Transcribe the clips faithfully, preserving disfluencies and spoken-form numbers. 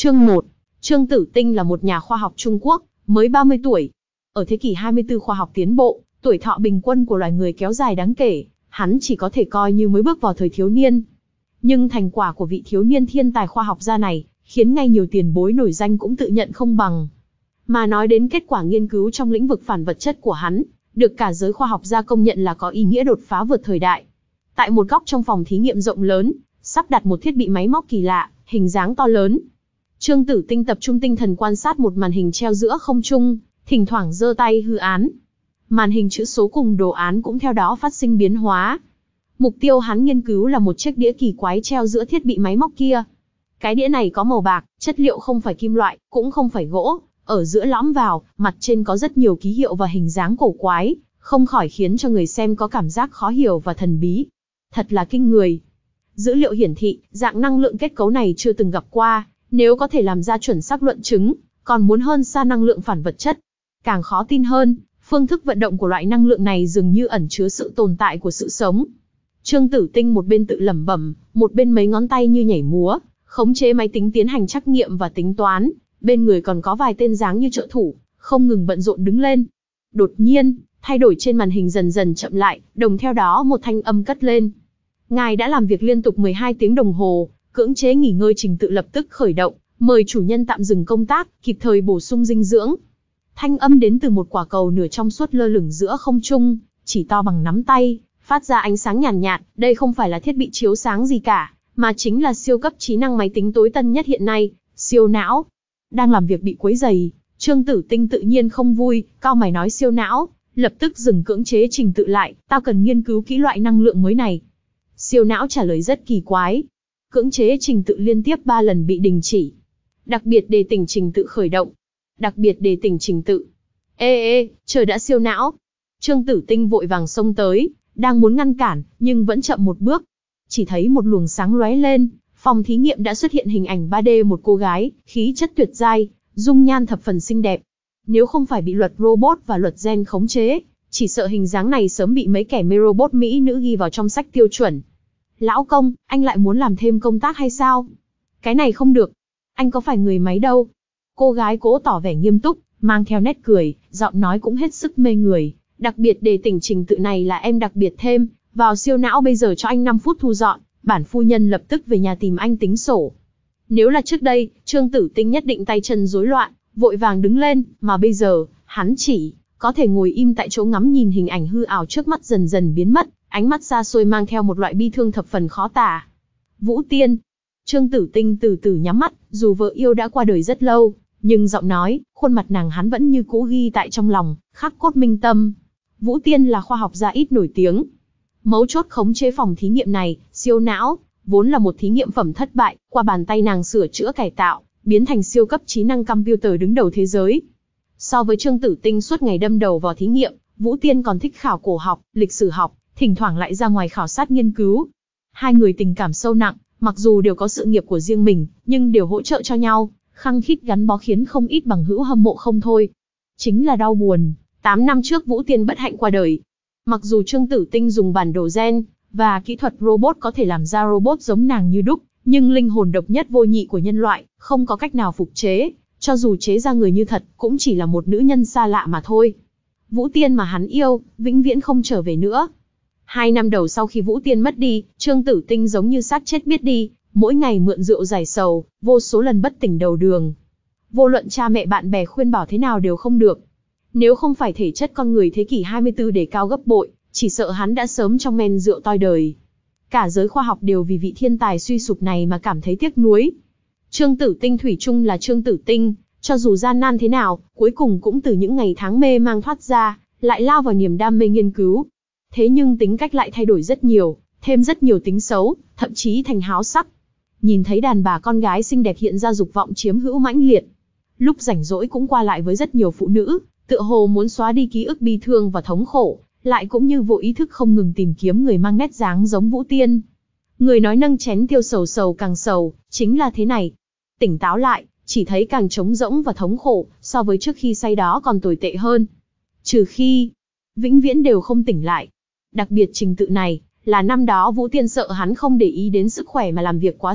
Chương một. Trương Tử Tinh là một nhà khoa học Trung Quốc, mới ba mươi tuổi. Ở thế kỷ hai mươi tư khoa học tiến bộ, tuổi thọ bình quân của loài người kéo dài đáng kể, hắn chỉ có thể coi như mới bước vào thời thiếu niên. Nhưng thành quả của vị thiếu niên thiên tài khoa học gia này, khiến ngay nhiều tiền bối nổi danh cũng tự nhận không bằng. Mà nói đến kết quả nghiên cứu trong lĩnh vực phản vật chất của hắn, được cả giới khoa học gia công nhận là có ý nghĩa đột phá vượt thời đại. Tại một góc trong phòng thí nghiệm rộng lớn, sắp đặt một thiết bị máy móc kỳ lạ, hình dáng to lớn. Trương Tử Tinh tập trung tinh thần quan sát một màn hình treo giữa không trung, thỉnh thoảng giơ tay hư án. Màn hình chữ số cùng đồ án cũng theo đó phát sinh biến hóa. Mục tiêu hắn nghiên cứu là một chiếc đĩa kỳ quái treo giữa thiết bị máy móc kia. Cái đĩa này có màu bạc, chất liệu không phải kim loại, cũng không phải gỗ, ở giữa lõm vào, mặt trên có rất nhiều ký hiệu và hình dáng cổ quái, không khỏi khiến cho người xem có cảm giác khó hiểu và thần bí. Thật là kinh người. Dữ liệu hiển thị, dạng năng lượng kết cấu này chưa từng gặp qua, nếu có thể làm ra chuẩn xác luận chứng, còn muốn hơn xa năng lượng phản vật chất. Càng khó tin hơn, phương thức vận động của loại năng lượng này dường như ẩn chứa sự tồn tại của sự sống. Trương Tử Tinh một bên tự lẩm bẩm, một bên mấy ngón tay như nhảy múa, khống chế máy tính tiến hành trắc nghiệm và tính toán, bên người còn có vài tên dáng như trợ thủ, không ngừng bận rộn đứng lên. Đột nhiên, thay đổi trên màn hình dần dần chậm lại, đồng theo đó một thanh âm cất lên. Ngài đã làm việc liên tục mười hai tiếng đồng hồ, cưỡng chế nghỉ ngơi trình tự lập tức khởi động, mời chủ nhân tạm dừng công tác, kịp thời bổ sung dinh dưỡng. Thanh âm đến từ một quả cầu nửa trong suốt lơ lửng giữa không trung, chỉ to bằng nắm tay, phát ra ánh sáng nhàn nhạt, nhạt, đây không phải là thiết bị chiếu sáng gì cả, mà chính là siêu cấp trí năng máy tính tối tân nhất hiện nay, siêu não. Đang làm việc bị quấy rầy, Trương Tử Tinh tự nhiên không vui, cau mày nói siêu não, lập tức dừng cưỡng chế trình tự lại, tao cần nghiên cứu kỹ loại năng lượng mới này. Siêu não trả lời rất kỳ quái. Cưỡng chế trình tự liên tiếp ba lần bị đình chỉ. Đặc biệt đề tỉnh trình tự khởi động. Đặc biệt đề tỉnh trình tự. Ê ê, trời đã siêu não. Trương Tử Tinh vội vàng xông tới, đang muốn ngăn cản, nhưng vẫn chậm một bước. Chỉ thấy một luồng sáng lóe lên, phòng thí nghiệm đã xuất hiện hình ảnh ba D một cô gái, khí chất tuyệt giai, dung nhan thập phần xinh đẹp. Nếu không phải bị luật robot và luật gen khống chế, chỉ sợ hình dáng này sớm bị mấy kẻ mê robot Mỹ nữ ghi vào trong sách tiêu chuẩn. Lão công, anh lại muốn làm thêm công tác hay sao? Cái này không được. Anh có phải người máy đâu. Cô gái cố tỏ vẻ nghiêm túc, mang theo nét cười, giọng nói cũng hết sức mê người. Đặc biệt đề tỉnh trình tự này là em đặc biệt thêm, vào siêu não bây giờ cho anh năm phút thu dọn, bản phu nhân lập tức về nhà tìm anh tính sổ. Nếu là trước đây, Trương Tử Tinh nhất định tay chân rối loạn, vội vàng đứng lên, mà bây giờ, hắn chỉ có thể ngồi im tại chỗ ngắm nhìn hình ảnh hư ảo trước mắt dần dần biến mất, ánh mắt xa xôi mang theo một loại bi thương thập phần khó tả. Vũ Tiên. Trương Tử Tinh từ từ nhắm mắt, dù vợ yêu đã qua đời rất lâu, nhưng giọng nói, khuôn mặt nàng hắn vẫn như cũ ghi tại trong lòng, khắc cốt minh tâm. Vũ Tiên là khoa học gia ít nổi tiếng. Mấu chốt khống chế phòng thí nghiệm này, siêu não, vốn là một thí nghiệm phẩm thất bại, qua bàn tay nàng sửa chữa cải tạo, biến thành siêu cấp trí năng computer đứng đầu thế giới. So với Trương Tử Tinh suốt ngày đâm đầu vào thí nghiệm, Vũ Tiên còn thích khảo cổ học, lịch sử học, thỉnh thoảng lại ra ngoài khảo sát nghiên cứu. Hai người tình cảm sâu nặng, mặc dù đều có sự nghiệp của riêng mình, nhưng đều hỗ trợ cho nhau, khăng khít gắn bó khiến không ít bằng hữu hâm mộ không thôi. Chính là đau buồn, tám năm trước Vũ Tiên bất hạnh qua đời. Mặc dù Trương Tử Tinh dùng bản đồ gen và kỹ thuật robot có thể làm ra robot giống nàng như đúc, nhưng linh hồn độc nhất vô nhị của nhân loại, không có cách nào phục chế, cho dù chế ra người như thật, cũng chỉ là một nữ nhân xa lạ mà thôi. Vũ Tiên mà hắn yêu, vĩnh viễn không trở về nữa. Hai năm đầu sau khi Vũ Tiên mất đi, Trương Tử Tinh giống như xác chết biết đi, mỗi ngày mượn rượu giải sầu, vô số lần bất tỉnh đầu đường. Vô luận cha mẹ bạn bè khuyên bảo thế nào đều không được. Nếu không phải thể chất con người thế kỷ hai mươi tư đề cao gấp bội, chỉ sợ hắn đã sớm trong men rượu toi đời. Cả giới khoa học đều vì vị thiên tài suy sụp này mà cảm thấy tiếc nuối. Trương Tử Tinh thủy chung là Trương Tử Tinh, cho dù gian nan thế nào, cuối cùng cũng từ những ngày tháng mê mang thoát ra, lại lao vào niềm đam mê nghiên cứu. Thế nhưng tính cách lại thay đổi rất nhiều, thêm rất nhiều tính xấu, thậm chí thành háo sắc. Nhìn thấy đàn bà con gái xinh đẹp hiện ra dục vọng chiếm hữu mãnh liệt. Lúc rảnh rỗi cũng qua lại với rất nhiều phụ nữ, tựa hồ muốn xóa đi ký ức bi thương và thống khổ, lại cũng như vô ý thức không ngừng tìm kiếm người mang nét dáng giống Vũ Tiên. Người nói nâng chén tiêu sầu sầu càng sầu, chính là thế này. Tỉnh táo lại, chỉ thấy càng trống rỗng và thống khổ, so với trước khi say đó còn tồi tệ hơn. Trừ khi, vĩnh viễn đều không tỉnh lại. Đặc biệt trình tự này, là năm đó Vũ Tiên sợ hắn không để ý đến sức khỏe mà làm việc quá sức,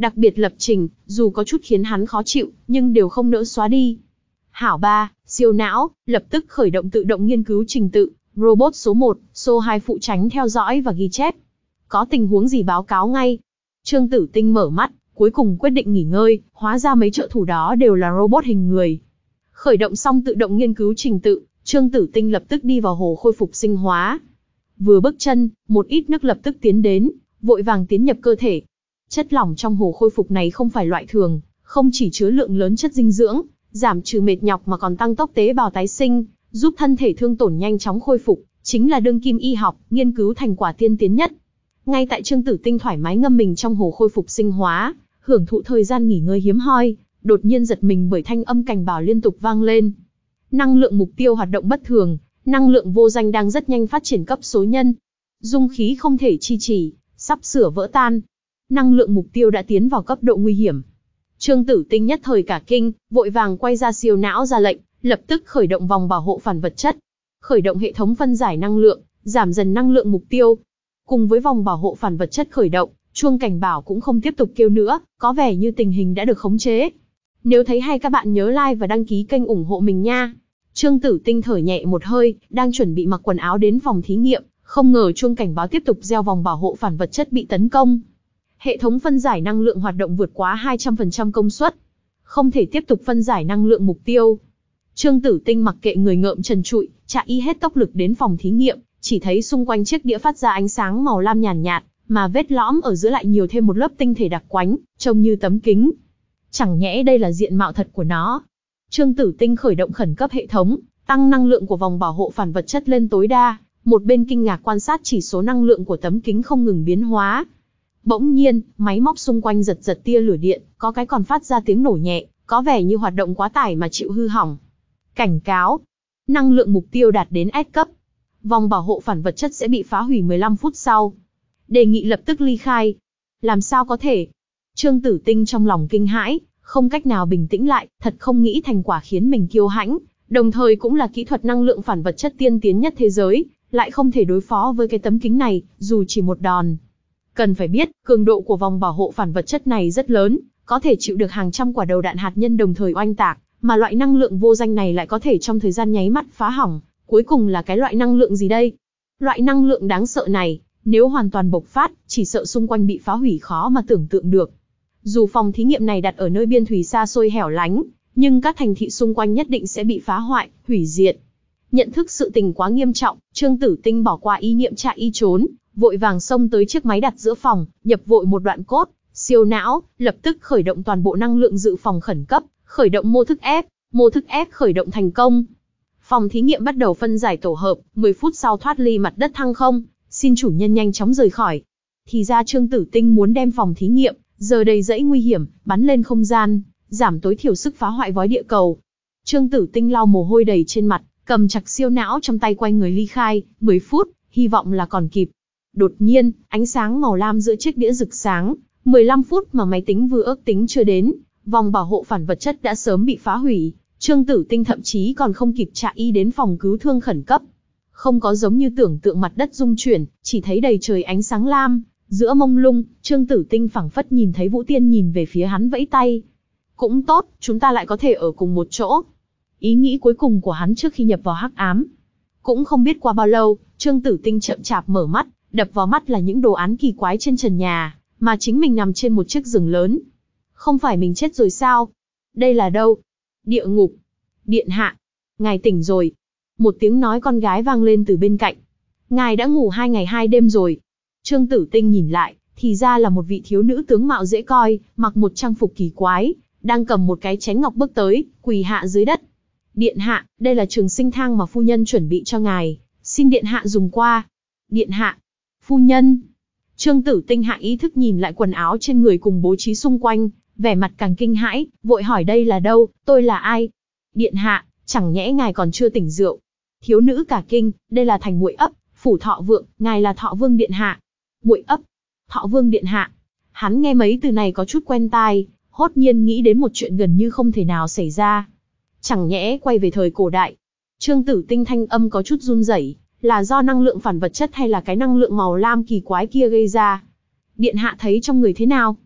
Đặc biệt lập trình, dù có chút khiến hắn khó chịu, nhưng đều không nỡ xóa đi. Hảo ba, siêu não, lập tức khởi động tự động nghiên cứu trình tự, robot số một, số hai phụ trách theo dõi và ghi chép. Có tình huống gì báo cáo ngay. Trương Tử Tinh mở mắt, cuối cùng quyết định nghỉ ngơi, hóa ra mấy trợ thủ đó đều là robot hình người. Khởi động xong tự động nghiên cứu trình tự, Trương Tử Tinh lập tức đi vào hồ khôi phục sinh hóa. Vừa bước chân, một ít nước lập tức tiến đến, vội vàng tiến nhập cơ thể. Chất lỏng trong hồ khôi phục này không phải loại thường, không chỉ chứa lượng lớn chất dinh dưỡng, giảm trừ mệt nhọc mà còn tăng tốc tế bào tái sinh, giúp thân thể thương tổn nhanh chóng khôi phục, chính là đương kim y học, nghiên cứu thành quả tiên tiến nhất. Ngay tại Trương Tử Tinh thoải mái ngâm mình trong hồ khôi phục sinh hóa, hưởng thụ thời gian nghỉ ngơi hiếm hoi, đột nhiên giật mình bởi thanh âm cảnh báo liên tục vang lên. Năng lượng mục tiêu hoạt động bất thường, năng lượng vô danh đang rất nhanh phát triển cấp số nhân. Dung khí không thể chi trì, sắp sửa vỡ tan. Năng lượng mục tiêu đã tiến vào cấp độ nguy hiểm. Trương Tử Tinh nhất thời cả kinh, vội vàng quay ra siêu não ra lệnh, lập tức khởi động vòng bảo hộ phản vật chất. Khởi động hệ thống phân giải năng lượng, giảm dần năng lượng mục tiêu. Cùng với vòng bảo hộ phản vật chất khởi động, chuông cảnh báo cũng không tiếp tục kêu nữa, có vẻ như tình hình đã được khống chế. Nếu thấy hay các bạn nhớ like và đăng ký kênh ủng hộ mình nha. Trương Tử Tinh thở nhẹ một hơi, đang chuẩn bị mặc quần áo đến phòng thí nghiệm, không ngờ chuông cảnh báo tiếp tục reo vòng bảo hộ phản vật chất bị tấn công. Hệ thống phân giải năng lượng hoạt động vượt quá hai trăm phần trăm công suất. Không thể tiếp tục phân giải năng lượng mục tiêu. Trương Tử Tinh mặc kệ người ngợm trần trụi, chạy y hết tốc lực đến phòng thí nghiệm, chỉ thấy xung quanh chiếc đĩa phát ra ánh sáng màu lam nhàn nhạt, mà vết lõm ở giữa lại nhiều thêm một lớp tinh thể đặc quánh, trông như tấm kính. Chẳng nhẽ đây là diện mạo thật của nó. Trương Tử Tinh khởi động khẩn cấp hệ thống, tăng năng lượng của vòng bảo hộ phản vật chất lên tối đa, một bên kinh ngạc quan sát chỉ số năng lượng của tấm kính không ngừng biến hóa. Bỗng nhiên, máy móc xung quanh giật giật tia lửa điện, có cái còn phát ra tiếng nổ nhẹ, có vẻ như hoạt động quá tải mà chịu hư hỏng. Cảnh cáo, năng lượng mục tiêu đạt đến S cấp. Vòng bảo hộ phản vật chất sẽ bị phá hủy mười lăm phút sau. Đề nghị lập tức ly khai. Làm sao có thể? Trương Tử Tinh trong lòng kinh hãi, không cách nào bình tĩnh lại, thật không nghĩ thành quả khiến mình kiêu hãnh, đồng thời cũng là kỹ thuật năng lượng phản vật chất tiên tiến nhất thế giới, lại không thể đối phó với cái tấm kính này, dù chỉ một đòn. Cần phải biết, cường độ của vòng bảo hộ phản vật chất này rất lớn, có thể chịu được hàng trăm quả đầu đạn hạt nhân đồng thời oanh tạc, mà loại năng lượng vô danh này lại có thể trong thời gian nháy mắt phá hỏng. Cuối cùng là cái loại năng lượng gì đây? Loại năng lượng đáng sợ này, nếu hoàn toàn bộc phát, chỉ sợ xung quanh bị phá hủy khó mà tưởng tượng được. Dù phòng thí nghiệm này đặt ở nơi biên thùy xa xôi hẻo lánh, nhưng các thành thị xung quanh nhất định sẽ bị phá hoại, hủy diệt. Nhận thức sự tình quá nghiêm trọng, Trương Tử Tinh bỏ qua ý niệm chạy y trốn, vội vàng xông tới chiếc máy đặt giữa phòng, nhập vội một đoạn cốt, siêu não, lập tức khởi động toàn bộ năng lượng dự phòng khẩn cấp, khởi động mô thức F, mô thức F khởi động thành công. Phòng thí nghiệm bắt đầu phân giải tổ hợp, mười phút sau thoát ly mặt đất thăng không, xin chủ nhân nhanh chóng rời khỏi. Thì ra Trương Tử Tinh muốn đem phòng thí nghiệm, giờ đầy dẫy nguy hiểm, bắn lên không gian, giảm tối thiểu sức phá hoại vói địa cầu. Trương Tử Tinh lau mồ hôi đầy trên mặt, cầm chặt siêu não trong tay quay người ly khai, mười phút, hy vọng là còn kịp. Đột nhiên, ánh sáng màu lam giữa chiếc đĩa rực sáng, mười lăm phút mà máy tính vừa ước tính chưa đến, vòng bảo hộ phản vật chất đã sớm bị phá hủy. Trương Tử Tinh thậm chí còn không kịp chạy y đến phòng cứu thương khẩn cấp. Không có giống như tưởng tượng mặt đất rung chuyển, chỉ thấy đầy trời ánh sáng lam, giữa mông lung, Trương Tử Tinh phảng phất nhìn thấy Vũ Tiên nhìn về phía hắn vẫy tay. Cũng tốt, chúng ta lại có thể ở cùng một chỗ. Ý nghĩ cuối cùng của hắn trước khi nhập vào hắc ám. Cũng không biết qua bao lâu, Trương Tử Tinh chậm chạp mở mắt, đập vào mắt là những đồ án kỳ quái trên trần nhà, mà chính mình nằm trên một chiếc giường lớn. Không phải mình chết rồi sao? Đây là đâu? Địa ngục. Điện hạ. Ngài tỉnh rồi. Một tiếng nói con gái vang lên từ bên cạnh. Ngài đã ngủ hai ngày hai đêm rồi. Trương Tử Tinh nhìn lại, thì ra là một vị thiếu nữ tướng mạo dễ coi, mặc một trang phục kỳ quái, đang cầm một cái chén ngọc bước tới, quỳ hạ dưới đất. Điện hạ, đây là trường sinh thang mà phu nhân chuẩn bị cho ngài, xin điện hạ dùng qua. Điện hạ. Phu nhân. Trương Tử Tinh hạ ý thức nhìn lại quần áo trên người cùng bố trí xung quanh, vẻ mặt càng kinh hãi, vội hỏi đây là đâu, tôi là ai? Điện hạ, chẳng nhẽ ngài còn chưa tỉnh rượu? Thiếu nữ cả kinh, đây là thành Muội ấp, phủ Thọ Vượng, ngài là Thọ Vương điện hạ. Muội ấp, Thọ Vương điện hạ. Hắn nghe mấy từ này có chút quen tai, hốt nhiên nghĩ đến một chuyện gần như không thể nào xảy ra. Chẳng nhẽ quay về thời cổ đại? Trương Tử Tinh thanh âm có chút run rẩy, là do năng lượng phản vật chất hay là cái năng lượng màu lam kỳ quái kia gây ra? Điện hạ thấy trong người thế nào?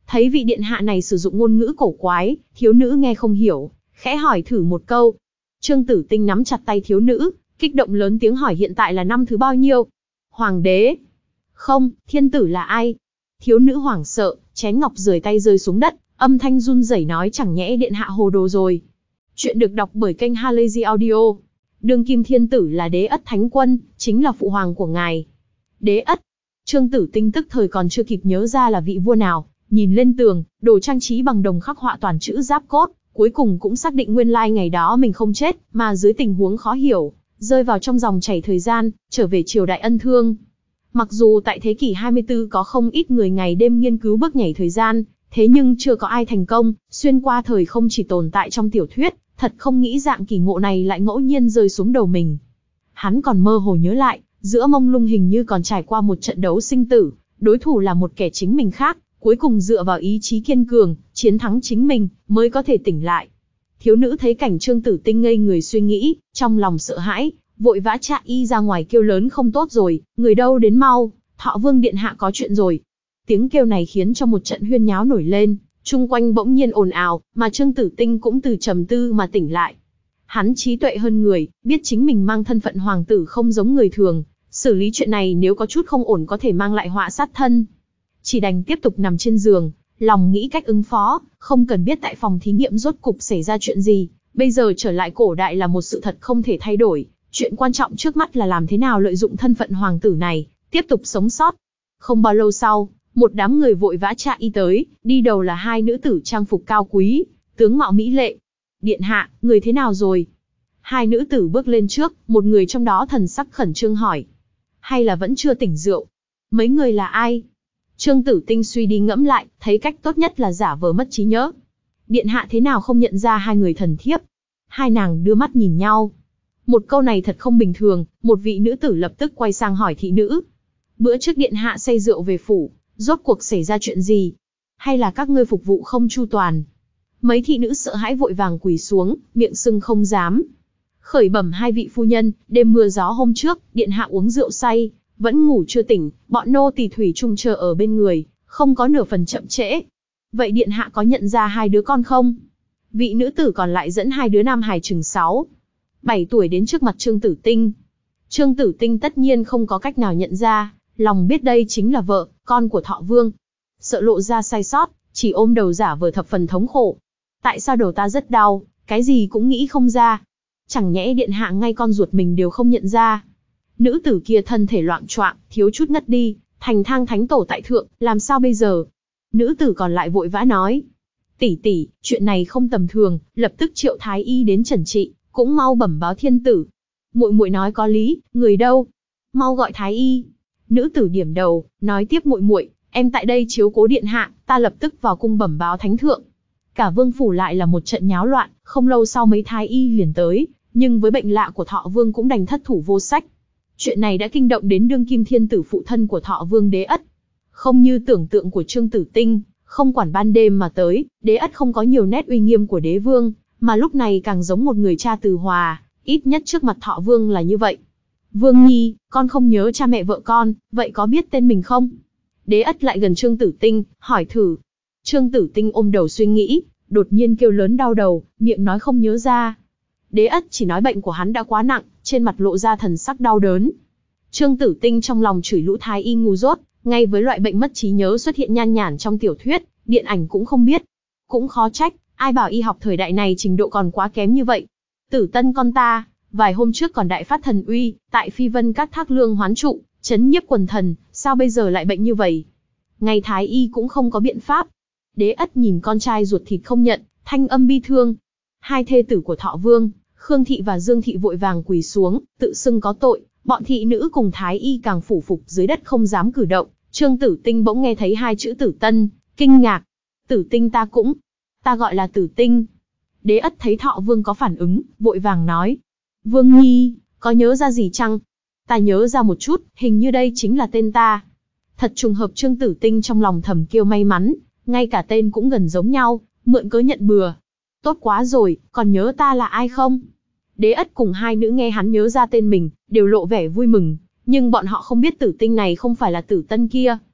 Thấy vị điện hạ này sử dụng ngôn ngữ cổ quái, thiếu nữ nghe không hiểu, khẽ hỏi thử một câu. Trương Tử Tinh nắm chặt tay thiếu nữ, kích động lớn tiếng hỏi hiện tại là năm thứ bao nhiêu? Hoàng đế? Không, thiên tử là ai? Thiếu nữ hoảng sợ, chén ngọc rời tay rơi xuống đất, âm thanh run rẩy nói chẳng nhẽ điện hạ hồ đồ rồi. Chuyện được đọc bởi kênh Halazy Audio. Đương kim thiên tử là Đế Ất Thánh Quân, chính là phụ hoàng của ngài. Đế Ất. Trương Tử Tinh tức thời còn chưa kịp nhớ ra là vị vua nào, nhìn lên tường, đồ trang trí bằng đồng khắc họa toàn chữ giáp cốt, cuối cùng cũng xác định nguyên lai ngày đó mình không chết, mà dưới tình huống khó hiểu, rơi vào trong dòng chảy thời gian, trở về triều đại ân thương. Mặc dù tại thế kỷ hai mươi tư có không ít người ngày đêm nghiên cứu bước nhảy thời gian, thế nhưng chưa có ai thành công, xuyên qua thời không chỉ tồn tại trong tiểu thuyết, thật không nghĩ dạng kỳ ngộ này lại ngẫu nhiên rơi xuống đầu mình. Hắn còn mơ hồ nhớ lại, giữa mông lung hình như còn trải qua một trận đấu sinh tử, đối thủ là một kẻ chính mình khác, cuối cùng dựa vào ý chí kiên cường, chiến thắng chính mình, mới có thể tỉnh lại. Thiếu nữ thấy cảnh Trương Tử Tinh ngây người suy nghĩ, trong lòng sợ hãi, vội vã chạy y ra ngoài kêu lớn không tốt rồi, người đâu đến mau, Thọ Vương điện hạ có chuyện rồi. Tiếng kêu này khiến cho một trận huyên nháo nổi lên, chung quanh bỗng nhiên ồn ào, mà Trương Tử Tinh cũng từ trầm tư mà tỉnh lại. Hắn trí tuệ hơn người, biết chính mình mang thân phận hoàng tử không giống người thường, xử lý chuyện này nếu có chút không ổn có thể mang lại họa sát thân. Chỉ đành tiếp tục nằm trên giường, lòng nghĩ cách ứng phó, không cần biết tại phòng thí nghiệm rốt cục xảy ra chuyện gì, bây giờ trở lại cổ đại là một sự thật không thể thay đổi, chuyện quan trọng trước mắt là làm thế nào lợi dụng thân phận hoàng tử này, tiếp tục sống sót. Không bao lâu sau, một đám người vội vã chạy y tới, đi đầu là hai nữ tử trang phục cao quý, tướng mạo mỹ lệ. Điện hạ, người thế nào rồi? Hai nữ tử bước lên trước, một người trong đó thần sắc khẩn trương hỏi. Hay là vẫn chưa tỉnh rượu? Mấy người là ai? Trương Tử Tinh suy đi ngẫm lại, thấy cách tốt nhất là giả vờ mất trí nhớ. Điện hạ thế nào không nhận ra hai người thần thiếp? Hai nàng đưa mắt nhìn nhau. Một câu này thật không bình thường, một vị nữ tử lập tức quay sang hỏi thị nữ. Bữa trước điện hạ say rượu về phủ, rốt cuộc xảy ra chuyện gì? Hay là các ngươi phục vụ không chu toàn? Mấy thị nữ sợ hãi vội vàng quỳ xuống, miệng sưng không dám. Khởi bẩm hai vị phu nhân, đêm mưa gió hôm trước, điện hạ uống rượu say, vẫn ngủ chưa tỉnh, bọn nô tỳ thủy chung chờ ở bên người, không có nửa phần chậm trễ. Vậy điện hạ có nhận ra hai đứa con không? Vị nữ tử còn lại dẫn hai đứa nam hài chừng sáu, bảy tuổi đến trước mặt Trương Tử Tinh. Trương Tử Tinh tất nhiên không có cách nào nhận ra, lòng biết đây chính là vợ, con của Thọ Vương. Sợ lộ ra sai sót, chỉ ôm đầu giả vờ thập phần thống khổ. Tại sao đầu ta rất đau, cái gì cũng nghĩ không ra. Chẳng nhẽ điện hạ ngay con ruột mình đều không nhận ra. Nữ tử kia thân thể loạng choạng, thiếu chút ngất đi, thành thang thánh tổ tại thượng, làm sao bây giờ? Nữ tử còn lại vội vã nói. Tỷ tỷ, chuyện này không tầm thường, lập tức triệu thái y đến trần trị, cũng mau bẩm báo thiên tử. Muội muội nói có lý, người đâu? Mau gọi thái y. Nữ tử điểm đầu, nói tiếp muội muội, em tại đây chiếu cố điện hạ, ta lập tức vào cung bẩm báo thánh thượng. Cả vương phủ lại là một trận nháo loạn, không lâu sau mấy thái y liền tới, nhưng với bệnh lạ của Thọ Vương cũng đành thất thủ vô sách. Chuyện này đã kinh động đến đương kim thiên tử phụ thân của Thọ Vương Đế Ất. Không như tưởng tượng của Trương Tử Tinh, không quản ban đêm mà tới, Đế Ất không có nhiều nét uy nghiêm của đế vương, mà lúc này càng giống một người cha từ hòa, ít nhất trước mặt Thọ Vương là như vậy. Vương Nhi, con không nhớ cha mẹ vợ con, vậy có biết tên mình không? Đế Ất lại gần Trương Tử Tinh, hỏi thử. Trương Tử Tinh ôm đầu suy nghĩ, đột nhiên kêu lớn đau đầu, miệng nói không nhớ ra. Đế Ất chỉ nói bệnh của hắn đã quá nặng, trên mặt lộ ra thần sắc đau đớn. Trương Tử Tinh trong lòng chửi lũ thái y ngu dốt, ngay với loại bệnh mất trí nhớ xuất hiện nhan nhản trong tiểu thuyết, điện ảnh cũng không biết. Cũng khó trách, ai bảo y học thời đại này trình độ còn quá kém như vậy. Tử Tân con ta, vài hôm trước còn đại phát thần uy, tại Phi Vân Các thác lương hoán trụ, chấn nhiếp quần thần, sao bây giờ lại bệnh như vậy? Ngay thái y cũng không có biện pháp. Đế Ất nhìn con trai ruột thịt không nhận, thanh âm bi thương. Hai thê tử của Thọ Vương, Khương Thị và Dương Thị vội vàng quỳ xuống, tự xưng có tội, bọn thị nữ cùng thái y càng phủ phục dưới đất không dám cử động. Trương Tử Tinh bỗng nghe thấy hai chữ Tử Tân, kinh ngạc. Tử Tinh ta cũng, ta gọi là Tử Tinh. Đế Ất thấy Thọ Vương có phản ứng, vội vàng nói. Vương Nhi, có nhớ ra gì chăng? Ta nhớ ra một chút, hình như đây chính là tên ta. Thật trùng hợp. Trương Tử Tinh trong lòng thầm kêu may mắn, ngay cả tên cũng gần giống nhau, mượn cớ nhận bừa. Tốt quá rồi, còn nhớ ta là ai không? Đế Ất cùng hai nữ nghe hắn nhớ ra tên mình, đều lộ vẻ vui mừng, nhưng bọn họ không biết Tử Tinh này không phải là Tử Tân kia.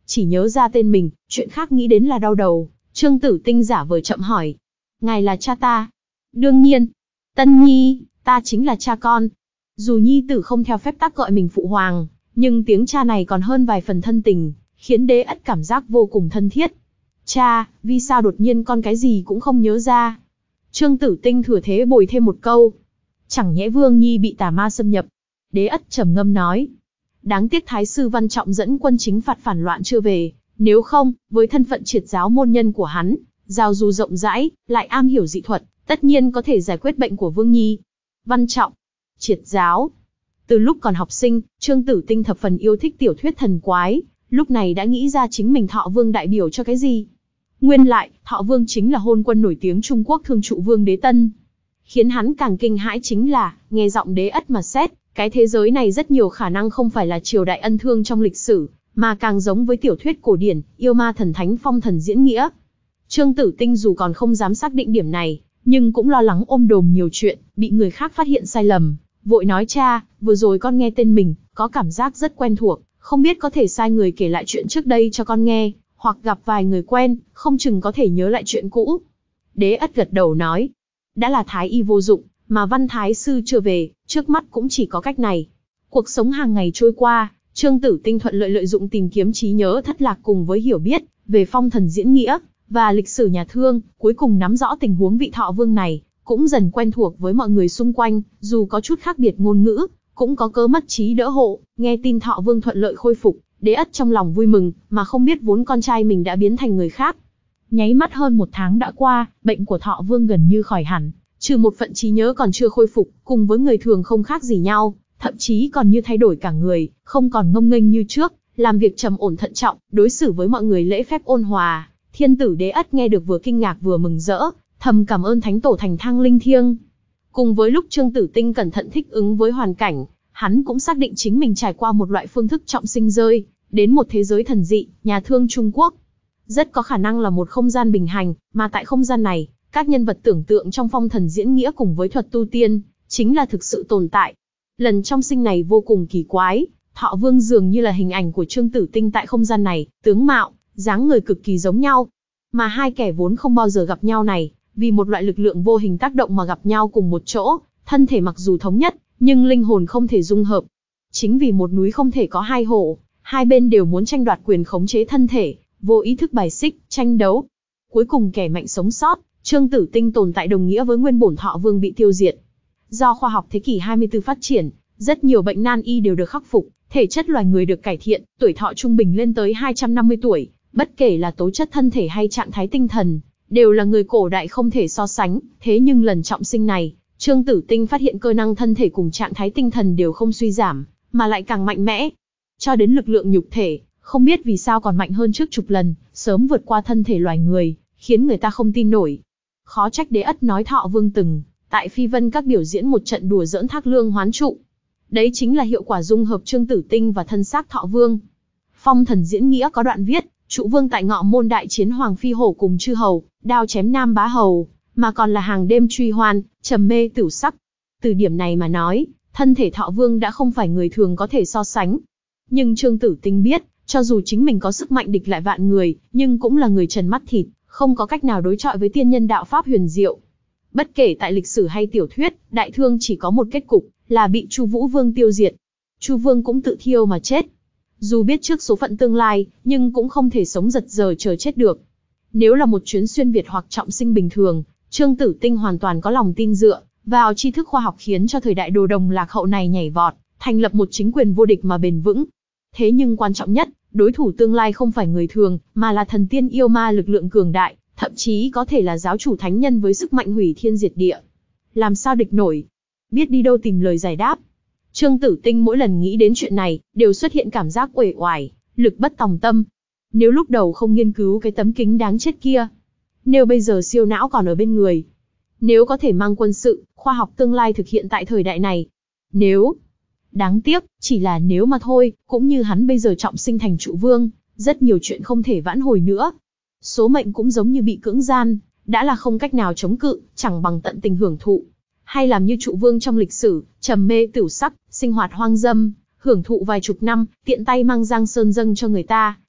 chỉ nhớ ra tên mình, chuyện khác nghĩ đến là đau đầu. Trương Tử Tinh giả vờ chậm hỏi. Ngài là cha ta? Đương nhiên. Tân Nhi, ta chính là cha con. Dù nhi tử không theo phép tắc gọi mình phụ hoàng, nhưng tiếng cha này còn hơn vài phần thân tình, khiến Đế Ất cảm giác vô cùng thân thiết. Cha, vì sao đột nhiên con cái gì cũng không nhớ ra? Trương Tử Tinh thừa thế bồi thêm một câu. Chẳng nhẽ Vương Nhi bị tà ma xâm nhập? Đế Ất trầm ngâm nói. Đáng tiếc Thái sư Văn Trọng dẫn quân chính phạt phản loạn chưa về, nếu không, với thân phận triệt giáo môn nhân của hắn, giao du rộng rãi, lại am hiểu dị thuật, tất nhiên có thể giải quyết bệnh của Vương Nhi. Văn Trọng, triệt giáo. Từ lúc còn học sinh, Trương Tử Tinh thập phần yêu thích tiểu thuyết thần quái, lúc này đã nghĩ ra chính mình Thọ Vương đại biểu cho cái gì. Nguyên lại, Thọ Vương chính là hôn quân nổi tiếng Trung Quốc Thương Trụ Vương Đế Tân. Khiến hắn càng kinh hãi chính là, nghe giọng Đế Ất mà xét, cái thế giới này rất nhiều khả năng không phải là triều đại ân thương trong lịch sử, mà càng giống với tiểu thuyết cổ điển, yêu ma thần thánh phong thần diễn nghĩa. Trương Tử Tinh dù còn không dám xác định điểm này, nhưng cũng lo lắng ôm đồm nhiều chuyện, bị người khác phát hiện sai lầm, vội nói cha, vừa rồi con nghe tên mình, có cảm giác rất quen thuộc, không biết có thể sai người kể lại chuyện trước đây cho con nghe, hoặc gặp vài người quen, không chừng có thể nhớ lại chuyện cũ. Đế Ất gật đầu nói, đã là thái y vô dụng, mà Văn Thái sư chưa về, trước mắt cũng chỉ có cách này. Cuộc sống hàng ngày trôi qua, Trương Tử Tinh thuận lợi lợi dụng tìm kiếm trí nhớ thất lạc cùng với hiểu biết về phong thần diễn nghĩa và lịch sử nhà Thương, cuối cùng nắm rõ tình huống vị Thọ Vương này, cũng dần quen thuộc với mọi người xung quanh, dù có chút khác biệt ngôn ngữ, cũng có cớ mất trí đỡ hộ. Nghe tin Thọ Vương thuận lợi khôi phục, Đế Ất trong lòng vui mừng, mà không biết vốn con trai mình đã biến thành người khác. Nháy mắt hơn một tháng đã qua, bệnh của Thọ Vương gần như khỏi hẳn, trừ một phận trí nhớ còn chưa khôi phục, cùng với người thường không khác gì nhau, thậm chí còn như thay đổi cả người, không còn ngông nghênh như trước, làm việc trầm ổn thận trọng, đối xử với mọi người lễ phép ôn hòa. Thiên tử Đế Ất nghe được vừa kinh ngạc vừa mừng rỡ, thầm cảm ơn Thánh Tổ Thành Thang linh thiêng. Cùng với lúc Trương Tử Tinh cẩn thận thích ứng với hoàn cảnh, hắn cũng xác định chính mình trải qua một loại phương thức trọng sinh rơi, đến một thế giới thần dị, nhà Thương Trung Quốc. Rất có khả năng là một không gian bình hành, mà tại không gian này, các nhân vật tưởng tượng trong phong thần diễn nghĩa cùng với thuật tu tiên, chính là thực sự tồn tại. Lần trong sinh này vô cùng kỳ quái, Thọ Vương dường như là hình ảnh của Trương Tử Tinh tại không gian này, tướng mạo, dáng người cực kỳ giống nhau. Mà hai kẻ vốn không bao giờ gặp nhau này, vì một loại lực lượng vô hình tác động mà gặp nhau cùng một chỗ, thân thể mặc dù thống nhất, nhưng linh hồn không thể dung hợp. Chính vì một núi không thể có hai hổ, hai bên đều muốn tranh đoạt quyền khống chế thân thể, vô ý thức bài xích, tranh đấu. Cuối cùng kẻ mạnh sống sót, Trương Tử Tinh tồn tại đồng nghĩa với nguyên bổn Thọ Vương bị tiêu diệt. Do khoa học thế kỷ hai mươi tư phát triển, rất nhiều bệnh nan y đều được khắc phục, thể chất loài người được cải thiện, tuổi thọ trung bình lên tới hai trăm năm mươi tuổi, bất kể là tố chất thân thể hay trạng thái tinh thần, đều là người cổ đại không thể so sánh. Thế nhưng lần trọng sinh này, Trương Tử Tinh phát hiện cơ năng thân thể cùng trạng thái tinh thần đều không suy giảm, mà lại càng mạnh mẽ. Cho đến lực lượng nhục thể, không biết vì sao còn mạnh hơn trước chục lần, sớm vượt qua thân thể loài người, khiến người ta không tin nổi. Khó trách Đế Ất nói Thọ Vương từng tại Phi Vân Các biểu diễn một trận đùa giỡn thác lương hoán trụ. Đấy chính là hiệu quả dung hợp Trương Tử Tinh và thân xác Thọ Vương. Phong thần diễn nghĩa có đoạn viết, Trụ Vương tại Ngọ Môn đại chiến Hoàng Phi Hổ cùng chư hầu, đao chém Nam Bá Hầu, mà còn là hàng đêm truy hoan, trầm mê tửu sắc. Từ điểm này mà nói, thân thể Thọ Vương đã không phải người thường có thể so sánh. Nhưng Trương Tử Tinh biết, cho dù chính mình có sức mạnh địch lại vạn người, nhưng cũng là người trần mắt thịt, không có cách nào đối chọi với tiên nhân đạo pháp huyền diệu. Bất kể tại lịch sử hay tiểu thuyết, Đại Thương chỉ có một kết cục, là bị Chu Vũ Vương tiêu diệt. Chu Vương cũng tự thiêu mà chết. Dù biết trước số phận tương lai, nhưng cũng không thể sống giật giờ chờ chết được. Nếu là một chuyến xuyên Việt hoặc trọng sinh bình thường, Trương Tử Tinh hoàn toàn có lòng tin dựa vào tri thức khoa học khiến cho thời đại đồ đồng lạc hậu này nhảy vọt, thành lập một chính quyền vô địch mà bền vững. Thế nhưng quan trọng nhất, đối thủ tương lai không phải người thường, mà là thần tiên yêu ma lực lượng cường đại, thậm chí có thể là giáo chủ thánh nhân với sức mạnh hủy thiên diệt địa. Làm sao địch nổi? Biết đi đâu tìm lời giải đáp. Trương Tử Tinh mỗi lần nghĩ đến chuyện này, đều xuất hiện cảm giác uể oải, lực bất tòng tâm. Nếu lúc đầu không nghiên cứu cái tấm kính đáng chết kia, nếu bây giờ siêu não còn ở bên người, nếu có thể mang quân sự, khoa học tương lai thực hiện tại thời đại này, nếu... Đáng tiếc, chỉ là nếu mà thôi, cũng như hắn bây giờ trọng sinh thành Trụ Vương, rất nhiều chuyện không thể vãn hồi nữa. Số mệnh cũng giống như bị cưỡng gian, đã là không cách nào chống cự, chẳng bằng tận tình hưởng thụ. Hay làm như Trụ Vương trong lịch sử, trầm mê tửu sắc, sinh hoạt hoang dâm, hưởng thụ vài chục năm, tiện tay mang Giang Sơn dâng cho người ta,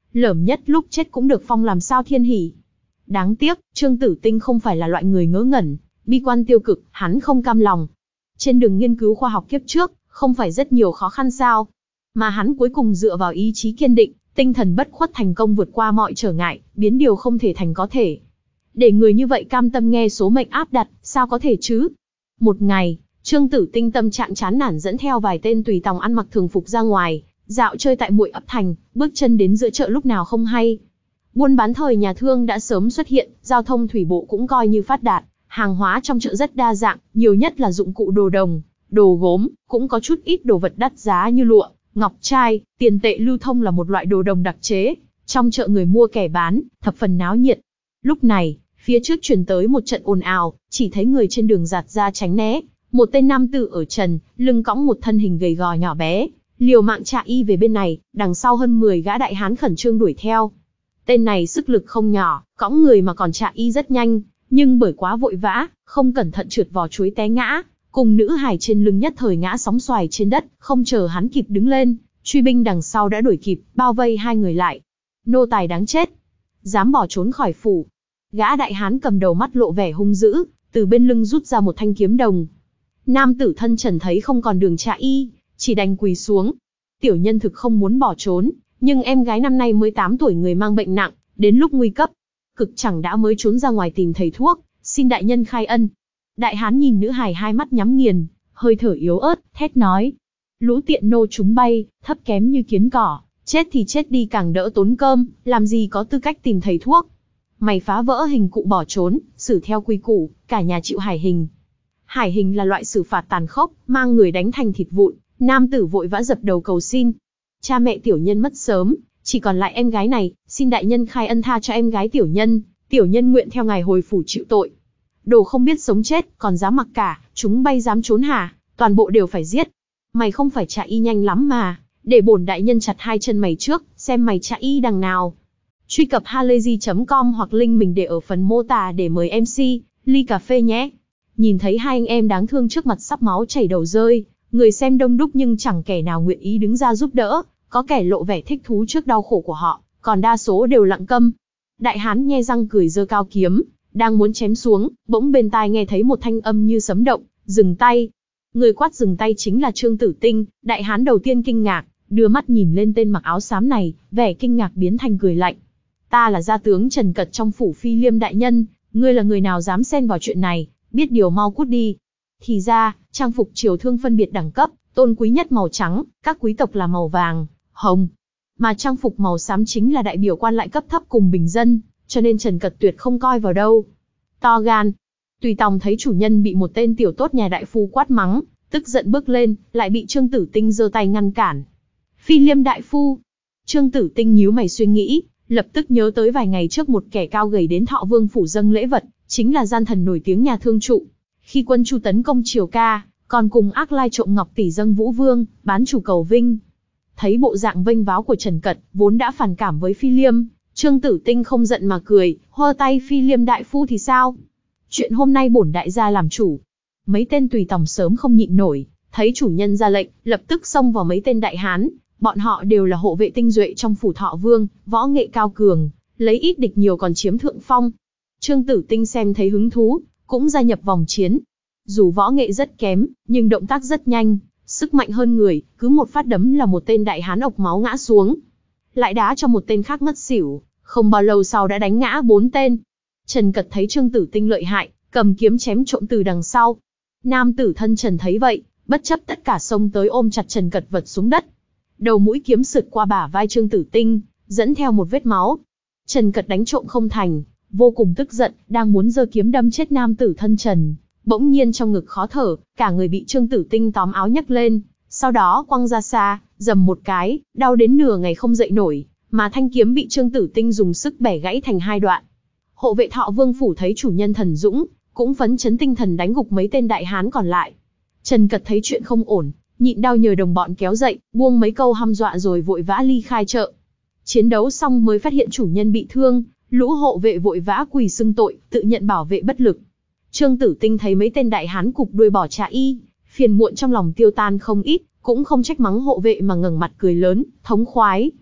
lởm nhất lúc chết cũng được phong làm sao thiên hỷ. Đáng tiếc, Trương Tử Tinh không phải là loại người ngớ ngẩn, bi quan tiêu cực, hắn không cam lòng. Trên đường nghiên cứu khoa học kiếp trước, không phải rất nhiều khó khăn sao? Mà hắn cuối cùng dựa vào ý chí kiên định, tinh thần bất khuất thành công vượt qua mọi trở ngại, biến điều không thể thành có thể. Để người như vậy cam tâm nghe số mệnh áp đặt, sao có thể chứ? Một ngày, Trương Tử Tinh tâm trạng chán nản dẫn theo vài tên tùy tòng ăn mặc thường phục ra ngoài, dạo chơi tại Muội ấp thành, bước chân đến giữa chợ lúc nào không hay. Buôn bán thời nhà thương đã sớm xuất hiện, giao thông thủy bộ cũng coi như phát đạt, hàng hóa trong chợ rất đa dạng, nhiều nhất là dụng cụ đồ đồng, đồ gốm, cũng có chút ít đồ vật đắt giá như lụa, ngọc trai, tiền tệ lưu thông là một loại đồ đồng đặc chế. Trong chợ người mua kẻ bán, thập phần náo nhiệt. Lúc này, phía trước truyền tới một trận ồn ào, chỉ thấy người trên đường giạt ra tránh né. Một tên nam tử ở trần, lưng cõng một thân hình gầy gò nhỏ bé, liều mạng chạy y về bên này, đằng sau hơn mười gã đại hán khẩn trương đuổi theo. Tên này sức lực không nhỏ, cõng người mà còn chạy y rất nhanh, nhưng bởi quá vội vã, không cẩn thận trượt vỏ chuối té ngã, cùng nữ hài trên lưng nhất thời ngã sóng xoài trên đất, không chờ hắn kịp đứng lên, truy binh đằng sau đã đuổi kịp, bao vây hai người lại. Nô tài đáng chết, dám bỏ trốn khỏi phủ. Gã đại hán cầm đầu mắt lộ vẻ hung dữ, từ bên lưng rút ra một thanh kiếm đồng. Nam tử thân trần thấy không còn đường chạy y, chỉ đành quỳ xuống. Tiểu nhân thực không muốn bỏ trốn, nhưng em gái năm nay mới tám tuổi người mang bệnh nặng, đến lúc nguy cấp, cực chẳng đã mới trốn ra ngoài tìm thầy thuốc, xin đại nhân khai ân. Đại hán nhìn nữ hài hai mắt nhắm nghiền, hơi thở yếu ớt, thét nói: lũ tiện nô chúng bay, thấp kém như kiến cỏ, chết thì chết đi càng đỡ tốn cơm, làm gì có tư cách tìm thầy thuốc. Mày phá vỡ hình cụ bỏ trốn, xử theo quy củ, cả nhà chịu hải hình. Hải hình là loại xử phạt tàn khốc, mang người đánh thành thịt vụn. Nam tử vội vã dập đầu cầu xin. Cha mẹ tiểu nhân mất sớm, chỉ còn lại em gái này, xin đại nhân khai ân tha cho em gái tiểu nhân, tiểu nhân nguyện theo ngài hồi phủ chịu tội. Đồ không biết sống chết, còn dám mặc cả, chúng bay dám trốn hả, toàn bộ đều phải giết. Mày không phải chạy y nhanh lắm mà, để bổn đại nhân chặt hai chân mày trước, xem mày chạy y đằng nào. Truy cập halayzi chấm com hoặc link mình để ở phần mô tả để mời em xê, ly cà phê nhé. Nhìn thấy hai anh em đáng thương trước mặt sắp máu chảy đầu rơi, người xem đông đúc nhưng chẳng kẻ nào nguyện ý đứng ra giúp đỡ, có kẻ lộ vẻ thích thú trước đau khổ của họ, còn đa số đều lặng câm. Đại hán nhe răng cười giơ cao kiếm, đang muốn chém xuống, bỗng bên tai nghe thấy một thanh âm như sấm động, dừng tay. Người quát dừng tay chính là Trương Tử Tinh. Đại hán đầu tiên kinh ngạc, đưa mắt nhìn lên tên mặc áo xám này, vẻ kinh ngạc biến thành cười lạnh. Ta là gia tướng Trần Cật trong phủ Phi Liêm đại nhân, ngươi là người nào dám xen vào chuyện này, biết điều mau cút đi. Thì ra, trang phục triều thương phân biệt đẳng cấp, tôn quý nhất màu trắng, các quý tộc là màu vàng, hồng. Mà trang phục màu xám chính là đại biểu quan lại cấp thấp cùng bình dân, cho nên Trần Cật tuyệt không coi vào đâu. To gan. Tùy tòng thấy chủ nhân bị một tên tiểu tốt nhà đại phu quát mắng, tức giận bước lên, lại bị Trương Tử Tinh giơ tay ngăn cản. Phi Liêm đại phu. Trương Tử Tinh nhíu mày suy nghĩ, lập tức nhớ tới vài ngày trước một kẻ cao gầy đến Thọ Vương phủ dâng lễ vật, chính là gian thần nổi tiếng nhà thương trụ. Khi quân Chu tấn công Triều Ca, còn cùng ác lai trộm ngọc tỷ dâng Vũ Vương, bán chủ cầu vinh. Thấy bộ dạng vênh váo của Trần Cật, vốn đã phản cảm với Phi Liêm, Trương Tử Tinh không giận mà cười, hơ tay Phi Liêm đại phu thì sao? Chuyện hôm nay bổn đại gia làm chủ. Mấy tên tùy tòng sớm không nhịn nổi, thấy chủ nhân ra lệnh, lập tức xông vào mấy tên đại hán. Bọn họ đều là hộ vệ tinh duệ trong phủ Thọ Vương, võ nghệ cao cường, lấy ít địch nhiều còn chiếm thượng phong. Trương Tử Tinh xem thấy hứng thú, cũng gia nhập vòng chiến. Dù võ nghệ rất kém, nhưng động tác rất nhanh, sức mạnh hơn người, cứ một phát đấm là một tên đại hán ộc máu ngã xuống. Lại đá cho một tên khác ngất xỉu, không bao lâu sau đã đánh ngã bốn tên. Trần Cật thấy Trương Tử Tinh lợi hại, cầm kiếm chém trộm từ đằng sau. Nam tử thân Trần thấy vậy, bất chấp tất cả xông tới ôm chặt Trần Cật vật xuống đất. Đầu mũi kiếm sượt qua bả vai Trương Tử Tinh, dẫn theo một vết máu. Trần Cật đánh trộm không thành, vô cùng tức giận, đang muốn giơ kiếm đâm chết nam tử thân Trần. Bỗng nhiên trong ngực khó thở, cả người bị Trương Tử Tinh tóm áo nhấc lên, sau đó quăng ra xa, dầm một cái, đau đến nửa ngày không dậy nổi, mà thanh kiếm bị Trương Tử Tinh dùng sức bẻ gãy thành hai đoạn. Hộ vệ Thọ Vương phủ thấy chủ nhân thần dũng, cũng phấn chấn tinh thần đánh gục mấy tên đại hán còn lại. Trần Cật thấy chuyện không ổn, nhịn đau nhờ đồng bọn kéo dậy, buông mấy câu hăm dọa rồi vội vã ly khai chợ. Chiến đấu xong mới phát hiện chủ nhân bị thương, lũ hộ vệ vội vã quỳ xưng tội, tự nhận bảo vệ bất lực. Trương Tử Tinh thấy mấy tên đại hán cụp đuôi bỏ chạy y, phiền muộn trong lòng tiêu tan không ít, cũng không trách mắng hộ vệ mà ngẩng mặt cười lớn, thống khoái.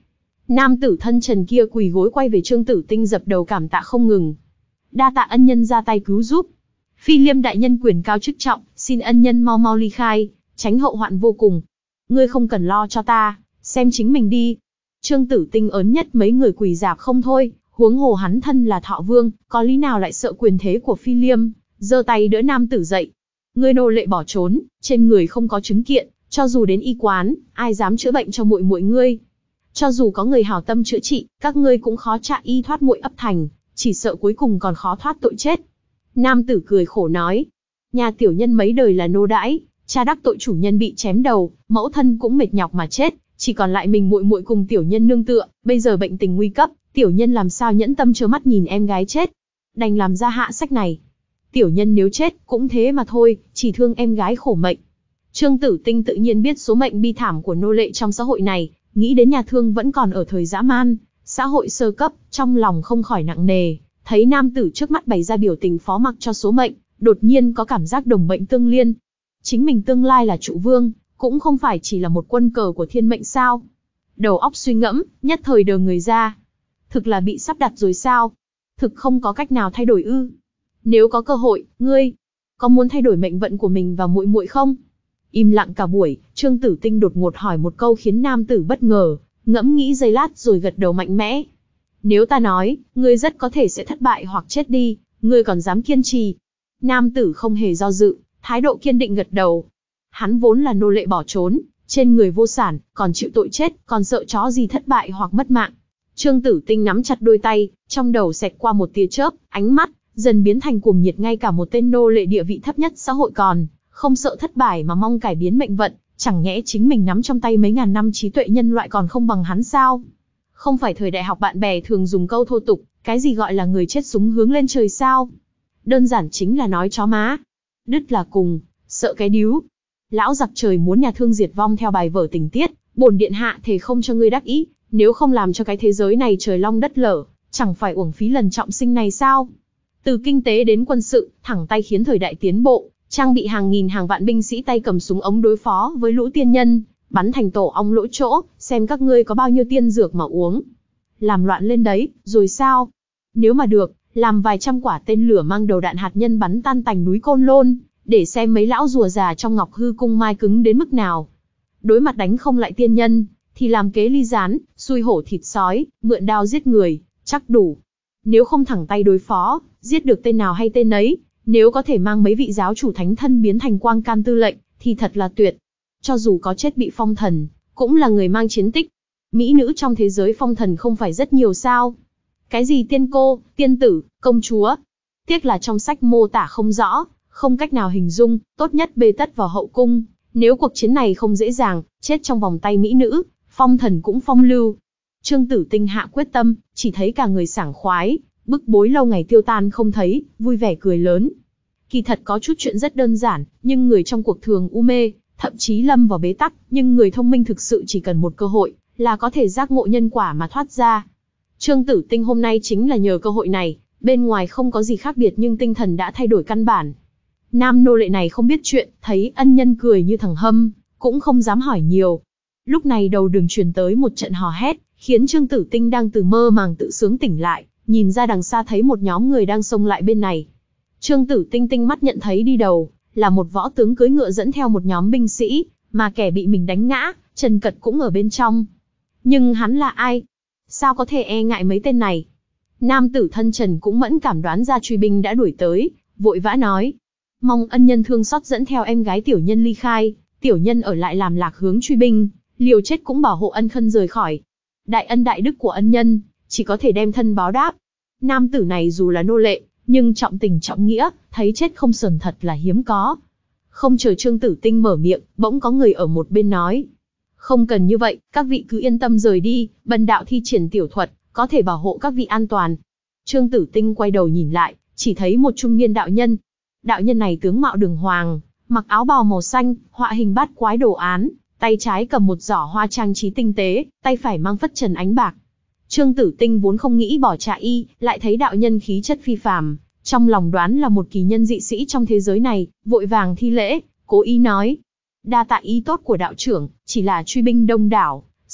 Nam tử thân trần kia quỳ gối quay về Trương Tử Tinh dập đầu cảm tạ không ngừng. Đa tạ ân nhân ra tay cứu giúp. Phi Liêm đại nhân quyền cao chức trọng, xin ân nhân mau mau ly khai, tránh hậu hoạn vô cùng. Ngươi không cần lo cho ta, xem chính mình đi. Trương Tử Tinh ớn nhất mấy người quỳ rạp không thôi, huống hồ hắn thân là Thọ Vương, có lý nào lại sợ quyền thế của Phi Liêm, giơ tay đỡ nam tử dậy. Ngươi nô lệ bỏ trốn, trên người không có chứng kiện, cho dù đến y quán, ai dám chữa bệnh cho muội muội ngươi? Cho dù có người hảo tâm chữa trị, các ngươi cũng khó trả y thoát muội ấp thành, chỉ sợ cuối cùng còn khó thoát tội chết. Nam tử cười khổ nói, nhà tiểu nhân mấy đời là nô đãi, cha đắc tội chủ nhân bị chém đầu, mẫu thân cũng mệt nhọc mà chết, chỉ còn lại mình muội muội cùng tiểu nhân nương tựa, bây giờ bệnh tình nguy cấp, tiểu nhân làm sao nhẫn tâm trơ mắt nhìn em gái chết, đành làm ra hạ sách này. Tiểu nhân nếu chết, cũng thế mà thôi, chỉ thương em gái khổ mệnh. Trương Tử Tinh tự nhiên biết số mệnh bi thảm của nô lệ trong xã hội này, nghĩ đến nhà thương vẫn còn ở thời dã man, xã hội sơ cấp, trong lòng không khỏi nặng nề, thấy nam tử trước mắt bày ra biểu tình phó mặc cho số mệnh, đột nhiên có cảm giác đồng mệnh tương liên. Chính mình tương lai là trụ vương, cũng không phải chỉ là một quân cờ của thiên mệnh sao? Đầu óc suy ngẫm, nhất thời đờ người ra. Thực là bị sắp đặt rồi sao? Thực không có cách nào thay đổi ư? Nếu có cơ hội, ngươi có muốn thay đổi mệnh vận của mình và muội muội không? Im lặng cả buổi, Trương Tử Tinh đột ngột hỏi một câu khiến nam tử bất ngờ, ngẫm nghĩ giây lát rồi gật đầu mạnh mẽ. Nếu ta nói, ngươi rất có thể sẽ thất bại hoặc chết đi, ngươi còn dám kiên trì? Nam tử không hề do dự, thái độ kiên định gật đầu. Hắn vốn là nô lệ bỏ trốn, trên người vô sản, còn chịu tội chết, còn sợ chó gì thất bại hoặc mất mạng. Trương Tử Tinh nắm chặt đôi tay, trong đầu xẹt qua một tia chớp, ánh mắt dần biến thành cuồng nhiệt, ngay cả một tên nô lệ địa vị thấp nhất xã hội còn không sợ thất bại mà mong cải biến mệnh vận, chẳng nhẽ chính mình nắm trong tay mấy ngàn năm trí tuệ nhân loại còn không bằng hắn sao? Không phải thời đại học bạn bè thường dùng câu thô tục, cái gì gọi là người chết súng hướng lên trời sao? Đơn giản chính là nói chó má. Đứt là cùng, sợ cái điếu. Lão giặc trời muốn nhà thương diệt vong theo bài vở tình tiết, bổn điện hạ thề không cho ngươi đắc ý, nếu không làm cho cái thế giới này trời long đất lở, chẳng phải uổng phí lần trọng sinh này sao? Từ kinh tế đến quân sự, thẳng tay khiến thời đại tiến bộ, trang bị hàng nghìn hàng vạn binh sĩ tay cầm súng ống đối phó với lũ tiên nhân, bắn thành tổ ong lỗ chỗ, xem các ngươi có bao nhiêu tiên dược mà uống. Làm loạn lên đấy, rồi sao? Nếu mà được, làm vài trăm quả tên lửa mang đầu đạn hạt nhân bắn tan tành núi Côn Lôn, để xem mấy lão rùa già trong Ngọc Hư cung mai cứng đến mức nào. Đối mặt đánh không lại tiên nhân, thì làm kế ly gián, xui hổ thịt sói, mượn đao giết người, chắc đủ. Nếu không thẳng tay đối phó, giết được tên nào hay tên ấy, nếu có thể mang mấy vị giáo chủ thánh thân biến thành quang can tư lệnh, thì thật là tuyệt. Cho dù có chết bị phong thần, cũng là người mang chiến tích. Mỹ nữ trong thế giới phong thần không phải rất nhiều sao? Cái gì tiên cô, tiên tử, công chúa? Tiếc là trong sách mô tả không rõ, không cách nào hình dung, tốt nhất bê tất vào hậu cung. Nếu cuộc chiến này không dễ dàng, chết trong vòng tay mỹ nữ, phong thần cũng phong lưu. Trương Tử Tinh hạ quyết tâm, chỉ thấy cả người sảng khoái, bức bối lâu ngày tiêu tan không thấy, vui vẻ cười lớn. Kỳ thật có chút chuyện rất đơn giản, nhưng người trong cuộc thường u mê, thậm chí lâm vào bế tắc, nhưng người thông minh thực sự chỉ cần một cơ hội, là có thể giác ngộ nhân quả mà thoát ra. Trương Tử Tinh hôm nay chính là nhờ cơ hội này, bên ngoài không có gì khác biệt nhưng tinh thần đã thay đổi căn bản. Nam nô lệ này không biết chuyện, thấy ân nhân cười như thằng hâm, cũng không dám hỏi nhiều. Lúc này đầu đường truyền tới một trận hò hét, khiến Trương Tử Tinh đang từ mơ màng tự sướng tỉnh lại, nhìn ra đằng xa thấy một nhóm người đang xông lại bên này. Trương Tử Tinh tinh mắt nhận thấy đi đầu là một võ tướng cưỡi ngựa dẫn theo một nhóm binh sĩ, mà kẻ bị mình đánh ngã, Trần Cật cũng ở bên trong. Nhưng hắn là ai? Sao có thể e ngại mấy tên này? Nam tử thân Trần cũng mẫn cảm đoán ra truy binh đã đuổi tới, vội vã nói: mong ân nhân thương xót dẫn theo em gái tiểu nhân ly khai, tiểu nhân ở lại làm lạc hướng truy binh, liều chết cũng bảo hộ ân khân rời khỏi. Đại ân đại đức của ân nhân, chỉ có thể đem thân báo đáp. Nam tử này dù là nô lệ, nhưng trọng tình trọng nghĩa, thấy chết không sờn thật là hiếm có. Không chờ Trương Tử Tinh mở miệng, bỗng có người ở một bên nói: không cần như vậy, các vị cứ yên tâm rời đi, bần đạo thi triển tiểu thuật, có thể bảo hộ các vị an toàn. Trương Tử Tinh quay đầu nhìn lại, chỉ thấy một trung niên đạo nhân. Đạo nhân này tướng mạo đường hoàng, mặc áo bào màu xanh, họa hình bát quái đồ án, tay trái cầm một giỏ hoa trang trí tinh tế, tay phải mang phất trần ánh bạc. Trương Tử Tinh vốn không nghĩ bỏ trả y, lại thấy đạo nhân khí chất phi phàm, trong lòng đoán là một kỳ nhân dị sĩ trong thế giới này, vội vàng thi lễ, cố ý nói: đa tạ ý tốt của đạo trưởng, chỉ là truy binh đông đảo,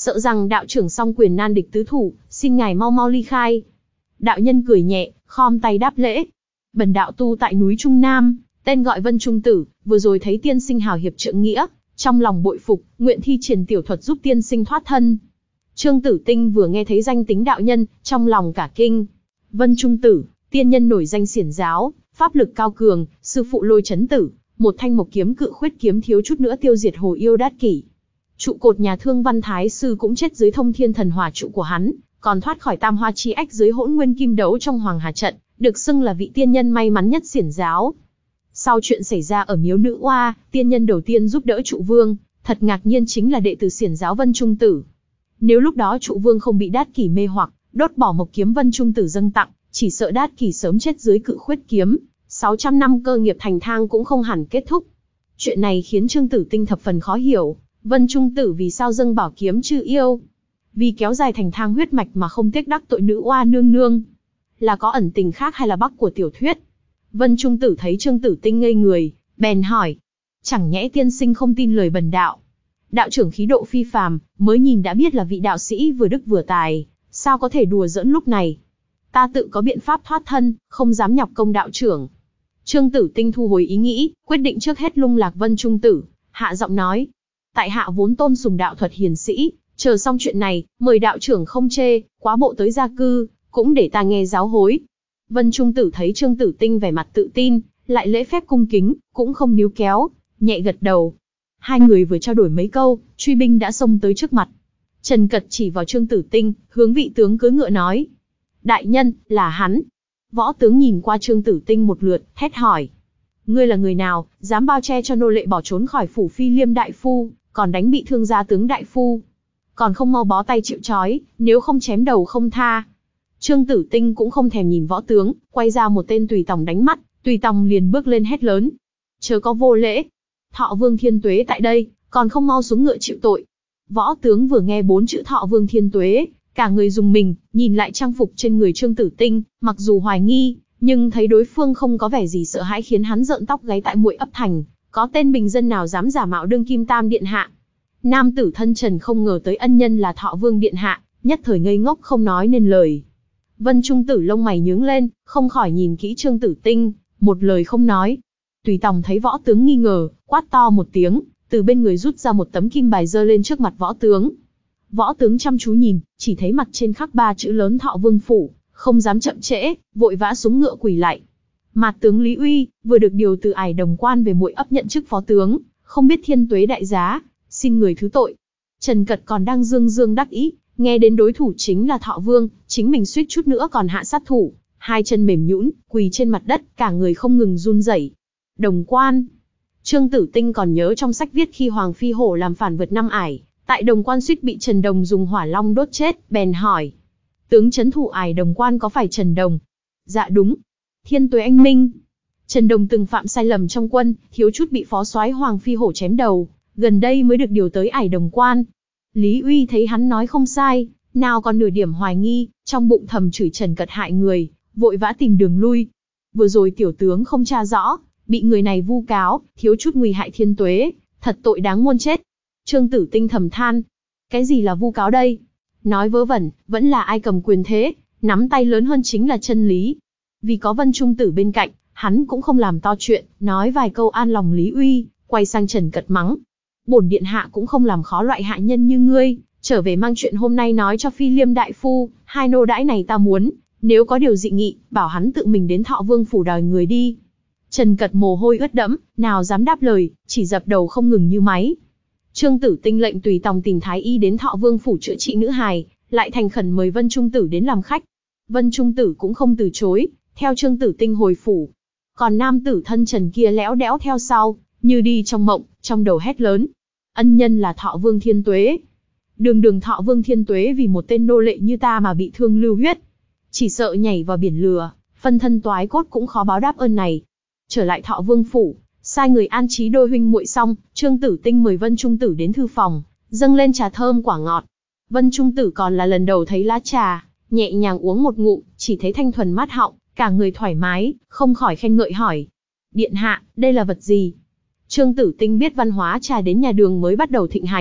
sợ rằng đạo trưởng song quyền nan địch tứ thủ, xin ngài mau mau ly khai. Đạo nhân cười nhẹ, khom tay đáp lễ. Bần đạo tu tại núi Trung Nam, tên gọi Vân Trung Tử, vừa rồi thấy tiên sinh hào hiệp trượng nghĩa, trong lòng bội phục, nguyện thi triển tiểu thuật giúp tiên sinh thoát thân. Trương Tử Tinh vừa nghe thấy danh tính đạo nhân, trong lòng cả kinh. Vân Trung Tử, tiên nhân nổi danh xiển giáo, pháp lực cao cường, sư phụ Lôi Chấn Tử, một thanh mộc kiếm cự khuyết kiếm thiếu chút nữa tiêu diệt Hồ Yêu Đát Kỷ. Trụ cột nhà Thương Văn Thái sư cũng chết dưới Thông Thiên Thần Hỏa trụ của hắn, còn thoát khỏi Tam Hoa chi ách dưới Hỗn Nguyên Kim đấu trong Hoàng Hà trận, được xưng là vị tiên nhân may mắn nhất xiển giáo. Sau chuyện xảy ra ở Miếu Nữ Oa, tiên nhân đầu tiên giúp đỡ Trụ Vương, thật ngạc nhiên chính là đệ tử xiển giáo Vân Trung Tử. Nếu lúc đó Trụ Vương không bị Đát Kỷ mê hoặc, đốt bỏ mộc kiếm Vân Trung Tử dâng tặng, chỉ sợ Đát Kỷ sớm chết dưới cự khuyết kiếm, sáu trăm năm cơ nghiệp thành thang cũng không hẳn kết thúc. Chuyện này khiến Trương Tử Tinh thập phần khó hiểu, Vân Trung Tử vì sao dâng bảo kiếm chư yêu? Vì kéo dài thành thang huyết mạch mà không tiếc đắc tội nữ oa nương nương. Là có ẩn tình khác hay là bắc của tiểu thuyết? Vân Trung Tử thấy Trương Tử Tinh ngây người, bèn hỏi. Chẳng nhẽ tiên sinh không tin lời bần đạo? Đạo trưởng khí độ phi phàm, mới nhìn đã biết là vị đạo sĩ vừa đức vừa tài, sao có thể đùa giỡn lúc này? Ta tự có biện pháp thoát thân, không dám nhọc công đạo trưởng. Trương Tử Tinh thu hồi ý nghĩ, quyết định trước hết lung lạc Vân Trung Tử, hạ giọng nói. Tại hạ vốn tôn sùng đạo thuật hiền sĩ, chờ xong chuyện này, mời đạo trưởng không chê, quá bộ tới gia cư, cũng để ta nghe giáo hối. Vân Trung Tử thấy Trương Tử Tinh vẻ mặt tự tin, lại lễ phép cung kính, cũng không níu kéo, nhẹ gật đầu. Hai người vừa trao đổi mấy câu, truy binh đã xông tới trước mặt. Trần Cật chỉ vào Trương Tử Tinh, hướng vị tướng cưỡi ngựa nói. Đại nhân, là hắn. Võ tướng nhìn qua Trương Tử Tinh một lượt, hét hỏi. Ngươi là người nào, dám bao che cho nô lệ bỏ trốn khỏi phủ Phi Liêm đại phu, còn đánh bị thương gia tướng đại phu. Còn không mau bó tay chịu trói, nếu không chém đầu không tha. Trương Tử Tinh cũng không thèm nhìn võ tướng, quay ra một tên tùy tòng đánh mắt, tùy tòng liền bước lên hét lớn. Chớ có vô lễ. Thọ Vương Thiên Tuế tại đây, còn không mau xuống ngựa chịu tội. Võ tướng vừa nghe bốn chữ Thọ Vương Thiên Tuế, cả người dùng mình, nhìn lại trang phục trên người Trương Tử Tinh, mặc dù hoài nghi, nhưng thấy đối phương không có vẻ gì sợ hãi khiến hắn rợn tóc gáy tại Muội Ấp Thành, có tên bình dân nào dám giả mạo đương kim tam điện hạ. Nam tử thân trần không ngờ tới ân nhân là Thọ Vương điện hạ, nhất thời ngây ngốc không nói nên lời. Vân Trung Tử lông mày nhướng lên, không khỏi nhìn kỹ Trương Tử Tinh, một lời không nói. Tùy tòng thấy võ tướng nghi ngờ, quát to một tiếng, từ bên người rút ra một tấm kim bài giơ lên trước mặt võ tướng. Võ tướng chăm chú nhìn, chỉ thấy mặt trên khắc ba chữ lớn Thọ Vương phủ, không dám chậm trễ, vội vã xuống ngựa quỳ lại. Mạt tướng Lý Uy, vừa được điều từ Ải Đồng Quan về Muội Ấp nhận chức phó tướng, không biết thiên tuế đại giá, xin người thứ tội. Trần Cật còn đang dương dương đắc ý, nghe đến đối thủ chính là Thọ Vương, chính mình suýt chút nữa còn hạ sát thủ, hai chân mềm nhũn, quỳ trên mặt đất, cả người không ngừng run rẩy. Đồng Quan. Trương Tử Tinh còn nhớ trong sách viết khi Hoàng Phi Hổ làm phản vượt năm Ải, tại Đồng Quan suýt bị Trần Đồng dùng hỏa long đốt chết, bèn hỏi. Tướng trấn thủ Ải Đồng Quan có phải Trần Đồng? Dạ đúng. Thiên tuế anh minh. Trần Đồng từng phạm sai lầm trong quân, thiếu chút bị phó soái Hoàng Phi Hổ chém đầu, gần đây mới được điều tới Ải Đồng Quan. Lý Uy thấy hắn nói không sai, nào còn nửa điểm hoài nghi, trong bụng thầm chửi Trần Cật hại người, vội vã tìm đường lui. Vừa rồi tiểu tướng không tra rõ, bị người này vu cáo, thiếu chút nguy hại thiên tuế, thật tội đáng muôn chết. Trương Tử Tinh thầm than, cái gì là vu cáo đây? Nói vớ vẩn, vẫn là ai cầm quyền thế, nắm tay lớn hơn chính là chân lý. Vì có Vân Trung Tử bên cạnh, hắn cũng không làm to chuyện, nói vài câu an lòng Lý Uy, quay sang Trần Cật mắng. Bổn điện hạ cũng không làm khó loại hạ nhân như ngươi, trở về mang chuyện hôm nay nói cho Phi Liêm đại phu, hai nô đãi này ta muốn, nếu có điều dị nghị, bảo hắn tự mình đến Thọ Vương phủ đòi người đi. Trần Cật mồ hôi ướt đẫm, nào dám đáp lời, chỉ dập đầu không ngừng như máy. Trương Tử Tinh lệnh tùy tòng tìm thái y đến Thọ Vương phủ chữa trị nữ hài, lại thành khẩn mời Vân Trung Tử đến làm khách. Vân Trung Tử cũng không từ chối, theo Trương Tử Tinh hồi phủ. Còn nam tử thân trần kia lẽo đẽo theo sau, như đi trong mộng, trong đầu hét lớn. Ân nhân là Thọ Vương Thiên Tuế. Đường đường Thọ Vương Thiên Tuế vì một tên nô lệ như ta mà bị thương lưu huyết. Chỉ sợ nhảy vào biển lừa, phân thân toái cốt cũng khó báo đáp ơn này. Trở lại Thọ Vương phủ, sai người an trí đôi huynh muội xong, Trương Tử Tinh mời Vân Trung Tử đến thư phòng, dâng lên trà thơm quả ngọt. Vân Trung Tử còn là lần đầu thấy lá trà, nhẹ nhàng uống một ngụm, chỉ thấy thanh thuần mát họng, cả người thoải mái, không khỏi khen ngợi hỏi. Điện hạ, đây là vật gì? Trương Tử Tinh biết văn hóa trà đến nhà đường mới bắt đầu thịnh hành,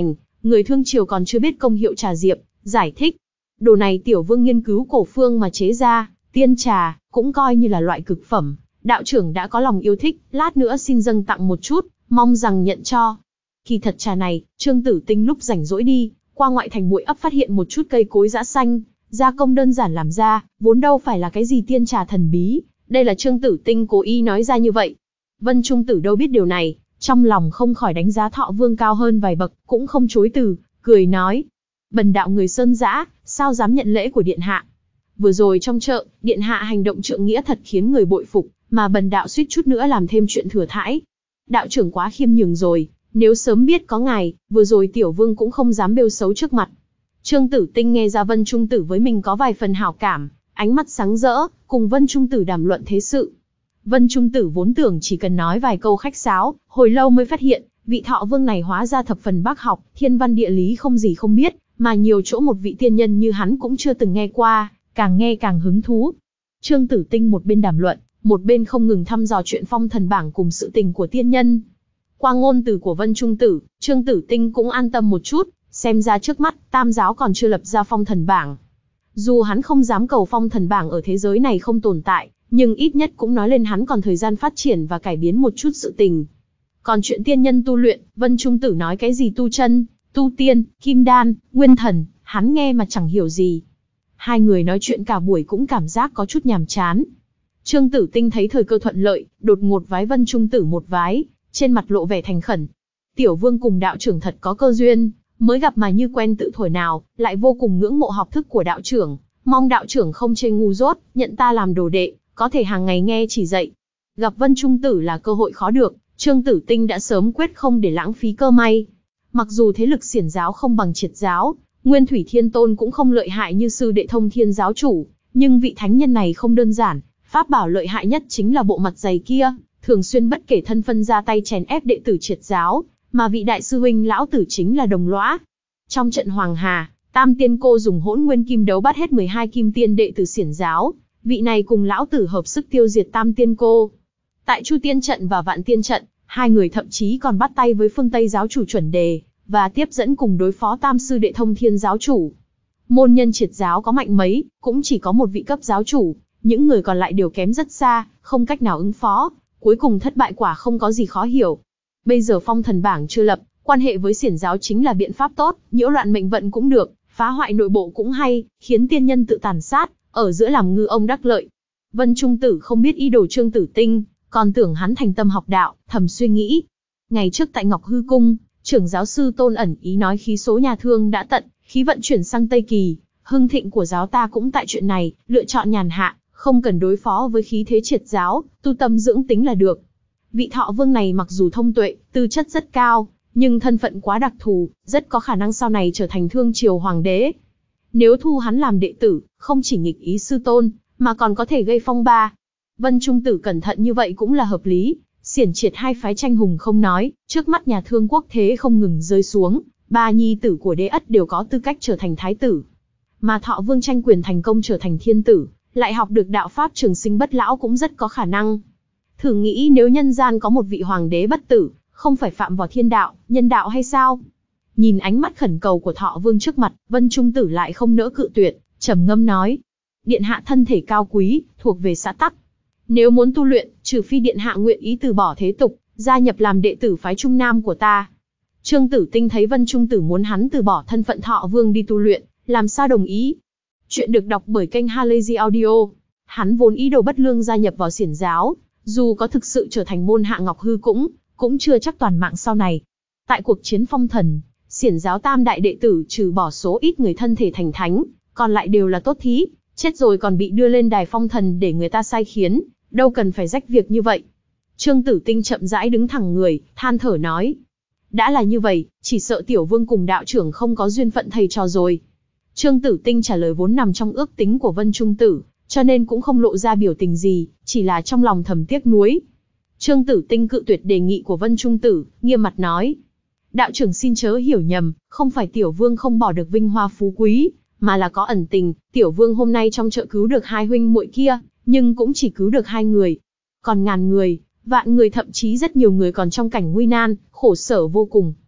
người thương triều còn chưa biết công hiệu trà diệp, giải thích. Đồ này tiểu vương nghiên cứu cổ phương mà chế ra, tiên trà, cũng coi như là loại cực phẩm. Đạo trưởng đã có lòng yêu thích, lát nữa xin dâng tặng một chút, mong rằng nhận cho. Kỳ thật trà này, Trương Tử Tinh lúc rảnh rỗi đi, qua ngoại thành Muội ấp phát hiện một chút cây cối giã xanh, gia công đơn giản làm ra, vốn đâu phải là cái gì tiên trà thần bí, đây là Trương Tử Tinh cố ý nói ra như vậy. Vân Trung Tử đâu biết điều này, trong lòng không khỏi đánh giá Thọ Vương cao hơn vài bậc, cũng không chối từ, cười nói. Bần đạo người sơn dã, sao dám nhận lễ của điện hạ. Vừa rồi trong chợ, điện hạ hành động trượng nghĩa thật khiến người bội phục, mà bần đạo suýt chút nữa làm thêm chuyện thừa thãi. Đạo trưởng quá khiêm nhường rồi, nếu sớm biết có ngài, vừa rồi tiểu vương cũng không dám bêu xấu trước mặt. Trương Tử Tinh nghe ra Vân Trung Tử với mình có vài phần hảo cảm, ánh mắt sáng rỡ, cùng Vân Trung Tử đàm luận thế sự. Vân Trung Tử vốn tưởng chỉ cần nói vài câu khách sáo, hồi lâu mới phát hiện, vị Thọ Vương này hóa ra thập phần bác học, thiên văn địa lý không gì không biết, mà nhiều chỗ một vị tiên nhân như hắn cũng chưa từng nghe qua, càng nghe càng hứng thú. Trương Tử Tinh một bên đàm luận, một bên không ngừng thăm dò chuyện phong thần bảng cùng sự tình của tiên nhân. Qua ngôn từ của Vân Trung Tử, Trương Tử Tinh cũng an tâm một chút, xem ra trước mắt, Tam giáo còn chưa lập ra phong thần bảng. Dù hắn không dám cầu phong thần bảng ở thế giới này không tồn tại, nhưng ít nhất cũng nói lên hắn còn thời gian phát triển và cải biến một chút sự tình. Còn chuyện tiên nhân tu luyện, Vân Trung Tử nói cái gì tu chân, tu tiên, kim đan, nguyên thần, hắn nghe mà chẳng hiểu gì. Hai người nói chuyện cả buổi cũng cảm giác có chút nhàm chán. Trương Tử Tinh thấy thời cơ thuận lợi, đột ngột vái Vân Trung Tử một vái, trên mặt lộ vẻ thành khẩn. Tiểu vương cùng đạo trưởng thật có cơ duyên, mới gặp mà như quen tự thổi nào, lại vô cùng ngưỡng mộ học thức của đạo trưởng, mong đạo trưởng không chê ngu dốt, nhận ta làm đồ đệ, có thể hàng ngày nghe chỉ dạy. Gặp Vân Trung Tử là cơ hội khó được, Trương Tử Tinh đã sớm quyết không để lãng phí cơ may. Mặc dù thế lực xiển giáo không bằng triệt giáo, Nguyên Thủy Thiên Tôn cũng không lợi hại như sư đệ Thông Thiên giáo chủ, nhưng vị thánh nhân này không đơn giản, pháp bảo lợi hại nhất chính là bộ mặt dày kia, thường xuyên bất kể thân phân ra tay chèn ép đệ tử triệt giáo, mà vị đại sư huynh lão tử chính là Đồng Lõa. Trong trận Hoàng Hà, Tam Tiên Cô dùng Hỗn Nguyên Kim đấu bắt hết mười hai kim tiên đệ tử xiển giáo, vị này cùng lão tử hợp sức tiêu diệt Tam Tiên Cô. Tại Chu Tiên trận và Vạn Tiên trận, hai người thậm chí còn bắt tay với phương Tây giáo chủ Chuẩn Đề, và tiếp dẫn cùng đối phó Tam sư đệ Thông Thiên giáo chủ. Môn nhân triệt giáo có mạnh mấy, cũng chỉ có một vị cấp giáo chủ, những người còn lại đều kém rất xa, không cách nào ứng phó, cuối cùng thất bại quả không có gì khó hiểu. Bây giờ phong thần bảng chưa lập, quan hệ với xiển giáo chính là biện pháp tốt, nhiễu loạn mệnh vận cũng được, phá hoại nội bộ cũng hay, khiến tiên nhân tự tàn sát, ở giữa làm ngư ông đắc lợi. Vân Trung Tử không biết ý đồ Trương Tử Tinh, còn tưởng hắn thành tâm học đạo, thầm suy nghĩ. Ngày trước tại Ngọc Hư Cung, trưởng giáo sư Tôn ẩn ý nói khí số nhà thương đã tận, khí vận chuyển sang Tây Kỳ, hưng thịnh của giáo ta cũng tại chuyện này, lựa chọn nhàn hạ, không cần đối phó với khí thế triệt giáo, tu tâm dưỡng tính là được. Vị Thọ Vương này mặc dù thông tuệ, tư chất rất cao, nhưng thân phận quá đặc thù, rất có khả năng sau này trở thành thương triều hoàng đế. Nếu thu hắn làm đệ tử, không chỉ nghịch ý sư tôn, mà còn có thể gây phong ba. Vân Trung Tử cẩn thận như vậy cũng là hợp lý, xiển triệt hai phái tranh hùng không nói, trước mắt nhà Thương quốc thế không ngừng rơi xuống, ba nhi tử của đế ất đều có tư cách trở thành thái tử. Mà Thọ Vương tranh quyền thành công trở thành thiên tử, lại học được đạo pháp trường sinh bất lão cũng rất có khả năng. Thử nghĩ nếu nhân gian có một vị hoàng đế bất tử, không phải phạm vào thiên đạo, nhân đạo hay sao? Nhìn ánh mắt khẩn cầu của Thọ Vương trước mặt, Vân Trung Tử lại không nỡ cự tuyệt, trầm ngâm nói: Điện hạ thân thể cao quý, thuộc về xã tắc. Nếu muốn tu luyện, trừ phi điện hạ nguyện ý từ bỏ thế tục, gia nhập làm đệ tử phái Trung Nam của ta. Trương Tử Tinh thấy Vân Trung Tử muốn hắn từ bỏ thân phận Thọ Vương đi tu luyện, làm sao đồng ý? Chuyện được đọc bởi kênh Halazy Audio. Hắn vốn ý đồ bất lương gia nhập vào xiển giáo, dù có thực sự trở thành môn hạ Ngọc Hư cũng, cũng chưa chắc toàn mạng sau này. Tại cuộc chiến phong thần, xiển giáo tam đại đệ tử trừ bỏ số ít người thân thể thành thánh, còn lại đều là tốt thí, chết rồi còn bị đưa lên đài phong thần để người ta sai khiến, đâu cần phải rách việc như vậy. Trương Tử Tinh chậm rãi đứng thẳng người, than thở nói: đã là như vậy, chỉ sợ tiểu vương cùng đạo trưởng không có duyên phận thầy trò rồi. Trương Tử Tinh trả lời vốn nằm trong ước tính của Vân Trung Tử, cho nên cũng không lộ ra biểu tình gì, chỉ là trong lòng thầm tiếc nuối. Trương Tử Tinh cự tuyệt đề nghị của Vân Trung Tử, nghiêm mặt nói: đạo trưởng xin chớ hiểu nhầm, không phải tiểu vương không bỏ được vinh hoa phú quý, mà là có ẩn tình. Tiểu vương hôm nay trong chợ cứu được hai huynh muội kia, nhưng cũng chỉ cứu được hai người, còn ngàn người, vạn người, thậm chí rất nhiều người còn trong cảnh nguy nan, khổ sở vô cùng.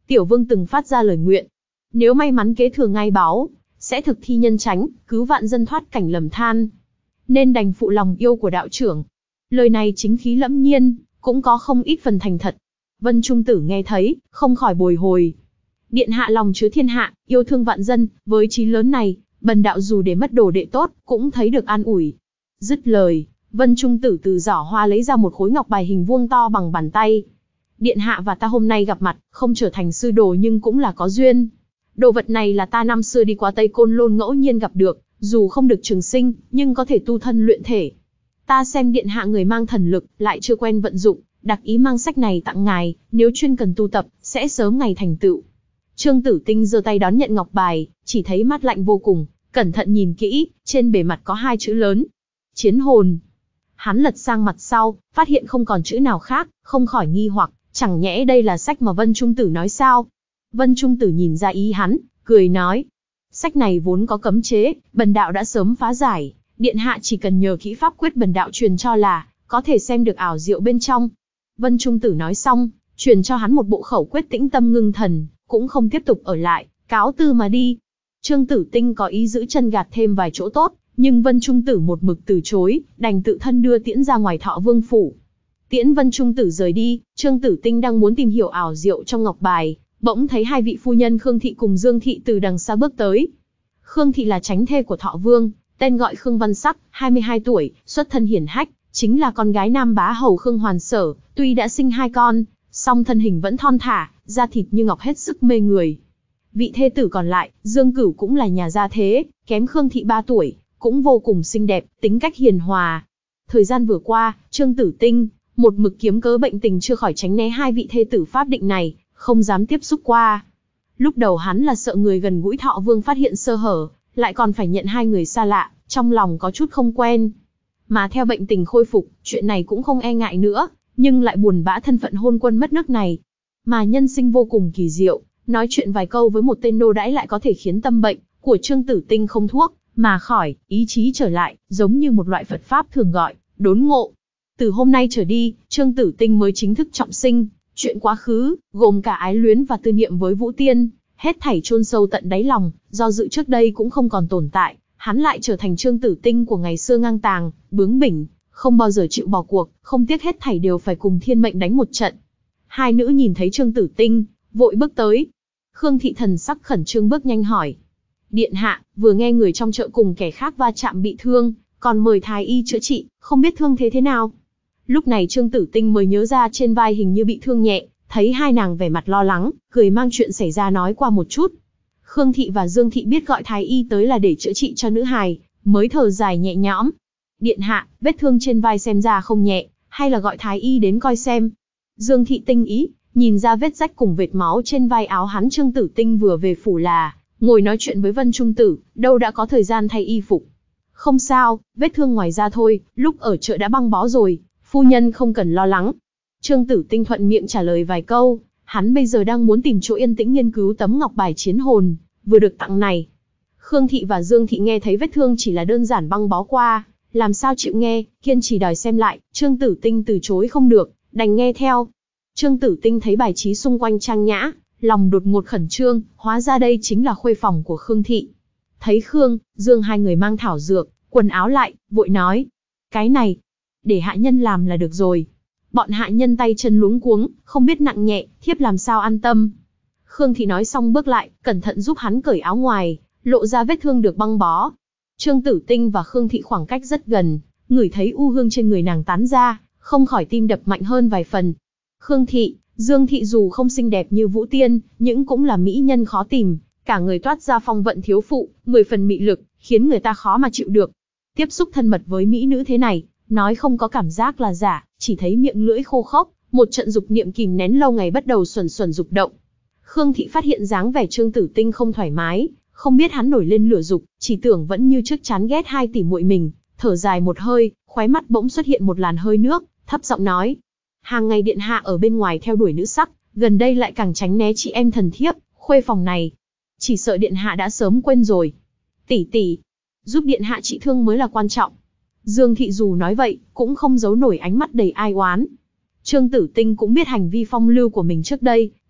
Tiểu vương từng phát ra lời nguyện. Nếu may mắn kế thừa ngai báu, sẽ thực thi nhân chánh, cứu vạn dân thoát cảnh lầm than. Nên đành phụ lòng yêu của đạo trưởng. Lời này chính khí lẫm nhiên, cũng có không ít phần thành thật. Vân Trung Tử nghe thấy, không khỏi bồi hồi. Điện hạ lòng chứa thiên hạ, yêu thương vạn dân, với chí lớn này, bần đạo dù để mất đồ đệ tốt, cũng thấy được an ủi. Dứt lời, Vân Trung Tử từ giỏ hoa lấy ra một khối ngọc bài hình vuông to bằng bàn tay. Điện hạ và ta hôm nay gặp mặt, không trở thành sư đồ nhưng cũng là có duyên. Đồ vật này là ta năm xưa đi qua Tây Côn Lôn ngẫu nhiên gặp được, dù không được trường sinh, nhưng có thể tu thân luyện thể. Ta xem điện hạ người mang thần lực, lại chưa quen vận dụng, đặc ý mang sách này tặng ngài, nếu chuyên cần tu tập, sẽ sớm ngày thành tựu. Trương Tử Tinh giơ tay đón nhận ngọc bài, chỉ thấy mát lạnh vô cùng, cẩn thận nhìn kỹ, trên bề mặt có hai chữ lớn. Chiến hồn. Hắn lật sang mặt sau, phát hiện không còn chữ nào khác, không khỏi nghi hoặc, chẳng nhẽ đây là sách mà Vân Trung Tử nói sao? Vân Trung Tử nhìn ra ý hắn, cười nói. Sách này vốn có cấm chế, bần đạo đã sớm phá giải, điện hạ chỉ cần nhờ kỹ pháp quyết bần đạo truyền cho là, có thể xem được ảo diệu bên trong. Vân Trung Tử nói xong, truyền cho hắn một bộ khẩu quyết tĩnh tâm ngưng thần, cũng không tiếp tục ở lại, cáo từ mà đi. Trương Tử Tinh có ý giữ chân gạt thêm vài chỗ tốt, nhưng Vân Trung Tử một mực từ chối, đành tự thân đưa tiễn ra ngoài Thọ Vương phủ. Tiễn Vân Trung Tử rời đi, Trương Tử Tinh đang muốn tìm hiểu ảo diệu trong ngọc bài, bỗng thấy hai vị phu nhân Khương Thị cùng Dương Thị từ đằng xa bước tới. Khương Thị là chánh thê của Thọ Vương, tên gọi Khương Văn Sắc, hai mươi hai tuổi, xuất thân hiển hách, chính là con gái Nam Bá Hầu Khương Hoàn Sở, tuy đã sinh hai con, song thân hình vẫn thon thả, da thịt như ngọc hết sức mê người. Vị thê tử còn lại, Dương Cửu cũng là nhà gia thế, kém Khương Thị ba tuổi, cũng vô cùng xinh đẹp, tính cách hiền hòa. Thời gian vừa qua, Trương Tử Tinh, một mực kiếm cớ bệnh tình chưa khỏi tránh né hai vị thê tử pháp định này, không dám tiếp xúc qua. Lúc đầu hắn là sợ người gần gũi Thọ Vương phát hiện sơ hở, lại còn phải nhận hai người xa lạ, trong lòng có chút không quen. Mà theo bệnh tình khôi phục, chuyện này cũng không e ngại nữa, nhưng lại buồn bã thân phận hôn quân mất nước này. Mà nhân sinh vô cùng kỳ diệu, nói chuyện vài câu với một tên nô đãi lại có thể khiến tâm bệnh của Trương Tử Tinh không thuốc mà khỏi, ý chí trở lại, giống như một loại Phật pháp thường gọi, đốn ngộ. Từ hôm nay trở đi, Trương Tử Tinh mới chính thức trọng sinh, chuyện quá khứ, gồm cả ái luyến và tư niệm với Vũ Tiên, hết thảy chôn sâu tận đáy lòng, do dự trước đây cũng không còn tồn tại, hắn lại trở thành Trương Tử Tinh của ngày xưa ngang tàng, bướng bỉnh, không bao giờ chịu bỏ cuộc, không tiếc hết thảy đều phải cùng thiên mệnh đánh một trận. Hai nữ nhìn thấy Trương Tử Tinh, vội bước tới. Khương Thị thần sắc khẩn trương bước nhanh hỏi. Điện hạ, vừa nghe người trong chợ cùng kẻ khác va chạm bị thương, còn mời thái y chữa trị, không biết thương thế thế nào. Lúc này Trương Tử Tinh mới nhớ ra trên vai hình như bị thương nhẹ, thấy hai nàng vẻ mặt lo lắng, cười mang chuyện xảy ra nói qua một chút. Khương Thị và Dương Thị biết gọi thái y tới là để chữa trị cho nữ hài, mới thở dài nhẹ nhõm. Điện hạ, vết thương trên vai xem ra không nhẹ, hay là gọi thái y đến coi xem. Dương Thị tinh ý, nhìn ra vết rách cùng vệt máu trên vai áo hắn. Trương Tử Tinh vừa về phủ là ngồi nói chuyện với Vân Trung Tử, đâu đã có thời gian thay y phục. Không sao, vết thương ngoài da thôi, lúc ở chợ đã băng bó rồi, phu nhân không cần lo lắng. Trương Tử Tinh thuận miệng trả lời vài câu, hắn bây giờ đang muốn tìm chỗ yên tĩnh nghiên cứu tấm ngọc bài chiến hồn, vừa được tặng này. Khương Thị và Dương Thị nghe thấy vết thương chỉ là đơn giản băng bó qua, làm sao chịu nghe, kiên trì đòi xem lại, Trương Tử Tinh từ chối không được, đành nghe theo. Trương Tử Tinh thấy bài trí xung quanh trang nhã, lòng đột ngột khẩn trương, hóa ra đây chính là khuê phòng của Khương Thị. Thấy Khương, Dương hai người mang thảo dược, quần áo lại, vội nói. Cái này, để hạ nhân làm là được rồi. Bọn hạ nhân tay chân luống cuống, không biết nặng nhẹ, thiếp làm sao an tâm. Khương Thị nói xong bước lại, cẩn thận giúp hắn cởi áo ngoài, lộ ra vết thương được băng bó. Trương Tử Tinh và Khương Thị khoảng cách rất gần, ngửi thấy u hương trên người nàng tán ra, không khỏi tim đập mạnh hơn vài phần. Khương Thị, Dương Thị dù không xinh đẹp như Vũ Tiên, nhưng cũng là mỹ nhân khó tìm, cả người toát ra phong vận thiếu phụ, mười phần mị lực, khiến người ta khó mà chịu được. Tiếp xúc thân mật với mỹ nữ thế này, nói không có cảm giác là giả, chỉ thấy miệng lưỡi khô khốc, một trận dục niệm kìm nén lâu ngày bắt đầu xuẩn xuẩn dục động. Khương Thị phát hiện dáng vẻ Trương Tử Tinh không thoải mái, không biết hắn nổi lên lửa dục, chỉ tưởng vẫn như trước chán ghét hai tỷ muội mình, thở dài một hơi, khóe mắt bỗng xuất hiện một làn hơi nước, thấp giọng nói: hàng ngày điện hạ ở bên ngoài theo đuổi nữ sắc, gần đây lại càng tránh né chị em thần thiếp, khuê phòng này, chỉ sợ điện hạ đã sớm quên rồi. Tỷ tỷ, giúp điện hạ trị thương mới là quan trọng. Dương Thị dù nói vậy, cũng không giấu nổi ánh mắt đầy ai oán. Trương Tử Tinh cũng biết hành vi phong lưu của mình trước đây,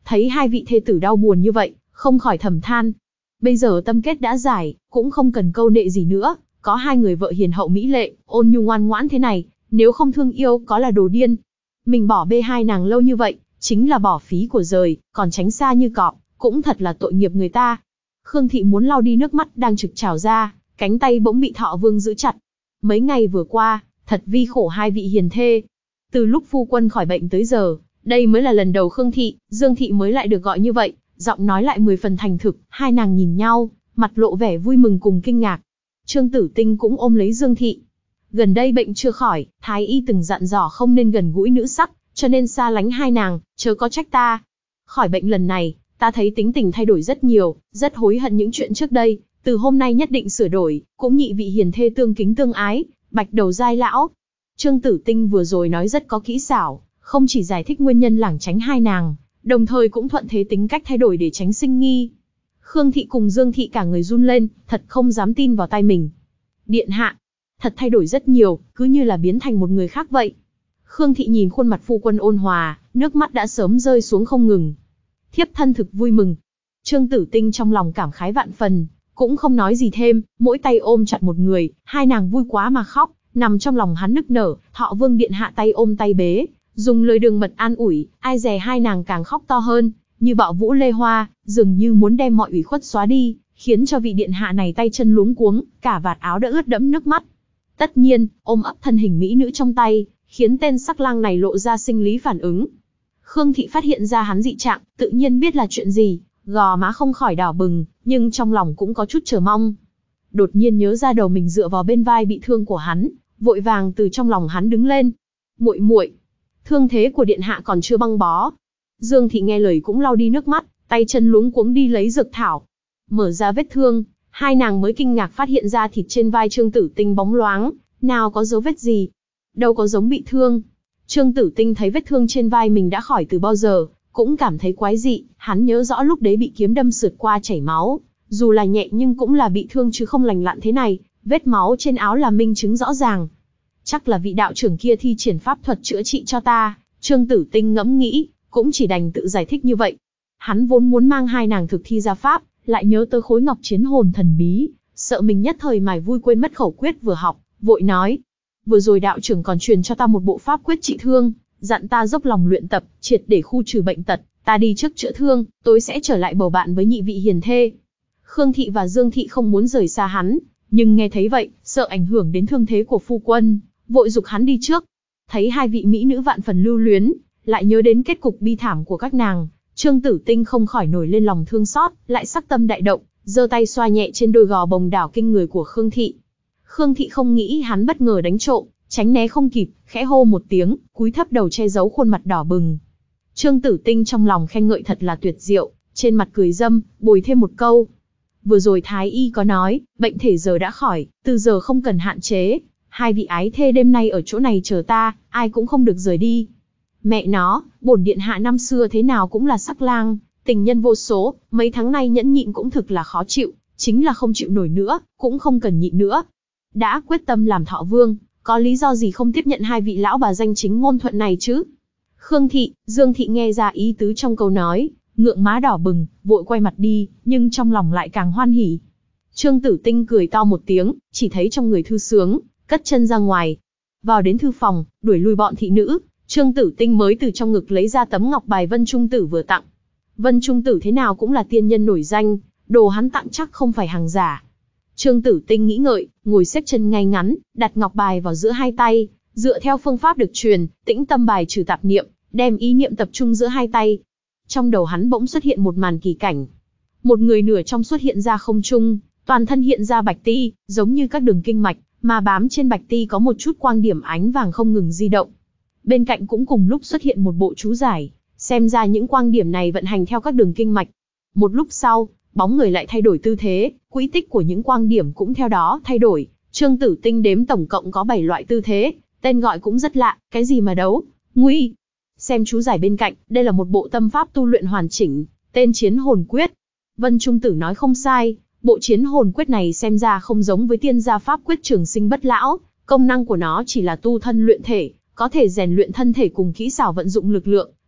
thấy hai vị thê tử đau buồn như vậy, không khỏi thầm than. Bây giờ tâm kết đã giải, cũng không cần câu nệ gì nữa, có hai người vợ hiền hậu mỹ lệ, ôn nhu ngoan ngoãn thế này, nếu không thương yêu có là đồ điên. Mình bỏ bê hai nàng lâu như vậy, chính là bỏ phí của rời, còn tránh xa như cọp, cũng thật là tội nghiệp người ta. Khương Thị muốn lau đi nước mắt đang trực trào ra, cánh tay bỗng bị Thọ Vương giữ chặt. Mấy ngày vừa qua, thật vi khổ hai vị hiền thê. Từ lúc phu quân khỏi bệnh tới giờ, đây mới là lần đầu Khương Thị, Dương Thị mới lại được gọi như vậy, giọng nói lại mười phần thành thực, hai nàng nhìn nhau, mặt lộ vẻ vui mừng cùng kinh ngạc. Trương Tử Tinh cũng ôm lấy Dương Thị. Gần đây bệnh chưa khỏi, Thái Y từng dặn dò không nên gần gũi nữ sắc, cho nên xa lánh hai nàng, chớ có trách ta. Khỏi bệnh lần này, ta thấy tính tình thay đổi rất nhiều, rất hối hận những chuyện trước đây, từ hôm nay nhất định sửa đổi, cũng nhị vị hiền thê tương kính tương ái, bạch đầu giai lão. Trương Tử Tinh vừa rồi nói rất có kỹ xảo, không chỉ giải thích nguyên nhân lảng tránh hai nàng, đồng thời cũng thuận thế tính cách thay đổi để tránh sinh nghi. Khương Thị cùng Dương Thị cả người run lên, thật không dám tin vào tai mình. Điện hạ, thật thay đổi rất nhiều, cứ như là biến thành một người khác vậy. Khương Thị nhìn khuôn mặt phu quân ôn hòa, nước mắt đã sớm rơi xuống không ngừng. Thiếp thân thực vui mừng. Trương Tử Tinh trong lòng cảm khái vạn phần, cũng không nói gì thêm, mỗi tay ôm chặt một người, hai nàng vui quá mà khóc, nằm trong lòng hắn nức nở. Thọ Vương điện hạ tay ôm tay bế, dùng lời đường mật an ủi, ai dè hai nàng càng khóc to hơn, như bạo vũ lê hoa, dường như muốn đem mọi ủy khuất xóa đi, khiến cho vị điện hạ này tay chân luống cuống, cả vạt áo đã ướt đẫm nước mắt. Tất nhiên, ôm ấp thân hình mỹ nữ trong tay, khiến tên sắc lang này lộ ra sinh lý phản ứng. Khương Thị phát hiện ra hắn dị trạng, tự nhiên biết là chuyện gì, gò má không khỏi đỏ bừng, nhưng trong lòng cũng có chút chờ mong. Đột nhiên nhớ ra đầu mình dựa vào bên vai bị thương của hắn, vội vàng từ trong lòng hắn đứng lên. Muội muội, thương thế của điện hạ còn chưa băng bó. Dương Thị nghe lời cũng lau đi nước mắt, tay chân luống cuống đi lấy dược thảo. Mở ra vết thương, hai nàng mới kinh ngạc phát hiện ra thịt trên vai Trương Tử Tinh bóng loáng, nào có dấu vết gì, đâu có giống bị thương. Trương Tử Tinh thấy vết thương trên vai mình đã khỏi từ bao giờ, cũng cảm thấy quái dị, hắn nhớ rõ lúc đấy bị kiếm đâm sượt qua chảy máu, dù là nhẹ nhưng cũng là bị thương chứ không lành lặn thế này, vết máu trên áo là minh chứng rõ ràng. Chắc là vị đạo trưởng kia thi triển pháp thuật chữa trị cho ta, Trương Tử Tinh ngẫm nghĩ, cũng chỉ đành tự giải thích như vậy. Hắn vốn muốn mang hai nàng thực thi ra pháp, lại nhớ tới khối ngọc chiến hồn thần bí, sợ mình nhất thời mải vui quên mất khẩu quyết vừa học, vội nói. Vừa rồi đạo trưởng còn truyền cho ta một bộ pháp quyết trị thương, dặn ta dốc lòng luyện tập, triệt để khu trừ bệnh tật, ta đi trước chữa thương, tối sẽ trở lại bầu bạn với nhị vị hiền thê. Khương Thị và Dương Thị không muốn rời xa hắn, nhưng nghe thấy vậy, sợ ảnh hưởng đến thương thế của phu quân, vội giục hắn đi trước. Thấy hai vị mỹ nữ vạn phần lưu luyến, lại nhớ đến kết cục bi thảm của các nàng, Trương Tử Tinh không khỏi nổi lên lòng thương xót, lại sắc tâm đại động, giơ tay xoa nhẹ trên đôi gò bồng đảo kinh người của Khương Thị. Khương Thị không nghĩ hắn bất ngờ đánh trộm, tránh né không kịp, khẽ hô một tiếng, cúi thấp đầu che giấu khuôn mặt đỏ bừng. Trương Tử Tinh trong lòng khen ngợi thật là tuyệt diệu, trên mặt cười dâm, bồi thêm một câu. Vừa rồi Thái Y có nói, bệnh thể giờ đã khỏi, từ giờ không cần hạn chế, hai vị ái thê đêm nay ở chỗ này chờ ta, ai cũng không được rời đi. Mẹ nó, bổn điện hạ năm xưa thế nào cũng là sắc lang, tình nhân vô số, mấy tháng nay nhẫn nhịn cũng thực là khó chịu, chính là không chịu nổi nữa, cũng không cần nhịn nữa. Đã quyết tâm làm Thọ Vương, có lý do gì không tiếp nhận hai vị lão bà danh chính ngôn thuận này chứ? Khương Thị, Dương Thị nghe ra ý tứ trong câu nói, ngượng má đỏ bừng, vội quay mặt đi, nhưng trong lòng lại càng hoan hỉ. Trương Tử Tinh cười to một tiếng, chỉ thấy trong người thư sướng, cất chân ra ngoài. Vào đến thư phòng, đuổi lui bọn thị nữ, Trương Tử Tinh mới từ trong ngực lấy ra tấm ngọc bài Vân Trung Tử vừa tặng. Vân Trung Tử thế nào cũng là tiên nhân nổi danh, đồ hắn tặng chắc không phải hàng giả. Trương Tử Tinh nghĩ ngợi, ngồi xếp chân ngay ngắn, đặt ngọc bài vào giữa hai tay, dựa theo phương pháp được truyền, tĩnh tâm bài trừ tạp niệm, đem ý niệm tập trung giữa hai tay. Trong đầu hắn bỗng xuất hiện một màn kỳ cảnh. Một người nửa trong xuất hiện ra không trung, toàn thân hiện ra bạch ti, giống như các đường kinh mạch, mà bám trên bạch ti có một chút quang điểm ánh vàng không ngừng di động. Bên cạnh cũng cùng lúc xuất hiện một bộ chú giải, xem ra những quang điểm này vận hành theo các đường kinh mạch. Một lúc sau, bóng người lại thay đổi tư thế, quỹ tích của những quang điểm cũng theo đó thay đổi. Trương Tử Tinh đếm tổng cộng có bảy loại tư thế, tên gọi cũng rất lạ, cái gì mà đấu, nguy. Xem chú giải bên cạnh, đây là một bộ tâm pháp tu luyện hoàn chỉnh, tên Chiến Hồn Quyết. Vân Trung Tử nói không sai, bộ Chiến Hồn Quyết này xem ra không giống với tiên gia pháp quyết trường sinh bất lão, công năng của nó chỉ là tu thân luyện thể, có thể rèn luyện thân thể cùng kỹ xảo vận dụng lực lượng,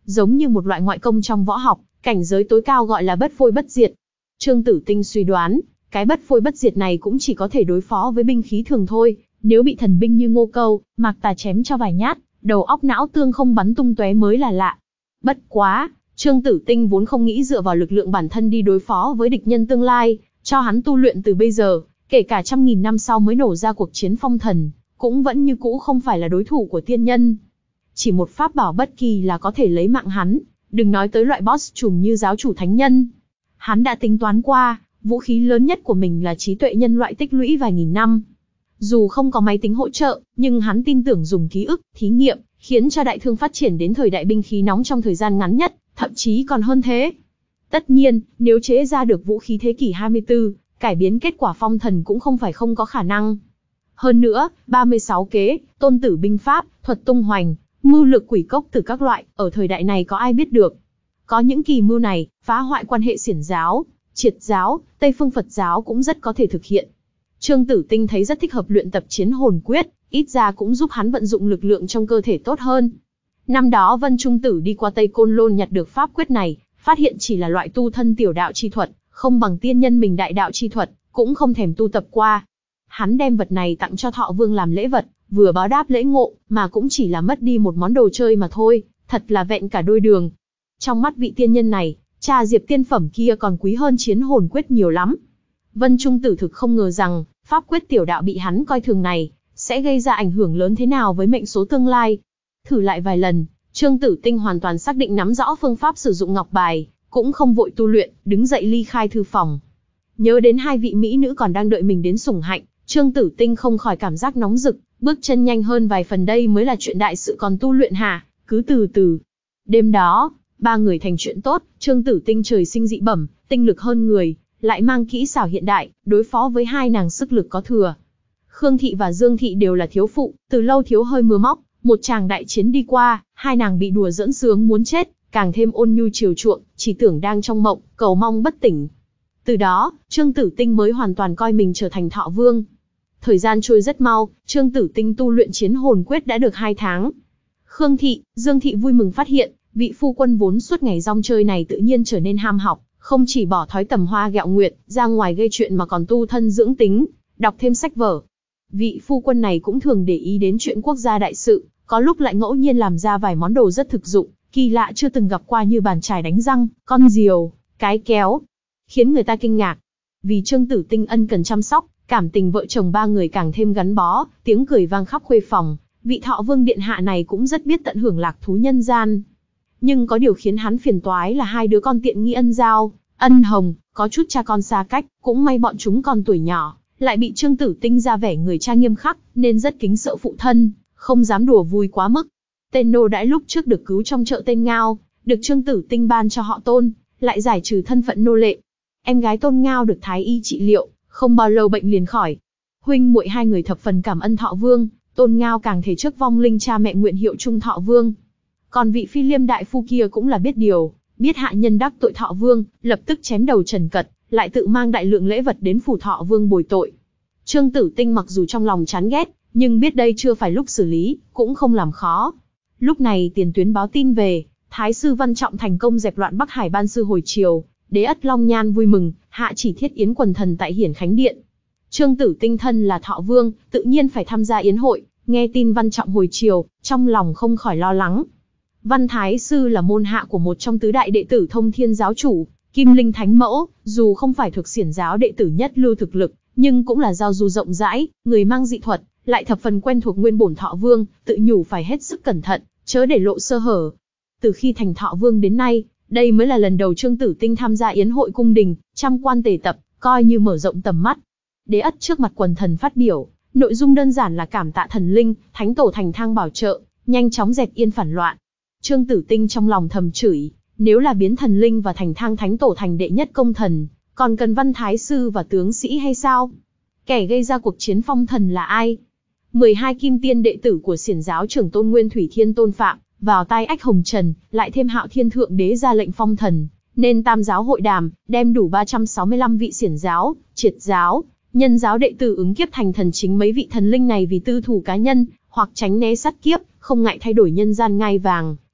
giống như một loại ngoại công trong võ học, cảnh giới tối cao gọi là bất phôi bất diệt. Trương Tử Tinh suy đoán, cái bất phôi bất diệt này cũng chỉ có thể đối phó với binh khí thường thôi, nếu bị thần binh như Ngô Câu, Mạc Tà chém cho vài nhát, đầu óc não tương không bắn tung tóe mới là lạ. Bất quá, Trương Tử Tinh vốn không nghĩ dựa vào lực lượng bản thân đi đối phó với địch nhân tương lai, cho hắn tu luyện từ bây giờ, kể cả trăm nghìn năm sau mới nổ ra cuộc chiến phong thần, cũng vẫn như cũ không phải là đối thủ của tiên nhân. Chỉ một pháp bảo bất kỳ là có thể lấy mạng hắn, đừng nói tới loại boss trùm như giáo chủ thánh nhân. Hắn đã tính toán qua, vũ khí lớn nhất của mình là trí tuệ nhân loại tích lũy vài nghìn năm. Dù không có máy tính hỗ trợ, nhưng hắn tin tưởng dùng ký ức, thí nghiệm, khiến cho đại thương phát triển đến thời đại binh khí nóng trong thời gian ngắn nhất, thậm chí còn hơn thế. Tất nhiên, nếu chế ra được vũ khí thế kỷ hai mươi tư, cải biến kết quả phong thần cũng không phải không có khả năng. Hơn nữa, ba mươi sáu kế, tôn tử binh pháp, thuật tung hoành, mưu lược quỷ cốc từ các loại, ở thời đại này có ai biết được. Có những kỳ mưu này, phá hoại quan hệ xiển giáo, triệt giáo, Tây phương Phật giáo cũng rất có thể thực hiện. Trương Tử Tinh thấy rất thích hợp luyện tập chiến hồn quyết, ít ra cũng giúp hắn vận dụng lực lượng trong cơ thể tốt hơn. Năm đó Vân Trung Tử đi qua Tây Côn Lôn nhặt được pháp quyết này, phát hiện chỉ là loại tu thân tiểu đạo chi thuật, không bằng tiên nhân mình đại đạo chi thuật, cũng không thèm tu tập qua. Hắn đem vật này tặng cho Thọ Vương làm lễ vật, vừa báo đáp lễ ngộ, mà cũng chỉ là mất đi một món đồ chơi mà thôi, thật là vẹn cả đôi đường. Trong mắt vị tiên nhân này, trà diệp tiên phẩm kia còn quý hơn chiến hồn quyết nhiều lắm. Vân Trung Tử thực không ngờ rằng, pháp quyết tiểu đạo bị hắn coi thường này, sẽ gây ra ảnh hưởng lớn thế nào với mệnh số tương lai. Thử lại vài lần, Trương Tử Tinh hoàn toàn xác định nắm rõ phương pháp sử dụng ngọc bài, cũng không vội tu luyện, đứng dậy ly khai thư phòng. Nhớ đến hai vị mỹ nữ còn đang đợi mình đến sủng hạnh, Trương Tử Tinh không khỏi cảm giác nóng rực, bước chân nhanh hơn vài phần, đây mới là chuyện đại sự còn tu luyện hả, cứ từ từ. Đêm đó, ba người thành chuyện tốt, Trương Tử Tinh trời sinh dị bẩm, tinh lực hơn người, lại mang kỹ xảo hiện đại, đối phó với hai nàng sức lực có thừa. Khương Thị và Dương Thị đều là thiếu phụ, từ lâu thiếu hơi mưa móc, một tràng đại chiến đi qua, hai nàng bị đùa giỡn sướng muốn chết, càng thêm ôn nhu chiều chuộng, chỉ tưởng đang trong mộng, cầu mong bất tỉnh. Từ đó, Trương Tử Tinh mới hoàn toàn coi mình trở thành Thọ Vương. Thời gian trôi rất mau, Trương Tử Tinh tu luyện chiến hồn quyết đã được hai tháng. Khương Thị, Dương Thị vui mừng phát hiện, vị phu quân vốn suốt ngày rong chơi này tự nhiên trở nên ham học, không chỉ bỏ thói tầm hoa gẹo nguyệt, ra ngoài gây chuyện mà còn tu thân dưỡng tính, đọc thêm sách vở. Vị phu quân này cũng thường để ý đến chuyện quốc gia đại sự, có lúc lại ngẫu nhiên làm ra vài món đồ rất thực dụng, kỳ lạ chưa từng gặp qua như bàn chải đánh răng, con diều, cái kéo, khiến người ta kinh ngạc. Vì Trương Tử Tinh ân cần chăm sóc, cảm tình vợ chồng ba người càng thêm gắn bó, tiếng cười vang khắp khuê phòng, vị Thọ Vương điện hạ này cũng rất biết tận hưởng lạc thú nhân gian. Nhưng có điều khiến hắn phiền toái là hai đứa con tiện nghi Ân Giao, Ân Hồng, có chút cha con xa cách, cũng may bọn chúng còn tuổi nhỏ, lại bị Trương Tử Tinh ra vẻ người cha nghiêm khắc, nên rất kính sợ phụ thân, không dám đùa vui quá mức. Tên nô đãi lúc trước được cứu trong chợ tên Ngao, được Trương Tử Tinh ban cho họ Tôn, lại giải trừ thân phận nô lệ. Em gái Tôn Ngao được thái y trị liệu, không bao lâu bệnh liền khỏi. Huynh muội hai người thập phần cảm ơn Thọ Vương, Tôn Ngao càng thể trước vong linh cha mẹ nguyện hiệu chung Thọ Vương. Còn vị Phi Liêm đại phu kia cũng là biết điều, biết hạ nhân đắc tội Thọ Vương, lập tức chém đầu Trần Cật, lại tự mang đại lượng lễ vật đến phủ Thọ Vương bồi tội. Trương Tử Tinh mặc dù trong lòng chán ghét, nhưng biết đây chưa phải lúc xử lý, cũng không làm khó. Lúc này tiền tuyến báo tin về, Thái sư Văn Trọng thành công dẹp loạn Bắc Hải ban sư hồi triều, Đế Ất Long Nhan vui mừng, hạ chỉ thiết yến quần thần tại Hiển Khánh Điện. Trương Tử Tinh thân là Thọ Vương, tự nhiên phải tham gia yến hội, nghe tin Văn Trọng hồi triều, trong lòng không khỏi lo lắng. Văn Thái sư là môn hạ của một trong tứ đại đệ tử Thông Thiên giáo chủ, Kim Linh Thánh Mẫu, dù không phải thuộc xiển giáo đệ tử nhất lưu thực lực, nhưng cũng là giao du rộng rãi, người mang dị thuật, lại thập phần quen thuộc nguyên bổn Thọ Vương, tự nhủ phải hết sức cẩn thận, chớ để lộ sơ hở. Từ khi thành Thọ Vương đến nay, đây mới là lần đầu Trương Tử Tinh tham gia yến hội cung đình, trăm quan tề tập, coi như mở rộng tầm mắt. Đế Ất trước mặt quần thần phát biểu, nội dung đơn giản là cảm tạ thần linh, thánh tổ thành thang bảo trợ, nhanh chóng dẹp yên phản loạn. Trương Tử Tinh trong lòng thầm chửi, nếu là biến thần linh và thành thang thánh tổ thành đệ nhất công thần, còn cần Văn Thái sư và tướng sĩ hay sao? Kẻ gây ra cuộc chiến phong thần là ai? mười hai kim tiên đệ tử của xiển giáo trưởng Tôn Nguyên Thủy Thiên Tôn Phạm, vào tay Ách Hồng Trần, lại thêm Hạo Thiên Thượng Đế ra lệnh phong thần, nên tam giáo hội đàm, đem đủ ba trăm sáu mươi lăm vị xiển giáo, triệt giáo, nhân giáo đệ tử ứng kiếp thành thần chính. Mấy vị thần linh này vì tư thủ cá nhân, hoặc tránh né sát kiếp, không ngại thay đổi nhân gian ngai vàng,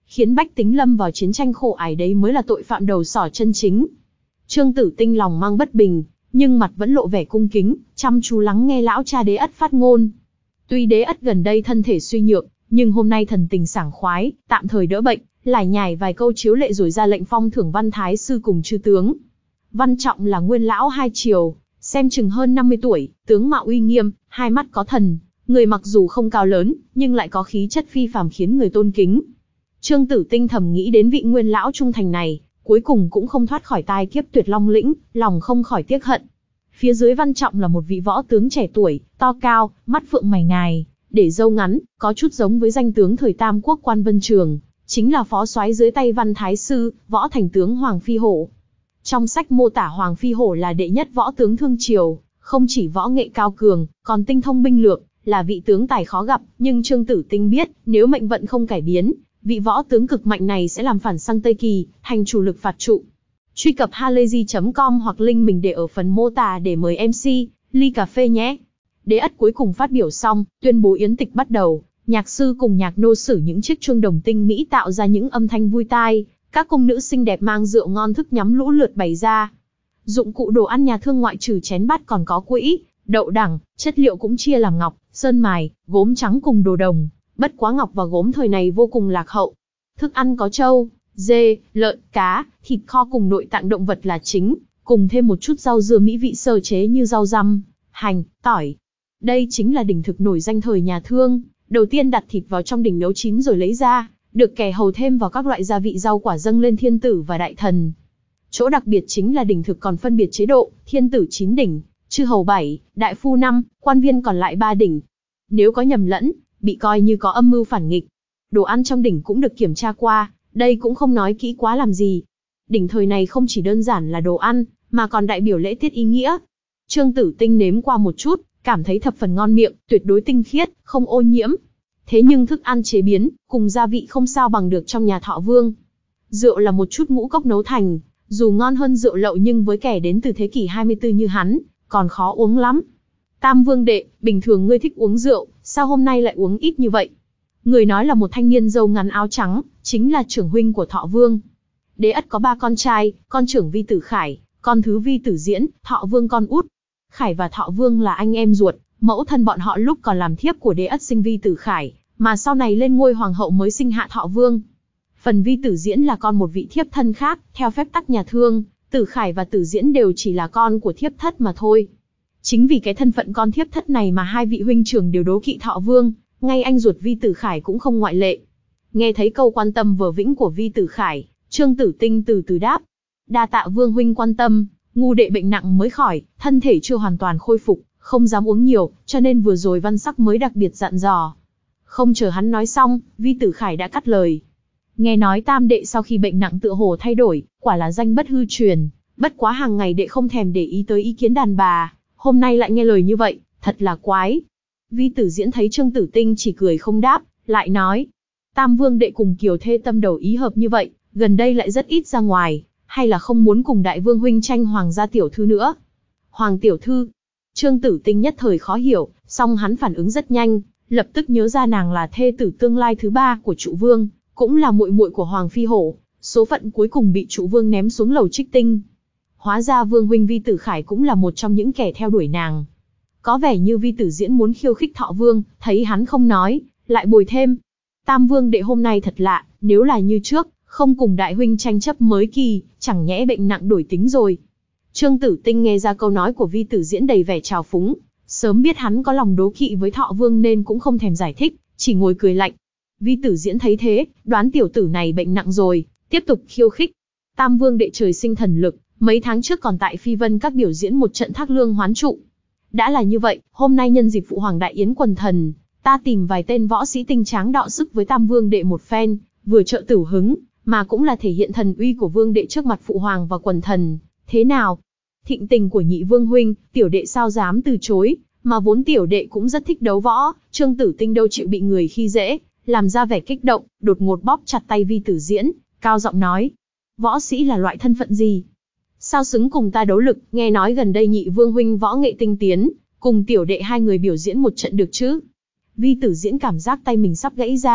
khiến bách tính lâm vào chiến tranh khổ ải đấy mới là tội phạm đầu sỏ chân chính. Trương Tử Tinh lòng mang bất bình, nhưng mặt vẫn lộ vẻ cung kính, chăm chú lắng nghe lão cha Đế Ất phát ngôn. Tuy Đế Ất gần đây thân thể suy nhược, nhưng hôm nay thần tình sảng khoái, tạm thời đỡ bệnh, lải nhải vài câu chiếu lệ rồi ra lệnh phong thưởng Văn Thái sư cùng chư tướng. Văn Trọng là nguyên lão hai triều, xem chừng hơn năm mươi tuổi, tướng mạo uy nghiêm, hai mắt có thần, người mặc dù không cao lớn, nhưng lại có khí chất phi phàm khiến người tôn kính. Trương Tử Tinh thầm nghĩ đến vị nguyên lão trung thành này, cuối cùng cũng không thoát khỏi tai kiếp Tuyệt Long lĩnh, lòng không khỏi tiếc hận. Phía dưới Văn Trọng là một vị võ tướng trẻ tuổi, to cao, mắt phượng mày ngài, để râu ngắn, có chút giống với danh tướng thời Tam Quốc Quan Vân Trường, chính là phó soái dưới tay Văn Thái sư, võ thành tướng Hoàng Phi Hổ. Trong sách mô tả Hoàng Phi Hổ là đệ nhất võ tướng thương triều, không chỉ võ nghệ cao cường, còn tinh thông binh lược, là vị tướng tài khó gặp, nhưng Trương Tử Tinh biết, nếu mệnh vận không cải biến, vị võ tướng cực mạnh này sẽ làm phản sang Tây Kỳ, thành chủ lực phạt trụ. Truy cập halayzi chấm com hoặc link mình để ở phần mô tả để mời em xê, ly cà phê nhé. Đế Ất cuối cùng phát biểu xong, tuyên bố yến tịch bắt đầu, nhạc sư cùng nhạc nô sử những chiếc chuông đồng tinh mỹ tạo ra những âm thanh vui tai, các cung nữ xinh đẹp mang rượu ngon thức nhắm lũ lượt bày ra. Dụng cụ đồ ăn nhà thương ngoại trừ chén bát còn có quỹ, đậu đẳng, chất liệu cũng chia làm ngọc, sơn mài, gốm trắng cùng đồ đồng, bất quá ngọc và gốm thời này vô cùng lạc hậu. Thức ăn có trâu, dê, lợn, cá, thịt kho cùng nội tạng động vật là chính, cùng thêm một chút rau dưa mỹ vị sơ chế như rau răm, hành, tỏi. Đây chính là đỉnh thực nổi danh thời nhà Thương, đầu tiên đặt thịt vào trong đỉnh nấu chín rồi lấy ra, được kẻ hầu thêm vào các loại gia vị rau quả dâng lên thiên tử và đại thần. Chỗ đặc biệt chính là đỉnh thực còn phân biệt chế độ, thiên tử chín đỉnh, chư hầu bảy, đại phu năm, quan viên còn lại ba đỉnh. Nếu có nhầm lẫn, bị coi như có âm mưu phản nghịch. Đồ ăn trong đỉnh cũng được kiểm tra qua, đây cũng không nói kỹ quá làm gì. Đỉnh thời này không chỉ đơn giản là đồ ăn, mà còn đại biểu lễ tiết ý nghĩa. Trương Tử Tinh nếm qua một chút, cảm thấy thập phần ngon miệng, tuyệt đối tinh khiết, không ô nhiễm. Thế nhưng thức ăn chế biến, cùng gia vị không sao bằng được trong nhà Thọ Vương. Rượu là một chút ngũ cốc nấu thành, dù ngon hơn rượu lậu nhưng với kẻ đến từ thế kỷ hai mươi tư như hắn, còn khó uống lắm. Tam Vương đệ, bình thường ngươi thích uống rượu, sao hôm nay lại uống ít như vậy? Người nói là một thanh niên râu ngắn áo trắng, chính là trưởng huynh của Thọ Vương. Đế Ất có ba con trai, con trưởng Vi Tử Khải, con thứ Vi Tử Diễn, Thọ Vương con út. Khải và Thọ Vương là anh em ruột, mẫu thân bọn họ lúc còn làm thiếp của Đế Ất sinh Vi Tử Khải, mà sau này lên ngôi hoàng hậu mới sinh hạ Thọ Vương. Phần Vi Tử Diễn là con một vị thiếp thân khác, theo phép tắc nhà Thương, Tử Khải và Tử Diễn đều chỉ là con của thiếp thất mà thôi. Chính vì cái thân phận con thiếp thất này mà hai vị huynh trưởng đều đố kỵ Thọ Vương, ngay anh ruột Vi Tử Khải cũng không ngoại lệ. Nghe thấy câu quan tâm vờ vĩnh của Vi Tử Khải, Trương Tử Tinh từ từ đáp: đa tạ Vương huynh quan tâm, ngu đệ bệnh nặng mới khỏi, thân thể chưa hoàn toàn khôi phục, không dám uống nhiều, cho nên vừa rồi Văn Sắc mới đặc biệt dặn dò. Không chờ hắn nói xong, Vi Tử Khải đã cắt lời. Nghe nói tam đệ sau khi bệnh nặng tựa hồ thay đổi, quả là danh bất hư truyền, bất quá hàng ngày đệ không thèm để ý tới ý kiến đàn bà, hôm nay lại nghe lời như vậy, thật là quái. Vi Tử Diễn thấy Trương Tử Tinh chỉ cười không đáp, lại nói: Tam Vương đệ cùng Kiều thê tâm đầu ý hợp như vậy, gần đây lại rất ít ra ngoài, hay là không muốn cùng Đại Vương huynh tranh hoàng gia tiểu thư nữa? Hoàng tiểu thư? Trương Tử Tinh nhất thời khó hiểu, song hắn phản ứng rất nhanh, lập tức nhớ ra nàng là thê tử tương lai thứ ba của Trụ Vương, cũng là muội muội của Hoàng Phi Hổ, số phận cuối cùng bị Trụ Vương ném xuống lầu Trích Tinh. Hóa ra Vương huynh Vi Tử Khải cũng là một trong những kẻ theo đuổi nàng. Có vẻ như Vi Tử Diễn muốn khiêu khích Thọ Vương, thấy hắn không nói, lại bồi thêm: Tam Vương đệ hôm nay thật lạ, nếu là như trước, không cùng đại huynh tranh chấp mới kỳ, chẳng nhẽ bệnh nặng đổi tính rồi. Trương Tử Tinh nghe ra câu nói của Vi Tử Diễn đầy vẻ trào phúng, sớm biết hắn có lòng đố kỵ với Thọ Vương nên cũng không thèm giải thích, chỉ ngồi cười lạnh. Vi Tử Diễn thấy thế, đoán tiểu tử này bệnh nặng rồi, tiếp tục khiêu khích: Tam Vương đệ trời sinh thần lực, mấy tháng trước còn tại Phi Vân các biểu diễn một trận thác lương hoán trụ. Đã là như vậy, hôm nay nhân dịp Phụ Hoàng đại yến quần thần, ta tìm vài tên võ sĩ tinh tráng đọ sức với Tam Vương đệ một phen, vừa trợ tửu hứng, mà cũng là thể hiện thần uy của Vương đệ trước mặt Phụ Hoàng và quần thần. Thế nào? Thịnh tình của nhị Vương huynh, tiểu đệ sao dám từ chối, mà vốn tiểu đệ cũng rất thích đấu võ. Trương Tử Tinh đâu chịu bị người khi dễ, làm ra vẻ kích động, đột ngột bóp chặt tay Vi Tử Diễn, cao giọng nói: Võ sĩ là loại thân phận gì? Sao xứng cùng ta đấu lực? Nghe nói gần đây nhị Vương huynh võ nghệ tinh tiến, cùng tiểu đệ hai người biểu diễn một trận được chứ? Vi Tử Diễn cảm giác tay mình sắp gãy ra,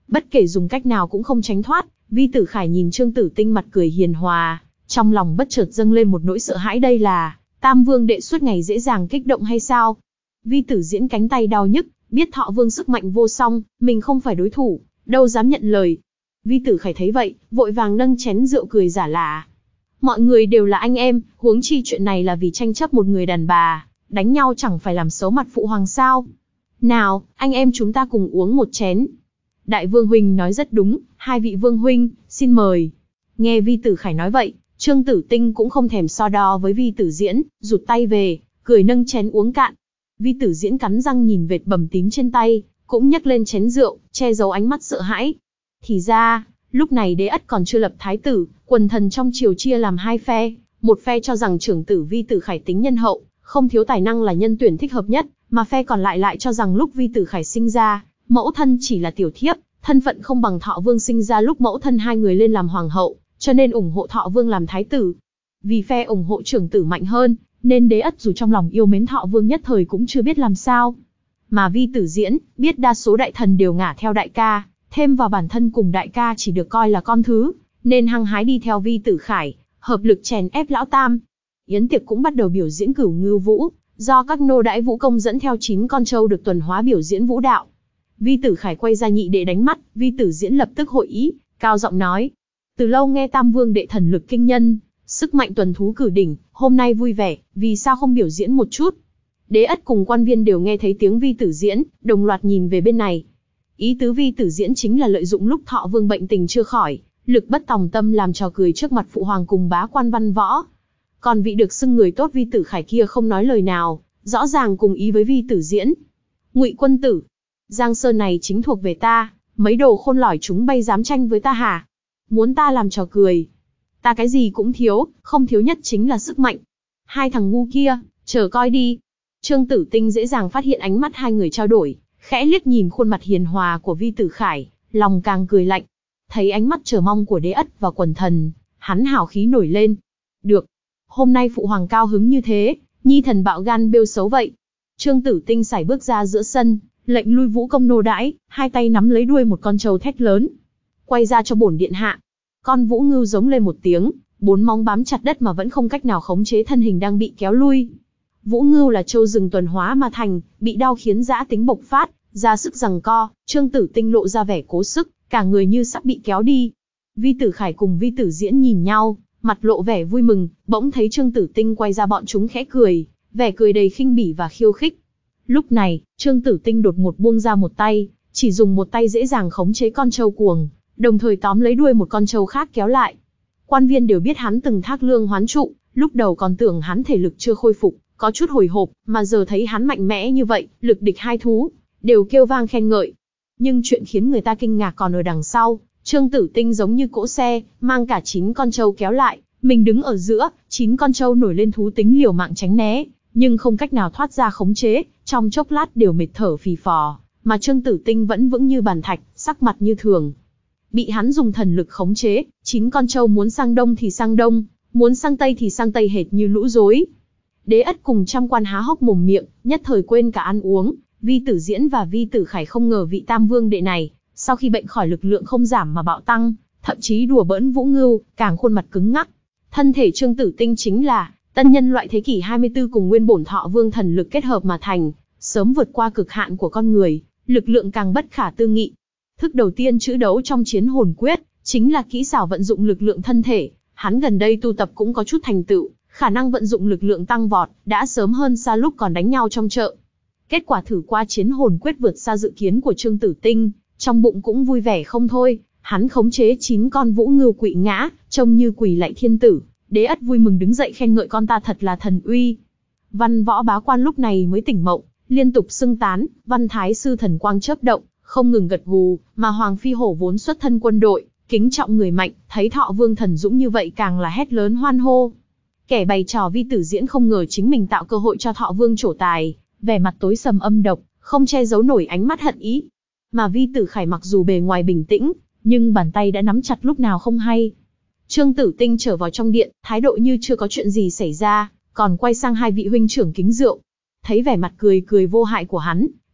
Bất kể dùng cách nào cũng không tránh thoát. Vi Tử Khải nhìn Trương Tử Tinh mặt cười hiền hòa, trong lòng bất chợt dâng lên một nỗi sợ hãi, đây là Tam Vương đệ suốt ngày dễ dàng kích động hay sao? Vi Tử Diễn cánh tay đau nhức, biết Thọ Vương sức mạnh vô song, mình không phải đối thủ, đâu dám nhận lời. Vi Tử Khải thấy vậy, vội vàng nâng chén rượu cười giả lả. Mọi người đều là anh em, huống chi chuyện này là vì tranh chấp một người đàn bà, đánh nhau chẳng phải làm xấu mặt phụ hoàng sao? Nào, anh em chúng ta cùng uống một chén. Đại Vương huynh nói rất đúng, hai vị Vương huynh, xin mời. Nghe Vi Tử Khải nói vậy, Trương Tử Tinh cũng không thèm so đo với Vi Tử Diễn, rụt tay về, cười nâng chén uống cạn. Vi Tử Diễn cắn răng nhìn vệt bầm tím trên tay, cũng nhấc lên chén rượu, che giấu ánh mắt sợ hãi. Thì ra, lúc này Đế Ất còn chưa lập thái tử, quần thần trong triều chia làm hai phe, một phe cho rằng trưởng tử Vi Tử Khải tính nhân hậu, không thiếu tài năng là nhân tuyển thích hợp nhất, mà phe còn lại lại cho rằng lúc Vi Tử Khải sinh ra, mẫu thân chỉ là tiểu thiếp, thân phận không bằng Thọ Vương sinh ra lúc mẫu thân hai người lên làm hoàng hậu, cho nên ủng hộ Thọ Vương làm thái tử. Vì phe ủng hộ trưởng tử mạnh hơn, nên Đế Ất dù trong lòng yêu mến Thọ Vương nhất thời cũng chưa biết làm sao. Mà Vi Tử Diễn, biết đa số đại thần đều ngả theo đại ca, thêm vào bản thân cùng đại ca chỉ được coi là con thứ, nên hăng hái đi theo Vi Tử Khải, hợp lực chèn ép lão tam. Yến tiệc cũng bắt đầu biểu diễn cửu ngưu vũ, do các nô đãi vũ công dẫn theo chín con trâu được tuần hóa biểu diễn vũ đạo. Vi Tử Khải quay ra nhị đệ đánh mắt, Vi Tử Diễn lập tức hội ý, cao giọng nói: từ lâu nghe Tam Vương đệ thần lực kinh nhân, sức mạnh tuần thú cử đỉnh, hôm nay vui vẻ, vì sao không biểu diễn một chút? Đế Ất cùng quan viên đều nghe thấy tiếng Vi Tử Diễn, đồng loạt nhìn về bên này. Ý tứ Vi Tử Diễn chính là lợi dụng lúc Thọ Vương bệnh tình chưa khỏi, lực bất tòng tâm làm trò cười trước mặt phụ hoàng cùng bá quan văn võ. Còn vị được xưng người tốt Vi Tử Khải kia không nói lời nào, rõ ràng cùng ý với Vi Tử Diễn. Ngụy quân tử, Giang Sơn này chính thuộc về ta, mấy đồ khôn lỏi chúng bay dám tranh với ta hả? Muốn ta làm trò cười? Ta cái gì cũng thiếu, không thiếu nhất chính là sức mạnh. Hai thằng ngu kia, chờ coi đi. Trương Tử Tinh dễ dàng phát hiện ánh mắt hai người trao đổi, khẽ liếc nhìn khuôn mặt hiền hòa của Vi Tử Khải, lòng càng cười lạnh. Thấy ánh mắt chờ mong của Đế Ất và quần thần, hắn hào khí nổi lên. Được, hôm nay phụ hoàng cao hứng như thế, nhi thần bạo gan bêu xấu vậy. Trương Tử Tinh sải bước ra giữa sân, lệnh lui vũ công nô đãi, hai tay nắm lấy đuôi một con trâu thét lớn. Quay ra cho bổn điện hạ. Con Vũ Ngưu giống lên một tiếng, bốn móng bám chặt đất mà vẫn không cách nào khống chế thân hình đang bị kéo lui. Vũ Ngưu là trâu rừng tuần hóa mà thành, bị đau khiến dã tính bộc phát, ra sức giằng co. Trương Tử Tinh lộ ra vẻ cố sức, cả người như sắp bị kéo đi. Vi Tử Khải cùng Vi Tử Diễn nhìn nhau, mặt lộ vẻ vui mừng, bỗng thấy Trương Tử Tinh quay ra bọn chúng khẽ cười, vẻ cười đầy khinh bỉ và khiêu khích. Lúc này, Trương Tử Tinh đột ngột buông ra một tay, chỉ dùng một tay dễ dàng khống chế con trâu cuồng, đồng thời tóm lấy đuôi một con trâu khác kéo lại. Quan viên đều biết hắn từng thác lương hoán trụ, lúc đầu còn tưởng hắn thể lực chưa khôi phục, có chút hồi hộp, mà giờ thấy hắn mạnh mẽ như vậy, lực địch hai thú, đều kêu vang khen ngợi. Nhưng chuyện khiến người ta kinh ngạc còn ở đằng sau, Trương Tử Tinh giống như cỗ xe, mang cả chín con trâu kéo lại, mình đứng ở giữa, chín con trâu nổi lên thú tính liều mạng tránh né, nhưng không cách nào thoát ra khống chế, trong chốc lát đều mệt thở phì phò, mà Trương Tử Tinh vẫn vững như bàn thạch, sắc mặt như thường. Bị hắn dùng thần lực khống chế, chín con trâu muốn sang đông thì sang đông, muốn sang tây thì sang tây hệt như lũ rối. Đế Ất cùng trăm quan há hốc mồm miệng, nhất thời quên cả ăn uống. Vi Tử Diễn và Vi Tử Khải không ngờ vị Tam Vương đệ này, sau khi bệnh khỏi lực lượng không giảm mà bạo tăng, thậm chí đùa bỡn Vũ Ngưu, càng khuôn mặt cứng ngắc. Thân thể Trương Tử Tinh chính là tân nhân loại thế kỷ hai mươi tư cùng nguyên bổn Thọ Vương thần lực kết hợp mà thành, sớm vượt qua cực hạn của con người, lực lượng càng bất khả tư nghị. Thức đầu tiên chữ đấu trong chiến hồn quyết, chính là kỹ xảo vận dụng lực lượng thân thể, hắn gần đây tu tập cũng có chút thành tựu, khả năng vận dụng lực lượng tăng vọt, đã sớm hơn xa lúc còn đánh nhau trong chợ. Kết quả thử qua chiến hồn quyết vượt xa dự kiến của Trương Tử Tinh, trong bụng cũng vui vẻ không thôi, hắn khống chế chín con Vũ Ngưu quỵ ngã, trông như quỳ lạy thiên tử. Đế Ất vui mừng đứng dậy khen ngợi con ta thật là thần uy. Văn võ bá quan lúc này mới tỉnh mộng, liên tục xưng tán. Văn thái sư thần quang chớp động, không ngừng gật gù, mà Hoàng Phi Hổ vốn xuất thân quân đội, kính trọng người mạnh, thấy Thọ Vương thần dũng như vậy càng là hét lớn hoan hô. Kẻ bày trò Vi Tử Diễn không ngờ chính mình tạo cơ hội cho Thọ Vương trổ tài, vẻ mặt tối sầm âm độc, không che giấu nổi ánh mắt hận ý. Mà Vi Tử Khải mặc dù bề ngoài bình tĩnh, nhưng bàn tay đã nắm chặt lúc nào không hay. Trương Tử Tinh trở vào trong điện, thái độ như chưa có chuyện gì xảy ra, còn quay sang hai vị huynh trưởng kính rượu. Thấy vẻ mặt cười cười vô hại của hắn,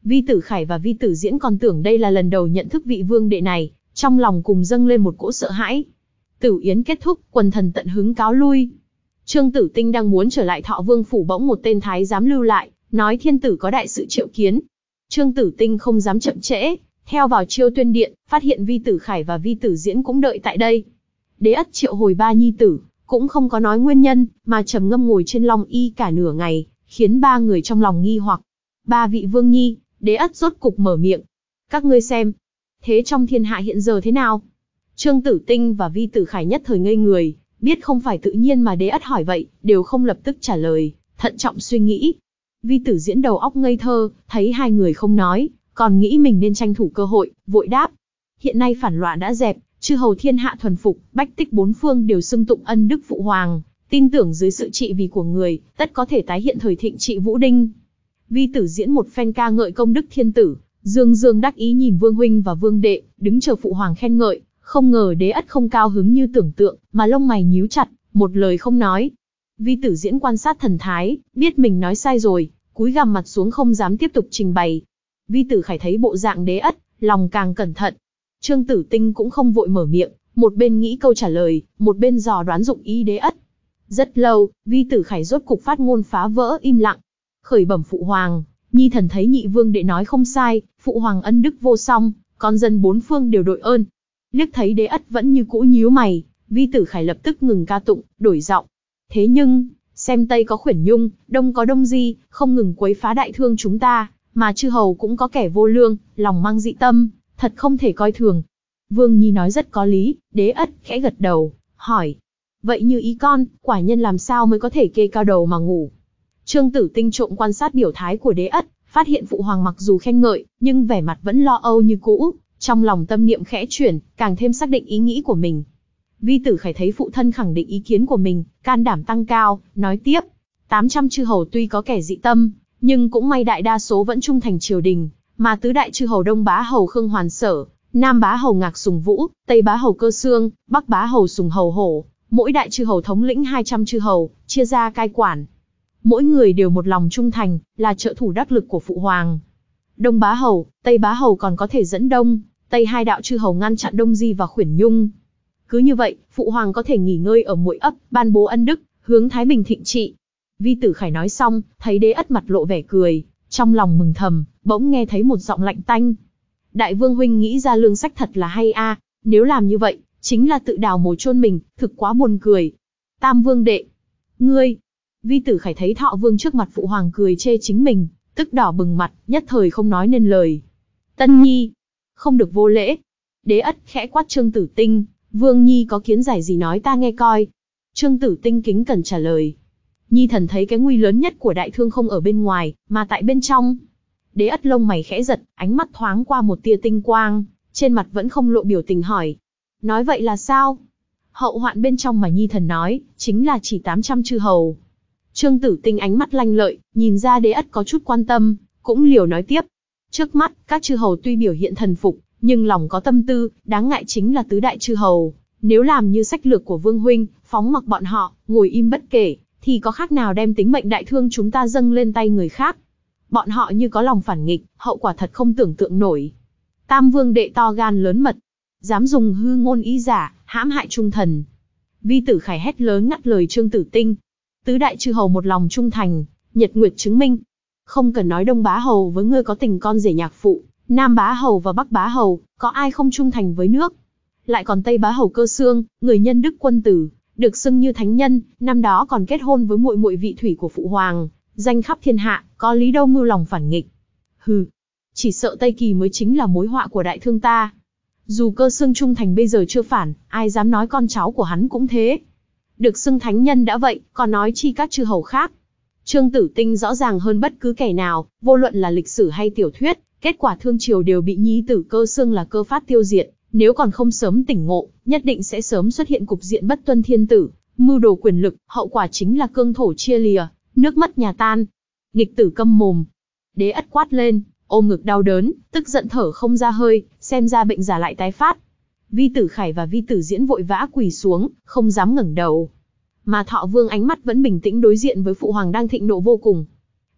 Vi Tử Khải và Vi Tử Diễn còn tưởng đây là lần đầu nhận thức vị vương đệ này, trong lòng cùng dâng lên một cỗ sợ hãi. Tử yến kết thúc, quần thần tận hứng cáo lui. Trương Tử Tinh đang muốn trở lại Thọ Vương phủ, bỗng một tên thái giám lưu lại, nói thiên tử có đại sự triệu kiến. Trương Tử Tinh không dám chậm trễ, theo vào Chiêu Tuyên điện, phát hiện Vi Tử Khải và Vi Tử Diễn cũng đợi tại đây. Đế ất triệu hồi ba nhi tử, cũng không có nói nguyên nhân, mà trầm ngâm ngồi trên long y cả nửa ngày, khiến ba người trong lòng nghi hoặc. Ba vị vương nhi, Đế ất rốt cục mở miệng. Các ngươi xem, thế trong thiên hạ hiện giờ thế nào? Trương Tử Tinh và Vi Tử Khải nhất thời ngây người, biết không phải tự nhiên mà Đế ất hỏi vậy, đều không lập tức trả lời, thận trọng suy nghĩ. Vi Tử Diễn đầu óc ngây thơ, thấy hai người không nói, còn nghĩ mình nên tranh thủ cơ hội, vội đáp. Hiện nay phản loạn đã dẹp, chư hầu thiên hạ thuần phục, bách tích bốn phương đều xưng tụng ân đức phụ hoàng, tin tưởng dưới sự trị vì của người, tất có thể tái hiện thời thịnh trị Vũ Đinh. Vi Tử Diễn một phen ca ngợi công đức thiên tử, dương dương đắc ý nhìn vương huynh và vương đệ, đứng chờ phụ hoàng khen ngợi, không ngờ Đế ất không cao hứng như tưởng tượng, mà lông mày nhíu chặt, một lời không nói. Vi Tử Diễn quan sát thần thái, biết mình nói sai rồi, cúi gằm mặt xuống không dám tiếp tục trình bày. Vi Tử Khải thấy bộ dạng Đế ất, lòng càng cẩn thận. Trương Tử Tinh cũng không vội mở miệng, một bên nghĩ câu trả lời, một bên dò đoán dụng ý Đế ất. Rất lâu, Vi Tử Khải rốt cục phát ngôn phá vỡ im lặng. Khởi bẩm phụ hoàng, nhi thần thấy nhị vương đệ nói không sai, phụ hoàng ân đức vô song, con dân bốn phương đều đội ơn. Liếc thấy Đế ất vẫn như cũ nhíu mày, Vi Tử Khải lập tức ngừng ca tụng, đổi giọng. Thế nhưng, xem Tây có Khuyển Nhung, Đông có Đông Di, không ngừng quấy phá đại thương chúng ta, mà chư hầu cũng có kẻ vô lương, lòng mang dị tâm, thật không thể coi thường. Vương Nhi nói rất có lý, Đế ất khẽ gật đầu, hỏi. Vậy như ý con, quả nhân làm sao mới có thể kê cao đầu mà ngủ? Trương Tử Tinh trộm quan sát biểu thái của Đế ất, phát hiện phụ hoàng mặc dù khen ngợi, nhưng vẻ mặt vẫn lo âu như cũ, trong lòng tâm niệm khẽ chuyển, càng thêm xác định ý nghĩ của mình. Vi Tử Khải thấy phụ thân khẳng định ý kiến của mình, can đảm tăng cao, nói tiếp. tám trăm chư hầu tuy có kẻ dị tâm, nhưng cũng may đại đa số vẫn trung thành triều đình, mà tứ đại chư hầu Đông Bá Hầu Khương Hoàn Sở, Nam Bá Hầu Ngạc Sùng Vũ, Tây Bá Hầu Cơ Xương, Bắc Bá Hầu Sùng Hầu Hổ, mỗi đại chư hầu thống lĩnh hai trăm chư hầu, chia ra cai quản. Mỗi người đều một lòng trung thành, là trợ thủ đắc lực của phụ hoàng. Đông Bá Hầu, Tây Bá Hầu còn có thể dẫn Đông, Tây hai đạo chư hầu ngăn chặn Đông Di và Khuyển Nhung. Cứ như vậy, phụ hoàng có thể nghỉ ngơi ở Muội ấp, ban bố ân đức, hướng thái bình thịnh trị. Vi Tử Khải nói xong, thấy Đế ất mặt lộ vẻ cười, trong lòng mừng thầm, bỗng nghe thấy một giọng lạnh tanh. Đại vương huynh nghĩ ra lương sách thật là hay a, nếu làm như vậy, chính là tự đào mồ chôn mình, thực quá buồn cười. Tam vương đệ, ngươi. Vi Tử Khải thấy Thọ Vương trước mặt phụ hoàng cười chê chính mình, tức đỏ bừng mặt, nhất thời không nói nên lời. Tân Nhi, không được vô lễ. Đế ất khẽ quát Trương Tử Tinh, Vương Nhi có kiến giải gì nói ta nghe coi. Trương Tử Tinh kính cẩn trả lời. Nhi thần thấy cái nguy lớn nhất của đại thương không ở bên ngoài, mà tại bên trong. Đế ất lông mày khẽ giật, ánh mắt thoáng qua một tia tinh quang, trên mặt vẫn không lộ biểu tình hỏi. Nói vậy là sao? Hậu hoạn bên trong mà Nhi thần nói, chính là chỉ tám trăm chư hầu. Trương Tử Tinh ánh mắt lanh lợi, nhìn ra Đế ất có chút quan tâm, cũng liều nói tiếp. Trước mắt, các chư hầu tuy biểu hiện thần phục, nhưng lòng có tâm tư, đáng ngại chính là tứ đại chư hầu. Nếu làm như sách lược của Vương huynh, phóng mặc bọn họ, ngồi im bất kể, thì có khác nào đem tính mệnh đại thương chúng ta dâng lên tay người khác. Bọn họ như có lòng phản nghịch, hậu quả thật không tưởng tượng nổi. Tam vương đệ to gan lớn mật, dám dùng hư ngôn ý giả, hãm hại trung thần. Vi Tử Khải hét lớn ngắt lời Trương Tử Tinh. Tứ đại chư hầu một lòng trung thành, nhật nguyệt chứng minh. Không cần nói Đông Bá Hầu với ngươi có tình con rể nhạc phụ, Nam Bá Hầu và Bắc Bá Hầu, có ai không trung thành với nước. Lại còn Tây Bá Hầu Cơ Xương, người nhân đức quân tử, được xưng như thánh nhân, năm đó còn kết hôn với muội muội vị thủy của phụ hoàng, danh khắp thiên hạ, có lý đâu mưu lòng phản nghịch. Hừ, chỉ sợ Tây Kỳ mới chính là mối họa của đại thương ta. Dù Cơ Xương trung thành bây giờ chưa phản, ai dám nói con cháu của hắn cũng thế. Được xưng thánh nhân đã vậy, còn nói chi các chư hầu khác. Trương Tử Tinh rõ ràng hơn bất cứ kẻ nào, vô luận là lịch sử hay tiểu thuyết, kết quả thương triều đều bị nhi tử Cơ Xương là Cơ Phát tiêu diệt. Nếu còn không sớm tỉnh ngộ, nhất định sẽ sớm xuất hiện cục diện bất tuân thiên tử, mưu đồ quyền lực, hậu quả chính là cương thổ chia lìa, nước mất nhà tan. Nghịch tử câm mồm. Đế ất quát lên, ôm ngực đau đớn, tức giận thở không ra hơi, xem ra bệnh già lại tái phát. Vi Tử Khải và Vi Tử Diễn vội vã quỳ xuống, không dám ngẩng đầu. Mà Thọ Vương ánh mắt vẫn bình tĩnh đối diện với phụ hoàng đang thịnh nộ vô cùng.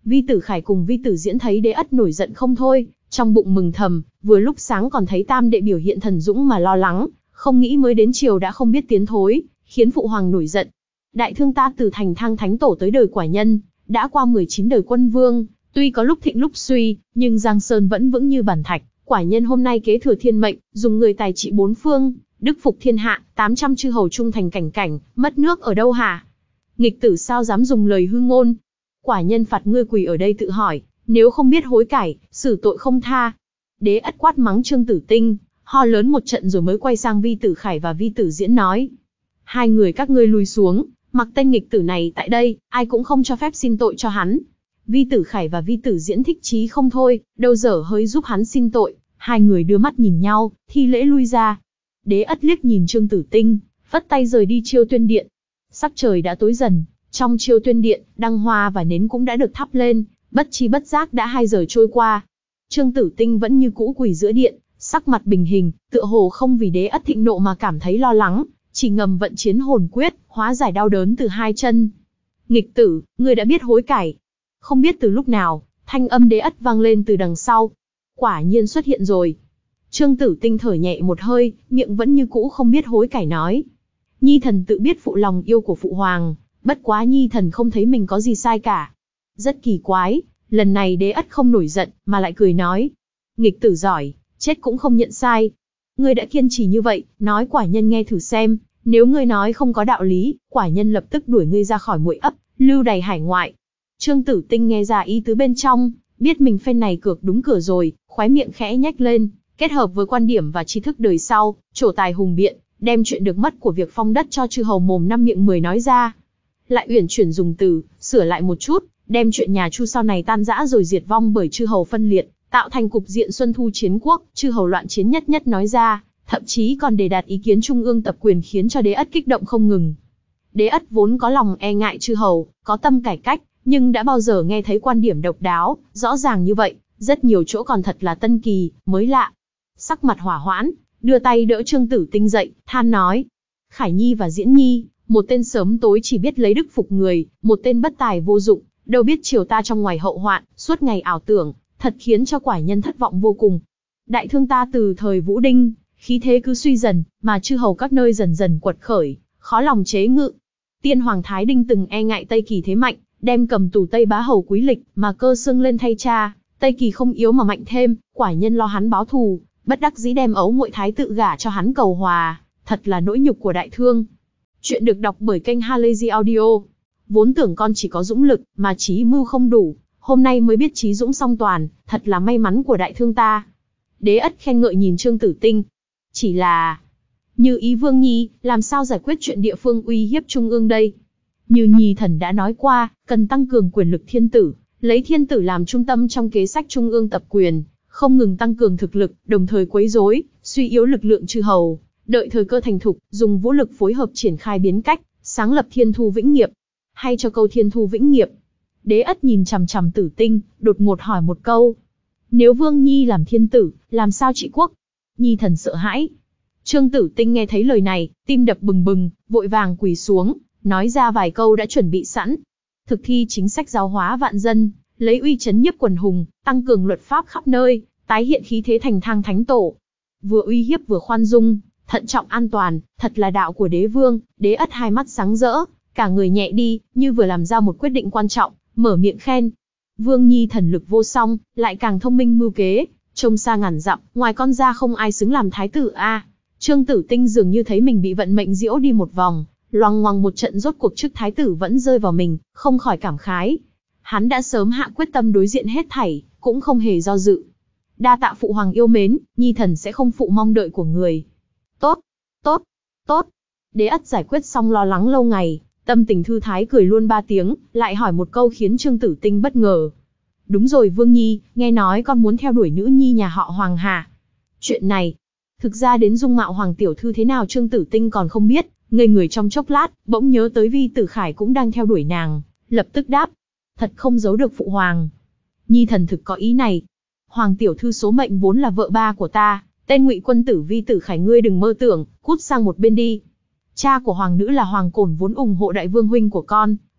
Vi Tử Khải cùng Vi Tử Diễn thấy Đế Ất nổi giận không thôi, trong bụng mừng thầm, vừa lúc sáng còn thấy tam đệ biểu hiện thần dũng mà lo lắng, không nghĩ mới đến chiều đã không biết tiến thối, khiến phụ hoàng nổi giận. Đại thương ta từ thành thang thánh tổ tới đời quả nhân, đã qua mười chín đời quân vương, tuy có lúc thịnh lúc suy, nhưng Giang Sơn vẫn vững như bản thạch. Quả nhân hôm nay kế thừa thiên mệnh, dùng người tài trị bốn phương, đức phục thiên hạ, tám trăm chư hầu trung thành cảnh cảnh, mất nước ở đâu hả? Nghịch tử sao dám dùng lời hư ngôn? Quả nhân phạt ngươi quỳ ở đây tự hỏi, nếu không biết hối cải, xử tội không tha. Đế Ất quát mắng Trương Tử Tinh, ho lớn một trận rồi mới quay sang Vi Tử Khải và Vi Tử Diễn nói: hai người các ngươi lùi xuống, mặc tên nghịch tử này tại đây, ai cũng không cho phép xin tội cho hắn. Vi Tử Khải và Vi Tử Diễn thích chí không thôi, đâu dở hơi giúp hắn xin tội. Hai người đưa mắt nhìn nhau, thi lễ lui ra. Đế Ất liếc nhìn Trương Tử Tinh, phất tay rời đi Chiêu Tuyên Điện. Sắc trời đã tối dần, trong Chiêu Tuyên Điện, đăng hoa và nến cũng đã được thắp lên, bất chi bất giác đã hai giờ trôi qua. Trương Tử Tinh vẫn như cũ quỳ giữa điện, sắc mặt bình hình, tựa hồ không vì Đế Ất thịnh nộ mà cảm thấy lo lắng, chỉ ngầm vận chiến hồn quyết, hóa giải đau đớn từ hai chân. Nghịch tử, ngươi đã biết hối cải. Không biết từ lúc nào, thanh âm Đế Ất vang lên từ đằng sau. Quả nhiên xuất hiện rồi. Trương Tử Tinh thở nhẹ một hơi, miệng vẫn như cũ không biết hối cải nói: Nhi thần tự biết phụ lòng yêu của phụ hoàng, bất quá Nhi thần không thấy mình có gì sai cả. Rất kỳ quái, lần này Đế Ất không nổi giận, mà lại cười nói: nghịch tử giỏi, chết cũng không nhận sai. Ngươi đã kiên trì như vậy, nói quả nhân nghe thử xem, nếu ngươi nói không có đạo lý, quả nhân lập tức đuổi ngươi ra khỏi Muội ấp, lưu đày hải ngoại. Trương Tử Tinh nghe ra ý tứ bên trong, biết mình phen này cược đúng cửa rồi, khóe miệng khẽ nhếch lên, kết hợp với quan điểm và tri thức đời sau, trổ tài hùng biện, đem chuyện được mất của việc phong đất cho chư hầu mồm năm miệng mười nói ra. Lại uyển chuyển dùng từ, sửa lại một chút, đem chuyện nhà Chu sau này tan rã rồi diệt vong bởi chư hầu phân liệt, tạo thành cục diện xuân thu chiến quốc, chư hầu loạn chiến nhất nhất nói ra, thậm chí còn đề đạt ý kiến trung ương tập quyền khiến cho Đế Ất kích động không ngừng. Đế Ất vốn có lòng e ngại chư hầu, có tâm cải cách, nhưng đã bao giờ nghe thấy quan điểm độc đáo, rõ ràng như vậy, rất nhiều chỗ còn thật là tân kỳ, mới lạ. Sắc mặt hỏa hoãn, đưa tay đỡ Trương Tử Tinh dậy, than nói: Khải Nhi và Diễn Nhi, một tên sớm tối chỉ biết lấy đức phục người, một tên bất tài vô dụng, đâu biết triều ta trong ngoài hậu hoạn, suốt ngày ảo tưởng, thật khiến cho quả nhân thất vọng vô cùng. Đại thương ta từ thời Vũ Đinh, khí thế cứ suy dần, mà chư hầu các nơi dần dần quật khởi, khó lòng chế ngự. Tiên Hoàng Thái Đinh từng e ngại Tây Kỳ thế mạnh, đem cầm tù Tây Bá Hầu Quý Lịch mà cơ xương lên thay cha, Tây Kỳ không yếu mà mạnh thêm, quả nhân lo hắn báo thù, bất đắc dĩ đem ấu muội thái tự gả cho hắn cầu hòa, thật là nỗi nhục của đại thương. Chuyện được đọc bởi kênh Halazy Audio. Vốn tưởng con chỉ có dũng lực, mà trí mưu không đủ, hôm nay mới biết trí dũng song toàn, thật là may mắn của đại thương ta. Đế Ất khen ngợi nhìn Trương Tử Tinh. Chỉ là, như ý Vương Nhi, làm sao giải quyết chuyện địa phương uy hiếp trung ương đây? Như Nhi thần đã nói qua, cần tăng cường quyền lực thiên tử, lấy thiên tử làm trung tâm trong kế sách trung ương tập quyền, không ngừng tăng cường thực lực, đồng thời quấy rối, suy yếu lực lượng chư hầu, đợi thời cơ thành thục, dùng vũ lực phối hợp triển khai biến cách, sáng lập thiên thu vĩnh nghiệp. Hay cho câu thiên thu vĩnh nghiệp. Đế Ất nhìn chằm chằm Tử Tinh, đột ngột hỏi một câu: nếu Vương Nhi làm thiên tử, làm sao trị quốc? Nhi thần sợ hãi. Trương Tử Tinh nghe thấy lời này, tim đập bừng bừng, vội vàng quỳ xuống, nói ra vài câu đã chuẩn bị sẵn. Thực thi chính sách giáo hóa vạn dân, lấy uy chấn nhiếp quần hùng, tăng cường luật pháp khắp nơi, tái hiện khí thế thành thang thánh tổ. Vừa uy hiếp vừa khoan dung, thận trọng an toàn, thật là đạo của đế vương. Đế Ất hai mắt sáng rỡ, cả người nhẹ đi, như vừa làm ra một quyết định quan trọng, mở miệng khen. Vương Nhi thần lực vô song, lại càng thông minh mưu kế, trông xa ngàn dặm, ngoài con ra không ai xứng làm thái tử a. À, Trương Tử Tinh dường như thấy mình bị vận mệnh diễu đi một vòng, loằng ngoằng một trận rốt cuộc chức thái tử vẫn rơi vào mình, không khỏi cảm khái. Hắn đã sớm hạ quyết tâm đối diện hết thảy, cũng không hề do dự. Đa tạ phụ hoàng yêu mến, Nhi thần sẽ không phụ mong đợi của người. Tốt, tốt, tốt. Đế Ất giải quyết xong lo lắng lâu ngày, tâm tình thư thái cười luôn ba tiếng, lại hỏi một câu khiến Trương Tử Tinh bất ngờ. Đúng rồi Vương Nhi, nghe nói con muốn theo đuổi nữ nhi nhà họ Hoàng hả? Chuyện này, thực ra đến dung mạo Hoàng tiểu thư thế nào Trương Tử Tinh còn không biết, ngây người trong chốc lát, bỗng nhớ tới Vi Tử Khải cũng đang theo đuổi nàng, lập tức đáp. Thật không giấu được phụ hoàng. Nhi thần thực có ý này. Hoàng tiểu thư số mệnh vốn là vợ ba của ta, tên Ngụy quân tử Vi Tử Khải ngươi đừng mơ tưởng, cút sang một bên đi. Cha của hoàng nữ là Hoàng Cổn vốn ủng hộ đại vương huynh của con,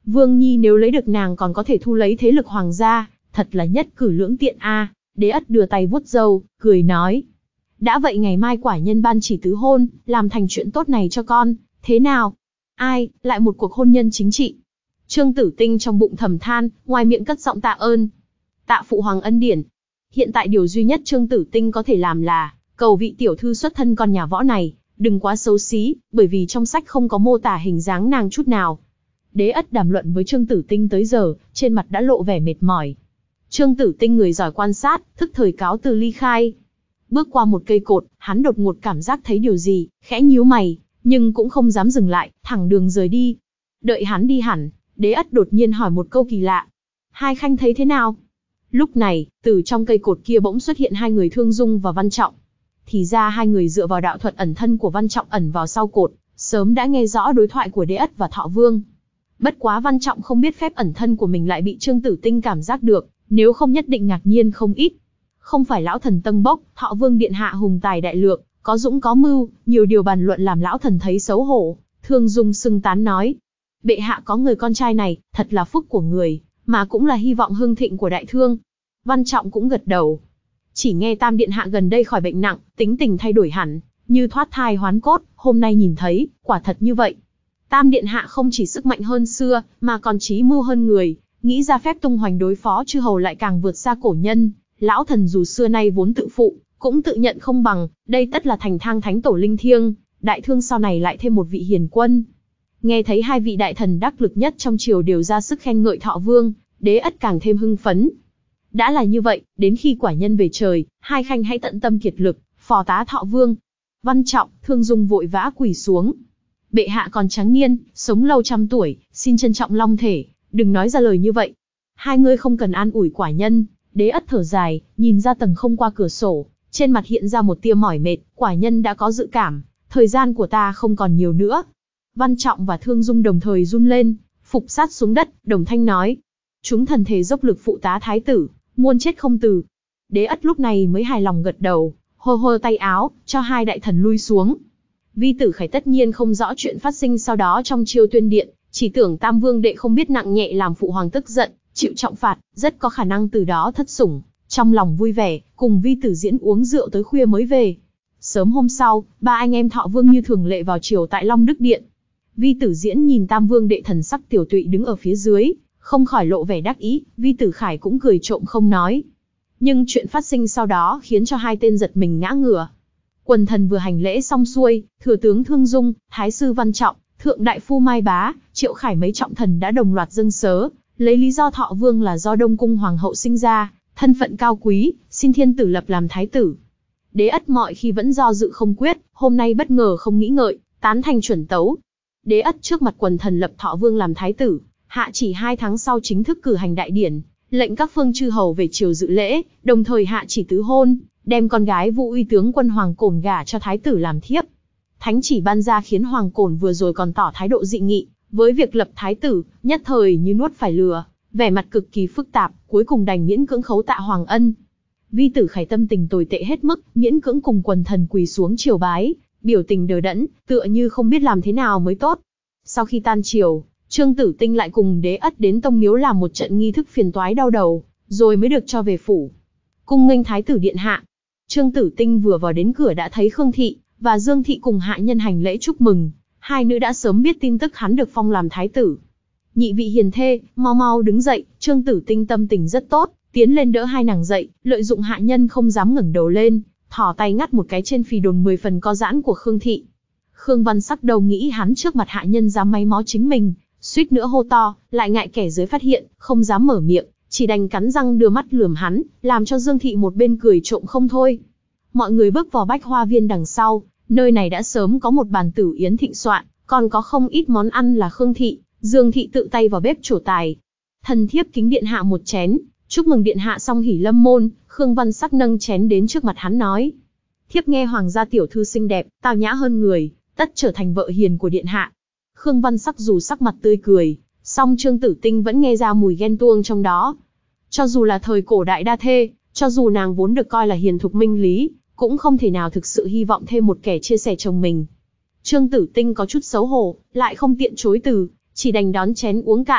Vương Nhi nếu lấy được nàng còn có thể thu lấy thế lực hoàng gia, thật là nhất cử lưỡng tiện a. À. Đế Ất đưa tay vuốt râu, cười nói. Đã vậy ngày mai quả nhân ban chỉ tứ hôn, làm thành chuyện tốt này cho con, thế nào? Ai, lại một cuộc hôn nhân chính trị. Trương Tử Tinh trong bụng thầm than, ngoài miệng cất giọng tạ ơn. Tạ phụ hoàng ân điển. Hiện tại điều duy nhất Trương Tử Tinh có thể làm là, cầu vị tiểu thư xuất thân con nhà võ này, đừng quá xấu xí, bởi vì trong sách không có mô tả hình dáng nàng chút nào. Đế Ất đàm luận với Trương Tử Tinh tới giờ, trên mặt đã lộ vẻ mệt mỏi. Trương Tử Tinh người giỏi quan sát, thức thời cáo từ ly khai. Bước qua một cây cột, hắn đột ngột cảm giác thấy điều gì, khẽ nhíu mày, nhưng cũng không dám dừng lại, thẳng đường rời đi. Đợi hắn đi hẳn, Đế Ất đột nhiên hỏi một câu kỳ lạ. Hai khanh thấy thế nào? Lúc này, từ trong cây cột kia bỗng xuất hiện hai người Thương Dung và Văn Trọng. Thì ra hai người dựa vào đạo thuật ẩn thân của Văn Trọng ẩn vào sau cột, sớm đã nghe rõ đối thoại của Đế Ất và Thọ Vương. Bất quá Văn Trọng không biết phép ẩn thân của mình lại bị Trương Tử Tinh cảm giác được, nếu không nhất định ngạc nhiên không ít. Không phải lão thần tâng bốc, Thọ Vương điện hạ hùng tài đại lược, có dũng có mưu, nhiều điều bàn luận làm lão thần thấy xấu hổ. Thương Dung xưng tán nói, bệ hạ có người con trai này, thật là phúc của người, mà cũng là hy vọng hưng thịnh của đại thương. Văn Trọng cũng gật đầu. Chỉ nghe Tam điện hạ gần đây khỏi bệnh nặng, tính tình thay đổi hẳn, như thoát thai hoán cốt, hôm nay nhìn thấy, quả thật như vậy. Tam điện hạ không chỉ sức mạnh hơn xưa, mà còn trí mưu hơn người, nghĩ ra phép tung hoành đối phó chư hầu lại càng vượt xa cổ nhân. Lão thần dù xưa nay vốn tự phụ, cũng tự nhận không bằng, đây tất là thành thang thánh tổ linh thiêng, đại thương sau này lại thêm một vị hiền quân. Nghe thấy hai vị đại thần đắc lực nhất trong triều đều ra sức khen ngợi Thọ Vương, Đế Ất càng thêm hưng phấn. Đã là như vậy, đến khi quả nhân về trời, hai khanh hãy tận tâm kiệt lực, phò tá Thọ Vương. Văn Trọng, Thương Dung vội vã quỳ xuống. Bệ hạ còn trắng niên, sống lâu trăm tuổi, xin trân trọng long thể, đừng nói ra lời như vậy. Hai ngươi không cần an ủi quả nhân. Đế Ất thở dài, nhìn ra tầng không qua cửa sổ, trên mặt hiện ra một tia mỏi mệt, quả nhân đã có dự cảm, thời gian của ta không còn nhiều nữa. Văn Trọng và Thương Dung đồng thời run lên, phục sát xuống đất, đồng thanh nói. Chúng thần thề dốc lực phụ tá thái tử, muôn chết không từ. Đế Ất lúc này mới hài lòng gật đầu, hô hô tay áo, cho hai đại thần lui xuống. Vi Tử Khải tất nhiên không rõ chuyện phát sinh sau đó trong Chiêu Tuyên Điện, chỉ tưởng Tam Vương đệ không biết nặng nhẹ làm phụ hoàng tức giận, chịu trọng phạt, rất có khả năng từ đó thất sủng. Trong lòng vui vẻ, cùng Vi Tử Diễn uống rượu tới khuya mới về. Sớm hôm sau, ba anh em Thọ Vương như thường lệ vào triều tại Long Đức Điện. Vi Tử Diễn nhìn Tam Vương đệ thần sắc tiểu tụy đứng ở phía dưới, không khỏi lộ vẻ đắc ý, Vi Tử Khải cũng cười trộm không nói. Nhưng chuyện phát sinh sau đó khiến cho hai tên giật mình ngã ngửa. Quần thần vừa hành lễ xong xuôi, thừa tướng Thương Dung, thái sư Văn Trọng, thượng đại phu Mai Bá, Triệu Khải mấy trọng thần đã đồng loạt dâng sớ, lấy lý do Thọ Vương là do Đông Cung hoàng hậu sinh ra, thân phận cao quý, xin thiên tử lập làm thái tử. Đế Ất mọi khi vẫn do dự không quyết, hôm nay bất ngờ không nghĩ ngợi, tán thành chuẩn tấu. Đế Ất trước mặt quần thần lập Thọ Vương làm thái tử, hạ chỉ hai tháng sau chính thức cử hành đại điển, lệnh các phương chư hầu về triều dự lễ, đồng thời hạ chỉ tứ hôn, đem con gái Vũ Uy tướng quân Hoàng Cổn gả cho thái tử làm thiếp. Thánh chỉ ban ra khiến Hoàng Cổn vừa rồi còn tỏ thái độ dị nghị, với việc lập thái tử, nhất thời như nuốt phải lừa, vẻ mặt cực kỳ phức tạp, cuối cùng đành miễn cưỡng khấu tạ Hoàng ân. Vi Tử Khải tâm tình tồi tệ hết mức, miễn cưỡng cùng quần thần quỳ xuống triều bái, biểu tình đờ đẫn, tựa như không biết làm thế nào mới tốt. Sau khi tan triều, Trương Tử Tinh lại cùng Đế Ất đến tông miếu làm một trận nghi thức phiền toái đau đầu, rồi mới được cho về phủ. Cung nghênh thái tử điện hạ. Trương Tử Tinh vừa vào đến cửa đã thấy Khương Thị và Dương Thị cùng hạ nhân hành lễ chúc mừng, hai nữ đã sớm biết tin tức hắn được phong làm thái tử. Nhị vị hiền thê, mau mau đứng dậy. Trương Tử Tinh tâm tình rất tốt, tiến lên đỡ hai nàng dậy, lợi dụng hạ nhân không dám ngẩng đầu lên, thò tay ngắt một cái trên phì đồn mười phần co giãn của Khương Thị. Khương Văn Sắc đầu nghĩ hắn trước mặt hạ nhân dám máy mó chính mình, suýt nữa hô to, lại ngại kẻ dưới phát hiện, không dám mở miệng, chỉ đành cắn răng đưa mắt lườm hắn, làm cho Dương Thị một bên cười trộm không thôi. Mọi người bước vào bách hoa viên đằng sau, nơi này đã sớm có một bàn tử yến thịnh soạn, còn có không ít món ăn là Khương Thị, Dương Thị tự tay vào bếp trổ tài. Thần thiếp kính điện hạ một chén, chúc mừng điện hạ song hỷ lâm môn. Khương Văn Sắc nâng chén đến trước mặt hắn nói, thiếp nghe hoàng gia tiểu thư xinh đẹp, tao nhã hơn người, tất trở thành vợ hiền của điện hạ. Khương Văn Sắc dù sắc mặt tươi cười, song Trương Tử Tinh vẫn nghe ra mùi ghen tuông trong đó. Cho dù là thời cổ đại đa thê, cho dù nàng vốn được coi là hiền thục minh lý, cũng không thể nào thực sự hy vọng thêm một kẻ chia sẻ chồng mình. Trương Tử Tinh có chút xấu hổ, lại không tiện chối từ, chỉ đành đón chén uống cạn.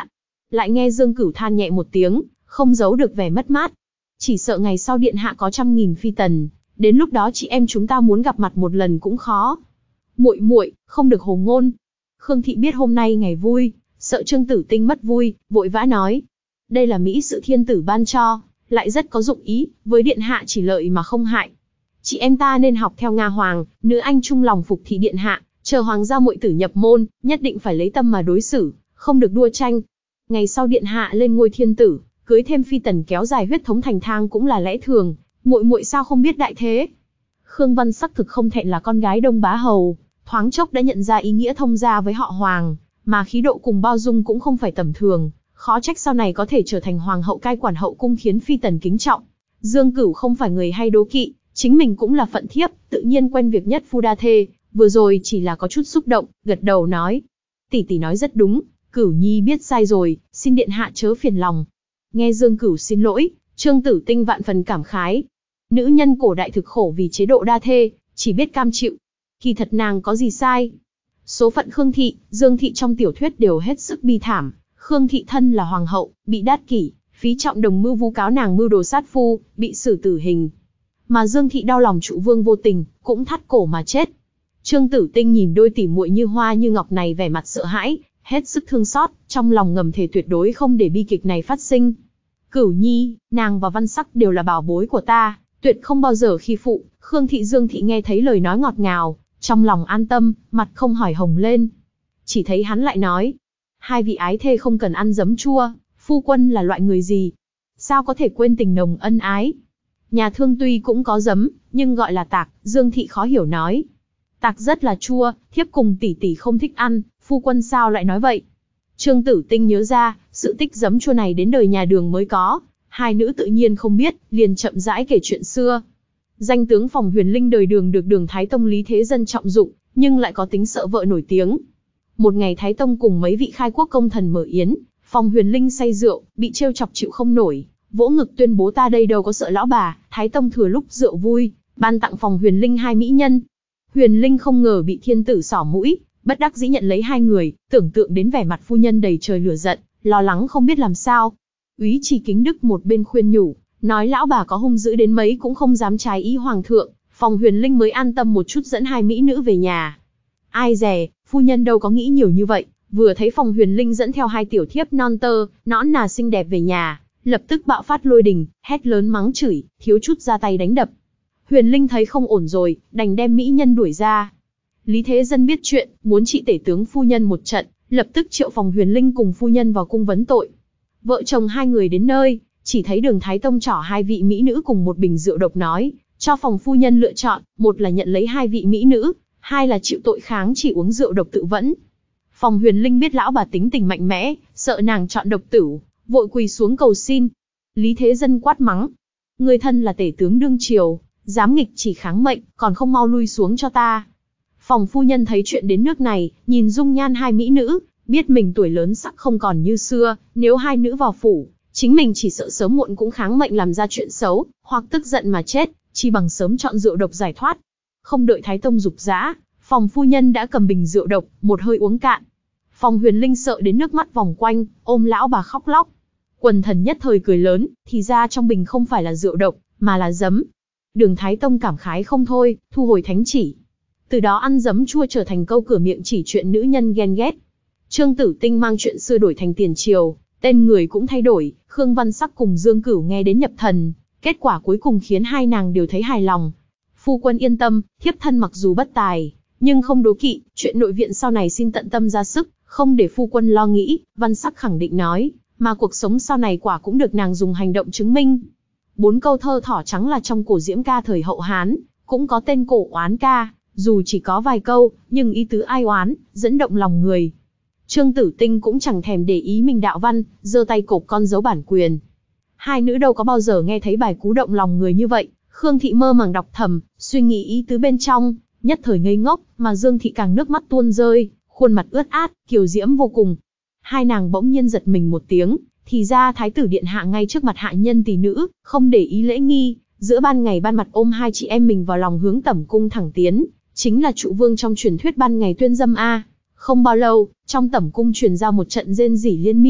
Lại nghe Dương Cửu than nhẹ một tiếng, không giấu được vẻ mất mát. Chỉ sợ ngày sau điện hạ có trăm nghìn phi tần, đến lúc đó chị em chúng ta muốn gặp mặt một lần cũng khó. Muội muội, không được hồ ngôn. Khương Thị biết hôm nay ngày vui, sợ Trương Tử Tinh mất vui, vội vã nói. Đây là mỹ sự thiên tử ban cho, lại rất có dụng ý, với điện hạ chỉ lợi mà không hại. Chị em ta nên học theo Nga Hoàng, nữ anh trung lòng phục thị điện hạ, chờ hoàng gia muội tử nhập môn, nhất định phải lấy tâm mà đối xử, không được đua tranh. Ngày sau điện hạ lên ngôi thiên tử, cưới thêm phi tần kéo dài huyết thống thành thang cũng là lẽ thường, muội muội sao không biết đại thế. Khương Văn Sắc thực không thẹn là con gái Đông Bá Hầu, thoáng chốc đã nhận ra ý nghĩa thông gia với họ Hoàng, mà khí độ cùng bao dung cũng không phải tầm thường, khó trách sau này có thể trở thành hoàng hậu cai quản hậu cung khiến phi tần kính trọng. Dương Cửu không phải người hay đố kỵ, chính mình cũng là phận thiếp, tự nhiên quen việc nhất phu đa thê, vừa rồi chỉ là có chút xúc động, gật đầu nói. Tỷ tỷ nói rất đúng, Cửu Nhi biết sai rồi, xin điện hạ chớ phiền lòng. Nghe Dương Cửu xin lỗi, Trương Tử Tinh vạn phần cảm khái. Nữ nhân cổ đại thực khổ vì chế độ đa thê, chỉ biết cam chịu. Kỳ thật nàng có gì sai? Số phận Khương Thị, Dương Thị trong tiểu thuyết đều hết sức bi thảm. Khương Thị thân là hoàng hậu, bị đát kỷ, phí trọng đồng mưu vu cáo nàng mưu đồ sát phu, bị xử tử hình. Mà Dương Thị đau lòng trụ vương vô tình, cũng thắt cổ mà chết. Trương Tử Tinh nhìn đôi tỉ muội như hoa như ngọc này vẻ mặt sợ hãi, hết sức thương xót, trong lòng ngầm thề tuyệt đối không để bi kịch này phát sinh. Cửu Nhi, nàng và Văn Sắc đều là bảo bối của ta, tuyệt không bao giờ khi phụ. Khương Thị Dương Thị nghe thấy lời nói ngọt ngào, trong lòng an tâm, mặt không hỏi hồng lên. Chỉ thấy hắn lại nói, hai vị ái thê không cần ăn giấm chua, phu quân là loại người gì? Sao có thể quên tình nồng ân ái? Nhà thương tuy cũng có giấm, nhưng gọi là tạc, Dương Thị khó hiểu nói. Tạc rất là chua, thiếp cùng tỷ tỷ không thích ăn, phu quân sao lại nói vậy? Trương Tử Tinh nhớ ra, sự tích giấm chua này đến đời nhà Đường mới có, hai nữ tự nhiên không biết, liền chậm rãi kể chuyện xưa. Danh tướng Phòng Huyền Linh đời Đường được Đường Thái Tông Lý Thế Dân trọng dụng, nhưng lại có tính sợ vợ nổi tiếng. Một ngày Thái Tông cùng mấy vị khai quốc công thần mở yến, Phòng Huyền Linh say rượu, bị trêu chọc chịu không nổi, vỗ ngực tuyên bố ta đây đâu có sợ lão bà. Thái Tông thừa lúc rượu vui, ban tặng Phòng Huyền Linh hai mỹ nhân. Huyền Linh không ngờ bị thiên tử xỏ mũi, bất đắc dĩ nhận lấy hai người, tưởng tượng đến vẻ mặt phu nhân đầy trời lửa giận, lo lắng không biết làm sao. Úy Trì Kính Đức một bên khuyên nhủ, nói lão bà có hung dữ đến mấy cũng không dám trái ý hoàng thượng. Phòng Huyền Linh mới an tâm một chút dẫn hai mỹ nữ về nhà. Ai dè, phu nhân đâu có nghĩ nhiều như vậy, vừa thấy Phòng Huyền Linh dẫn theo hai tiểu thiếp non tơ, nõn nà xinh đẹp về nhà, lập tức bạo phát lôi đình, hét lớn mắng chửi, thiếu chút ra tay đánh đập. Huyền Linh thấy không ổn rồi, đành đem mỹ nhân đuổi ra. Lý Thế Dân biết chuyện, muốn trị tể tướng phu nhân một trận, lập tức triệu Phòng Huyền Linh cùng phu nhân vào cung vấn tội. Vợ chồng hai người đến nơi, chỉ thấy Đường Thái Tông trỏ hai vị mỹ nữ cùng một bình rượu độc nói, cho Phòng phu nhân lựa chọn, một là nhận lấy hai vị mỹ nữ, hai là chịu tội kháng chỉ uống rượu độc tự vẫn. Phòng Huyền Linh biết lão bà tính tình mạnh mẽ, sợ nàng chọn độc tử, vội quỳ xuống cầu xin. Lý Thế Dân quát mắng, người thân là tể tướng đương triều, dám nghịch chỉ kháng mệnh, còn không mau lui xuống cho ta. Phòng phu nhân thấy chuyện đến nước này, nhìn dung nhan hai mỹ nữ, biết mình tuổi lớn sắc không còn như xưa, nếu hai nữ vào phủ, chính mình chỉ sợ sớm muộn cũng kháng mệnh làm ra chuyện xấu, hoặc tức giận mà chết, chỉ bằng sớm chọn rượu độc giải thoát. Không đợi Thái Tông giục giã, Phòng phu nhân đã cầm bình rượu độc, một hơi uống cạn. Phòng Huyền Linh sợ đến nước mắt vòng quanh, ôm lão bà khóc lóc. Quần thần nhất thời cười lớn, thì ra trong bình không phải là rượu độc, mà là giấm. Đường Thái Tông cảm khái không thôi, thu hồi thánh chỉ. Từ đó ăn giấm chua trở thành câu cửa miệng chỉ chuyện nữ nhân ghen ghét. Trương Tử Tinh mang chuyện xưa đổi thành tiền triều, tên người cũng thay đổi, Khương Văn Sắc cùng Dương Cửu nghe đến nhập thần, kết quả cuối cùng khiến hai nàng đều thấy hài lòng. Phu quân yên tâm, thiếp thân mặc dù bất tài, nhưng không đố kỵ, chuyện nội viện sau này xin tận tâm ra sức, không để phu quân lo nghĩ, Văn Sắc khẳng định nói, mà cuộc sống sau này quả cũng được nàng dùng hành động chứng minh. Bốn câu thơ thỏ trắng là trong cổ diễm ca thời hậu Hán, cũng có tên cổ oán ca, dù chỉ có vài câu, nhưng ý tứ ai oán, dẫn động lòng người. Trương Tử Tinh cũng chẳng thèm để ý mình đạo văn, giơ tay cộp con dấu bản quyền. Hai nữ đâu có bao giờ nghe thấy bài cú động lòng người như vậy, Khương Thị mơ màng đọc thầm, suy nghĩ ý tứ bên trong, nhất thời ngây ngốc, mà Dương Thị càng nước mắt tuôn rơi, khuôn mặt ướt át, kiều diễm vô cùng. Hai nàng bỗng nhiên giật mình một tiếng, thì ra Thái tử điện hạ ngay trước mặt hạ nhân tỷ nữ, không để ý lễ nghi, giữa ban ngày ban mặt ôm hai chị em mình vào lòng hướng tẩm cung thẳng tiến, chính là trụ vương trong truyền thuyết ban ngày tuyên dâm a. Không bao lâu, trong tẩm cung truyền ra một trận rên rỉ liên miên,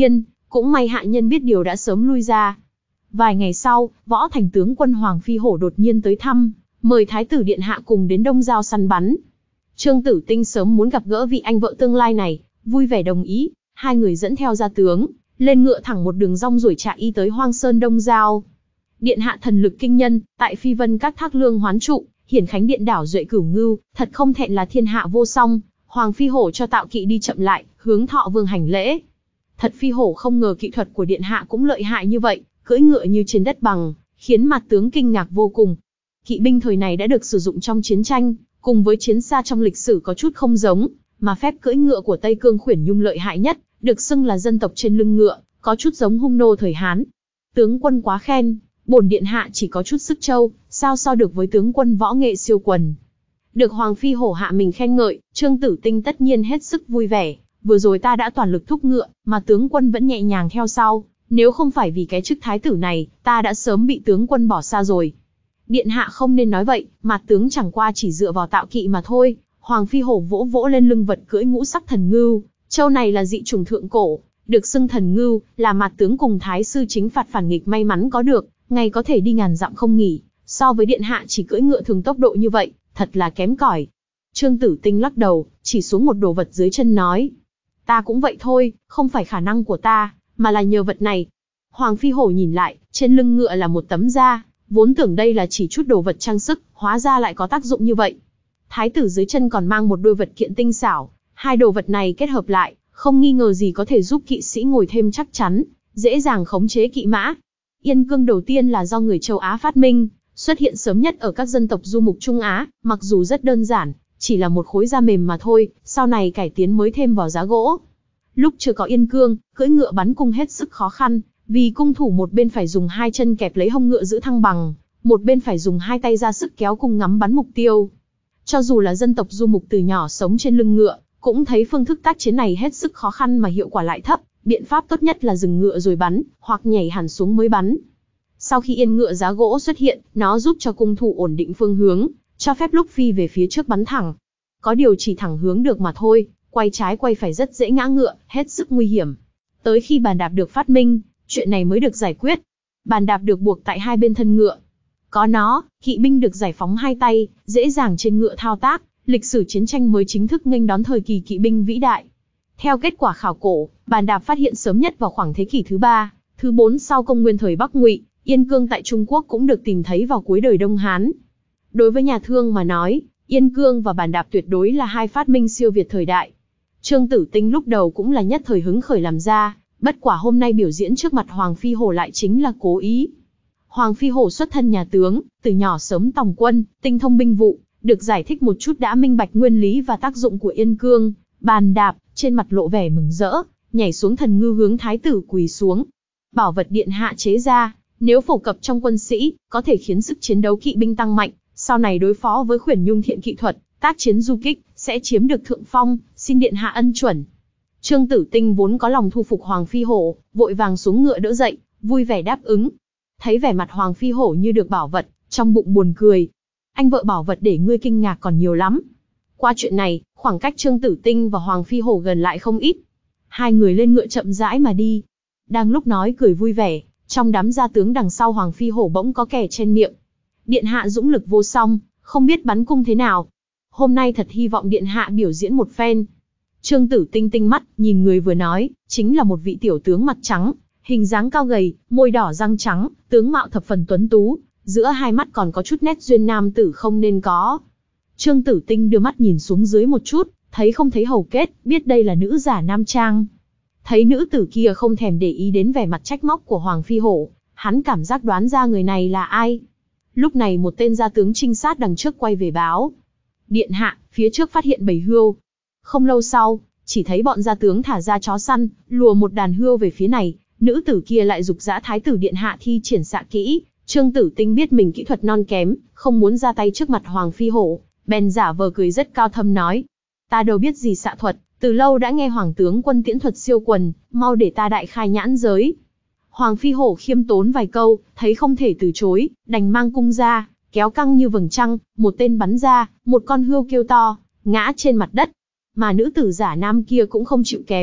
cũng may hạ nhân biết điều đã sớm lui ra. Vài ngày sau, Võ Thành tướng quân Hoàng Phi Hổ đột nhiên tới thăm, mời Thái tử Điện Hạ cùng đến Đông Giao săn bắn. Trương Tử Tinh sớm muốn gặp gỡ vị anh vợ tương lai này, vui vẻ đồng ý, hai người dẫn theo gia tướng, lên ngựa thẳng một đường rong ruổi chạy y tới Hoang Sơn Đông Giao. Điện Hạ thần lực kinh nhân, tại Phi Vân các thác lương hoán trụ, hiển khánh điện đảo duệ cửu ngưu, thật không thẹn là thiên hạ vô song. Hoàng Phi Hổ cho tạo kỵ đi chậm lại, hướng Thọ Vương hành lễ. Thật Phi Hổ không ngờ kỹ thuật của Điện Hạ cũng lợi hại như vậy, cưỡi ngựa như trên đất bằng, khiến mặt tướng kinh ngạc vô cùng. Kỵ binh thời này đã được sử dụng trong chiến tranh, cùng với chiến xa trong lịch sử có chút không giống, mà phép cưỡi ngựa của Tây Cương Khuyển Nhung lợi hại nhất, được xưng là dân tộc trên lưng ngựa, có chút giống hung nô thời Hán. Tướng quân quá khen, bổn Điện Hạ chỉ có chút sức trâu, sao so được với tướng quân võ nghệ siêu quần. Được Hoàng Phi Hổ hạ mình khen ngợi, Trương Tử Tinh tất nhiên hết sức vui vẻ. Vừa rồi ta đã toàn lực thúc ngựa, mà tướng quân vẫn nhẹ nhàng theo sau. Nếu không phải vì cái chức thái tử này, ta đã sớm bị tướng quân bỏ xa rồi. Điện Hạ không nên nói vậy, mặt tướng chẳng qua chỉ dựa vào tạo kỵ mà thôi. Hoàng Phi Hổ vỗ vỗ lên lưng vật cưỡi ngũ sắc thần ngưu. Châu này là dị chủng thượng cổ, được xưng thần ngưu, là mặt tướng cùng thái sư chính phạt phản nghịch may mắn có được, ngày có thể đi ngàn dặm không nghỉ. So với Điện Hạ chỉ cưỡi ngựa thường tốc độ như vậy, thật là kém cỏi. Trương Tử Tinh lắc đầu, chỉ xuống một đồ vật dưới chân nói. Ta cũng vậy thôi, không phải khả năng của ta, mà là nhờ vật này. Hoàng Phi Hổ nhìn lại, trên lưng ngựa là một tấm da, vốn tưởng đây là chỉ chút đồ vật trang sức, hóa ra lại có tác dụng như vậy. Thái tử dưới chân còn mang một đôi vật kiện tinh xảo, hai đồ vật này kết hợp lại, không nghi ngờ gì có thể giúp kỵ sĩ ngồi thêm chắc chắn, dễ dàng khống chế kỵ mã. Yên cương đầu tiên là do người châu Á phát minh, xuất hiện sớm nhất ở các dân tộc du mục Trung Á, mặc dù rất đơn giản, chỉ là một khối da mềm mà thôi, sau này cải tiến mới thêm vào giá gỗ. Lúc chưa có yên cương, cưỡi ngựa bắn cung hết sức khó khăn, vì cung thủ một bên phải dùng hai chân kẹp lấy hông ngựa giữ thăng bằng, một bên phải dùng hai tay ra sức kéo cung ngắm bắn mục tiêu. Cho dù là dân tộc du mục từ nhỏ sống trên lưng ngựa, cũng thấy phương thức tác chiến này hết sức khó khăn mà hiệu quả lại thấp, biện pháp tốt nhất là dừng ngựa rồi bắn, hoặc nhảy hẳn xuống mới bắn. Sau khi yên ngựa giá gỗ xuất hiện, nó giúp cho cung thủ ổn định phương hướng, cho phép lúc phi về phía trước bắn thẳng. Có điều chỉ thẳng hướng được mà thôi, quay trái quay phải rất dễ ngã ngựa, hết sức nguy hiểm. Tới khi bàn đạp được phát minh, chuyện này mới được giải quyết. Bàn đạp được buộc tại hai bên thân ngựa. Có nó, kỵ binh được giải phóng hai tay, dễ dàng trên ngựa thao tác, lịch sử chiến tranh mới chính thức nghênh đón thời kỳ kỵ binh vĩ đại. Theo kết quả khảo cổ, bàn đạp phát hiện sớm nhất vào khoảng thế kỷ thứ ba, thứ bốn sau công nguyên thời Bắc Ngụy. Yên cương tại Trung Quốc cũng được tìm thấy vào cuối đời Đông Hán. Đối với nhà thương mà nói, yên cương và bàn đạp tuyệt đối là hai phát minh siêu việt thời đại. Trương Tử Tinh lúc đầu cũng là nhất thời hứng khởi làm ra, bất quả hôm nay biểu diễn trước mặt Hoàng Phi Hổ lại chính là cố ý. Hoàng Phi Hổ xuất thân nhà tướng, từ nhỏ sớm tòng quân, tinh thông binh vụ, được giải thích một chút đã minh bạch nguyên lý và tác dụng của yên cương, bàn đạp, trên mặt lộ vẻ mừng rỡ, nhảy xuống thần ngư hướng thái tử quỳ xuống. Bảo vật Điện Hạ chế ra, nếu phổ cập trong quân sĩ, có thể khiến sức chiến đấu kỵ binh tăng mạnh, sau này đối phó với Khuyển Nhung thiện kỵ thuật, tác chiến du kích, sẽ chiếm được thượng phong, xin Điện Hạ ân chuẩn. Trương Tử Tinh vốn có lòng thu phục Hoàng Phi Hổ, vội vàng xuống ngựa đỡ dậy, vui vẻ đáp ứng. Thấy vẻ mặt Hoàng Phi Hổ như được bảo vật, trong bụng buồn cười. Anh vợ bảo vật để ngươi kinh ngạc còn nhiều lắm. Qua chuyện này, khoảng cách Trương Tử Tinh và Hoàng Phi Hổ gần lại không ít. Hai người lên ngựa chậm rãi mà đi. Đang lúc nói cười vui vẻ, trong đám gia tướng đằng sau Hoàng Phi Hổ bỗng có kẻ chen miệng. Điện Hạ dũng lực vô song, không biết bắn cung thế nào. Hôm nay thật hy vọng Điện Hạ biểu diễn một phen. Trương Tử Tinh tinh mắt, nhìn người vừa nói, chính là một vị tiểu tướng mặt trắng, hình dáng cao gầy, môi đỏ răng trắng, tướng mạo thập phần tuấn tú, giữa hai mắt còn có chút nét duyên nam tử không nên có. Trương Tử Tinh đưa mắt nhìn xuống dưới một chút, thấy không thấy hầu kết, biết đây là nữ giả nam trang. Thấy nữ tử kia không thèm để ý đến vẻ mặt trách móc của Hoàng Phi Hổ, hắn cảm giác đoán ra người này là ai. Lúc này một tên gia tướng trinh sát đằng trước quay về báo. Điện Hạ, phía trước phát hiện bầy hươu. Không lâu sau, chỉ thấy bọn gia tướng thả ra chó săn, lùa một đàn hươu về phía này, nữ tử kia lại giục giã Thái tử Điện Hạ thi triển xạ kỹ. Trương Tử Tinh biết mình kỹ thuật non kém, không muốn ra tay trước mặt Hoàng Phi Hổ, bèn giả vờ cười rất cao thâm nói. Ta đâu biết gì xạ thuật, từ lâu đã nghe Hoàng tướng quân tiễn thuật siêu quần, mau để ta đại khai nhãn giới. Hoàng Phi Hổ khiêm tốn vài câu, thấy không thể từ chối, đành mang cung ra, kéo căng như vầng trăng, một tên bắn ra, một con hươu kêu to, ngã trên mặt đất. Mà nữ tử giả nam kia cũng không chịu kém,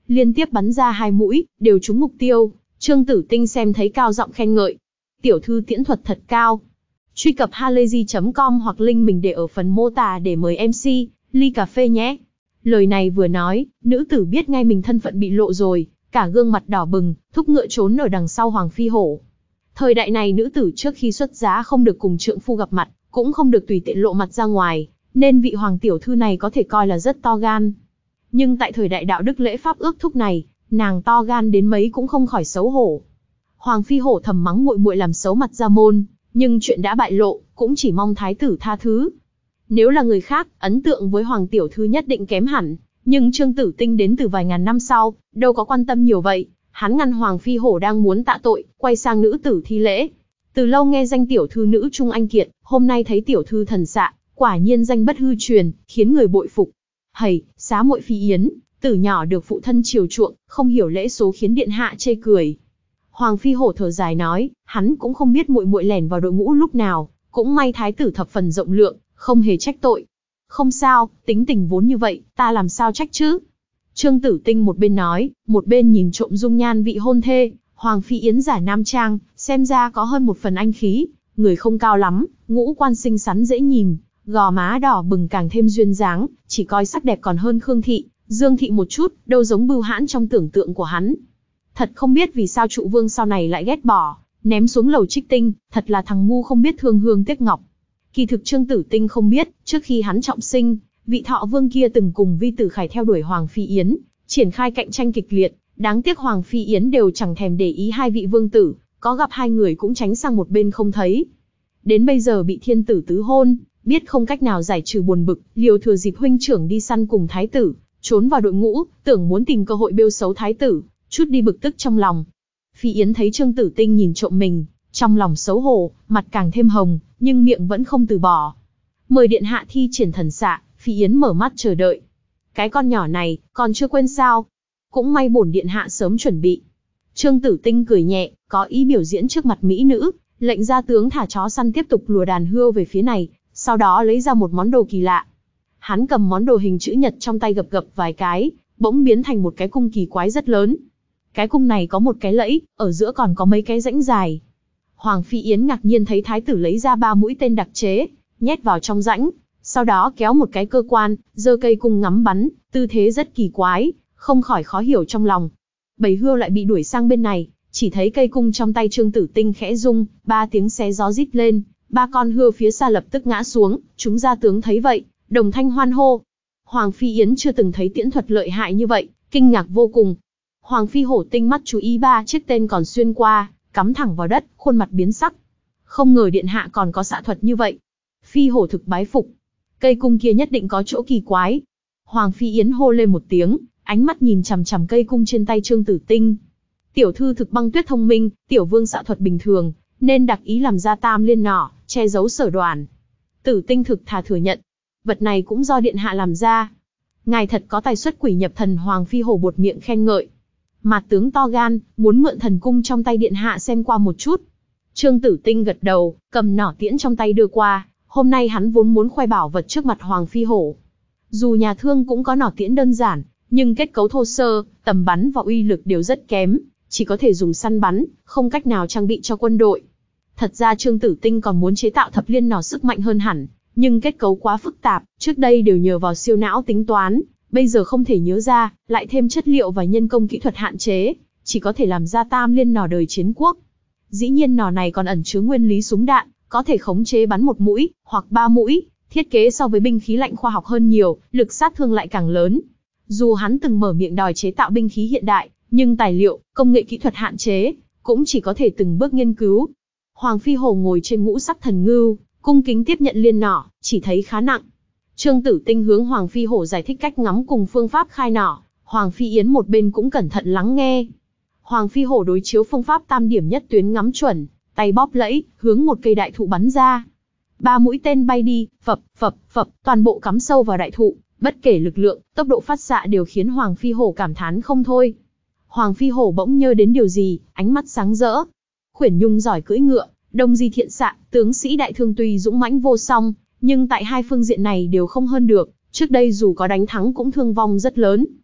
liên tiếp bắn ra hai mũi, đều trúng mục tiêu. Trương Tử Tinh xem thấy cao giọng khen ngợi. Tiểu thư tiễn thuật thật cao. Truy cập halayzi chấm com hoặc link mình để ở phần mô tả để mời em xê, ly cà phê nhé. Lời này vừa nói, nữ tử biết ngay mình thân phận bị lộ rồi, cả gương mặt đỏ bừng, thúc ngựa trốn ở đằng sau Hoàng Phi Hổ. Thời đại này nữ tử trước khi xuất giá không được cùng trượng phu gặp mặt, cũng không được tùy tiện lộ mặt ra ngoài, nên vị hoàng tiểu thư này có thể coi là rất to gan. Nhưng tại thời đại đạo đức lễ pháp ước thúc này, nàng to gan đến mấy cũng không khỏi xấu hổ. Hoàng Phi Hổ thầm mắng muội muội làm xấu mặt ra môn, nhưng chuyện đã bại lộ, cũng chỉ mong thái tử tha thứ. Nếu là người khác, ấn tượng với hoàng tiểu thư nhất định kém hẳn, nhưng Trương Tử Tinh đến từ vài ngàn năm sau, đâu có quan tâm nhiều vậy. Hắn ngăn Hoàng Phi Hổ đang muốn tạ tội, quay sang nữ tử thi lễ. Từ lâu nghe danh tiểu thư nữ trung anh kiệt, hôm nay thấy tiểu thư thần xạ, quả nhiên danh bất hư truyền, khiến người bội phục. Hầy, xá muội Phi Yến, từ nhỏ được phụ thân chiều chuộng, không hiểu lễ số khiến điện hạ chê cười. Hoàng Phi Hổ thở dài nói, hắn cũng không biết muội muội lẻn vào đội ngũ lúc nào, cũng may thái tử thập phần rộng lượng, không hề trách tội. Không sao, tính tình vốn như vậy, ta làm sao trách chứ? Trương Tử Tinh một bên nói, một bên nhìn trộm dung nhan vị hôn thê, Hoàng Phi Yến giả nam trang, xem ra có hơn một phần anh khí, người không cao lắm, ngũ quan xinh xắn dễ nhìn, gò má đỏ bừng càng thêm duyên dáng, chỉ coi sắc đẹp còn hơn Khương Thị, Dương Thị một chút, đâu giống Bưu Hãn trong tưởng tượng của hắn. Thật không biết vì sao trụ vương sau này lại ghét bỏ, ném xuống lầu Trích Tinh, thật là thằng ngu không biết thương hương tiếc ngọc. Kỳ thực Trương Tử Tinh không biết, trước khi hắn trọng sinh, vị Thọ Vương kia từng cùng Vi Tử Khải theo đuổi Hoàng Phi Yến, triển khai cạnh tranh kịch liệt, đáng tiếc Hoàng Phi Yến đều chẳng thèm để ý hai vị vương tử, có gặp hai người cũng tránh sang một bên không thấy. Đến bây giờ bị thiên tử tứ hôn, biết không cách nào giải trừ buồn bực, liều thừa dịp huynh trưởng đi săn cùng thái tử, trốn vào đội ngũ, tưởng muốn tìm cơ hội bêu xấu thái tử, chút đi bực tức trong lòng. Phi Yến thấy Trương Tử Tinh nhìn trộm mình, trong lòng xấu hổ, mặt càng thêm hồng, nhưng miệng vẫn không từ bỏ. Mời điện hạ thi triển thần xạ. Phi Yến mở mắt chờ đợi. Cái con nhỏ này, còn chưa quên sao? Cũng may bổn điện hạ sớm chuẩn bị. Trương Tử Tinh cười nhẹ, có ý biểu diễn trước mặt mỹ nữ, lệnh gia tướng thả chó săn tiếp tục lùa đàn hươu về phía này, sau đó lấy ra một món đồ kỳ lạ. Hắn cầm món đồ hình chữ nhật trong tay gập gập vài cái, bỗng biến thành một cái cung kỳ quái rất lớn. Cái cung này có một cái lẫy, ở giữa còn có mấy cái rãnh dài. Hoàng Phi Yến ngạc nhiên thấy thái tử lấy ra ba mũi tên đặc chế, nhét vào trong rãnh. Sau đó kéo một cái cơ quan, giơ cây cung ngắm bắn, tư thế rất kỳ quái, không khỏi khó hiểu trong lòng. Bầy hươu lại bị đuổi sang bên này, chỉ thấy cây cung trong tay Trương Tử Tinh khẽ rung, ba tiếng xé gió rít lên, ba con hươu phía xa lập tức ngã xuống, chúng gia tướng thấy vậy, đồng thanh hoan hô. Hoàng Phi Yến chưa từng thấy tiễn thuật lợi hại như vậy, kinh ngạc vô cùng. Hoàng Phi Hổ tinh mắt chú ý ba chiếc tên còn xuyên qua, cắm thẳng vào đất, khuôn mặt biến sắc. Không ngờ điện hạ còn có xạ thuật như vậy. Phi Hổ thực bái phục. Cây cung kia nhất định có chỗ kỳ quái. Hoàng Phi Yến hô lên một tiếng, ánh mắt nhìn chằm chằm cây cung trên tay Trương Tử Tinh. Tiểu thư thực băng tuyết thông minh, tiểu vương xạ thuật bình thường, nên đặc ý làm ra tam liên nỏ, che giấu sở đoản. Tử Tinh thực thà thừa nhận, vật này cũng do điện hạ làm ra. Ngài thật có tài xuất quỷ nhập thần. Hoàng Phi Hổ buột miệng khen ngợi. Mạt tướng to gan, muốn mượn thần cung trong tay điện hạ xem qua một chút. Trương Tử Tinh gật đầu, cầm nỏ tiễn trong tay đưa qua. Hôm nay hắn vốn muốn khoe bảo vật trước mặt Hoàng Phi Hổ. Dù nhà thương cũng có nỏ tiễn đơn giản, nhưng kết cấu thô sơ, tầm bắn và uy lực đều rất kém, chỉ có thể dùng săn bắn, không cách nào trang bị cho quân đội. Thật ra Trương Tử Tinh còn muốn chế tạo thập liên nỏ sức mạnh hơn hẳn, nhưng kết cấu quá phức tạp, trước đây đều nhờ vào siêu não tính toán, bây giờ không thể nhớ ra, lại thêm chất liệu và nhân công kỹ thuật hạn chế, chỉ có thể làm ra tam liên nỏ đời chiến quốc. Dĩ nhiên nỏ này còn ẩn chứa nguyên lý súng đạn, có thể khống chế bắn một mũi, hoặc ba mũi, thiết kế so với binh khí lạnh khoa học hơn nhiều, lực sát thương lại càng lớn. Dù hắn từng mở miệng đòi chế tạo binh khí hiện đại, nhưng tài liệu, công nghệ kỹ thuật hạn chế, cũng chỉ có thể từng bước nghiên cứu. Hoàng Phi Hổ ngồi trên ngũ sắc thần ngưu, cung kính tiếp nhận liên nỏ, chỉ thấy khá nặng. Trương Tử Tinh hướng Hoàng Phi Hổ giải thích cách ngắm cùng phương pháp khai nỏ, Hoàng Phi Yến một bên cũng cẩn thận lắng nghe. Hoàng Phi Hổ đối chiếu phương pháp tam điểm nhất tuyến ngắm chuẩn, tay bóp lẫy, hướng một cây đại thụ bắn ra. Ba mũi tên bay đi, phập, phập, phập, toàn bộ cắm sâu vào đại thụ, bất kể lực lượng, tốc độ phát xạ đều khiến Hoàng Phi Hổ cảm thán không thôi. Hoàng Phi Hổ bỗng nhớ đến điều gì, ánh mắt sáng rỡ. Khuyển Nhung giỏi cưỡi ngựa, Đông Di thiện xạ, tướng sĩ đại thương tuy dũng mãnh vô song, nhưng tại hai phương diện này đều không hơn được, trước đây dù có đánh thắng cũng thương vong rất lớn.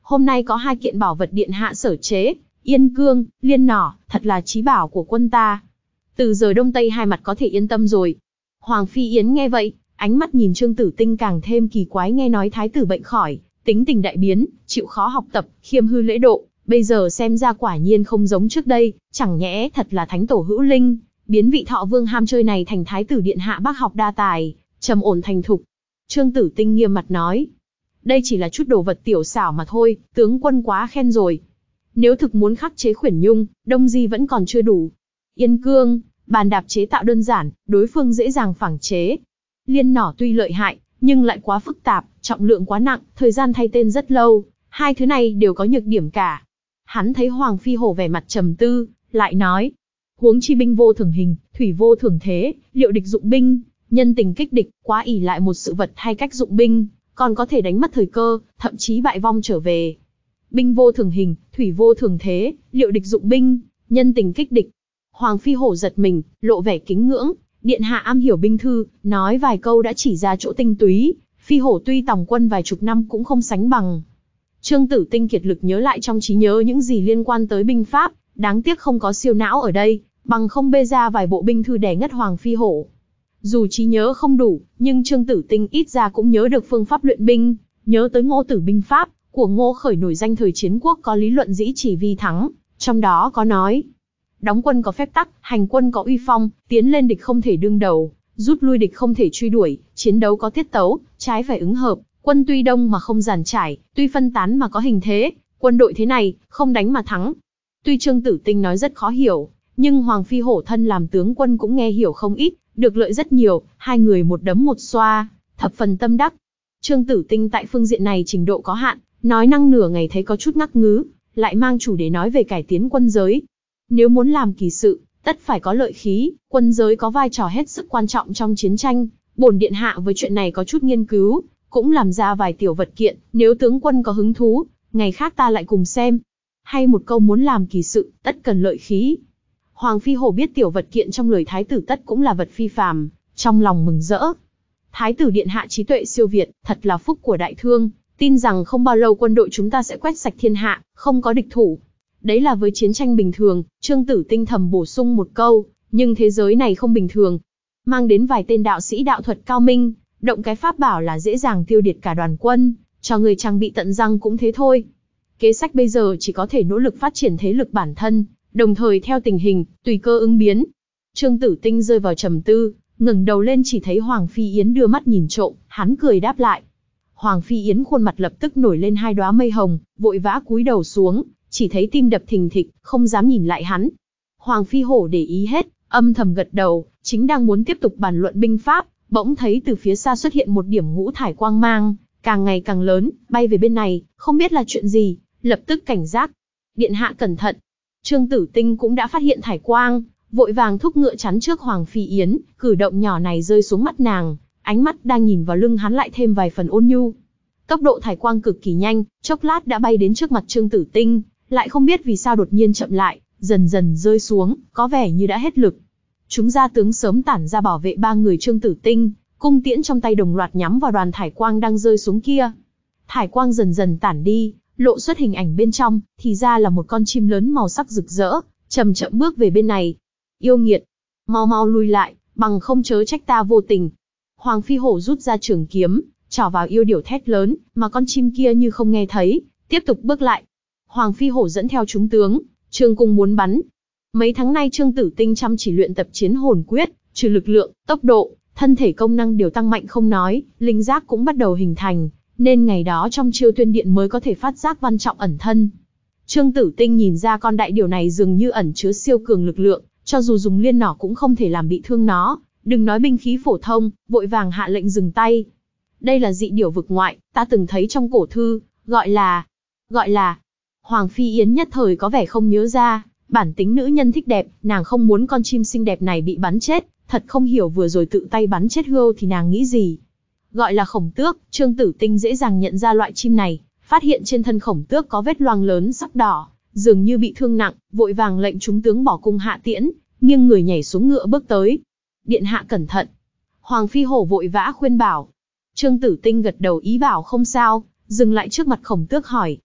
Hôm nay có hai kiện bảo vật điện hạ sở chế, Yên Cương, Liên Nỏ, thật là chí bảo của quân ta. Từ giờ đông tây hai mặt có thể yên tâm rồi. Hoàng Phi Yến nghe vậy, ánh mắt nhìn Trương Tử Tinh càng thêm kỳ quái, nghe nói thái tử bệnh khỏi, tính tình đại biến, chịu khó học tập, khiêm hư lễ độ, bây giờ xem ra quả nhiên không giống trước đây, chẳng nhẽ thật là thánh tổ hữu linh, biến vị Thọ Vương ham chơi này thành thái tử điện hạ bác học đa tài, trầm ổn thành thục. Trương Tử Tinh nghiêm mặt nói, đây chỉ là chút đồ vật tiểu xảo mà thôi, tướng quân quá khen rồi. Nếu thực muốn khắc chế Khuyển Nhung, Đông Di vẫn còn chưa đủ. Yên Cương, bàn đạp chế tạo đơn giản, đối phương dễ dàng phẳng chế. Liên Nỏ tuy lợi hại, nhưng lại quá phức tạp, trọng lượng quá nặng, thời gian thay tên rất lâu, hai thứ này đều có nhược điểm cả. Hắn thấy Hoàng Phi Hổ vẻ mặt trầm tư, lại nói, huống chi binh vô thường hình, thủy vô thường thế, liệu địch dụng binh, nhân tình kích địch, quá ỷ lại một sự vật hay cách dụng binh, còn có thể đánh mất thời cơ, thậm chí bại vong trở về. Binh vô thường hình, thủy vô thường thế, liệu địch dụng binh, nhân tình kích địch. Hoàng Phi Hổ giật mình, lộ vẻ kính ngưỡng, điện hạ am hiểu binh thư, nói vài câu đã chỉ ra chỗ tinh túy, Phi Hổ tuy tòng quân vài chục năm cũng không sánh bằng. Trương Tử Tinh kiệt lực nhớ lại trong trí nhớ những gì liên quan tới binh pháp, đáng tiếc không có siêu não ở đây, bằng không bê ra vài bộ binh thư đè ngất Hoàng Phi Hổ. Dù trí nhớ không đủ, nhưng Trương Tử Tinh ít ra cũng nhớ được phương pháp luyện binh, nhớ tới Ngô Tử binh pháp của Ngô Khởi nổi danh thời chiến quốc có lý luận dĩ chỉ vi thắng, trong đó có nói: đóng quân có phép tắc, hành quân có uy phong, tiến lên địch không thể đương đầu, rút lui địch không thể truy đuổi, chiến đấu có tiết tấu, trái phải ứng hợp, quân tuy đông mà không giàn trải, tuy phân tán mà có hình thế, quân đội thế này, không đánh mà thắng. Tuy Trương Tử Tinh nói rất khó hiểu, nhưng Hoàng Phi Hổ thân làm tướng quân cũng nghe hiểu không ít, được lợi rất nhiều, hai người một đấm một xoa, thập phần tâm đắc. Trương Tử Tinh tại phương diện này trình độ có hạn, nói năng nửa ngày thấy có chút ngắc ngứ, lại mang chủ đề nói về cải tiến quân giới. Nếu muốn làm kỳ sự, tất phải có lợi khí, quân giới có vai trò hết sức quan trọng trong chiến tranh, bổn điện hạ với chuyện này có chút nghiên cứu, cũng làm ra vài tiểu vật kiện, nếu tướng quân có hứng thú, ngày khác ta lại cùng xem. Hay một câu muốn làm kỳ sự, tất cần lợi khí. Hoàng Phi Hổ biết tiểu vật kiện trong lời thái tử tất cũng là vật phi phàm, trong lòng mừng rỡ. Thái tử điện hạ trí tuệ siêu việt, thật là phúc của đại thương, tin rằng không bao lâu quân đội chúng ta sẽ quét sạch thiên hạ, không có địch thủ. Đấy là với chiến tranh bình thường, Trương Tử Tinh thầm bổ sung một câu, nhưng thế giới này không bình thường. Mang đến vài tên đạo sĩ đạo thuật cao minh, động cái pháp bảo là dễ dàng tiêu diệt cả đoàn quân, cho người trang bị tận răng cũng thế thôi. Kế sách bây giờ chỉ có thể nỗ lực phát triển thế lực bản thân, đồng thời theo tình hình, tùy cơ ứng biến. Trương Tử Tinh rơi vào trầm tư, ngẩng đầu lên chỉ thấy Hoàng Phi Yến đưa mắt nhìn trộm, hắn cười đáp lại. Hoàng Phi Yến khuôn mặt lập tức nổi lên hai đóa mây hồng, vội vã cúi đầu xuống, chỉ thấy tim đập thình thịch, không dám nhìn lại hắn. Hoàng Phi Hổ để ý hết, âm thầm gật đầu, chính đang muốn tiếp tục bàn luận binh pháp, bỗng thấy từ phía xa xuất hiện một điểm ngũ thải quang mang, càng ngày càng lớn, bay về bên này, không biết là chuyện gì, lập tức cảnh giác. Điện hạ cẩn thận. Trương Tử Tinh cũng đã phát hiện thải quang, vội vàng thúc ngựa chắn trước Hoàng Phi Yến, cử động nhỏ này rơi xuống mắt nàng, ánh mắt đang nhìn vào lưng hắn lại thêm vài phần ôn nhu. Tốc độ thải quang cực kỳ nhanh, chốc lát đã bay đến trước mặt Trương Tử Tinh, lại không biết vì sao đột nhiên chậm lại, dần dần rơi xuống, có vẻ như đã hết lực. Chúng gia tướng sớm tản ra bảo vệ ba người Trương Tử Tinh, cung tiễn trong tay đồng loạt nhắm vào đoàn thải quang đang rơi xuống kia. Thải quang dần dần tản đi, lộ xuất hình ảnh bên trong, thì ra là một con chim lớn màu sắc rực rỡ, chậm chậm bước về bên này. Yêu nghiệt, mau mau lui lại, bằng không chớ trách ta vô tình. Hoàng Phi Hổ rút ra trường kiếm, chỏ vào yêu điểu thét lớn, mà con chim kia như không nghe thấy, tiếp tục bước lại. Hoàng Phi Hổ dẫn theo chúng tướng, trường cung muốn bắn. Mấy tháng nay Trương Tử Tinh chăm chỉ luyện tập chiến hồn quyết, trừ lực lượng, tốc độ, thân thể công năng đều tăng mạnh không nói, linh giác cũng bắt đầu hình thành, nên ngày đó trong Chiêu Tuyên Điện mới có thể phát giác Văn Trọng ẩn thân. Trương Tử Tinh nhìn ra con đại điểu này dường như ẩn chứa siêu cường lực lượng, cho dù dùng liên nỏ cũng không thể làm bị thương nó, đừng nói binh khí phổ thông, vội vàng hạ lệnh dừng tay. Đây là dị điểu vực ngoại, ta từng thấy trong cổ thư, gọi là... gọi là... Hoàng Phi Yến nhất thời có vẻ không nhớ ra, bản tính nữ nhân thích đẹp, nàng không muốn con chim xinh đẹp này bị bắn chết, thật không hiểu vừa rồi tự tay bắn chết hươu thì nàng nghĩ gì. Gọi là khổng tước, Trương Tử Tinh dễ dàng nhận ra loại chim này, phát hiện trên thân khổng tước có vết loang lớn sắc đỏ, dường như bị thương nặng, vội vàng lệnh chúng tướng bỏ cung hạ tiễn, nghiêng người nhảy xuống ngựa bước tới. Điện hạ cẩn thận. Hoàng Phi Hổ vội vã khuyên bảo. Trương Tử Tinh gật đầu ý bảo không sao, dừng lại trước mặt khổng tước hỏi.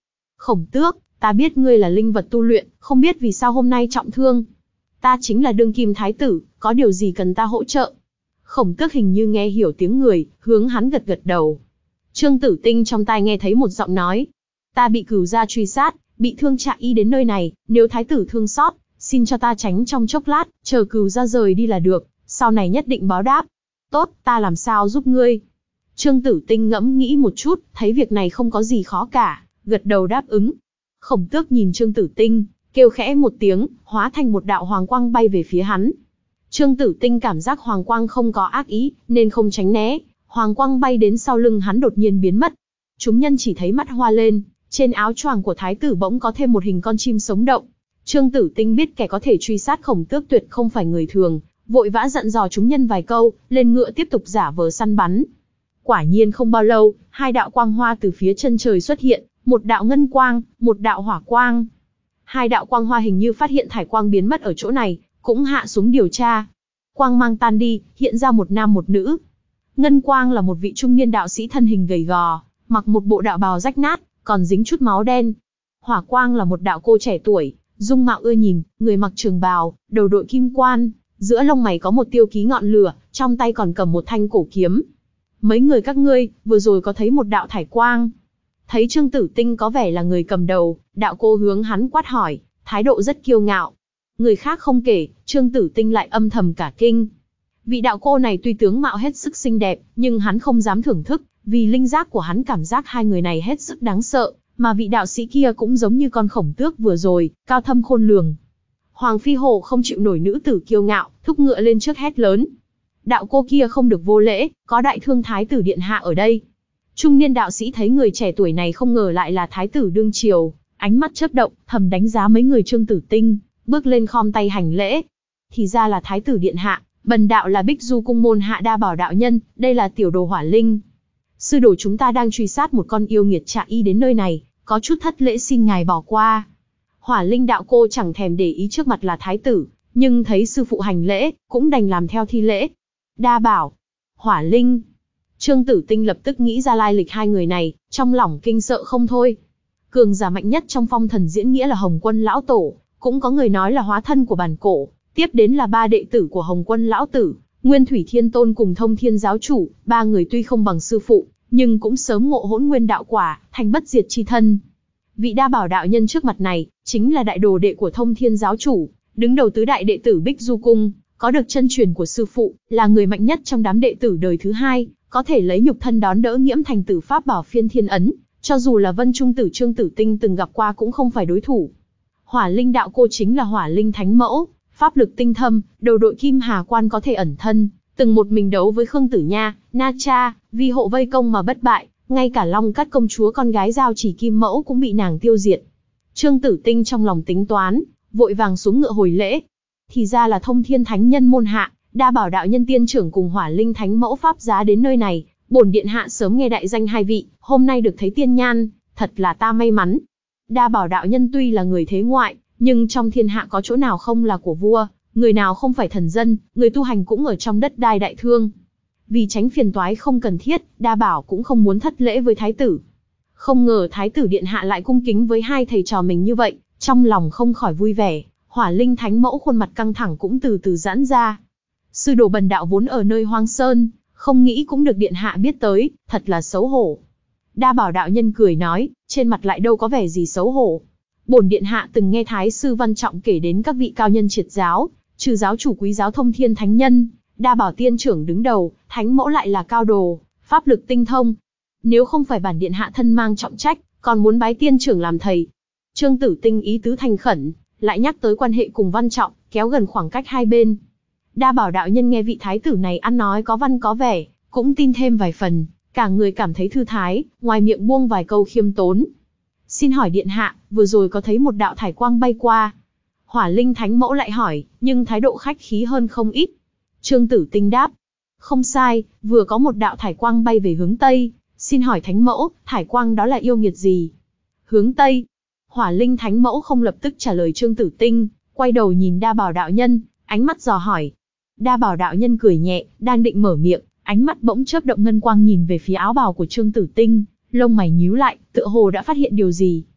Khổng Tước, ta biết ngươi là linh vật tu luyện, không biết vì sao hôm nay trọng thương. Ta chính là đương kim thái tử, có điều gì cần ta hỗ trợ? Khổng Tước hình như nghe hiểu tiếng người, hướng hắn gật gật đầu. Trương Tử Tinh trong tai nghe thấy một giọng nói. Ta bị cửu gia truy sát, bị thương trạ y đến nơi này, nếu thái tử thương xót, xin cho ta tránh trong chốc lát, chờ cửu gia rời đi là được, sau này nhất định báo đáp. Tốt, ta làm sao giúp ngươi? Trương Tử Tinh ngẫm nghĩ một chút, thấy việc này không có gì khó cả, gật đầu đáp ứng. Khổng Tước nhìn Trương Tử Tinh, kêu khẽ một tiếng, hóa thành một đạo hoàng quang bay về phía hắn. Trương Tử Tinh cảm giác hoàng quang không có ác ý, nên không tránh né, hoàng quang bay đến sau lưng hắn đột nhiên biến mất. Chúng nhân chỉ thấy mắt hoa lên, trên áo choàng của thái tử bỗng có thêm một hình con chim sống động. Trương Tử Tinh biết kẻ có thể truy sát Khổng Tước tuyệt không phải người thường, vội vã dặn dò chúng nhân vài câu, lên ngựa tiếp tục giả vờ săn bắn. Quả nhiên không bao lâu, hai đạo quang hoa từ phía chân trời xuất hiện, một đạo ngân quang, một đạo hỏa quang. Hai đạo quang hoa hình như phát hiện thải quang biến mất ở chỗ này, cũng hạ xuống điều tra. Quang mang tan đi, hiện ra một nam một nữ. Ngân quang là một vị trung niên đạo sĩ thân hình gầy gò, mặc một bộ đạo bào rách nát, còn dính chút máu đen. Hỏa quang là một đạo cô trẻ tuổi, dung mạo ưa nhìn, người mặc trường bào, đầu đội kim quan, giữa lông mày có một tiêu ký ngọn lửa, trong tay còn cầm một thanh cổ kiếm. Mấy người các ngươi, vừa rồi có thấy một đạo thải quang. Thấy Trương Tử Tinh có vẻ là người cầm đầu, đạo cô hướng hắn quát hỏi, thái độ rất kiêu ngạo. Người khác không kể, Trương Tử Tinh lại âm thầm cả kinh. Vị đạo cô này tuy tướng mạo hết sức xinh đẹp, nhưng hắn không dám thưởng thức, vì linh giác của hắn cảm giác hai người này hết sức đáng sợ, mà vị đạo sĩ kia cũng giống như con Khổng Tước vừa rồi, cao thâm khôn lường. Hoàng Phi Hổ không chịu nổi nữ tử kiêu ngạo, thúc ngựa lên trước hét lớn. Đạo cô kia không được vô lễ, có đại thương thái tử điện hạ ở đây. Trung niên đạo sĩ thấy người trẻ tuổi này không ngờ lại là thái tử đương triều, ánh mắt chớp động, thầm đánh giá mấy người Trương Tử Tinh, bước lên khom tay hành lễ. Thì ra là thái tử điện hạ, bần đạo là Bích Du cung môn hạ Đa Bảo đạo nhân, đây là tiểu đồ Hỏa Linh. Sư đồ chúng ta đang truy sát một con yêu nghiệt trạ y đến nơi này, có chút thất lễ xin ngài bỏ qua. Hỏa Linh đạo cô chẳng thèm để ý trước mặt là thái tử, nhưng thấy sư phụ hành lễ, cũng đành làm theo thi lễ. Đa Bảo, Hỏa Linh. Trương Tử Tinh lập tức nghĩ ra lai lịch hai người này, trong lòng kinh sợ không thôi. Cường giả mạnh nhất trong phong thần diễn nghĩa là Hồng Quân lão tổ, cũng có người nói là hóa thân của bản cổ, tiếp đến là ba đệ tử của Hồng Quân lão tử, Nguyên Thủy Thiên Tôn cùng Thông Thiên giáo chủ, ba người tuy không bằng sư phụ, nhưng cũng sớm ngộ hỗn nguyên đạo quả, thành bất diệt chi thân. Vị Đa Bảo đạo nhân trước mặt này, chính là đại đồ đệ của Thông Thiên giáo chủ, đứng đầu tứ đại đệ tử Bích Du cung, có được chân truyền của sư phụ, là người mạnh nhất trong đám đệ tử đời thứ hai, có thể lấy nhục thân đón đỡ nghiễm thành tử pháp bảo phiên thiên ấn, cho dù là Vân Trung tử Trương Tử Tinh từng gặp qua cũng không phải đối thủ. Hỏa Linh đạo cô chính là Hỏa Linh thánh mẫu, pháp lực tinh thâm, đầu đội kim hà quan có thể ẩn thân, từng một mình đấu với Khương Tử Nha, Na Cha, vì hộ vây công mà bất bại, ngay cả Long Cát công chúa con gái Giao Chỉ Kim Mẫu cũng bị nàng tiêu diệt. Trương Tử Tinh trong lòng tính toán, vội vàng xuống ngựa hồi lễ. Thì ra là Thông Thiên thánh nhân môn hạ, Đa Bảo đạo nhân tiên trưởng cùng Hỏa Linh thánh mẫu pháp giá đến nơi này, bổn điện hạ sớm nghe đại danh hai vị, hôm nay được thấy tiên nhan, thật là ta may mắn. Đa Bảo đạo nhân tuy là người thế ngoại, nhưng trong thiên hạ có chỗ nào không là của vua, người nào không phải thần dân, người tu hành cũng ở trong đất đai đại thương. Vì tránh phiền toái không cần thiết, Đa Bảo cũng không muốn thất lễ với thái tử. Không ngờ thái tử điện hạ lại cung kính với hai thầy trò mình như vậy, trong lòng không khỏi vui vẻ. Hỏa Linh thánh mẫu khuôn mặt căng thẳng cũng từ từ giãn ra. Sư đồ bần đạo vốn ở nơi hoang sơn, không nghĩ cũng được điện hạ biết tới, thật là xấu hổ. Đa Bảo đạo nhân cười nói, trên mặt lại đâu có vẻ gì xấu hổ. Bổn điện hạ từng nghe thái sư Văn Trọng kể đến các vị cao nhân triệt giáo, trừ giáo chủ quý giáo Thông Thiên thánh nhân, Đa Bảo tiên trưởng đứng đầu, thánh mẫu lại là cao đồ, pháp lực tinh thông. Nếu không phải bản điện hạ thân mang trọng trách, còn muốn bái tiên trưởng làm thầy. Trương Tử Tinh ý tứ thành khẩn, lại nhắc tới quan hệ cùng Văn Trọng, kéo gần khoảng cách hai bên. Đa Bảo đạo nhân nghe vị thái tử này ăn nói có văn có vẻ, cũng tin thêm vài phần, cả người cảm thấy thư thái, ngoài miệng buông vài câu khiêm tốn. Xin hỏi điện hạ, vừa rồi có thấy một đạo thải quang bay qua. Hỏa Linh thánh mẫu lại hỏi, nhưng thái độ khách khí hơn không ít. Trương Tử Tinh đáp, không sai, vừa có một đạo thải quang bay về hướng Tây, xin hỏi thánh mẫu, thải quang đó là yêu nghiệt gì? Hướng Tây. Hỏa Linh thánh mẫu không lập tức trả lời Trương Tử Tinh, quay đầu nhìn Đa Bảo đạo nhân, ánh mắt dò hỏi. Đa Bảo đạo nhân cười nhẹ, đang định mở miệng, ánh mắt bỗng chớp động ngân quang nhìn về phía áo bào của Trương Tử Tinh, lông mày nhíu lại, tựa hồ đã phát hiện điều gì.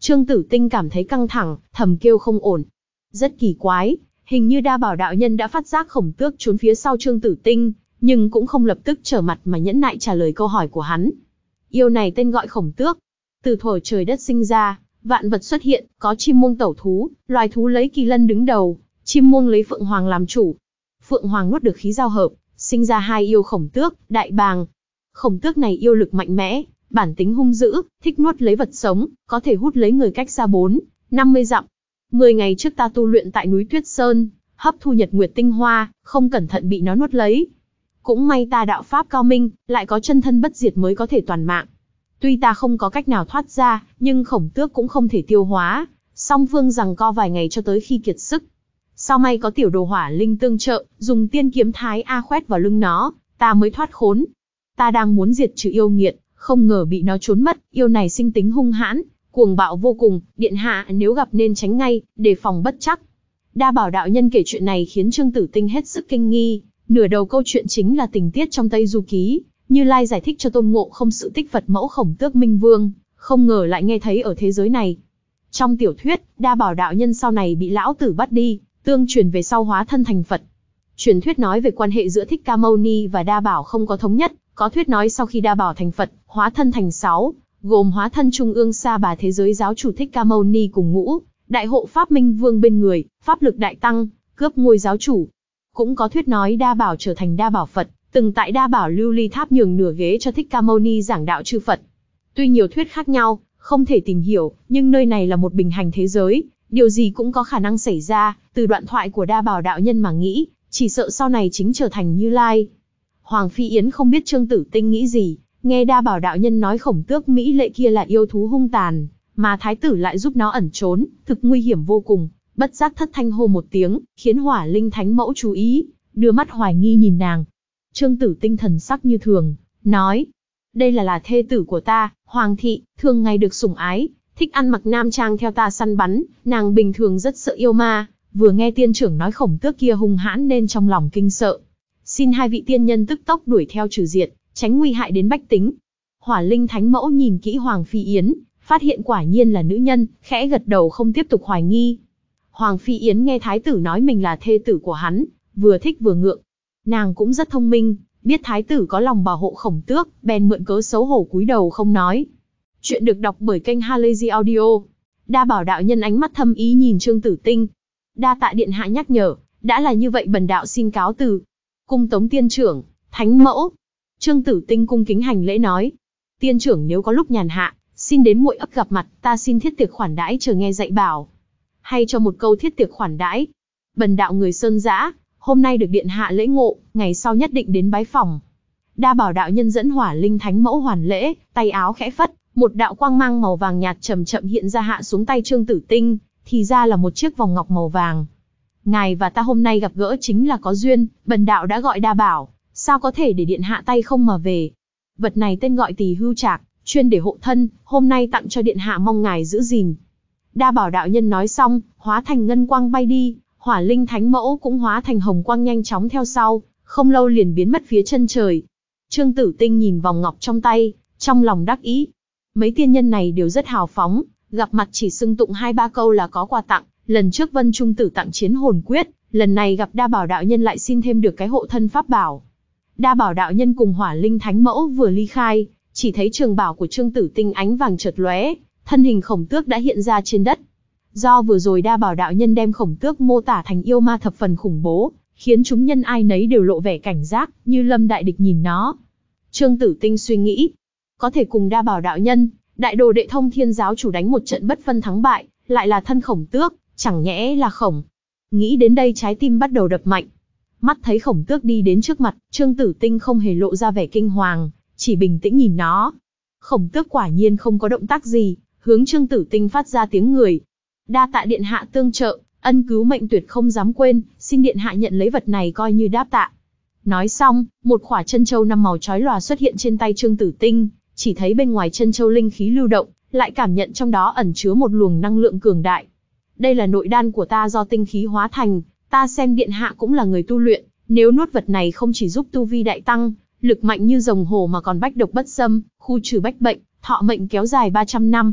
Trương Tử Tinh cảm thấy căng thẳng, thầm kêu không ổn. Rất kỳ quái, hình như Đa Bảo đạo nhân đã phát giác Khổng Tước trốn phía sau Trương Tử Tinh, nhưng cũng không lập tức trở mặt mà nhẫn nại trả lời câu hỏi của hắn. Yêu này tên gọi Khổng Tước. Từ thuở trời đất sinh ra, vạn vật xuất hiện, có chim muông tẩu thú, loài thú lấy kỳ lân đứng đầu, chim muông lấy phượng hoàng làm chủ. Phượng hoàng nuốt được khí giao hợp, sinh ra hai yêu Khổng Tước, Đại Bàng. Khổng Tước này yêu lực mạnh mẽ, bản tính hung dữ, thích nuốt lấy vật sống, có thể hút lấy người cách xa bốn, năm mươi dặm. Mười ngày trước ta tu luyện tại núi Tuyết Sơn, hấp thu nhật nguyệt tinh hoa, không cẩn thận bị nó nuốt lấy. Cũng may ta đạo pháp cao minh, lại có chân thân bất diệt mới có thể toàn mạng. Tuy ta không có cách nào thoát ra, nhưng Khổng Tước cũng không thể tiêu hóa, song phương giằng co vài ngày cho tới khi kiệt sức. Sao may có tiểu đồ hỏa linh tương trợ, dùng tiên kiếm Thái A khoét vào lưng nó, ta mới thoát khốn. Ta đang muốn diệt trừ yêu nghiệt, không ngờ bị nó trốn mất. Yêu này sinh tính hung hãn, cuồng bạo vô cùng, điện hạ nếu gặp nên tránh ngay, đề phòng bất chắc. Đa Bảo đạo nhân kể chuyện này khiến Trương Tử Tinh hết sức kinh nghi. Nửa đầu câu chuyện chính là tình tiết trong Tây Du Ký, Như Lai giải thích cho Tôn Ngộ Không sự tích Phật mẫu Khổng Tước Minh Vương, không ngờ lại nghe thấy ở thế giới này. Trong tiểu thuyết, Đa Bảo đạo nhân sau này bị lão tử bắt đi, tương truyền về sau hóa thân thành Phật. Truyền thuyết nói về quan hệ giữa Thích Ca Mâu Ni và Đa Bảo không có thống nhất, có thuyết nói sau khi Đa Bảo thành Phật, hóa thân thành sáu, gồm hóa thân Trung ương Sa Bà thế giới giáo chủ Thích Ca Mâu Ni cùng ngũ đại hộ pháp Minh Vương bên người, pháp lực đại tăng, cướp ngôi giáo chủ. Cũng có thuyết nói Đa Bảo trở thành Đa Bảo Phật, từng tại Đa Bảo Lưu Ly Tháp nhường nửa ghế cho Thích Ca Mâu Ni giảng đạo chư Phật. Tuy nhiều thuyết khác nhau, không thể tìm hiểu, nhưng nơi này là một bình hành thế giới, điều gì cũng có khả năng xảy ra. Từ đoạn thoại của Đa Bảo đạo nhân mà nghĩ, chỉ sợ sau này chính trở thành Như Lai. Hoàng Phi Yến không biết Trương Tử Tinh nghĩ gì, nghe Đa Bảo đạo nhân nói Khổng Tước mỹ lệ kia là yêu thú hung tàn, mà thái tử lại giúp nó ẩn trốn, thực nguy hiểm vô cùng, bất giác thất thanh hô một tiếng, khiến Hỏa Linh Thánh Mẫu chú ý, đưa mắt hoài nghi nhìn nàng. Trương Tử Tinh thần sắc như thường, nói: đây là là thê tử của ta, Hoàng thị, thường ngày được sủng ái, thích ăn mặc nam trang theo ta săn bắn, nàng bình thường rất sợ yêu ma, vừa nghe tiên trưởng nói Khổng Tước kia hung hãn nên trong lòng kinh sợ. Xin hai vị tiên nhân tức tốc đuổi theo trừ diệt, tránh nguy hại đến bách tính. Hỏa Linh Thánh Mẫu nhìn kỹ Hoàng Phi Yến, phát hiện quả nhiên là nữ nhân, khẽ gật đầu không tiếp tục hoài nghi. Hoàng Phi Yến nghe thái tử nói mình là thê tử của hắn, vừa thích vừa ngượng. Nàng cũng rất thông minh, biết thái tử có lòng bảo hộ Khổng Tước, bèn mượn cớ xấu hổ cúi đầu không nói. Chuyện được đọc bởi kênh Halazy Audio. Đa Bảo đạo nhân ánh mắt thâm ý nhìn Trương Tử Tinh. Đa tạ điện hạ nhắc nhở, đã là như vậy bần đạo xin cáo từ. Cung tống tiên trưởng, thánh mẫu. Trương Tử Tinh cung kính hành lễ nói: tiên trưởng nếu có lúc nhàn hạ, xin đến muội ấp gặp mặt, ta xin thiết tiệc khoản đãi chờ nghe dạy bảo. Hay cho một câu thiết tiệc khoản đãi. Bần đạo người Sơn Dã, hôm nay được điện hạ lễ ngộ, ngày sau nhất định đến bái phòng. Đa Bảo đạo nhân dẫn Hỏa Linh Thánh Mẫu hoàn lễ, tay áo khẽ phất, một đạo quang mang màu vàng nhạt chậm chậm hiện ra hạ xuống tay Trương Tử Tinh, thì ra là một chiếc vòng ngọc màu vàng. Ngài và ta hôm nay gặp gỡ chính là có duyên, bần đạo đã gọi Đa Bảo, sao có thể để điện hạ tay không mà về. Vật này tên gọi Tỳ Hưu Trạc, chuyên để hộ thân, hôm nay tặng cho điện hạ mong ngài giữ gìn. Đa Bảo đạo nhân nói xong, hóa thành ngân quang bay đi, Hỏa Linh Thánh Mẫu cũng hóa thành hồng quang nhanh chóng theo sau, không lâu liền biến mất phía chân trời. Trương Tử Tinh nhìn vòng ngọc trong tay, trong lòng đắc ý. Mấy tiên nhân này đều rất hào phóng, gặp mặt chỉ xưng tụng hai ba câu là có quà tặng. Lần trước Vân Trung Tử tặng Chiến Hồn Quyết, lần này gặp Đa Bảo đạo nhân lại xin thêm được cái hộ thân pháp bảo. Đa Bảo đạo nhân cùng Hỏa Linh Thánh Mẫu vừa ly khai, chỉ thấy trường bảo của Trương Tử Tinh ánh vàng chợt lóe, thân hình Khổng Tước đã hiện ra trên đất. Do vừa rồi Đa Bảo đạo nhân đem Khổng Tước mô tả thành yêu ma thập phần khủng bố, khiến chúng nhân ai nấy đều lộ vẻ cảnh giác, như lâm đại địch nhìn nó. Trương Tử Tinh suy nghĩ, có thể cùng Đa Bảo đạo nhân, đại đồ đệ Thông Thiên giáo chủ đánh một trận bất phân thắng bại, lại là thân Khổng Tước, chẳng nhẽ là Khổng. Nghĩ đến đây trái tim bắt đầu đập mạnh. Mắt thấy Khổng Tước đi đến trước mặt, Trương Tử Tinh không hề lộ ra vẻ kinh hoàng, chỉ bình tĩnh nhìn nó. Khổng Tước quả nhiên không có động tác gì, hướng Trương Tử Tinh phát ra tiếng người. Đa tạ điện hạ tương trợ, ân cứu mệnh tuyệt không dám quên, xin điện hạ nhận lấy vật này coi như đáp tạ. Nói xong, một khỏa chân châu năm màu chói lòa xuất hiện trên tay Trương Tử Tinh, chỉ thấy bên ngoài chân châu linh khí lưu động, lại cảm nhận trong đó ẩn chứa một luồng năng lượng cường đại. Đây là nội đan của ta do tinh khí hóa thành, ta xem điện hạ cũng là người tu luyện, nếu nuốt vật này không chỉ giúp tu vi đại tăng, lực mạnh như rồng hổ mà còn bách độc bất xâm, khu trừ bách bệnh, thọ mệnh kéo dài ba trăm năm.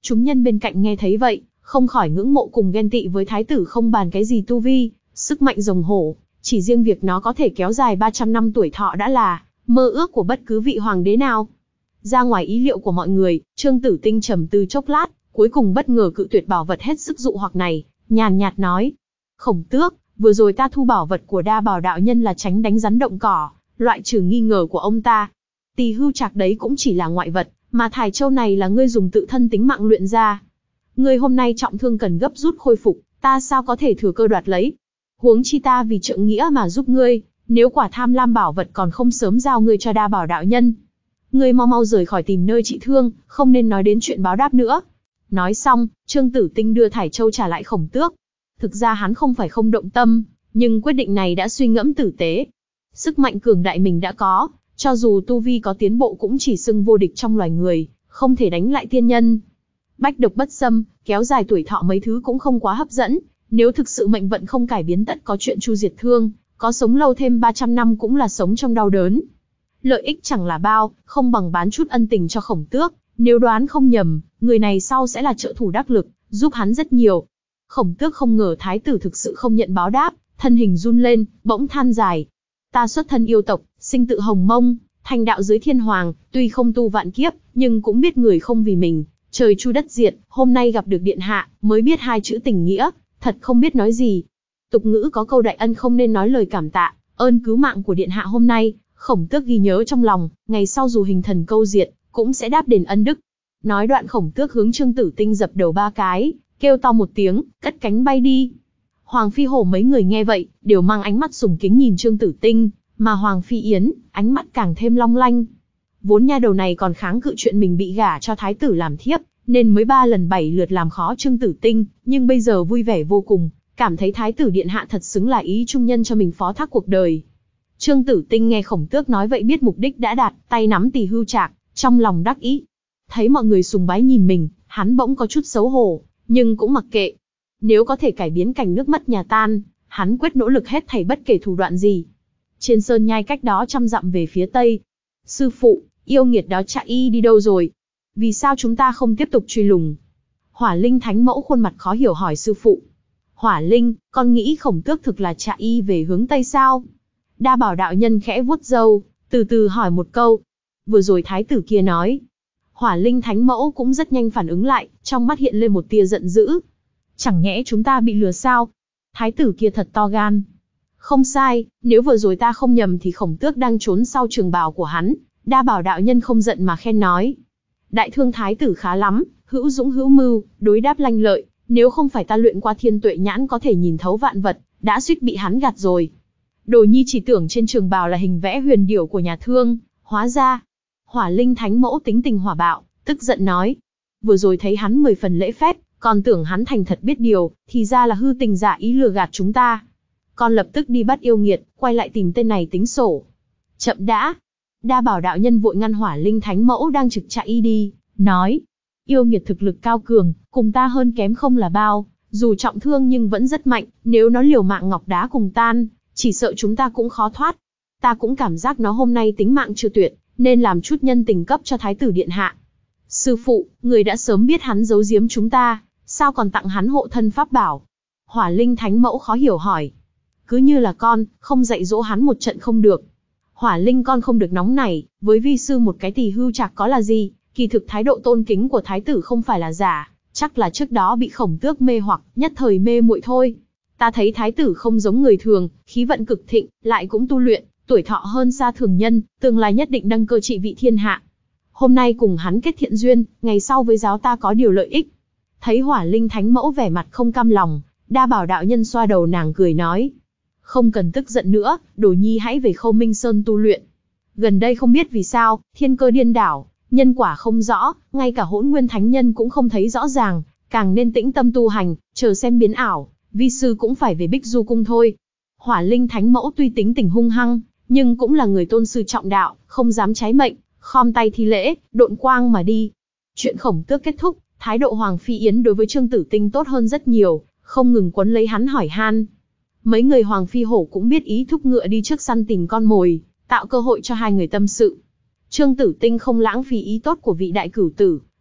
Chúng nhân bên cạnh nghe thấy vậy, không khỏi ngưỡng mộ cùng ghen tị với thái tử, không bàn cái gì tu vi, sức mạnh rồng hổ, chỉ riêng việc nó có thể kéo dài ba trăm năm tuổi thọ đã là mơ ước của bất cứ vị hoàng đế nào. Ra ngoài ý liệu của mọi người, Trương Tử Tinh trầm tư chốc lát, cuối cùng bất ngờ cự tuyệt bảo vật hết sức dụ hoặc này, nhàn nhạt nói: Khổng Tước, vừa rồi ta thu bảo vật của Đa Bảo đạo nhân là tránh đánh rắn động cỏ, loại trừ nghi ngờ của ông ta. Tỳ hưu trạc đấy cũng chỉ là ngoại vật, mà thải châu này là ngươi dùng tự thân tính mạng luyện ra. Ngươi hôm nay trọng thương cần gấp rút khôi phục, ta sao có thể thừa cơ đoạt lấy? Huống chi ta vì trượng nghĩa mà giúp ngươi, nếu quả tham lam bảo vật còn không sớm giao ngươi cho Đa Bảo đạo nhân. Ngươi mau mau rời khỏi tìm nơi trị thương, không nên nói đến chuyện báo đáp nữa. Nói xong, Trương Tử Tinh đưa thải châu trả lại Khổng Tước. Thực ra hắn không phải không động tâm, nhưng quyết định này đã suy ngẫm tử tế. Sức mạnh cường đại mình đã có, cho dù tu vi có tiến bộ cũng chỉ xưng vô địch trong loài người, không thể đánh lại tiên nhân. Bách độc bất xâm, kéo dài tuổi thọ mấy thứ cũng không quá hấp dẫn, nếu thực sự mệnh vận không cải biến tất có chuyện chu diệt thương, có sống lâu thêm ba trăm năm cũng là sống trong đau đớn. Lợi ích chẳng là bao, không bằng bán chút ân tình cho Khổng Tước, nếu đoán không nhầm, người này sau sẽ là trợ thủ đắc lực, giúp hắn rất nhiều. Khổng Tước không ngờ thái tử thực sự không nhận báo đáp, thân hình run lên, bỗng than dài. Ta xuất thân yêu tộc, sinh tự Hồng Mông, thành đạo dưới thiên hoàng, tuy không tu vạn kiếp, nhưng cũng biết người không vì mình, trời chu đất diệt, hôm nay gặp được điện hạ, mới biết hai chữ tình nghĩa, thật không biết nói gì. Tục ngữ có câu đại ân không nên nói lời cảm tạ, ơn cứu mạng của điện hạ hôm nay, Khổng Tước ghi nhớ trong lòng, ngày sau dù hình thần câu diệt, cũng sẽ đáp đền ân đức. Nói đoạn Khổng Tước hướng Trương Tử Tinh dập đầu ba cái, kêu to một tiếng, cất cánh bay đi. Hoàng Phi Hổ mấy người nghe vậy, đều mang ánh mắt sùng kính nhìn Trương Tử Tinh, mà Hoàng Phi Yến, ánh mắt càng thêm long lanh. Vốn nha đầu này còn kháng cự chuyện mình bị gả cho thái tử làm thiếp, nên mới ba lần bảy lượt làm khó Trương Tử Tinh, nhưng bây giờ vui vẻ vô cùng, cảm thấy thái tử điện hạ thật xứng là ý trung nhân cho mình phó thác cuộc đời. Trương Tử Tinh nghe Khổng Tước nói vậy biết mục đích đã đạt, tay nắm tỳ hưu trạc, trong lòng đắc ý. Thấy mọi người sùng bái nhìn mình, hắn bỗng có chút xấu hổ, nhưng cũng mặc kệ. Nếu có thể cải biến cảnh nước mất nhà tan, hắn quyết nỗ lực hết thảy bất kể thủ đoạn gì. Trên sơn nhai cách đó trăm dặm về phía tây. Sư phụ, yêu nghiệt đó chạy y đi đâu rồi? Vì sao chúng ta không tiếp tục truy lùng? Hỏa Linh Thánh Mẫu khuôn mặt khó hiểu hỏi sư phụ. Hỏa Linh, con nghĩ Khổng Tước thực là chạy y về hướng tây sao? Đa Bảo đạo nhân khẽ vuốt râu, từ từ hỏi một câu. Vừa rồi thái tử kia nói. Hỏa Linh Thánh Mẫu cũng rất nhanh phản ứng lại, trong mắt hiện lên một tia giận dữ. Chẳng nhẽ chúng ta bị lừa sao? Thái tử kia thật to gan. Không sai, nếu vừa rồi ta không nhầm thì Khổng Tước đang trốn sau trường bào của hắn. Đa Bảo đạo nhân không giận mà khen nói. Đại thương thái tử khá lắm, hữu dũng hữu mưu, đối đáp lanh lợi. Nếu không phải ta luyện qua thiên tuệ nhãn có thể nhìn thấu vạn vật, đã suýt bị hắn gạt rồi. Đồ nhi chỉ tưởng trên trường bào là hình vẽ huyền điểu của nhà thương, hóa ra. Hỏa Linh Thánh Mẫu tính tình hỏa bạo, tức giận nói. Vừa rồi thấy hắn mười phần lễ phép, còn tưởng hắn thành thật biết điều, thì ra là hư tình giả ý lừa gạt chúng ta. Con lập tức đi bắt yêu nghiệt, quay lại tìm tên này tính sổ. Chậm đã. Đa Bảo đạo nhân vội ngăn Hỏa Linh Thánh Mẫu đang trực chạy y đi, nói. Yêu nghiệt thực lực cao cường, cùng ta hơn kém không là bao, dù trọng thương nhưng vẫn rất mạnh, nếu nó liều mạng ngọc đá cùng tan, chỉ sợ chúng ta cũng khó thoát. Ta cũng cảm giác nó hôm nay tính mạng chưa tuyệt, nên làm chút nhân tình cấp cho thái tử điện hạ. Sư phụ, người đã sớm biết hắn giấu giếm chúng ta, sao còn tặng hắn hộ thân pháp bảo? Hỏa Linh Thánh Mẫu khó hiểu hỏi. Cứ như là con, không dạy dỗ hắn một trận không được. Hỏa Linh con không được nóng nảy, với vi sư một cái tỳ hưu trạc có là gì, kỳ thực thái độ tôn kính của thái tử không phải là giả, chắc là trước đó bị Khổng Tước mê hoặc, nhất thời mê muội thôi. Ta thấy thái tử không giống người thường, khí vận cực thịnh, lại cũng tu luyện, tuổi thọ hơn xa thường nhân, tương lai nhất định đăng cơ trị vị thiên hạ. Hôm nay cùng hắn kết thiện duyên, ngày sau với giáo ta có điều lợi ích. Thấy Hỏa Linh Thánh Mẫu vẻ mặt không cam lòng, Đa Bảo đạo nhân xoa đầu nàng cười nói. Không cần tức giận nữa, Đồ nhi hãy về Khâu Minh Sơn tu luyện. Gần đây không biết vì sao, thiên cơ điên đảo, nhân quả không rõ, ngay cả Hỗn Nguyên Thánh Nhân cũng không thấy rõ ràng, càng nên tĩnh tâm tu hành, chờ xem biến ảo, vi sư cũng phải về Bích Du Cung thôi. Hỏa Linh Thánh Mẫu tuy tính tình hung hăng, nhưng cũng là người tôn sư trọng đạo, không dám trái mệnh, khom tay thi lễ, độn quang mà đi. Chuyện Khổng Tước kết thúc, thái độ Hoàng Phi Yến đối với Trương Tử Tinh tốt hơn rất nhiều, không ngừng quấn lấy hắn hỏi han. Mấy người Hoàng Phi Hổ cũng biết ý thúc ngựa đi trước săn tìm con mồi, tạo cơ hội cho hai người tâm sự. Trương Tử Tinh không lãng phí ý tốt của vị đại cửu tử,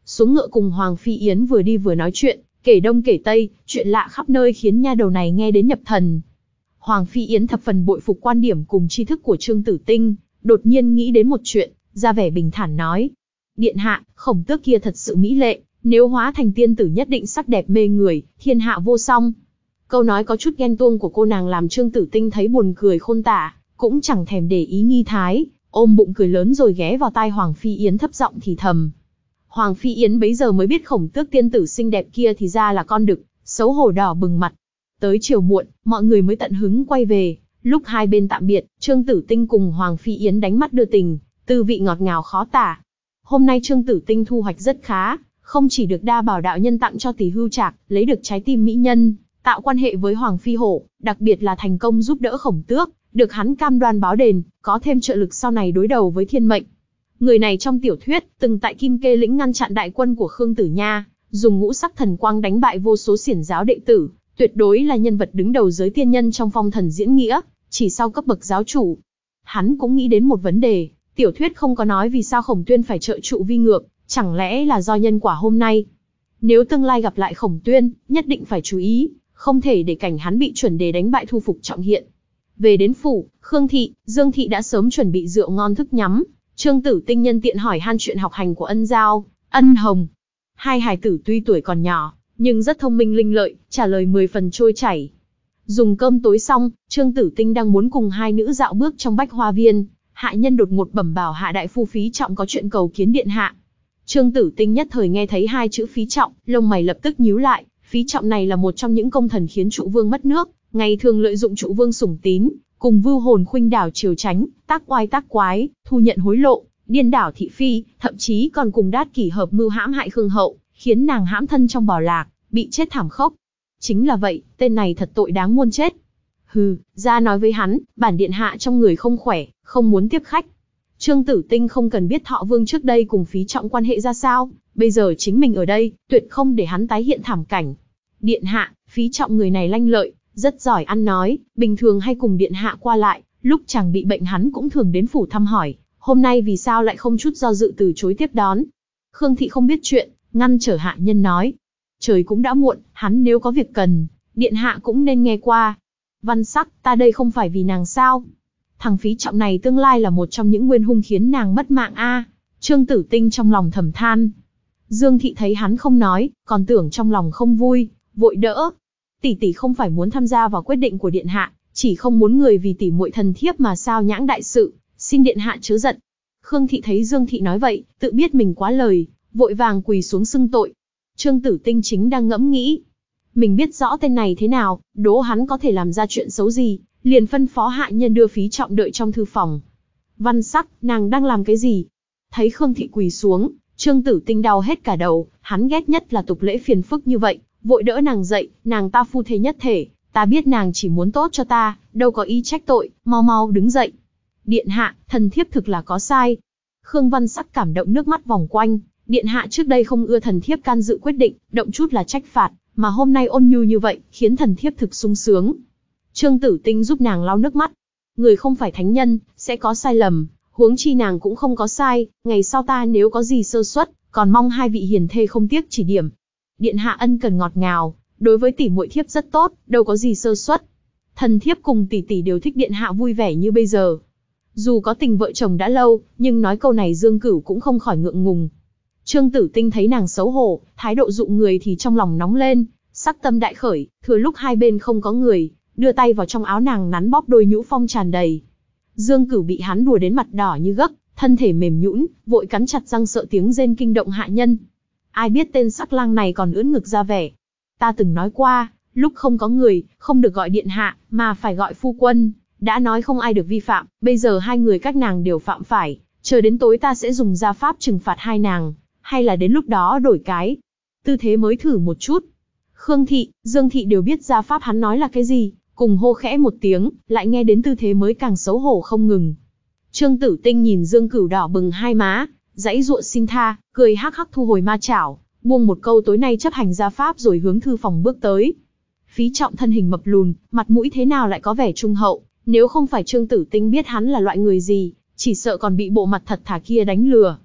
xuống ngựa cùng Hoàng Phi Yến vừa đi vừa nói chuyện, kể đông kể tây, chuyện lạ khắp nơi khiến nha đầu này nghe đến nhập thần. Hoàng Phi Yến thập phần bội phục quan điểm cùng tri thức của Trương Tử Tinh, đột nhiên nghĩ đến một chuyện, ra vẻ bình thản nói. Điện hạ, Khổng Tước kia thật sự mỹ lệ, nếu hóa thành tiên tử nhất định sắc đẹp mê người, thiên hạ vô song. Câu nói có chút ghen tuông của cô nàng làm Trương Tử Tinh thấy buồn cười khôn tả, cũng chẳng thèm để ý nghi thái, ôm bụng cười lớn rồi ghé vào tai Hoàng Phi Yến thấp giọng thì thầm. Hoàng Phi Yến bấy giờ mới biết Khổng Tước tiên tử xinh đẹp kia thì ra là con đực, xấu hổ đỏ bừng mặt. Tới chiều muộn, mọi người mới tận hứng quay về, lúc hai bên tạm biệt, Trương Tử Tinh cùng Hoàng Phi Yến đánh mắt đưa tình, tư vị ngọt ngào khó tả. Hôm nay Trương Tử Tinh thu hoạch rất khá, không chỉ được đa bảo đạo nhân tặng cho tỷ hưu trạc, lấy được trái tim mỹ nhân, tạo quan hệ với Hoàng Phi Hổ, đặc biệt là thành công giúp đỡ Khổng Tước, được hắn cam đoan báo đền, có thêm trợ lực sau này đối đầu với thiên mệnh. Người này trong tiểu thuyết, từng tại Kim Kê lĩnh ngăn chặn đại quân của Khương Tử Nha, dùng ngũ sắc thần quang đánh bại vô số xiển giáo đệ tử, tuyệt đối là nhân vật đứng đầu giới tiên nhân trong phong thần diễn nghĩa, chỉ sau cấp bậc giáo chủ. Hắn cũng nghĩ đến một vấn đề, tiểu thuyết không có nói vì sao Khổng Tuyên phải trợ trụ vi ngược, chẳng lẽ là do nhân quả hôm nay. Nếu tương lai gặp lại Khổng Tuyên, nhất định phải chú ý, không thể để cảnh hắn bị chuẩn đề đánh bại thu phục trọng hiện. Về đến phủ, Khương Thị, Dương Thị đã sớm chuẩn bị rượu ngon thức nhắm, Trương Tử Tinh nhân tiện hỏi han chuyện học hành của Ân Giao, Ân Hồng. Hai hài tử tuy tuổi còn nhỏ, nhưng rất thông minh linh lợi, trả lời mười phần trôi chảy. Dùng cơm tối xong, Trương Tử Tinh đang muốn cùng hai nữ dạo bước trong bách hoa viên, hạ nhân đột ngột bẩm bảo hạ đại phu Phí Trọng có chuyện cầu kiến điện hạ. Trương Tử Tinh nhất thời nghe thấy hai chữ Phí Trọng, lông mày lập tức nhíu lại. Phí Trọng này là một trong những công thần khiến trụ vương mất nước, ngày thường lợi dụng trụ vương sủng tín, cùng vưu hồn khuynh đảo triều tránh, tác oai tác quái, thu nhận hối lộ, điên đảo thị phi, thậm chí còn cùng Đát Kỷ hợp mưu hãm hại Khương hậu, khiến nàng hãm thân trong bò lạc, bị chết thảm khốc. Chính là vậy, tên này thật tội đáng muôn chết. Hừ, ra nói với hắn, bản điện hạ trong người không khỏe, không muốn tiếp khách. Trương Tử Tinh không cần biết Thọ Vương trước đây cùng Phí Trọng quan hệ ra sao, bây giờ chính mình ở đây, tuyệt không để hắn tái hiện thảm cảnh. Điện hạ, Phí Trọng người này lanh lợi, rất giỏi ăn nói, bình thường hay cùng điện hạ qua lại, lúc chàng bị bệnh hắn cũng thường đến phủ thăm hỏi, hôm nay vì sao lại không chút do dự từ chối tiếp đón. Khương Thị không biết chuyện, ngăn trở hạ nhân nói. Trời cũng đã muộn, hắn nếu có việc cần, điện hạ cũng nên nghe qua. Văn Sắc, ta đây không phải vì nàng sao? Thằng Phí Trọng này tương lai là một trong những nguyên hung khiến nàng mất mạng a. À. Trương Tử Tinh trong lòng thầm than. Dương Thị thấy hắn không nói, còn tưởng trong lòng không vui, vội đỡ. Tỷ tỷ không phải muốn tham gia vào quyết định của điện hạ, chỉ không muốn người vì tỷ muội thần thiếp mà sao nhãng đại sự, xin điện hạ chớ giận. Khương Thị thấy Dương Thị nói vậy, tự biết mình quá lời, vội vàng quỳ xuống xưng tội. Trương Tử Tinh chính đang ngẫm nghĩ, mình biết rõ tên này thế nào, đố hắn có thể làm ra chuyện xấu gì, liền phân phó hạ nhân đưa Phí Trọng đợi trong thư phòng. Văn Sắc, nàng đang làm cái gì? Thấy Khương Thị quỳ xuống, Trương Tử Tinh đau hết cả đầu, hắn ghét nhất là tục lễ phiền phức như vậy, vội đỡ nàng dậy, nàng ta phu thế nhất thể, ta biết nàng chỉ muốn tốt cho ta, đâu có ý trách tội, mau mau đứng dậy. Điện hạ, thần thiếp thực là có sai. Khương Văn Sắc cảm động nước mắt vòng quanh, điện hạ trước đây không ưa thần thiếp can dự quyết định, động chút là trách phạt, mà hôm nay ôn nhu như vậy, khiến thần thiếp thực sung sướng. Trương Tử Tinh giúp nàng lau nước mắt. Người không phải thánh nhân, sẽ có sai lầm, huống chi nàng cũng không có sai, ngày sau ta nếu có gì sơ suất, còn mong hai vị hiền thê không tiếc chỉ điểm. Điện hạ ân cần ngọt ngào, đối với tỷ muội thiếp rất tốt, đâu có gì sơ suất. Thần thiếp cùng tỷ tỷ đều thích điện hạ vui vẻ như bây giờ. Dù có tình vợ chồng đã lâu, nhưng nói câu này Dương Cửu cũng không khỏi ngượng ngùng. Trương Tử Tinh thấy nàng xấu hổ, thái độ dụ người thì trong lòng nóng lên, sắc tâm đại khởi, thừa lúc hai bên không có người, đưa tay vào trong áo nàng nắn bóp đôi nhũ phong tràn đầy. Dương Cửu bị hắn đùa đến mặt đỏ như gấc, thân thể mềm nhũn, vội cắn chặt răng sợ tiếng rên kinh động hạ nhân. Ai biết tên sắc lang này còn ưỡn ngực ra vẻ. Ta từng nói qua, lúc không có người, không được gọi điện hạ, mà phải gọi phu quân. Đã nói không ai được vi phạm, bây giờ hai người các nàng đều phạm phải, chờ đến tối ta sẽ dùng gia pháp trừng phạt hai nàng, hay là đến lúc đó đổi cái tư thế mới thử một chút. Khương Thị, Dương Thị đều biết gia pháp hắn nói là cái gì, cùng hô khẽ một tiếng, lại nghe đến tư thế mới càng xấu hổ không ngừng. Trương Tử Tinh nhìn Dương Cửu đỏ bừng hai má, dãy dụa xin tha, cười hắc hắc thu hồi ma chảo, buông một câu tối nay chấp hành gia pháp rồi hướng thư phòng bước tới. Phí Trọng thân hình mập lùn, mặt mũi thế nào lại có vẻ trung hậu, nếu không phải Trương Tử Tinh biết hắn là loại người gì, chỉ sợ còn bị bộ mặt thật thà kia đánh lừa.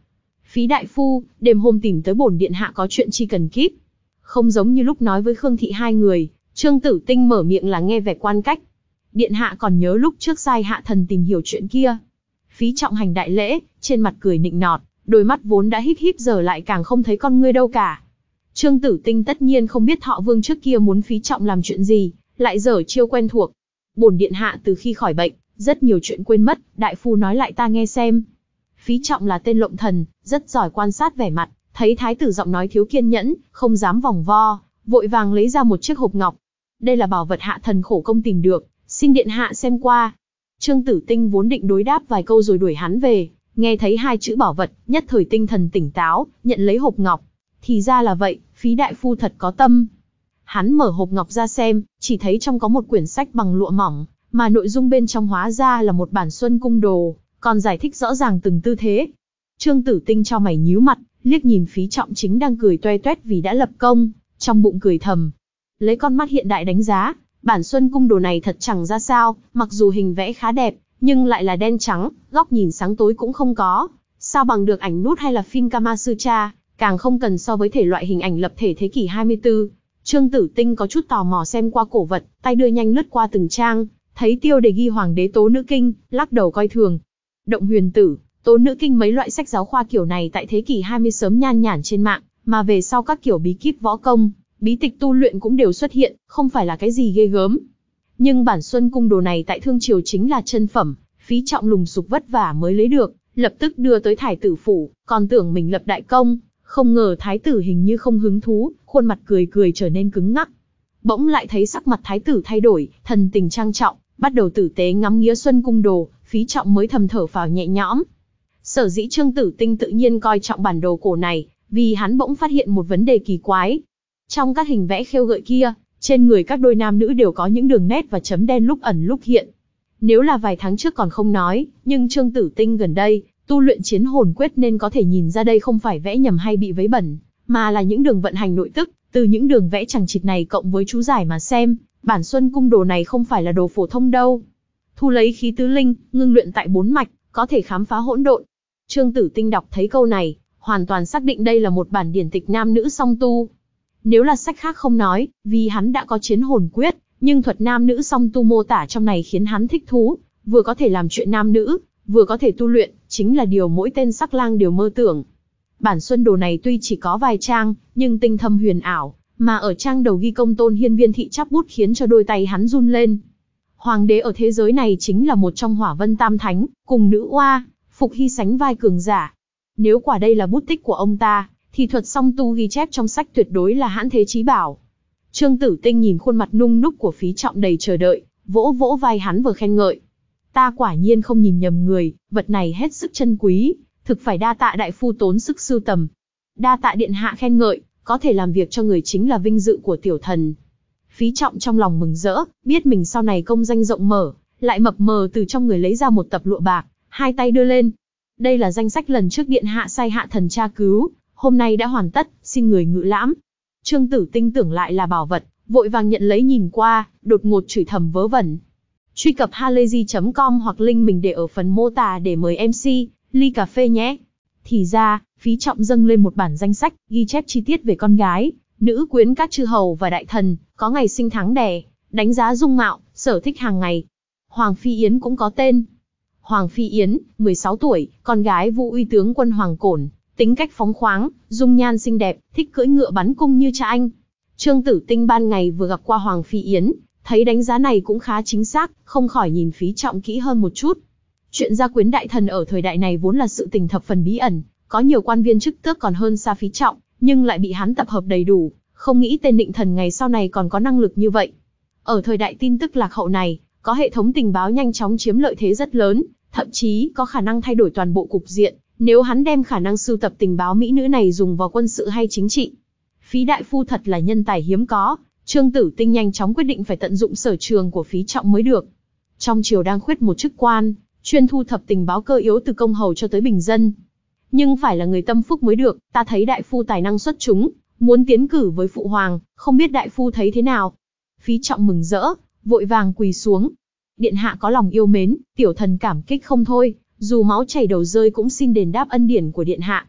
Phí đại phu, đêm hôm tìm tới bổn điện hạ có chuyện chi cần kíp. Không giống như lúc nói với Khương Thị hai người, Trương Tử Tinh mở miệng là nghe vẻ quan cách. Điện hạ còn nhớ lúc trước sai hạ thần tìm hiểu chuyện kia. Phí Trọng hành đại lễ, trên mặt cười nịnh nọt, đôi mắt vốn đã híp híp giờ lại càng không thấy con ngươi đâu cả. Trương Tử Tinh tất nhiên không biết Thọ Vương trước kia muốn Phí Trọng làm chuyện gì, lại dở chiêu quen thuộc. Bổn điện hạ từ khi khỏi bệnh, rất nhiều chuyện quên mất, đại phu nói lại ta nghe xem. Phí Trọng là tên lộng thần, rất giỏi quan sát vẻ mặt, thấy thái tử giọng nói thiếu kiên nhẫn, không dám vòng vo, vội vàng lấy ra một chiếc hộp ngọc. Đây là bảo vật hạ thần khổ công tìm được, xin điện hạ xem qua. Trương Tử Tinh vốn định đối đáp vài câu rồi đuổi hắn về, nghe thấy hai chữ bảo vật, nhất thời tinh thần tỉnh táo, nhận lấy hộp ngọc. Thì ra là vậy, Phí đại phu thật có tâm. Hắn mở hộp ngọc ra xem, chỉ thấy trong có một quyển sách bằng lụa mỏng, mà nội dung bên trong hóa ra là một bản Xuân Cung Đồ, còn giải thích rõ ràng từng tư thế. Trương Tử Tinh cho mày nhíu mặt, liếc nhìn Phí Trọng chính đang cười toe toét vì đã lập công, trong bụng cười thầm. Lấy con mắt hiện đại đánh giá, bản Xuân Cung Đồ này thật chẳng ra sao, mặc dù hình vẽ khá đẹp, nhưng lại là đen trắng, góc nhìn sáng tối cũng không có. Sao bằng được ảnh nút hay là phim Kamasutra, càng không cần so với thể loại hình ảnh lập thể thế kỷ hai mươi tư. Trương Tử Tinh có chút tò mò xem qua cổ vật, tay đưa nhanh lướt qua từng trang, thấy tiêu đề ghi Hoàng đế Tố Nữ Kinh, lắc đầu coi thường. Động Huyền Tử, Tố Nữ Kinh mấy loại sách giáo khoa kiểu này tại thế kỷ hai mươi sớm nhan nhản trên mạng, mà về sau các kiểu bí kíp võ công, bí tịch tu luyện cũng đều xuất hiện, không phải là cái gì ghê gớm. Nhưng bản Xuân Cung Đồ này tại Thương Triều chính là chân phẩm, Phí Trọng lùng sục vất vả mới lấy được, lập tức đưa tới thái tử phủ, còn tưởng mình lập đại công, không ngờ thái tử hình như không hứng thú, khuôn mặt cười cười trở nên cứng ngắc. Bỗng lại thấy sắc mặt thái tử thay đổi, thần tình trang trọng, bắt đầu tử tế ngắm nghía Xuân Cung Đồ, Phí Trọng mới thầm thở phào nhẹ nhõm. Sở dĩ Trương Tử Tinh tự nhiên coi trọng bản đồ cổ này, vì hắn bỗng phát hiện một vấn đề kỳ quái. Trong các hình vẽ khêu gợi kia, trên người các đôi nam nữ đều có những đường nét và chấm đen lúc ẩn lúc hiện. Nếu là vài tháng trước còn không nói, nhưng Trương Tử Tinh gần đây tu luyện chiến hồn quyết nên có thể nhìn ra đây không phải vẽ nhầm hay bị vấy bẩn, mà là những đường vận hành nội tức, từ những đường vẽ chằng chịt này cộng với chú giải mà xem, bản Xuân Cung Đồ này không phải là đồ phổ thông đâu. Thu lấy khí tứ linh, ngưng luyện tại bốn mạch, có thể khám phá hỗn độn. Trương Tử Tinh đọc thấy câu này, hoàn toàn xác định đây là một bản điển tịch nam nữ song tu. Nếu là sách khác không nói, vì hắn đã có chiến hồn quyết, nhưng thuật nam nữ song tu mô tả trong này khiến hắn thích thú, vừa có thể làm chuyện nam nữ, vừa có thể tu luyện, chính là điều mỗi tên sắc lang đều mơ tưởng. Bản Xuân Đồ này tuy chỉ có vài trang, nhưng tinh thâm huyền ảo, mà ở trang đầu ghi công tôn hiên viên thị chắp bút khiến cho đôi tay hắn run lên. Hoàng đế ở thế giới này chính là một trong Hỏa Vân Tam Thánh, cùng nữ oa, Phục Hy sánh vai cường giả. Nếu quả đây là bút tích của ông ta, thì thuật song tu ghi chép trong sách tuyệt đối là hãn thế chí bảo. Trương Tử Tinh nhìn khuôn mặt nung núc của Phí Trọng đầy chờ đợi, vỗ vỗ vai hắn vừa khen ngợi. Ta quả nhiên không nhìn nhầm người, vật này hết sức chân quý, thực phải đa tạ đại phu tốn sức sưu tầm. Đa tạ điện hạ khen ngợi, có thể làm việc cho người chính là vinh dự của tiểu thần. Phí Trọng trong lòng mừng rỡ, biết mình sau này công danh rộng mở, lại mập mờ từ trong người lấy ra một tập lụa bạc, hai tay đưa lên. Đây là danh sách lần trước điện hạ sai hạ thần tra cứu, hôm nay đã hoàn tất, xin người ngự lãm. Trương Tử Tinh tưởng lại là bảo vật, vội vàng nhận lấy nhìn qua, đột ngột chửi thầm vớ vẩn. Truy cập halayzi chấm com hoặc link mình để ở phần mô tả để mời em xê, ly cà phê nhé. Thì ra, Phí Trọng dâng lên một bản danh sách, ghi chép chi tiết về con gái, nữ quyến các chư hầu và đại thần, có ngày sinh tháng đẻ, đánh giá dung mạo, sở thích hàng ngày. Hoàng Phi Yến cũng có tên. Hoàng Phi Yến, mười sáu tuổi, con gái Vũ Uy tướng quân Hoàng Cổn, tính cách phóng khoáng, dung nhan xinh đẹp, thích cưỡi ngựa bắn cung như cha anh. Trương Tử Tinh ban ngày vừa gặp qua Hoàng Phi Yến, thấy đánh giá này cũng khá chính xác, không khỏi nhìn Phí Trọng kỹ hơn một chút. Chuyện gia quyến đại thần ở thời đại này vốn là sự tình thập phần bí ẩn, có nhiều quan viên chức tước còn hơn xa Phí Trọng, nhưng lại bị hắn tập hợp đầy đủ, không nghĩ tên định thần ngày sau này còn có năng lực như vậy. Ở thời đại tin tức lạc hậu này, có hệ thống tình báo nhanh chóng chiếm lợi thế rất lớn, thậm chí có khả năng thay đổi toàn bộ cục diện, nếu hắn đem khả năng sưu tập tình báo mỹ nữ này dùng vào quân sự hay chính trị. Phí đại phu thật là nhân tài hiếm có, Trương Tử Tinh nhanh chóng quyết định phải tận dụng sở trường của Phí Trọng mới được. Trong triều đang khuyết một chức quan, chuyên thu thập tình báo cơ yếu từ công hầu cho tới bình dân. Nhưng phải là người tâm phúc mới được, ta thấy đại phu tài năng xuất chúng, muốn tiến cử với phụ hoàng, không biết đại phu thấy thế nào. Phí Trọng mừng rỡ, vội vàng quỳ xuống. Điện hạ có lòng yêu mến, tiểu thần cảm kích không thôi, dù máu chảy đầu rơi cũng xin đền đáp ân điển của điện hạ.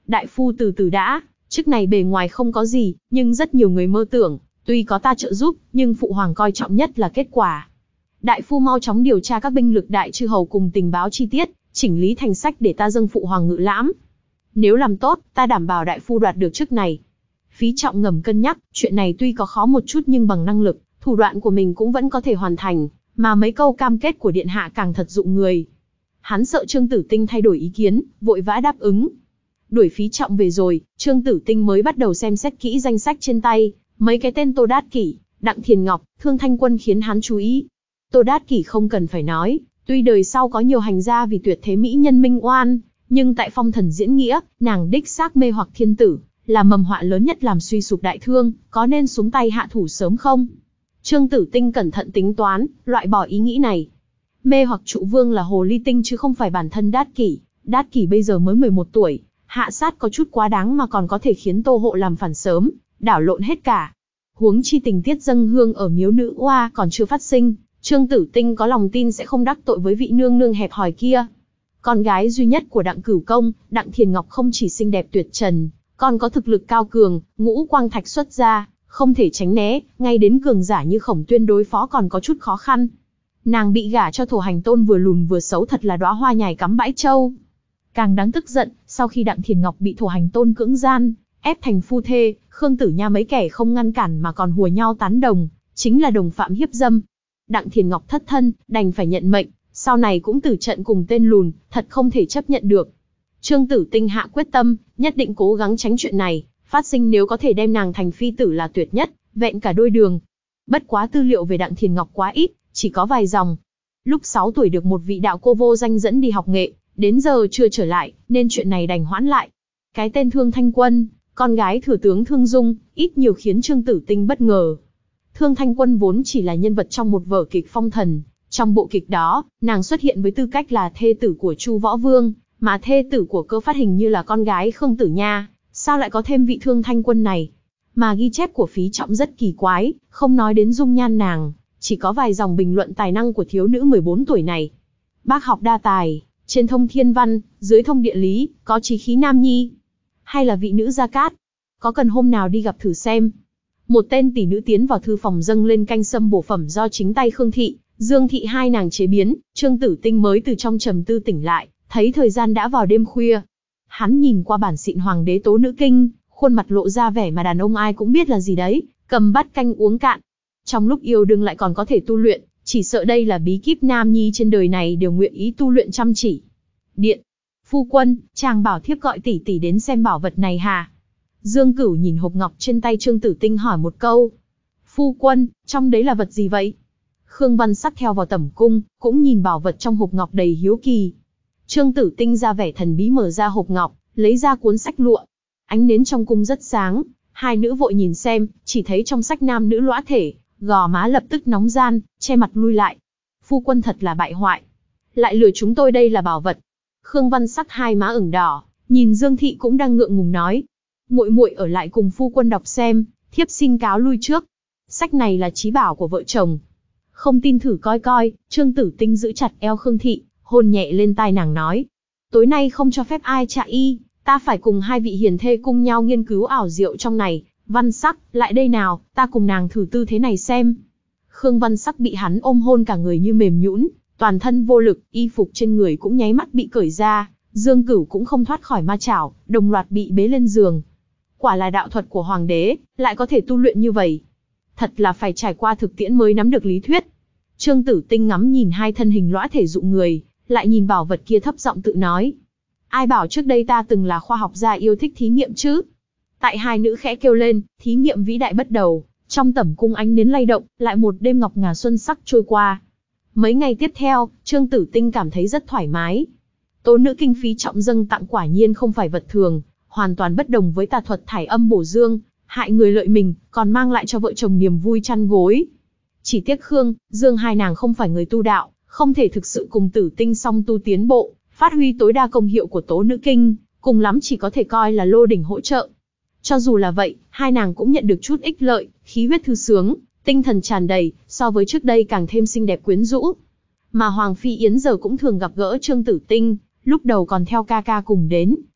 Đại phu từ từ đã, chức này bề ngoài không có gì, nhưng rất nhiều người mơ tưởng, tuy có ta trợ giúp, nhưng phụ hoàng coi trọng nhất là kết quả. Đại phu mau chóng điều tra các binh lực đại chư hầu cùng tình báo chi tiết, chỉnh lý thành sách để ta dâng phụ hoàng ngự lãm. Nếu làm tốt, ta đảm bảo đại phu đoạt được chức này. Phí Trọng ngầm cân nhắc, chuyện này tuy có khó một chút nhưng bằng năng lực, thủ đoạn của mình cũng vẫn có thể hoàn thành, mà mấy câu cam kết của điện hạ càng thật dụng người. Hắn sợ Trương Tử Tinh thay đổi ý kiến, vội vã đáp ứng. Đuổi Phí Trọng về rồi, Trương Tử Tinh mới bắt đầu xem xét kỹ danh sách trên tay, mấy cái tên Tô Đát Kỷ, Đặng Thiền Ngọc, Thương Thanh Quân khiến hắn chú ý. Tô Đát Kỷ không cần phải nói, tuy đời sau có nhiều hành gia vì tuyệt thế mỹ nhân minh oan, nhưng tại phong thần diễn nghĩa, nàng đích xác mê hoặc thiên tử, là mầm họa lớn nhất làm suy sụp đại thương, có nên xuống tay hạ thủ sớm không? Trương Tử Tinh cẩn thận tính toán, loại bỏ ý nghĩ này. Mê hoặc trụ vương là hồ ly tinh chứ không phải bản thân Đát Kỷ. Đát Kỷ bây giờ mới mười một tuổi, hạ sát có chút quá đáng mà còn có thể khiến Tô Hộ làm phản sớm, đảo lộn hết cả. Huống chi tình tiết dâng hương ở miếu nữ oa còn chưa phát sinh, Trương Tử Tinh có lòng tin sẽ không đắc tội với vị nương nương hẹp hòi kia. Con gái duy nhất của Đặng Cửu Công, Đặng Thiền Ngọc không chỉ xinh đẹp tuyệt trần, còn có thực lực cao cường, ngũ quang thạch xuất ra, không thể tránh né, ngay đến cường giả như Khổng Tuyên đối phó còn có chút khó khăn. Nàng bị gả cho Thổ Hành Tôn vừa lùn vừa xấu thật là đóa hoa nhài cắm bãi châu. Càng đáng tức giận, sau khi Đặng Thiền Ngọc bị Thổ Hành Tôn cưỡng gian, ép thành phu thê, Khương Tử Nha mấy kẻ không ngăn cản mà còn hùa nhau tán đồng, chính là đồng phạm hiếp dâm. Đặng Thiền Ngọc thất thân, đành phải nhận mệnh, sau này cũng tử trận cùng tên lùn, thật không thể chấp nhận được. Trương Tử Tinh hạ quyết tâm, nhất định cố gắng tránh chuyện này, phát sinh nếu có thể đem nàng thành phi tử là tuyệt nhất, vẹn cả đôi đường. Bất quá tư liệu về Đặng Thiền Ngọc quá ít, chỉ có vài dòng. Lúc sáu tuổi được một vị đạo cô vô danh dẫn đi học nghệ, đến giờ chưa trở lại, nên chuyện này đành hoãn lại. Cái tên Thương Thanh Quân, con gái thừa tướng Thương Dung, ít nhiều khiến Trương Tử Tinh bất ngờ. Thương Thanh Quân vốn chỉ là nhân vật trong một vở kịch phong thần, trong bộ kịch đó, nàng xuất hiện với tư cách là thê tử của Chu Võ Vương, mà thê tử của Cơ Phát hình như là con gái Khương Tử Nha, sao lại có thêm vị Thương Thanh Quân này? Mà ghi chép của Phí Trọng rất kỳ quái, không nói đến dung nhan nàng, chỉ có vài dòng bình luận tài năng của thiếu nữ mười bốn tuổi này. Bác học đa tài, trên thông thiên văn, dưới thông địa lý, có chí khí nam nhi. Hay là vị nữ Gia Cát? Có cần hôm nào đi gặp thử xem? Một tên tỷ nữ tiến vào thư phòng dâng lên canh sâm bổ phẩm do chính tay Khương Thị, Dương Thị hai nàng chế biến. Trương Tử Tinh mới từ trong trầm tư tỉnh lại, thấy thời gian đã vào đêm khuya. Hắn nhìn qua bản xịn Hoàng đế Tố Nữ Kinh, khuôn mặt lộ ra vẻ mà đàn ông ai cũng biết là gì đấy, cầm bát canh uống cạn. Trong lúc yêu đương lại còn có thể tu luyện, chỉ sợ đây là bí kíp nam nhi trên đời này đều nguyện ý tu luyện chăm chỉ. Điện, phu quân, chàng bảo thiếp gọi tỷ tỷ đến xem bảo vật này hà? Dương Cửu nhìn hộp ngọc trên tay Trương Tử Tinh hỏi một câu. Phu quân, trong đấy là vật gì vậy? Khương Văn Sắc theo vào tẩm cung, cũng nhìn bảo vật trong hộp ngọc đầy hiếu kỳ. Trương Tử Tinh ra vẻ thần bí mở ra hộp ngọc, lấy ra cuốn sách lụa. Ánh nến trong cung rất sáng, hai nữ vội nhìn xem, chỉ thấy trong sách nam nữ lõa thể, gò má lập tức nóng gian, che mặt lui lại. Phu quân thật là bại hoại, lại lừa chúng tôi đây là bảo vật. Khương Văn Sắc hai má ửng đỏ, nhìn Dương Thị cũng đang ngượng ngùng nói. Muội muội ở lại cùng phu quân đọc xem, thiếp xin cáo lui trước. Sách này là chí bảo của vợ chồng. Không tin thử coi coi. Trương Tử Tinh giữ chặt eo Khương Thị, hôn nhẹ lên tai nàng nói. Tối nay không cho phép ai chạ y, ta phải cùng hai vị hiền thê cùng nhau nghiên cứu ảo diệu trong này. Văn Sắc, lại đây nào, ta cùng nàng thử tư thế này xem. Khương Văn Sắc bị hắn ôm hôn cả người như mềm nhũn, toàn thân vô lực, y phục trên người cũng nháy mắt bị cởi ra. Dương Cửu cũng không thoát khỏi ma chảo, đồng loạt bị bế lên giường. Quả là đạo thuật của hoàng đế, lại có thể tu luyện như vậy. Thật là phải trải qua thực tiễn mới nắm được lý thuyết. Trương Tử Tinh ngắm nhìn hai thân hình lõa thể dụng người, lại nhìn bảo vật kia thấp giọng tự nói. Ai bảo trước đây ta từng là khoa học gia yêu thích thí nghiệm chứ? Tại hai nữ khẽ kêu lên, thí nghiệm vĩ đại bắt đầu, trong tẩm cung ánh nến lay động, lại một đêm ngọc ngà xuân sắc trôi qua. Mấy ngày tiếp theo, Trương Tử Tinh cảm thấy rất thoải mái. Tố Nữ Kinh Phí Trọng dâng tặng quả nhiên không phải vật thường, hoàn toàn bất đồng với tà thuật thải âm bổ dương, hại người lợi mình, còn mang lại cho vợ chồng niềm vui chăn gối. Chỉ tiếc Khương, Dương hai nàng không phải người tu đạo, không thể thực sự cùng Tử Tinh song tu tiến bộ, phát huy tối đa công hiệu của Tố Nữ Kinh, cùng lắm chỉ có thể coi là lô đỉnh hỗ trợ. Cho dù là vậy, hai nàng cũng nhận được chút ích lợi, khí huyết thư sướng, tinh thần tràn đầy, so với trước đây càng thêm xinh đẹp quyến rũ. Mà Hoàng Phi Yến giờ cũng thường gặp gỡ Trương Tử Tinh, lúc đầu còn theo ca ca cùng đến,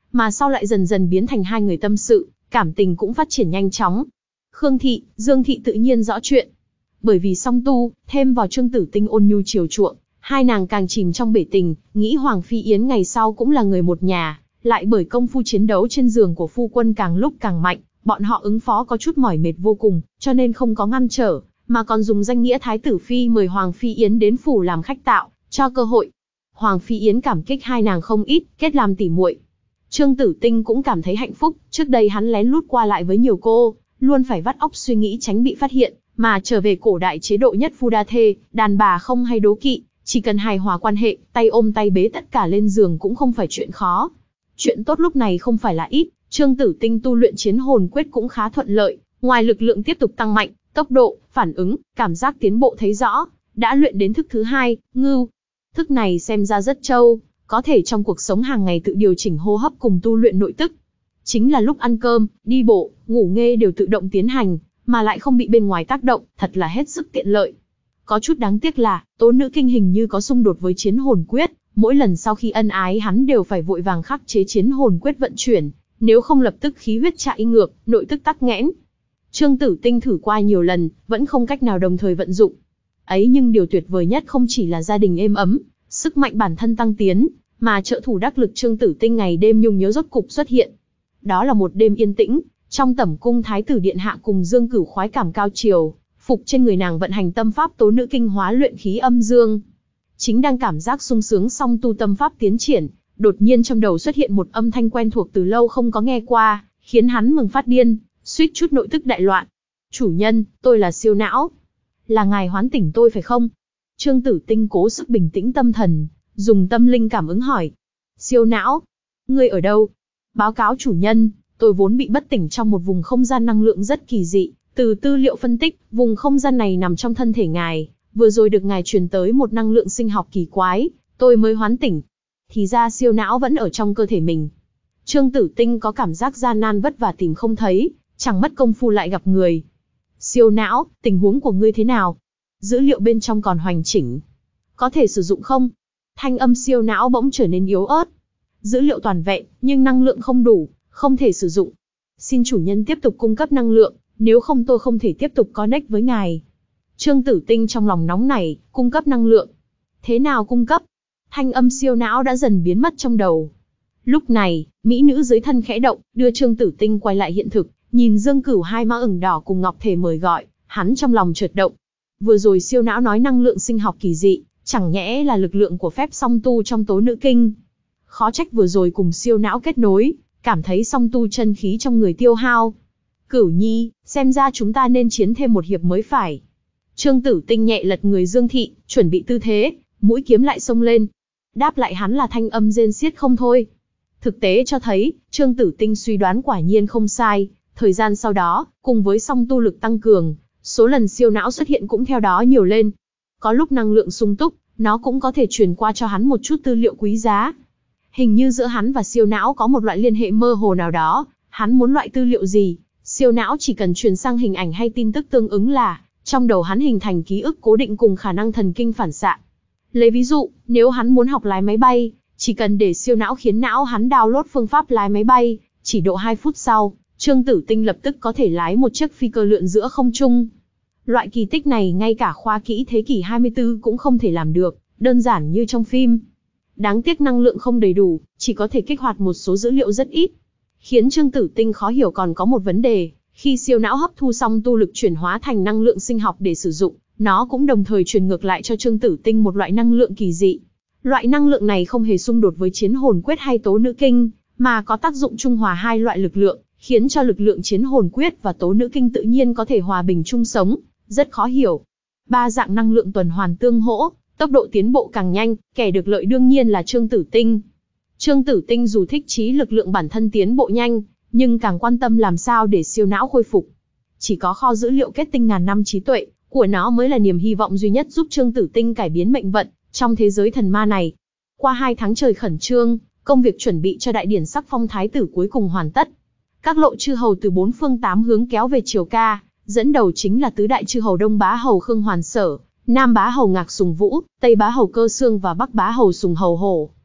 mà sau lại dần dần biến thành hai người tâm sự, cảm tình cũng phát triển nhanh chóng. Khương Thị, Dương Thị tự nhiên rõ chuyện. Bởi vì song tu, thêm vào Trương Tử Tinh ôn nhu chiều chuộng, hai nàng càng chìm trong bể tình, nghĩ Hoàng Phi Yến ngày sau cũng là người một nhà, lại bởi công phu chiến đấu trên giường của phu quân càng lúc càng mạnh, bọn họ ứng phó có chút mỏi mệt vô cùng, cho nên không có ngăn trở, mà còn dùng danh nghĩa Thái tử Phi mời Hoàng Phi Yến đến phủ làm khách tạo, cho cơ hội. Hoàng Phi Yến cảm kích hai nàng không ít, kết làm tỉ muội. Trương Tử Tinh cũng cảm thấy hạnh phúc, trước đây hắn lén lút qua lại với nhiều cô, luôn phải vắt óc suy nghĩ tránh bị phát hiện, mà trở về cổ đại chế độ nhất phu đa thê, đàn bà không hay đố kỵ, chỉ cần hài hòa quan hệ, tay ôm tay bế tất cả lên giường cũng không phải chuyện khó. Chuyện tốt lúc này không phải là ít, Trương Tử Tinh tu luyện chiến hồn quyết cũng khá thuận lợi, ngoài lực lượng tiếp tục tăng mạnh, tốc độ, phản ứng, cảm giác tiến bộ thấy rõ, đã luyện đến thức thứ hai, ngưu. Thức này xem ra rất trâu, có thể trong cuộc sống hàng ngày tự điều chỉnh hô hấp cùng tu luyện nội tức. Chính là lúc ăn cơm, đi bộ, ngủ nghê đều tự động tiến hành, mà lại không bị bên ngoài tác động, thật là hết sức tiện lợi. Có chút đáng tiếc là, Tố Nữ Kinh hình như có xung đột với chiến hồn quyết, mỗi lần sau khi ân ái hắn đều phải vội vàng khắc chế chiến hồn quyết vận chuyển, nếu không lập tức khí huyết chạy ngược, nội tức tắc nghẽn. Trương Tử Tinh thử qua nhiều lần, vẫn không cách nào đồng thời vận dụng. Ấy nhưng điều tuyệt vời nhất không chỉ là gia đình êm ấm, sức mạnh bản thân tăng tiến, mà trợ thủ đắc lực Trương Tử Tinh ngày đêm nhung nhớ rốt cục xuất hiện. Đó là một đêm yên tĩnh, trong tẩm cung Thái tử điện hạ cùng Dương Cửu khoái cảm cao chiều, phục trên người nàng vận hành tâm pháp Tố Nữ Kinh hóa luyện khí âm dương. Chính đang cảm giác sung sướng song tu tâm pháp tiến triển, đột nhiên trong đầu xuất hiện một âm thanh quen thuộc từ lâu không có nghe qua, khiến hắn mừng phát điên, suýt chút nội tức đại loạn. Chủ nhân, tôi là siêu não. Là ngài hoán tỉnh tôi phải không? Trương Tử Tinh cố sức bình tĩnh tâm thần, dùng tâm linh cảm ứng hỏi. Siêu não? Ngươi ở đâu? Báo cáo chủ nhân, tôi vốn bị bất tỉnh trong một vùng không gian năng lượng rất kỳ dị. Từ tư liệu phân tích, vùng không gian này nằm trong thân thể ngài, vừa rồi được ngài truyền tới một năng lượng sinh học kỳ quái, tôi mới hoán tỉnh. Thì ra siêu não vẫn ở trong cơ thể mình. Trương Tử Tinh có cảm giác gian nan vất vả tìm không thấy, chẳng mất công phu lại gặp người. Siêu não, tình huống của ngươi thế nào? Dữ liệu bên trong còn hoàn chỉnh. Có thể sử dụng không? Thanh âm siêu não bỗng trở nên yếu ớt. Dữ liệu toàn vẹn, nhưng năng lượng không đủ, không thể sử dụng. Xin chủ nhân tiếp tục cung cấp năng lượng, nếu không tôi không thể tiếp tục connect với ngài. Trương Tử Tinh trong lòng nóng nảy, cung cấp năng lượng. Thế nào cung cấp? Thanh âm siêu não đã dần biến mất trong đầu. Lúc này, mỹ nữ dưới thân khẽ động, đưa Trương Tử Tinh quay lại hiện thực, nhìn Dương Cửu hai má ửng đỏ cùng Ngọc Thể mời gọi, hắn trong lòng chợt động. Vừa rồi siêu não nói năng lượng sinh học kỳ dị, chẳng nhẽ là lực lượng của phép song tu trong Tố Nữ Kinh. Khó trách vừa rồi cùng siêu não kết nối, cảm thấy song tu chân khí trong người tiêu hao. Cửu nhi, xem ra chúng ta nên chiến thêm một hiệp mới phải. Trương Tử Tinh nhẹ lật người Dương Thị, chuẩn bị tư thế, mũi kiếm lại xông lên. Đáp lại hắn là thanh âm rên xiết không thôi. Thực tế cho thấy, Trương Tử Tinh suy đoán quả nhiên không sai. Thời gian sau đó, cùng với song tu lực tăng cường, số lần siêu não xuất hiện cũng theo đó nhiều lên. Có lúc năng lượng sung túc, nó cũng có thể truyền qua cho hắn một chút tư liệu quý giá. Hình như giữa hắn và siêu não có một loại liên hệ mơ hồ nào đó, hắn muốn loại tư liệu gì, siêu não chỉ cần truyền sang hình ảnh hay tin tức tương ứng là, trong đầu hắn hình thành ký ức cố định cùng khả năng thần kinh phản xạ. Lấy ví dụ, nếu hắn muốn học lái máy bay, chỉ cần để siêu não khiến não hắn download phương pháp lái máy bay, chỉ độ hai phút sau, Trương Tử Tinh lập tức có thể lái một chiếc phi cơ lượn giữa không trung. Loại kỳ tích này ngay cả khoa kỹ thế kỷ hai mươi tư cũng không thể làm được, đơn giản như trong phim. Đáng tiếc năng lượng không đầy đủ, chỉ có thể kích hoạt một số dữ liệu rất ít. Khiến Trương Tử Tinh khó hiểu còn có một vấn đề, khi siêu não hấp thu xong tu lực chuyển hóa thành năng lượng sinh học để sử dụng, nó cũng đồng thời truyền ngược lại cho Trương Tử Tinh một loại năng lượng kỳ dị. Loại năng lượng này không hề xung đột với chiến hồn quyết hay Tố Nữ Kinh, mà có tác dụng trung hòa hai loại lực lượng, khiến cho lực lượng chiến hồn quyết và Tố Nữ Kinh tự nhiên có thể hòa bình chung sống, rất khó hiểu. Ba dạng năng lượng tuần hoàn tương hỗ, tốc độ tiến bộ càng nhanh, kẻ được lợi đương nhiên là Trương Tử Tinh. Trương Tử Tinh dù thích chí lực lượng bản thân tiến bộ nhanh, nhưng càng quan tâm làm sao để siêu não khôi phục. Chỉ có kho dữ liệu kết tinh ngàn năm trí tuệ của nó mới là niềm hy vọng duy nhất giúp Trương Tử Tinh cải biến mệnh vận trong thế giới thần ma này. Qua hai tháng trời khẩn trương, công việc chuẩn bị cho đại điển sắc phong thái tử cuối cùng hoàn tất. Các lộ chư hầu từ bốn phương tám hướng kéo về triều ca, dẫn đầu chính là tứ đại chư hầu Đông Bá hầu Khương Hoàn Sở, Nam Bá hầu Ngạc Sùng Vũ, Tây Bá hầu Cơ Xương và Bắc Bá hầu Sùng Hầu Hổ.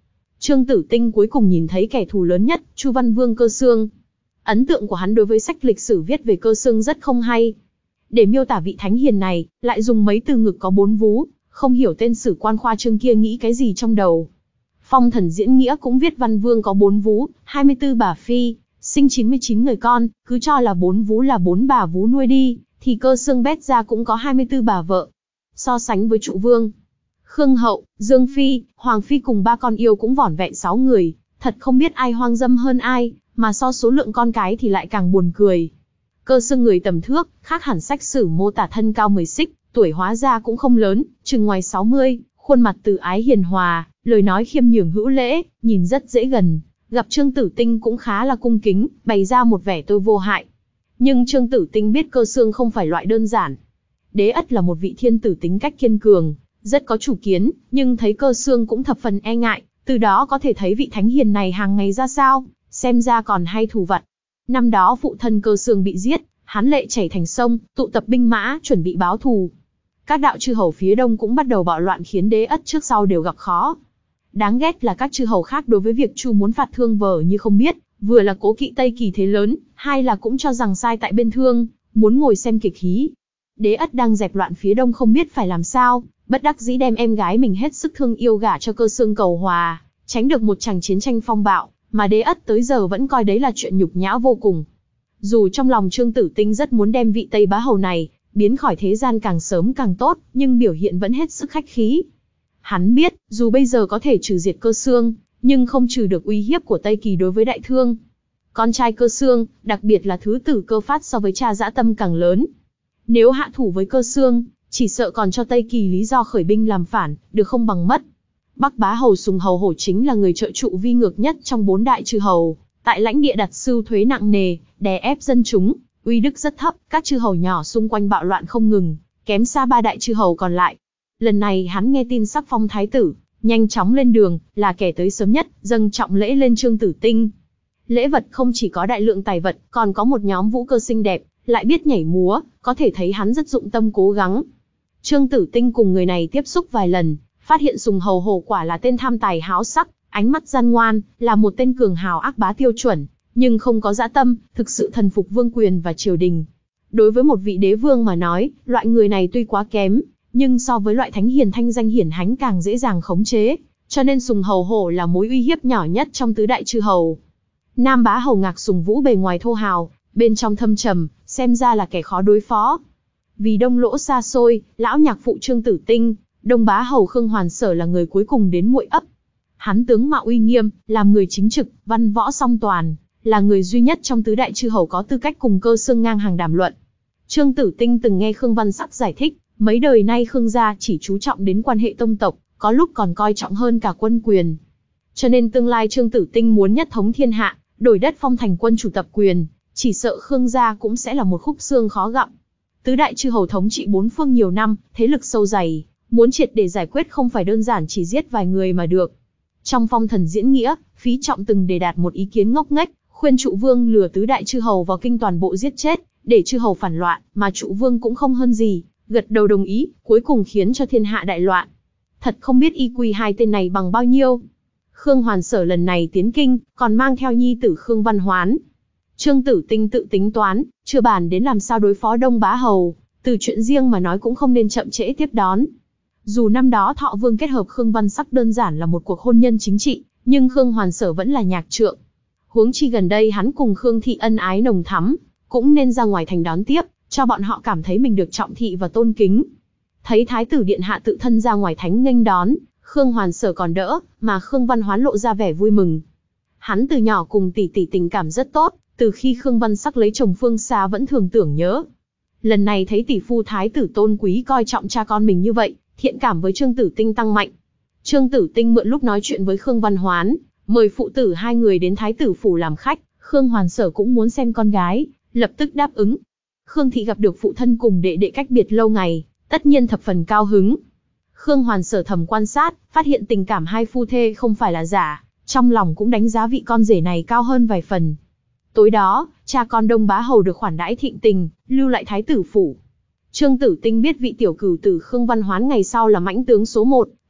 Trương Tử Tinh cuối cùng nhìn thấy kẻ thù lớn nhất, Chu Văn Vương Cơ Xương. Ấn tượng của hắn đối với sách lịch sử viết về Cơ Xương rất không hay. Để miêu tả vị thánh hiền này, lại dùng mấy từ ngực có bốn vú, không hiểu tên sử quan khoa trương kia nghĩ cái gì trong đầu. Phong Thần Diễn Nghĩa cũng viết Văn Vương có bốn vú, hai mươi tư bà phi, sinh chín mươi chín người con, cứ cho là bốn vú là bốn bà vú nuôi đi, thì Cơ Xương bét ra cũng có hai mươi tư bà vợ. So sánh với Trụ Vương, Khương Hậu, Dương Phi, Hoàng Phi cùng ba con yêu cũng vỏn vẹn sáu người, thật không biết ai hoang dâm hơn ai, mà so số lượng con cái thì lại càng buồn cười. Cơ Xương người tầm thước, khác hẳn sách sử mô tả thân cao mười xích, tuổi hóa ra cũng không lớn, chừng ngoài sáu mươi, khuôn mặt từ ái hiền hòa, lời nói khiêm nhường hữu lễ, nhìn rất dễ gần. Gặp Trương Tử Tinh cũng khá là cung kính, bày ra một vẻ tôi vô hại. Nhưng Trương Tử Tinh biết Cơ Xương không phải loại đơn giản. Đế Ất là một vị thiên tử tính cách kiên cường, rất có chủ kiến, nhưng thấy Cơ Xương cũng thập phần e ngại, từ đó có thể thấy vị thánh hiền này hàng ngày ra sao, xem ra còn hay thù vặt. Năm đó phụ thân Cơ Xương bị giết, hắn lệ chảy thành sông, tụ tập binh mã, chuẩn bị báo thù. Các đạo chư hầu phía đông cũng bắt đầu bạo loạn khiến Đế Ất trước sau đều gặp khó. Đáng ghét là các chư hầu khác đối với việc Chu muốn phạt Thương vờ như không biết, vừa là cố kỵ Tây Kỳ thế lớn, hai là cũng cho rằng sai tại bên Thương, muốn ngồi xem kịch hí. Đế Ất đang dẹp loạn phía đông không biết phải làm sao, bất đắc dĩ đem em gái mình hết sức thương yêu gả cho Cơ Xương cầu hòa, tránh được một tràng chiến tranh phong bạo, mà Đế Ất tới giờ vẫn coi đấy là chuyện nhục nhã vô cùng. Dù trong lòng Trương Tử Tinh rất muốn đem vị Tây bá hầu này biến khỏi thế gian càng sớm càng tốt, nhưng biểu hiện vẫn hết sức khách khí. Hắn biết, dù bây giờ có thể trừ diệt Cơ Xương, nhưng không trừ được uy hiếp của Tây Kỳ đối với Đại Thương. Con trai Cơ Xương, đặc biệt là thứ tử Cơ Phát so với cha dã tâm càng lớn. Nếu hạ thủ với Cơ Xương, chỉ sợ còn cho Tây Kỳ lý do khởi binh làm phản, được không bằng mất. Bắc bá hầu Sùng Hầu Hổ chính là người trợ trụ vi ngược nhất trong bốn đại chư hầu, tại lãnh địa đặt sưu thuế nặng nề, đè ép dân chúng, uy đức rất thấp, các chư hầu nhỏ xung quanh bạo loạn không ngừng, kém xa ba đại chư hầu còn lại. Lần này hắn nghe tin sắc phong thái tử, nhanh chóng lên đường, là kẻ tới sớm nhất, dâng trọng lễ lên Trương Tử Tinh. Lễ vật không chỉ có đại lượng tài vật, còn có một nhóm vũ cơ xinh đẹp, lại biết nhảy múa, có thể thấy hắn rất dụng tâm cố gắng. Trương Tử Tinh cùng người này tiếp xúc vài lần, phát hiện Sùng Hầu Hổ quả là tên tham tài háo sắc, ánh mắt gian ngoan, là một tên cường hào ác bá tiêu chuẩn, nhưng không có dã tâm, thực sự thần phục vương quyền và triều đình. Đối với một vị đế vương mà nói, loại người này tuy quá kém, nhưng so với loại thánh hiền thanh danh hiển hánh càng dễ dàng khống chế, cho nên Sùng Hầu Hổ là mối uy hiếp nhỏ nhất trong tứ đại chư hầu. Nam bá hầu Ngạc Sùng Vũ bề ngoài thô hào, bên trong thâm trầm, xem ra là kẻ khó đối phó. Vì đông lỗ xa xôi, lão nhạc phụ Trương Tử Tinh, đông bá hầu Khương Hoàn Sở là người cuối cùng đến muội ấp. Hắn tướng mạo uy nghiêm, làm người chính trực, văn võ song toàn, là người duy nhất trong tứ đại chư hầu có tư cách cùng Cơ Xương ngang hàng đàm luận. Trương Tử Tinh từng nghe Khương Văn Sắc giải thích, mấy đời nay Khương gia chỉ chú trọng đến quan hệ tông tộc, có lúc còn coi trọng hơn cả quân quyền. Cho nên tương lai Trương Tử Tinh muốn nhất thống thiên hạ, đổi đất phong thành quân chủ tập quyền, chỉ sợ Khương gia cũng sẽ là một khúc xương khó gặm. Tứ đại chư hầu thống trị bốn phương nhiều năm, thế lực sâu dày, muốn triệt để giải quyết không phải đơn giản chỉ giết vài người mà được. Trong Phong Thần Diễn Nghĩa, Phí Trọng từng đề đạt một ý kiến ngốc nghếch, khuyên Trụ Vương lừa tứ đại chư hầu vào kinh toàn bộ giết chết, để chư hầu phản loạn, mà Trụ Vương cũng không hơn gì, gật đầu đồng ý, cuối cùng khiến cho thiên hạ đại loạn. Thật không biết i kiu hai tên này bằng bao nhiêu. Khương Hoàn Sở lần này tiến kinh, còn mang theo nhi tử Khương Văn Hoán. Trương Tử Tinh tự tính toán, chưa bàn đến làm sao đối phó Đông Bá Hầu, từ chuyện riêng mà nói cũng không nên chậm trễ tiếp đón. Dù năm đó Thọ Vương kết hợp Khương Văn Sắc đơn giản là một cuộc hôn nhân chính trị, nhưng Khương Hoàn Sở vẫn là nhạc trượng. Huống chi gần đây hắn cùng Khương Thị ân ái nồng thắm, cũng nên ra ngoài thành đón tiếp, cho bọn họ cảm thấy mình được trọng thị và tôn kính. Thấy Thái tử Điện Hạ tự thân ra ngoài thánh nghênh đón, Khương Hoàn Sở còn đỡ, mà Khương Văn Hoán lộ ra vẻ vui mừng. Hắn từ nhỏ cùng tỷ tỷ tình cảm rất tốt, từ khi Khương Văn Sắc lấy chồng phương xa vẫn thường tưởng nhớ. Lần này thấy tỷ phu Thái tử tôn quý coi trọng cha con mình như vậy, thiện cảm với Trương Tử Tinh tăng mạnh. Trương Tử Tinh mượn lúc nói chuyện với Khương Văn Hoán, mời phụ tử hai người đến Thái tử phủ làm khách. Khương Hoàn Sở cũng muốn xem con gái, lập tức đáp ứng. Khương Thị gặp được phụ thân cùng đệ đệ cách biệt lâu ngày, tất nhiên thập phần cao hứng. Khương Hoàn Sở thầm quan sát, phát hiện tình cảm hai phu thê không phải là giả, trong lòng cũng đánh giá vị con rể này cao hơn vài phần. Tối đó, cha con Đông Bá Hầu được khoản đãi thịnh tình, lưu lại Thái tử phủ. Trương Tử Tinh biết vị tiểu cửu tử Khương Văn Hoán ngày sau là mãnh tướng số một,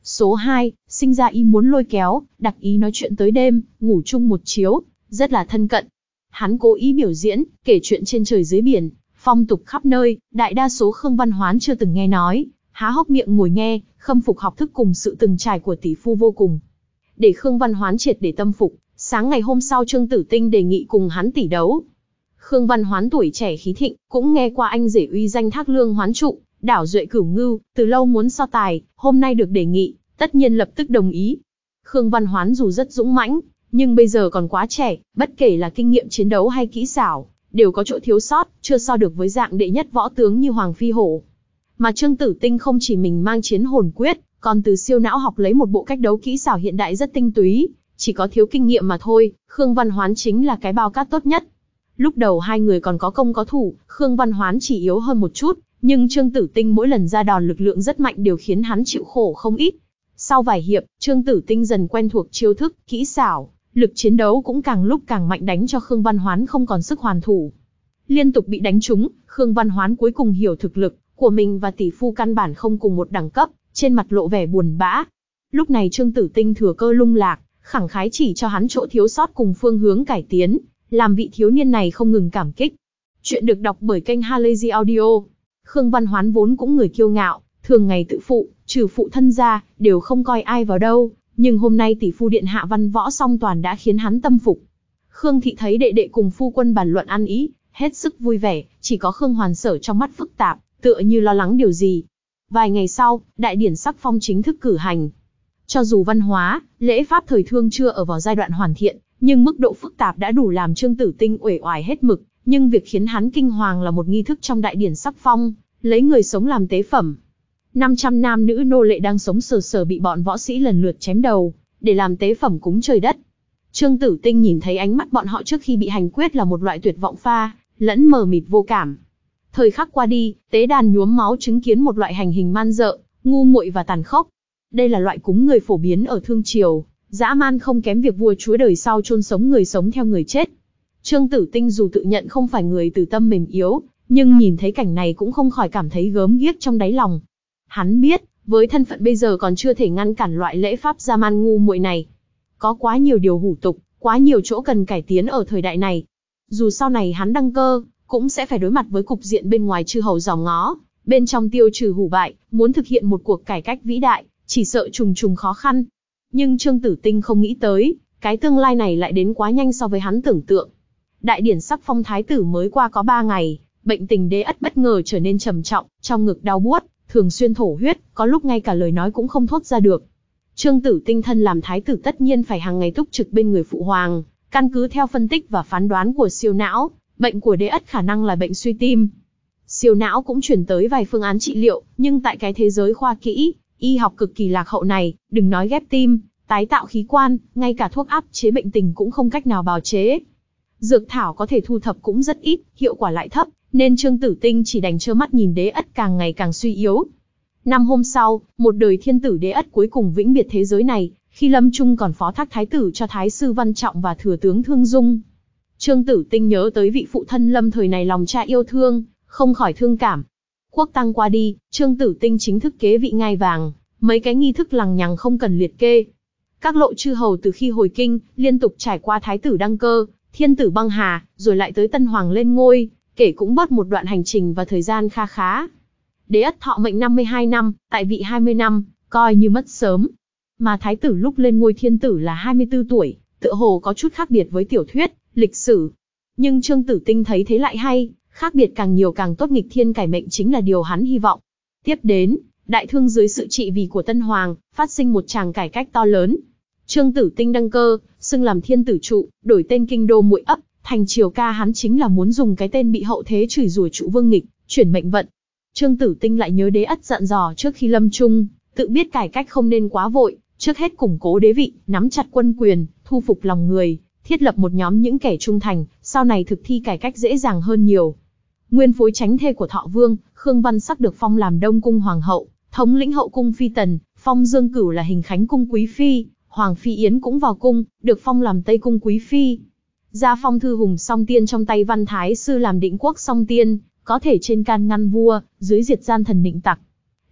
Số hai, sinh ra ý muốn lôi kéo, đặc ý nói chuyện tới đêm, ngủ chung một chiếu, rất là thân cận. Hắn cố ý biểu diễn, kể chuyện trên trời dưới biển, phong tục khắp nơi, đại đa số Khương Văn Hoán chưa từng nghe nói, há hốc miệng ngồi nghe, khâm phục học thức cùng sự từng trải của tỷ phu vô cùng. Để Khương Văn Hoán triệt để tâm phục, sáng ngày hôm sau Trương Tử Tinh đề nghị cùng hắn tỷ đấu. Khương Văn Hoán tuổi trẻ khí thịnh, cũng nghe qua anh rể uy danh Thác Lương Hoán trụ, đảo duệ cửu ngưu, từ lâu muốn so tài, hôm nay được đề nghị, tất nhiên lập tức đồng ý. Khương Văn Hoán dù rất dũng mãnh, nhưng bây giờ còn quá trẻ, bất kể là kinh nghiệm chiến đấu hay kỹ xảo, đều có chỗ thiếu sót, chưa so được với dạng đệ nhất võ tướng như Hoàng Phi Hổ. Mà Trương Tử Tinh không chỉ mình mang chiến hồn quyết, còn từ siêu não học lấy một bộ cách đấu kỹ xảo hiện đại rất tinh túy, chỉ có thiếu kinh nghiệm mà thôi, Khương Văn Hoán chính là cái bao cát tốt nhất. Lúc đầu hai người còn có công có thủ, Khương Văn Hoán chỉ yếu hơn một chút, nhưng Trương Tử Tinh mỗi lần ra đòn lực lượng rất mạnh đều khiến hắn chịu khổ không ít. Sau vài hiệp, Trương Tử Tinh dần quen thuộc chiêu thức, kỹ xảo, lực chiến đấu cũng càng lúc càng mạnh đánh cho Khương Văn Hoán không còn sức hoàn thủ. Liên tục bị đánh trúng, Khương Văn Hoán cuối cùng hiểu thực lực của mình và tỷ phu căn bản không cùng một đẳng cấp, trên mặt lộ vẻ buồn bã. Lúc này Trương Tử Tinh thừa cơ lung lạc, khẳng khái chỉ cho hắn chỗ thiếu sót cùng phương hướng cải tiến, làm vị thiếu niên này không ngừng cảm kích. Chuyện được đọc bởi kênh Halazy Audio. Khương Văn Hoán vốn cũng người kiêu ngạo, thường ngày tự phụ, trừ phụ thân ra, đều không coi ai vào đâu, nhưng hôm nay tỷ phu điện hạ văn võ song toàn đã khiến hắn tâm phục. Khương thị thấy đệ đệ cùng phu quân bàn luận ăn ý, hết sức vui vẻ, chỉ có Khương Hoàn Sở trong mắt phức tạp, tựa như lo lắng điều gì. Vài ngày sau, đại điển sắc phong chính thức cử hành. Cho dù văn hóa, lễ pháp thời thương chưa ở vào giai đoạn hoàn thiện, nhưng mức độ phức tạp đã đủ làm Trương Tử Tinh uể oải hết mực, nhưng việc khiến hắn kinh hoàng là một nghi thức trong đại điển sắc phong, lấy người sống làm tế phẩm. năm trăm nam nữ nô lệ đang sống sờ sờ bị bọn võ sĩ lần lượt chém đầu, để làm tế phẩm cúng trời đất. Trương Tử Tinh nhìn thấy ánh mắt bọn họ trước khi bị hành quyết là một loại tuyệt vọng pha lẫn mờ mịt vô cảm. Thời khắc qua đi, tế đàn nhuốm máu chứng kiến một loại hành hình man dợ, ngu muội và tàn khốc. Đây là loại cúng người phổ biến ở Thương Triều, dã man không kém việc vua chúa đời sau chôn sống người sống theo người chết. Trương Tử Tinh dù tự nhận không phải người từ tâm mềm yếu, nhưng nhìn thấy cảnh này cũng không khỏi cảm thấy gớm ghiếc trong đáy lòng. Hắn biết, với thân phận bây giờ còn chưa thể ngăn cản loại lễ pháp dã man ngu muội này. Có quá nhiều điều hủ tục, quá nhiều chỗ cần cải tiến ở thời đại này. Dù sau này hắn đăng cơ, cũng sẽ phải đối mặt với cục diện bên ngoài chư hầu giòm ngó, bên trong tiêu trừ hủ bại, muốn thực hiện một cuộc cải cách vĩ đại, chỉ sợ trùng trùng khó khăn. Nhưng Trương Tử Tinh không nghĩ tới, cái tương lai này lại đến quá nhanh so với hắn tưởng tượng. Đại điển sắc phong thái tử mới qua có ba ngày, bệnh tình Đế Ất bất ngờ trở nên trầm trọng, trong ngực đau buốt, thường xuyên thổ huyết, có lúc ngay cả lời nói cũng không thốt ra được. Trương Tử Tinh thân làm thái tử tất nhiên phải hàng ngày túc trực bên người phụ hoàng, căn cứ theo phân tích và phán đoán của siêu não, bệnh của Đế Ất khả năng là bệnh suy tim. Siêu não cũng chuyển tới vài phương án trị liệu, nhưng tại cái thế giới khoa kỹ, y học cực kỳ lạc hậu này, đừng nói ghép tim, tái tạo khí quan, ngay cả thuốc áp chế bệnh tình cũng không cách nào bào chế. Dược thảo có thể thu thập cũng rất ít, hiệu quả lại thấp, nên Trương Tử Tinh chỉ đành trơ mắt nhìn Đế Ất càng ngày càng suy yếu. Năm hôm sau, một đời thiên tử Đế Ất cuối cùng vĩnh biệt thế giới này, khi lâm chung còn phó thác thái tử cho thái sư Văn Trọng và thừa tướng Thương Dung. Trương Tử Tinh nhớ tới vị phụ thân lâm thời này lòng cha yêu thương, không khỏi thương cảm. Quốc tang qua đi, Trương Tử Tinh chính thức kế vị ngai vàng, mấy cái nghi thức lằng nhằng không cần liệt kê. Các lộ chư hầu từ khi hồi kinh, liên tục trải qua thái tử đăng cơ, thiên tử băng hà, rồi lại tới tân hoàng lên ngôi, kể cũng bớt một đoạn hành trình và thời gian kha khá. Đế Ất thọ mệnh năm mươi hai năm, tại vị hai mươi năm, coi như mất sớm. Mà thái tử lúc lên ngôi thiên tử là hai mươi tư tuổi, tựa hồ có chút khác biệt với tiểu thuyết, lịch sử. Nhưng Trương Tử Tinh thấy thế lại hay, khác biệt càng nhiều càng tốt, nghịch thiên cải mệnh chính là điều hắn hy vọng. Tiếp đến, đại thương dưới sự trị vì của tân hoàng, phát sinh một tràng cải cách to lớn. Trương Tử Tinh đăng cơ, xưng làm thiên tử trụ, đổi tên kinh đô Muội ấp, thành triều ca hắn chính là muốn dùng cái tên bị hậu thế chửi rủa trụ vương nghịch, chuyển mệnh vận. Trương Tử Tinh lại nhớ Đế Ất dặn dò trước khi lâm chung, tự biết cải cách không nên quá vội, trước hết củng cố đế vị, nắm chặt quân quyền, thu phục lòng người, thiết lập một nhóm những kẻ trung thành, sau này thực thi cải cách dễ dàng hơn nhiều. Nguyên phối chánh thê của Thọ Vương, Khương Văn Sắc được phong làm Đông Cung Hoàng hậu, thống lĩnh hậu cung phi tần, phong Dương Cửu là Hình Khánh Cung quý phi, Hoàng phi Yến cũng vào cung, được phong làm Tây Cung quý phi. Gia phong thư hùng song tiên trong tay Văn Thái sư làm Định Quốc song tiên, có thể trên can ngăn vua, dưới diệt gian thần Định tặc.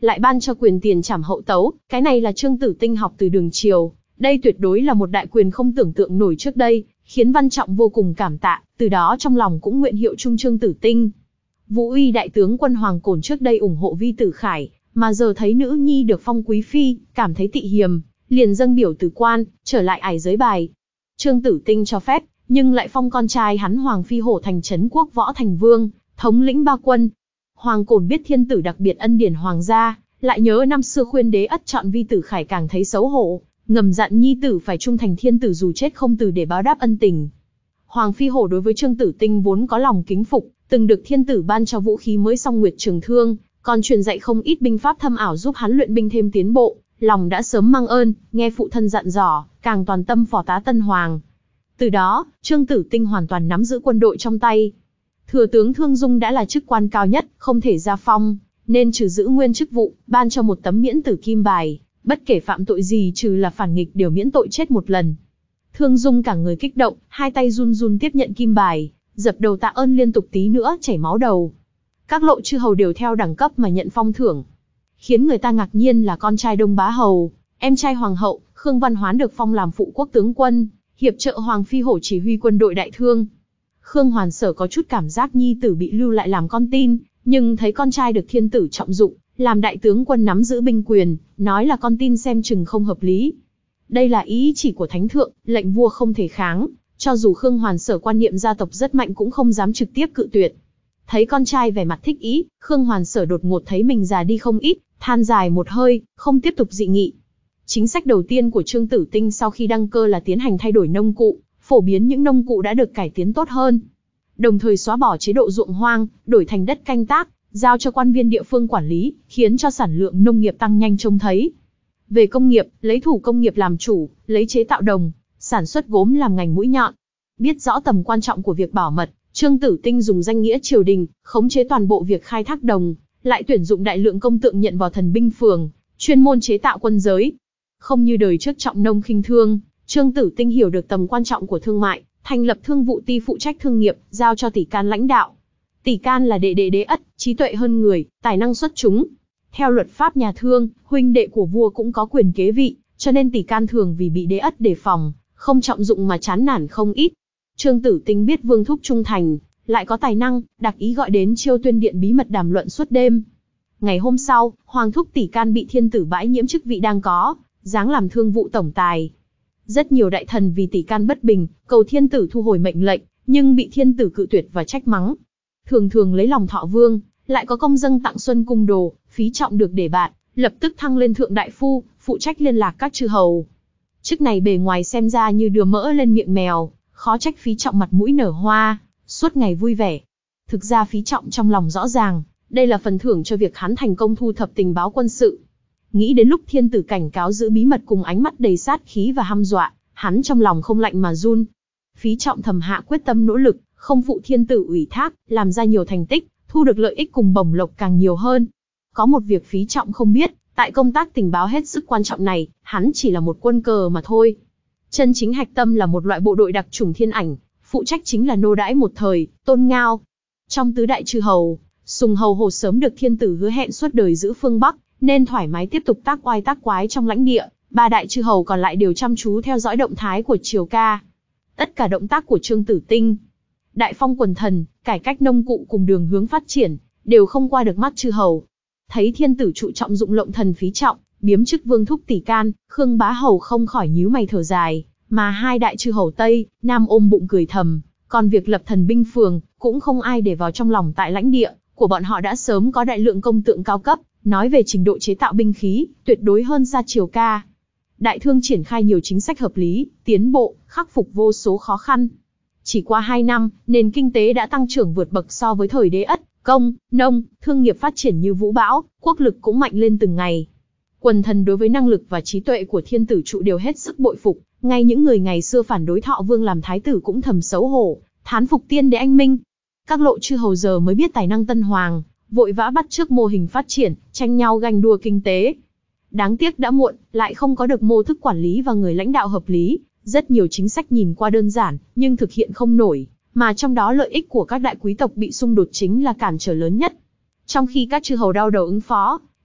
lại ban cho quyền tiền trảm hậu tấu, cái này là Trương Tử Tinh học từ đường triều, đây tuyệt đối là một đại quyền không tưởng tượng nổi trước đây, khiến Văn Trọng vô cùng cảm tạ, từ đó trong lòng cũng nguyện hiệu chung Trương Tử Tinh. Vũ Uy đại tướng quân Hoàng Cổn trước đây ủng hộ Vi Tử Khải, mà giờ thấy nữ nhi được phong quý phi, cảm thấy tị hiềm, liền dâng biểu từ quan, trở lại ải giới bài. Trương Tử Tinh cho phép, nhưng lại phong con trai hắn Hoàng Phi Hổ thành trấn quốc võ thành vương, thống lĩnh ba quân. Hoàng Cổn biết thiên tử đặc biệt ân điển hoàng gia, lại nhớ năm xưa khuyên đế ất chọn Vi Tử Khải càng thấy xấu hổ, ngầm dặn nhi tử phải trung thành thiên tử dù chết không từ để báo đáp ân tình. Hoàng Phi Hổ đối với Trương Tử Tinh vốn có lòng kính phục, từng được thiên tử ban cho vũ khí mới song nguyệt trường thương, còn truyền dạy không ít binh pháp thâm ảo giúp hắn luyện binh thêm tiến bộ, lòng đã sớm mang ơn, nghe phụ thân dặn dò, càng toàn tâm phò tá Tân Hoàng. Từ đó, Trương Tử Tinh hoàn toàn nắm giữ quân đội trong tay. Thừa tướng Thương Dung đã là chức quan cao nhất, không thể gia phong, nên trừ giữ nguyên chức vụ, ban cho một tấm miễn tử kim bài, bất kể phạm tội gì trừ là phản nghịch đều miễn tội chết một lần. Thương Dung cả người kích động, hai tay run run tiếp nhận kim bài, dập đầu tạ ơn liên tục tí nữa chảy máu đầu. Các lộ chư hầu đều theo đẳng cấp mà nhận phong thưởng. Khiến người ta ngạc nhiên là con trai Đông Bá Hầu, em trai Hoàng hậu, Khương Văn Hoán được phong làm phụ quốc tướng quân, hiệp trợ Hoàng Phi Hổ chỉ huy quân đội đại thương. Khương Hoàn Sở có chút cảm giác nhi tử bị lưu lại làm con tin, nhưng thấy con trai được thiên tử trọng dụng, làm đại tướng quân nắm giữ binh quyền, nói là con tin xem chừng không hợp lý. Đây là ý chỉ của thánh thượng, lệnh vua không thể kháng, cho dù Khương Hoàn Sở quan niệm gia tộc rất mạnh cũng không dám trực tiếp cự tuyệt. Thấy con trai vẻ mặt thích ý, Khương Hoàn Sở đột ngột thấy mình già đi không ít, than dài một hơi, không tiếp tục dị nghị. Chính sách đầu tiên của Trương Tử Tinh sau khi đăng cơ là tiến hành thay đổi nông cụ, phổ biến những nông cụ đã được cải tiến tốt hơn. Đồng thời xóa bỏ chế độ ruộng hoang, đổi thành đất canh tác, giao cho quan viên địa phương quản lý, khiến cho sản lượng nông nghiệp tăng nhanh trông thấy. Về công nghiệp, lấy thủ công nghiệp làm chủ, lấy chế tạo đồng, sản xuất gốm làm ngành mũi nhọn. Biết rõ tầm quan trọng của việc bảo mật, Trương Tử Tinh dùng danh nghĩa triều đình, khống chế toàn bộ việc khai thác đồng, lại tuyển dụng đại lượng công tượng nhận vào thần binh phường, chuyên môn chế tạo quân giới. Không như đời trước trọng nông khinh thương, Trương Tử Tinh hiểu được tầm quan trọng của thương mại, thành lập thương vụ ty phụ trách thương nghiệp, giao cho Tỷ Can lãnh đạo. Tỷ Can là đệ đệ đế ất, trí tuệ hơn người, tài năng xuất chúng. Theo luật pháp nhà Thương, huynh đệ của vua cũng có quyền kế vị, cho nên Tỷ Can thường vì bị đế ất đề phòng, không trọng dụng mà chán nản không ít. Trương Tử Tinh biết Vương thúc trung thành, lại có tài năng, đặc ý gọi đến Chiêu Tuyên điện bí mật đàm luận suốt đêm. Ngày hôm sau, Hoàng thúc Tỷ Can bị thiên tử bãi nhiễm chức vị đang có, giáng làm thương vụ tổng tài. Rất nhiều đại thần vì Tỷ Can bất bình, cầu thiên tử thu hồi mệnh lệnh, nhưng bị thiên tử cự tuyệt và trách mắng. Thường thường lấy lòng Thọ Vương, lại có công dâng tặng xuân cung đồ, phí trọng được để bạt, lập tức thăng lên thượng đại phu, phụ trách liên lạc các chư hầu. Chức này bề ngoài xem ra như đưa mỡ lên miệng mèo, khó trách phí trọng mặt mũi nở hoa, suốt ngày vui vẻ. Thực ra phí trọng trong lòng rõ ràng, đây là phần thưởng cho việc hắn thành công thu thập tình báo quân sự. Nghĩ đến lúc thiên tử cảnh cáo giữ bí mật cùng ánh mắt đầy sát khí và hăm dọa, hắn trong lòng không lạnh mà run. Phí trọng thầm hạ quyết tâm nỗ lực, không phụ thiên tử ủy thác, làm ra nhiều thành tích, thu được lợi ích cùng bổng lộc càng nhiều hơn. Có một việc phí trọng không biết, tại công tác tình báo hết sức quan trọng này, hắn chỉ là một quân cờ mà thôi. Chân chính hạch tâm là một loại bộ đội đặc chủng thiên ảnh, phụ trách chính là nô đãi một thời, Tôn Ngao. Trong tứ đại chư hầu, Sùng Hầu Hồ sớm được thiên tử hứa hẹn suốt đời giữ phương Bắc, nên thoải mái tiếp tục tác oai tác quái trong lãnh địa, ba đại chư hầu còn lại đều chăm chú theo dõi động thái của triều ca. Tất cả động tác của Trương Tử Tinh, đại phong quần thần, cải cách nông cụ cùng đường hướng phát triển, đều không qua được mắt chư hầu. Thấy thiên tử trụ trọng dụng lộng thần phí trọng, biếm chức Vương thúc Tỷ Can, Khương Bá Hầu không khỏi nhíu mày thở dài, mà hai đại chư hầu Tây, Nam ôm bụng cười thầm, còn việc lập thần binh phường, cũng không ai để vào trong lòng. Tại lãnh địa của bọn họ đã sớm có đại lượng công tượng cao cấp, nói về trình độ chế tạo binh khí, tuyệt đối hơn xa triều ca. Đại thương triển khai nhiều chính sách hợp lý, tiến bộ, khắc phục vô số khó khăn. Chỉ qua hai năm, nền kinh tế đã tăng trưởng vượt bậc so với thời đế ất, công, nông, thương nghiệp phát triển như vũ bão, quốc lực cũng mạnh lên từng ngày. Quần thần đối với năng lực và trí tuệ của thiên tử trụ đều hết sức bội phục, ngay những người ngày xưa phản đối Thọ Vương làm thái tử cũng thầm xấu hổ, thán phục tiên đế anh minh. Các lộ chư hầu giờ mới biết tài năng Tân Hoàng, vội vã bắt chước mô hình phát triển, tranh nhau ganh đua kinh tế. Đáng tiếc đã muộn, lại không có được mô thức quản lý và người lãnh đạo hợp lý. Rất nhiều chính sách nhìn qua đơn giản, nhưng thực hiện không nổi, mà trong đó lợi ích của các đại quý tộc bị xung đột chính là cản trở lớn nhất. Trong khi các chư hầu đau đầu ứng phó,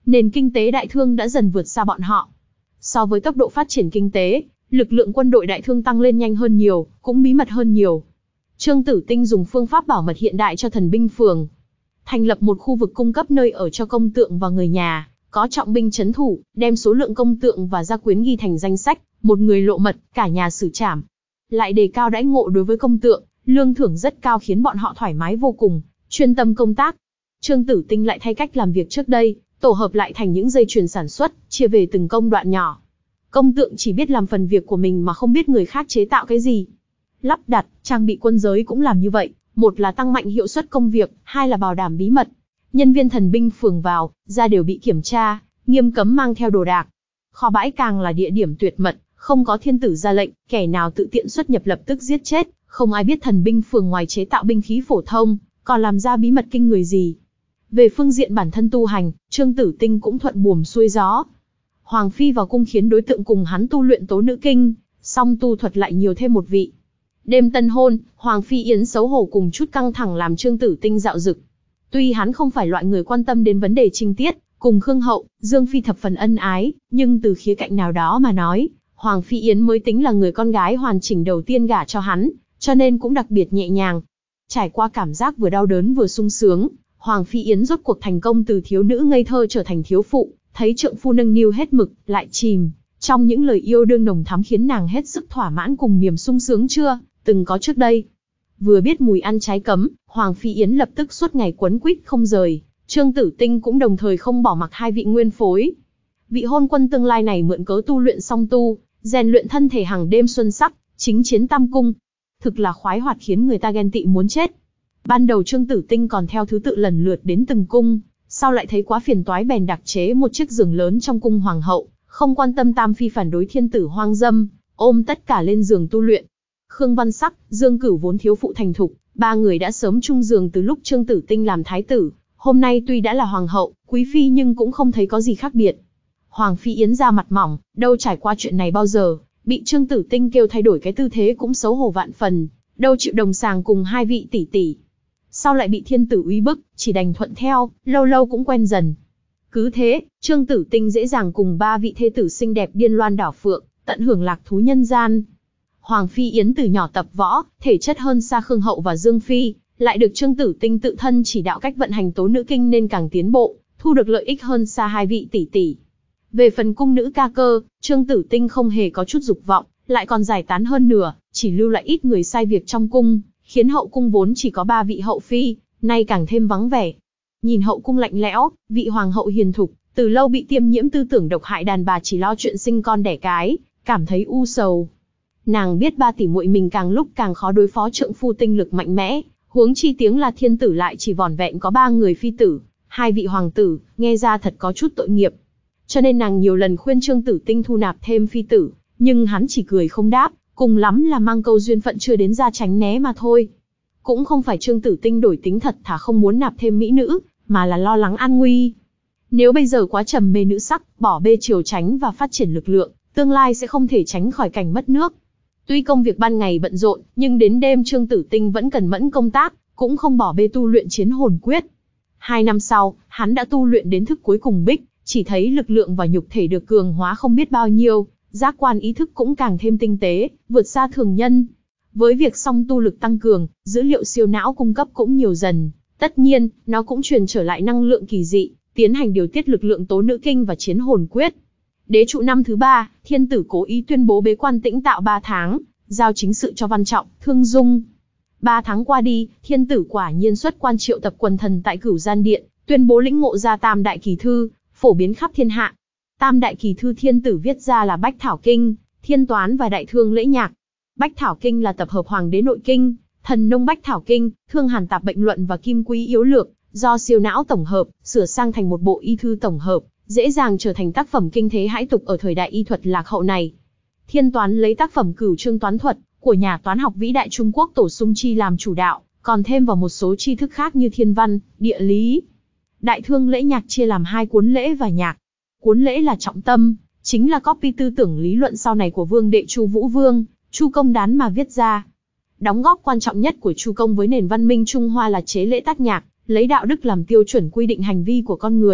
nền kinh tế Đại Thương đã dần vượt xa bọn họ. So với tốc độ phát triển kinh tế, lực lượng quân đội Đại Thương tăng lên nhanh hơn nhiều, cũng bí mật hơn nhiều. Trương Tử Tinh dùng phương pháp bảo mật hiện đại cho thần binh phường, thành lập một khu vực cung cấp nơi ở cho công tượng và người nhà, có trọng binh trấn thủ, đem số lượng công tượng và gia quyến ghi thành danh sách, một người lộ mật, cả nhà xử trảm. Lại đề cao đãi ngộ đối với công tượng, lương thưởng rất cao khiến bọn họ thoải mái vô cùng, chuyên tâm công tác. Trương Tử Tinh lại thay cách làm việc trước đây, tổ hợp lại thành những dây chuyền sản xuất, chia về từng công đoạn nhỏ. Công tượng chỉ biết làm phần việc của mình mà không biết người khác chế tạo cái gì. Lắp đặt, trang bị quân giới cũng làm như vậy, một là tăng mạnh hiệu suất công việc, hai là bảo đảm bí mật. Nhân viên thần binh phường vào, ra đều bị kiểm tra, nghiêm cấm mang theo đồ đạc. Kho bãi càng là địa điểm tuyệt mật, không có thiên tử ra lệnh, kẻ nào tự tiện xuất nhập lập tức giết chết, không ai biết thần binh phường ngoài chế tạo binh khí phổ thông, còn làm ra bí mật kinh người gì. Về phương diện bản thân tu hành, Trương Tử Tinh cũng thuận buồm xuôi gió. Hoàng phi vào cung khiến đối tượng cùng hắn tu luyện tố nữ kinh, song tu thuật lại nhiều thêm một vị. Đêm tân hôn, Hoàng phi Yến xấu hổ cùng chút căng thẳng làm Trương Tử Tinh dạo dực. Tuy hắn không phải loại người quan tâm đến vấn đề trinh tiết, cùng Khương Hậu, Dương Phi thập phần ân ái, nhưng từ khía cạnh nào đó mà nói, Hoàng phi Yến mới tính là người con gái hoàn chỉnh đầu tiên gả cho hắn, cho nên cũng đặc biệt nhẹ nhàng. Trải qua cảm giác vừa đau đớn vừa sung sướng, Hoàng phi Yến rốt cuộc thành công từ thiếu nữ ngây thơ trở thành thiếu phụ, thấy trượng phu nâng niu hết mực, lại chìm trong những lời yêu đương nồng thắm khiến nàng hết sức thỏa mãn cùng niềm sung sướng chưa từng có trước đây. Vừa biết mùi ăn trái cấm, Hoàng phi Yến lập tức suốt ngày quấn quýt không rời, Trương Tử Tinh cũng đồng thời không bỏ mặc hai vị nguyên phối. Vị hôn quân tương lai này mượn cớ tu luyện song tu, rèn luyện thân thể hàng đêm xuân sắc, chính chiến tam cung. Thực là khoái hoạt khiến người ta ghen tị muốn chết. Ban đầu Trương Tử Tinh còn theo thứ tự lần lượt đến từng cung, sau lại thấy quá phiền toái bèn đặc chế một chiếc giường lớn trong cung hoàng hậu, không quan tâm tam phi phản đối thiên tử hoang dâm, ôm tất cả lên giường tu luyện. Khương Văn Sắc, Dương Cửu vốn thiếu phụ thành thục, ba người đã sớm chung giường từ lúc Trương Tử Tinh làm thái tử, hôm nay tuy đã là hoàng hậu, quý phi nhưng cũng không thấy có gì khác biệt. Hoàng phi Yến ra mặt mỏng, đâu trải qua chuyện này bao giờ, bị Trương Tử Tinh kêu thay đổi cái tư thế cũng xấu hổ vạn phần, đâu chịu đồng sàng cùng hai vị tỷ tỷ. Sau lại bị thiên tử uy bức, chỉ đành thuận theo, lâu lâu cũng quen dần. Cứ thế, Trương Tử Tinh dễ dàng cùng ba vị thê tử xinh đẹp điên loan đảo phượng, tận hưởng lạc thú nhân gian. Hoàng phi Yến từ nhỏ tập võ, thể chất hơn xa Khương Hậu và Dương Phi, lại được Trương Tử Tinh tự thân chỉ đạo cách vận hành tố nữ kinh nên càng tiến bộ, thu được lợi ích hơn xa hai vị tỷ tỷ. Về phần cung nữ ca cơ, Trương Tử Tinh không hề có chút dục vọng, lại còn giải tán hơn nửa, chỉ lưu lại ít người sai việc trong cung, khiến hậu cung vốn chỉ có ba vị hậu phi, nay càng thêm vắng vẻ. Nhìn hậu cung lạnh lẽo, vị hoàng hậu hiền thục, từ lâu bị tiêm nhiễm tư tưởng độc hại đàn bà chỉ lo chuyện sinh con đẻ cái, cảm thấy u sầu. Nàng biết ba tỷ muội mình càng lúc càng khó đối phó trượng phu tinh lực mạnh mẽ, huống chi tiếng là thiên tử lại chỉ vỏn vẹn có ba người phi tử, hai vị hoàng tử, nghe ra thật có chút tội nghiệp. Cho nên nàng nhiều lần khuyên Trương Tử Tinh thu nạp thêm phi tử, nhưng hắn chỉ cười không đáp, cùng lắm là mang câu duyên phận chưa đến ra tránh né mà thôi. Cũng không phải Trương Tử Tinh đổi tính thật thà không muốn nạp thêm mỹ nữ, mà là lo lắng an nguy. Nếu bây giờ quá trầm mê nữ sắc, bỏ bê triều tránh và phát triển lực lượng, tương lai sẽ không thể tránh khỏi cảnh mất nước. Tuy công việc ban ngày bận rộn, nhưng đến đêm Trương Tử Tinh vẫn cần mẫn công tác, cũng không bỏ bê tu luyện chiến hồn quyết. Hai năm sau, hắn đã tu luyện đến thức cuối cùng bích, chỉ thấy lực lượng và nhục thể được cường hóa không biết bao nhiêu, giác quan ý thức cũng càng thêm tinh tế, vượt xa thường nhân. Với việc song tu lực tăng cường, dữ liệu siêu não cung cấp cũng nhiều dần, tất nhiên, nó cũng truyền trở lại năng lượng kỳ dị, tiến hành điều tiết lực lượng tố nữ kinh và chiến hồn quyết. Đế trụ năm thứ ba, thiên tử cố ý tuyên bố bế quan tĩnh tạo ba tháng, giao chính sự cho Văn Trọng, Thương Dung. Ba tháng qua đi, thiên tử quả nhiên xuất quan triệu tập quần thần tại Cửu Gian Điện, tuyên bố lĩnh ngộ ra Tam Đại Kỳ Thư, phổ biến khắp thiên hạ. Tam Đại Kỳ Thư thiên tử viết ra là Bách Thảo Kinh, Thiên Toán và Đại Thương Lễ Nhạc. Bách Thảo Kinh là tập hợp Hoàng đế nội kinh, Thần Nông Bách Thảo Kinh, Thương Hàn Tạp Bệnh Luận và Kim Quý Yếu Lược, do siêu não tổng hợp, sửa sang thành một bộ y thư tổng hợp, dễ dàng trở thành tác phẩm kinh thế hãi tục ở thời đại y thuật lạc hậu này. Thiên Toán lấy tác phẩm Cửu Chương Toán Thuật của nhà toán học vĩ đại Trung Quốc Tổ Sung Chi làm chủ đạo, còn thêm vào một số tri thức khác như thiên văn, địa lý. Đại Thương Lễ Nhạc chia làm hai cuốn lễ và nhạc. Cuốn lễ là trọng tâm, chính là copy tư tưởng lý luận sau này của Vương đệ Chu Vũ Vương, Chu Công Đán mà viết ra. Đóng góp quan trọng nhất của Chu Công với nền văn minh Trung Hoa là chế lễ tác nhạc, lấy đạo đức làm tiêu chuẩn quy định hành vi của con người,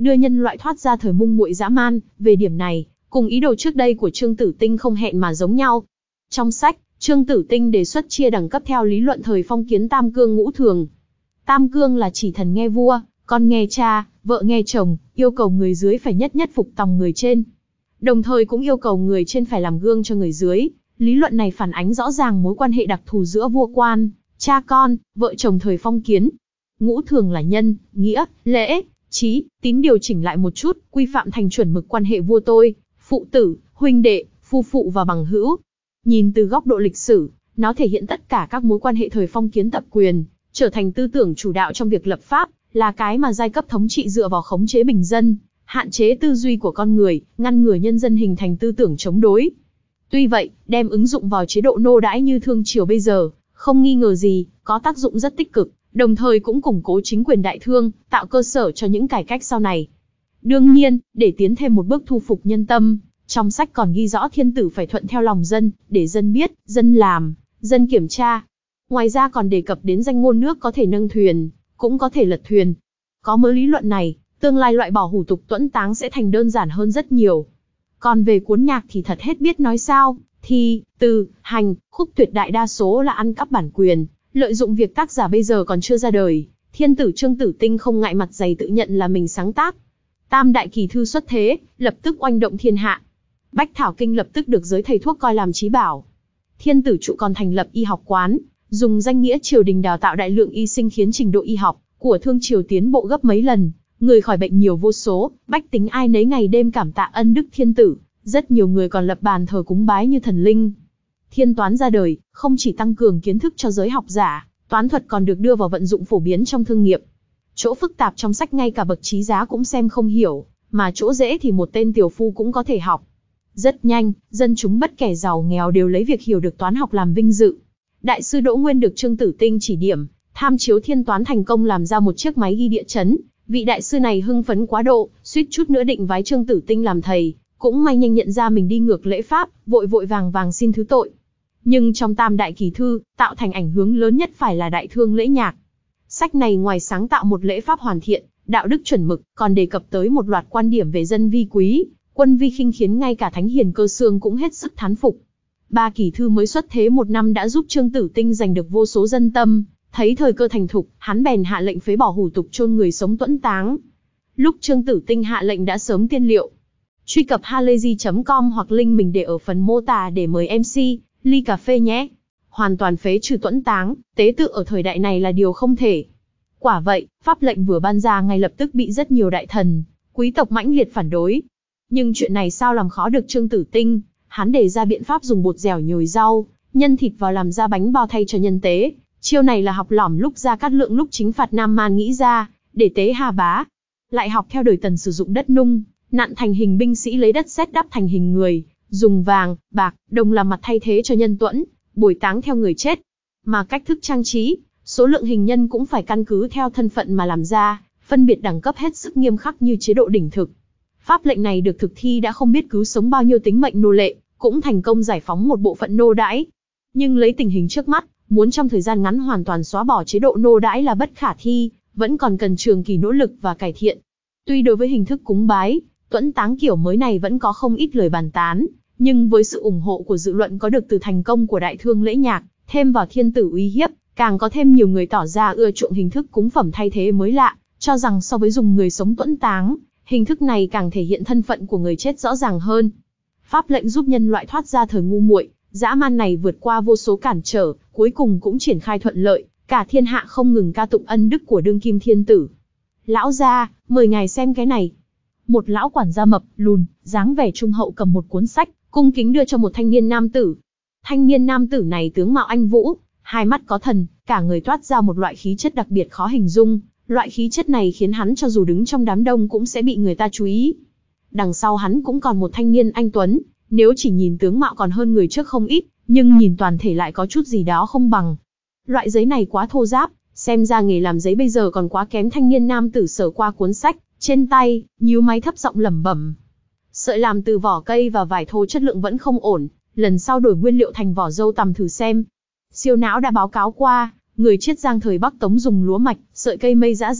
đưa nhân loại thoát ra thời ngu muội dã man. Về điểm này, cùng ý đồ trước đây của Trương Tử Tinh không hẹn mà giống nhau. Trong sách, Trương Tử Tinh đề xuất chia đẳng cấp theo lý luận thời phong kiến tam cương ngũ thường. Tam cương là chỉ thần nghe vua, con nghe cha, vợ nghe chồng, yêu cầu người dưới phải nhất nhất phục tòng người trên. Đồng thời cũng yêu cầu người trên phải làm gương cho người dưới. Lý luận này phản ánh rõ ràng mối quan hệ đặc thù giữa vua quan, cha con, vợ chồng thời phong kiến. Ngũ thường là nhân, nghĩa, lễ, trí, tín điều chỉnh lại một chút, quy phạm thành chuẩn mực quan hệ vua tôi, phụ tử, huynh đệ, phu phụ và bằng hữu. Nhìn từ góc độ lịch sử, nó thể hiện tất cả các mối quan hệ thời phong kiến tập quyền, trở thành tư tưởng chủ đạo trong việc lập pháp, là cái mà giai cấp thống trị dựa vào khống chế bình dân, hạn chế tư duy của con người, ngăn ngừa nhân dân hình thành tư tưởng chống đối. Tuy vậy, đem ứng dụng vào chế độ nô đãi như thương triều bây giờ, không nghi ngờ gì, có tác dụng rất tích cực, đồng thời cũng củng cố chính quyền đại thương, tạo cơ sở cho những cải cách sau này. Đương nhiên, để tiến thêm một bước thu phục nhân tâm, trong sách còn ghi rõ thiên tử phải thuận theo lòng dân, để dân biết, dân làm, dân kiểm tra. Ngoài ra còn đề cập đến danh ngôn nước có thể nâng thuyền, cũng có thể lật thuyền. Có mớ lý luận này, tương lai loại bỏ hủ tục tuẫn táng sẽ thành đơn giản hơn rất nhiều. Còn về cuốn nhạc thì thật hết biết nói sao, thi, từ, hành, khúc tuyệt đại đa số là ăn cắp bản quyền, lợi dụng việc tác giả bây giờ còn chưa ra đời. Thiên tử Trương Tử Tinh không ngại mặt dày tự nhận là mình sáng tác. Tam đại kỳ thư xuất thế, lập tức oanh động thiên hạ. Bách Thảo Kinh lập tức được giới thầy thuốc coi làm chí bảo. Thiên tử trụ còn thành lập y học quán, dùng danh nghĩa triều đình đào tạo đại lượng y sinh khiến trình độ y học của thương triều tiến bộ gấp mấy lần, người khỏi bệnh nhiều vô số, bách tính ai nấy ngày đêm cảm tạ ân đức thiên tử, rất nhiều người còn lập bàn thờ cúng bái như thần linh. Thiên toán ra đời, không chỉ tăng cường kiến thức cho giới học giả, toán thuật còn được đưa vào vận dụng phổ biến trong thương nghiệp. Chỗ phức tạp trong sách ngay cả bậc trí giá cũng xem không hiểu, mà chỗ dễ thì một tên tiểu phu cũng có thể học. Rất nhanh, dân chúng bất kể giàu nghèo đều lấy việc hiểu được toán học làm vinh dự. Đại sư Đỗ Nguyên được Trương Tử Tinh chỉ điểm, tham chiếu thiên toán thành công làm ra một chiếc máy ghi địa chấn. Vị đại sư này hưng phấn quá độ, suýt chút nữa định vái Trương Tử Tinh làm thầy, cũng may nhanh nhận ra mình đi ngược lễ pháp, vội vội vàng vàng xin thứ tội. Nhưng trong tam đại kỳ thư, tạo thành ảnh hưởng lớn nhất phải là đại thương lễ nhạc. Sách này ngoài sáng tạo một lễ pháp hoàn thiện, đạo đức chuẩn mực, còn đề cập tới một loạt quan điểm về dân vi quý, quân vi khinh khiến ngay cả thánh hiền cơ xương cũng hết sức thán phục. Ba kỳ thư mới xuất thế một năm đã giúp Trương Tử Tinh giành được vô số dân tâm, thấy thời cơ thành thục, hắn bèn hạ lệnh phế bỏ hủ tục chôn người sống tuẫn táng. Lúc Trương Tử Tinh hạ lệnh đã sớm tiên liệu. Truy cập halayzi chấm com hoặc link mình để ở phần mô tả để mời em xê, ly cà phê nhé. Hoàn toàn phế trừ tuẫn táng, tế tự ở thời đại này là điều không thể. Quả vậy, pháp lệnh vừa ban ra ngay lập tức bị rất nhiều đại thần, quý tộc mãnh liệt phản đối. Nhưng chuyện này sao làm khó được Trương Tử Tinh, hắn đề ra biện pháp dùng bột dẻo nhồi rau, nhân thịt vào làm ra bánh bao thay cho nhân tế. Chiêu này là học lỏm lúc Gia Cát Lượng lúc chính phạt Nam Man nghĩ ra, để tế Hà Bá. Lại học theo đời Tần sử dụng đất nung, nặn thành hình binh sĩ lấy đất sét đắp thành hình người, dùng vàng, bạc, đồng làm mặt thay thế cho nhân tuẫn, bồi táng theo người chết. Mà cách thức trang trí, số lượng hình nhân cũng phải căn cứ theo thân phận mà làm ra, phân biệt đẳng cấp hết sức nghiêm khắc như chế độ đỉnh thực. Pháp lệnh này được thực thi đã không biết cứu sống bao nhiêu tính mệnh nô lệ, cũng thành công giải phóng một bộ phận nô đãi. Nhưng lấy tình hình trước mắt, muốn trong thời gian ngắn hoàn toàn xóa bỏ chế độ nô đãi là bất khả thi, vẫn còn cần trường kỳ nỗ lực và cải thiện. Tuy đối với hình thức cúng bái, tuẫn táng kiểu mới này vẫn có không ít lời bàn tán, nhưng với sự ủng hộ của dự luận có được từ thành công của đại thương lễ nhạc, thêm vào thiên tử uy hiếp, càng có thêm nhiều người tỏ ra ưa chuộng hình thức cúng phẩm thay thế mới lạ, cho rằng so với dùng người sống tuẫn táng, hình thức này càng thể hiện thân phận của người chết rõ ràng hơn. Pháp lệnh giúp nhân loại thoát ra thời ngu muội, dã man này vượt qua vô số cản trở, cuối cùng cũng triển khai thuận lợi, cả thiên hạ không ngừng ca tụng ân đức của đương kim thiên tử. Lão gia, mời ngài xem cái này. Một lão quản gia mập, lùn, dáng vẻ trung hậu cầm một cuốn sách, cung kính đưa cho một thanh niên nam tử. Thanh niên nam tử này tướng mạo anh vũ, hai mắt có thần, cả người toát ra một loại khí chất đặc biệt khó hình dung. Loại khí chất này khiến hắn cho dù đứng trong đám đông cũng sẽ bị người ta chú ý. Đằng sau hắn cũng còn một thanh niên anh tuấn, nếu chỉ nhìn tướng mạo còn hơn người trước không ít, nhưng nhìn toàn thể lại có chút gì đó không bằng. Loại giấy này quá thô ráp, xem ra nghề làm giấy bây giờ còn quá kém. Thanh niên nam tử sờ qua cuốn sách, trên tay, nhíu máy thấp giọng lẩm bẩm. Sợi làm từ vỏ cây và vải thô chất lượng vẫn không ổn, lần sau đổi nguyên liệu thành vỏ dâu tằm thử xem. Siêu não đã báo cáo qua, người chết Giang thời Bắc Tống dùng lúa mạch, sợi cây mây giã ra,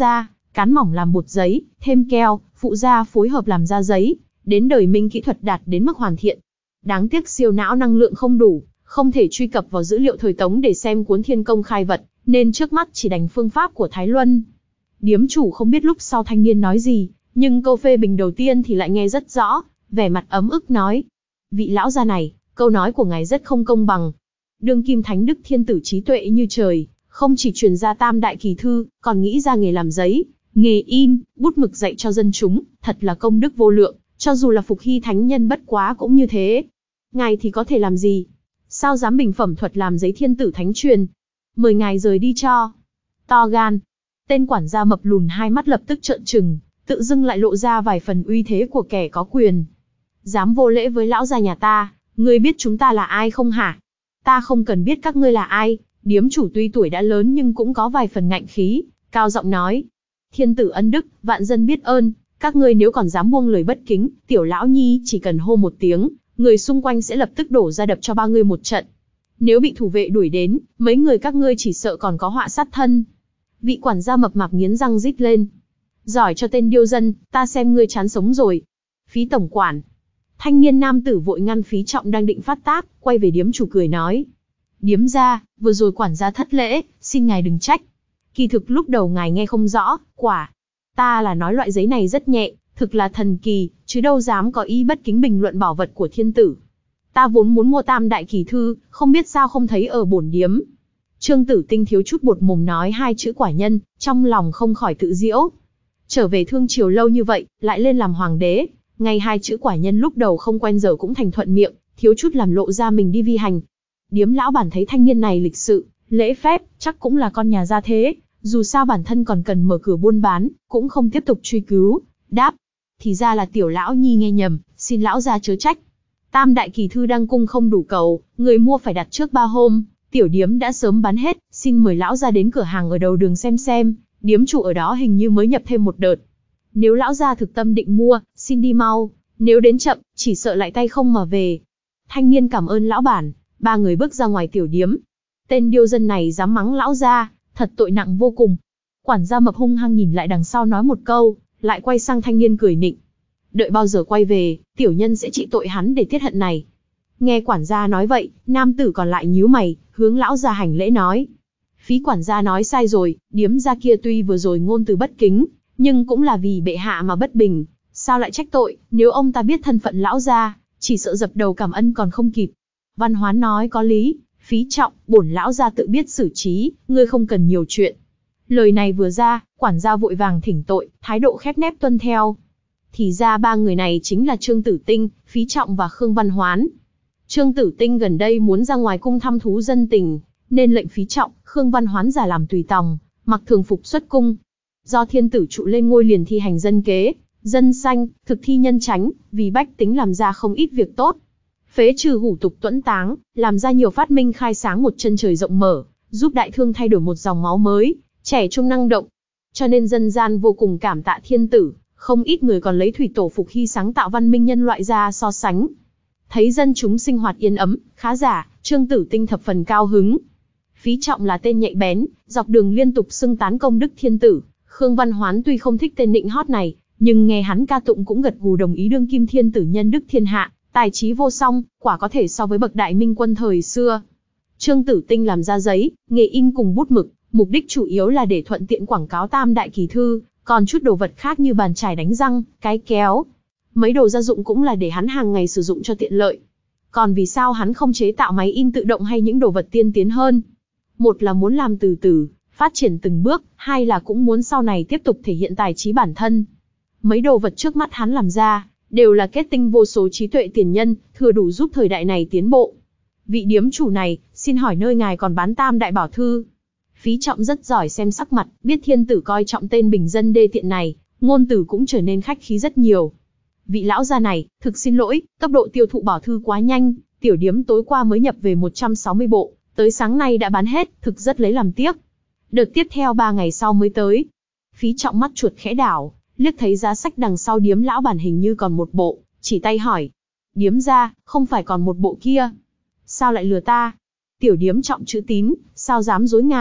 cán mỏng làm bột giấy, thêm keo, phụ gia phối hợp làm ra giấy, đến đời Minh kỹ thuật đạt đến mức hoàn thiện. Đáng tiếc siêu não năng lượng không đủ, không thể truy cập vào dữ liệu thời Tống để xem cuốn Thiên Công khai vật, nên trước mắt chỉ đành phương pháp của Thái Luân. Điếm chủ không biết lúc sau thanh niên nói gì, nhưng câu phê bình đầu tiên thì lại nghe rất rõ, vẻ mặt ấm ức nói: vị lão gia này, câu nói của ngài rất không công bằng. Đương kim thánh đức thiên tử trí tuệ như trời, không chỉ truyền ra tam đại kỳ thư, còn nghĩ ra nghề làm giấy, nghề in, bút mực dạy cho dân chúng, thật là công đức vô lượng, cho dù là Phục Hy thánh nhân bất quá cũng như thế. Ngài thì có thể làm gì? Sao dám bình phẩm thuật làm giấy thiên tử thánh truyền? Mời ngài rời đi cho. To gan. Tên quản gia mập lùn hai mắt lập tức trợn trừng, tự dưng lại lộ ra vài phần uy thế của kẻ có quyền. Dám vô lễ với lão gia nhà ta, ngươi biết chúng ta là ai không hả? Ta không cần biết các ngươi là ai. Điếm chủ tuy tuổi đã lớn nhưng cũng có vài phần ngạnh khí, cao giọng nói: thiên tử ân đức, vạn dân biết ơn, các ngươi nếu còn dám buông lời bất kính, tiểu lão nhi chỉ cần hô một tiếng, người xung quanh sẽ lập tức đổ ra đập cho ba ngươi một trận. Nếu bị thủ vệ đuổi đến, mấy người các ngươi chỉ sợ còn có họa sát thân. Vị quản gia mập mạp nghiến răng rít lên: giỏi cho tên điêu dân, ta xem ngươi chán sống rồi. Phí tổng quản. Thanh niên nam tử vội ngăn Phí Trọng đang định phát tác, quay về điếm chủ cười nói: điếm gia, vừa rồi quản gia thất lễ, xin ngài đừng trách. Kỳ thực lúc đầu ngài nghe không rõ, quả. Ta là nói loại giấy này rất nhẹ, thực là thần kỳ, chứ đâu dám có ý bất kính bình luận bảo vật của thiên tử. Ta vốn muốn mua tam đại kỳ thư, không biết sao không thấy ở bổn điếm. Trương Tử Tinh thiếu chút buột mồm nói hai chữ quả nhân, trong lòng không khỏi tự giễu. Trở về thương triều lâu như vậy, lại lên làm hoàng đế, ngay hai chữ quả nhân lúc đầu không quen giờ cũng thành thuận miệng, thiếu chút làm lộ ra mình đi vi hành. Điếm lão bản thấy thanh niên này lịch sự, lễ phép, chắc cũng là con nhà gia thế, dù sao bản thân còn cần mở cửa buôn bán, cũng không tiếp tục truy cứu, đáp: thì ra là tiểu lão nhi nghe nhầm, xin lão gia chớ trách. Tam đại kỳ thư đang cung không đủ cầu, người mua phải đặt trước ba hôm, tiểu điếm đã sớm bán hết, xin mời lão gia đến cửa hàng ở đầu đường xem xem, điếm chủ ở đó hình như mới nhập thêm một đợt. Nếu lão gia thực tâm định mua, xin đi mau, nếu đến chậm, chỉ sợ lại tay không mà về. Thanh niên cảm ơn lão bản, ba người bước ra ngoài tiểu điếm. Tên điêu dân này dám mắng lão gia, thật tội nặng vô cùng. Quản gia mập hung hăng nhìn lại đằng sau nói một câu, lại quay sang thanh niên cười nịnh: đợi bao giờ quay về, tiểu nhân sẽ trị tội hắn để tiết hận này. Nghe quản gia nói vậy, nam tử còn lại nhíu mày, hướng lão gia hành lễ nói: Phí quản gia nói sai rồi, điếm gia kia tuy vừa rồi ngôn từ bất kính, nhưng cũng là vì bệ hạ mà bất bình, sao lại trách tội? Nếu ông ta biết thân phận lão gia, chỉ sợ dập đầu cảm ân còn không kịp. Văn Hoán nói có lý, Phí Trọng, bổn lão gia tự biết xử trí, ngươi không cần nhiều chuyện. Lời này vừa ra, quản gia vội vàng thỉnh tội, thái độ khép nép tuân theo. Thì ra ba người này chính là Trương Tử Tinh, Phí Trọng và Khương Văn Hoán. Trương Tử Tinh gần đây muốn ra ngoài cung thăm thú dân tình, nên lệnh Phí Trọng, Khương Văn Hoán giả làm tùy tòng, mặc thường phục xuất cung. Do thiên tử trụ lên ngôi liền thi hành dân kế, dân sanh, thực thi nhân chánh, vì bách tính làm ra không ít việc tốt. Phế trừ hủ tục tuẫn táng, làm ra nhiều phát minh khai sáng một chân trời rộng mở, giúp đại thương thay đổi một dòng máu mới, trẻ trung năng động. Cho nên dân gian vô cùng cảm tạ thiên tử, không ít người còn lấy thủy tổ Phục Hy sáng tạo văn minh nhân loại ra so sánh. Thấy dân chúng sinh hoạt yên ấm, khá giả, Trương Tử Tinh thập phần cao hứng. Phí Trọng là tên nhạy bén, dọc đường liên tục xưng tán công đức thiên tử. Khương Văn Hoán tuy không thích tên nịnh hót này, nhưng nghe hắn ca tụng cũng gật gù đồng ý đương kim thiên tử nhân đức thiên hạ, tài trí vô song, quả có thể so với bậc đại minh quân thời xưa. Trương Tử Tinh làm ra giấy, nghề in cùng bút mực, mục đích chủ yếu là để thuận tiện quảng cáo tam đại kỳ thư, còn chút đồ vật khác như bàn chải đánh răng, cái kéo, mấy đồ gia dụng cũng là để hắn hàng ngày sử dụng cho tiện lợi. Còn vì sao hắn không chế tạo máy in tự động hay những đồ vật tiên tiến hơn? Một là muốn làm từ từ, phát triển từng bước, hai là cũng muốn sau này tiếp tục thể hiện tài trí bản thân. Mấy đồ vật trước mắt hắn làm ra, đều là kết tinh vô số trí tuệ tiền nhân, thừa đủ giúp thời đại này tiến bộ. Vị điếm chủ này, xin hỏi nơi ngài còn bán tam đại bảo thư? Phí Trọng rất giỏi xem sắc mặt, biết thiên tử coi trọng tên bình dân đê tiện này, ngôn từ cũng trở nên khách khí rất nhiều. Vị lão gia này, thực xin lỗi, tốc độ tiêu thụ bảo thư quá nhanh, tiểu điếm tối qua mới nhập về một trăm sáu mươi bộ, tới sáng nay đã bán hết, thực rất lấy làm tiếc. Đợt tiếp theo ba ngày sau mới tới. Phí Trọng mắt chuột khẽ đảo, liếc thấy giá sách đằng sau điếm lão bản hình như còn một bộ, chỉ tay hỏi: điếm gia, không phải còn một bộ kia? Sao lại lừa ta? Tiểu điếm Trọng chữ tín, sao dám dối ngài?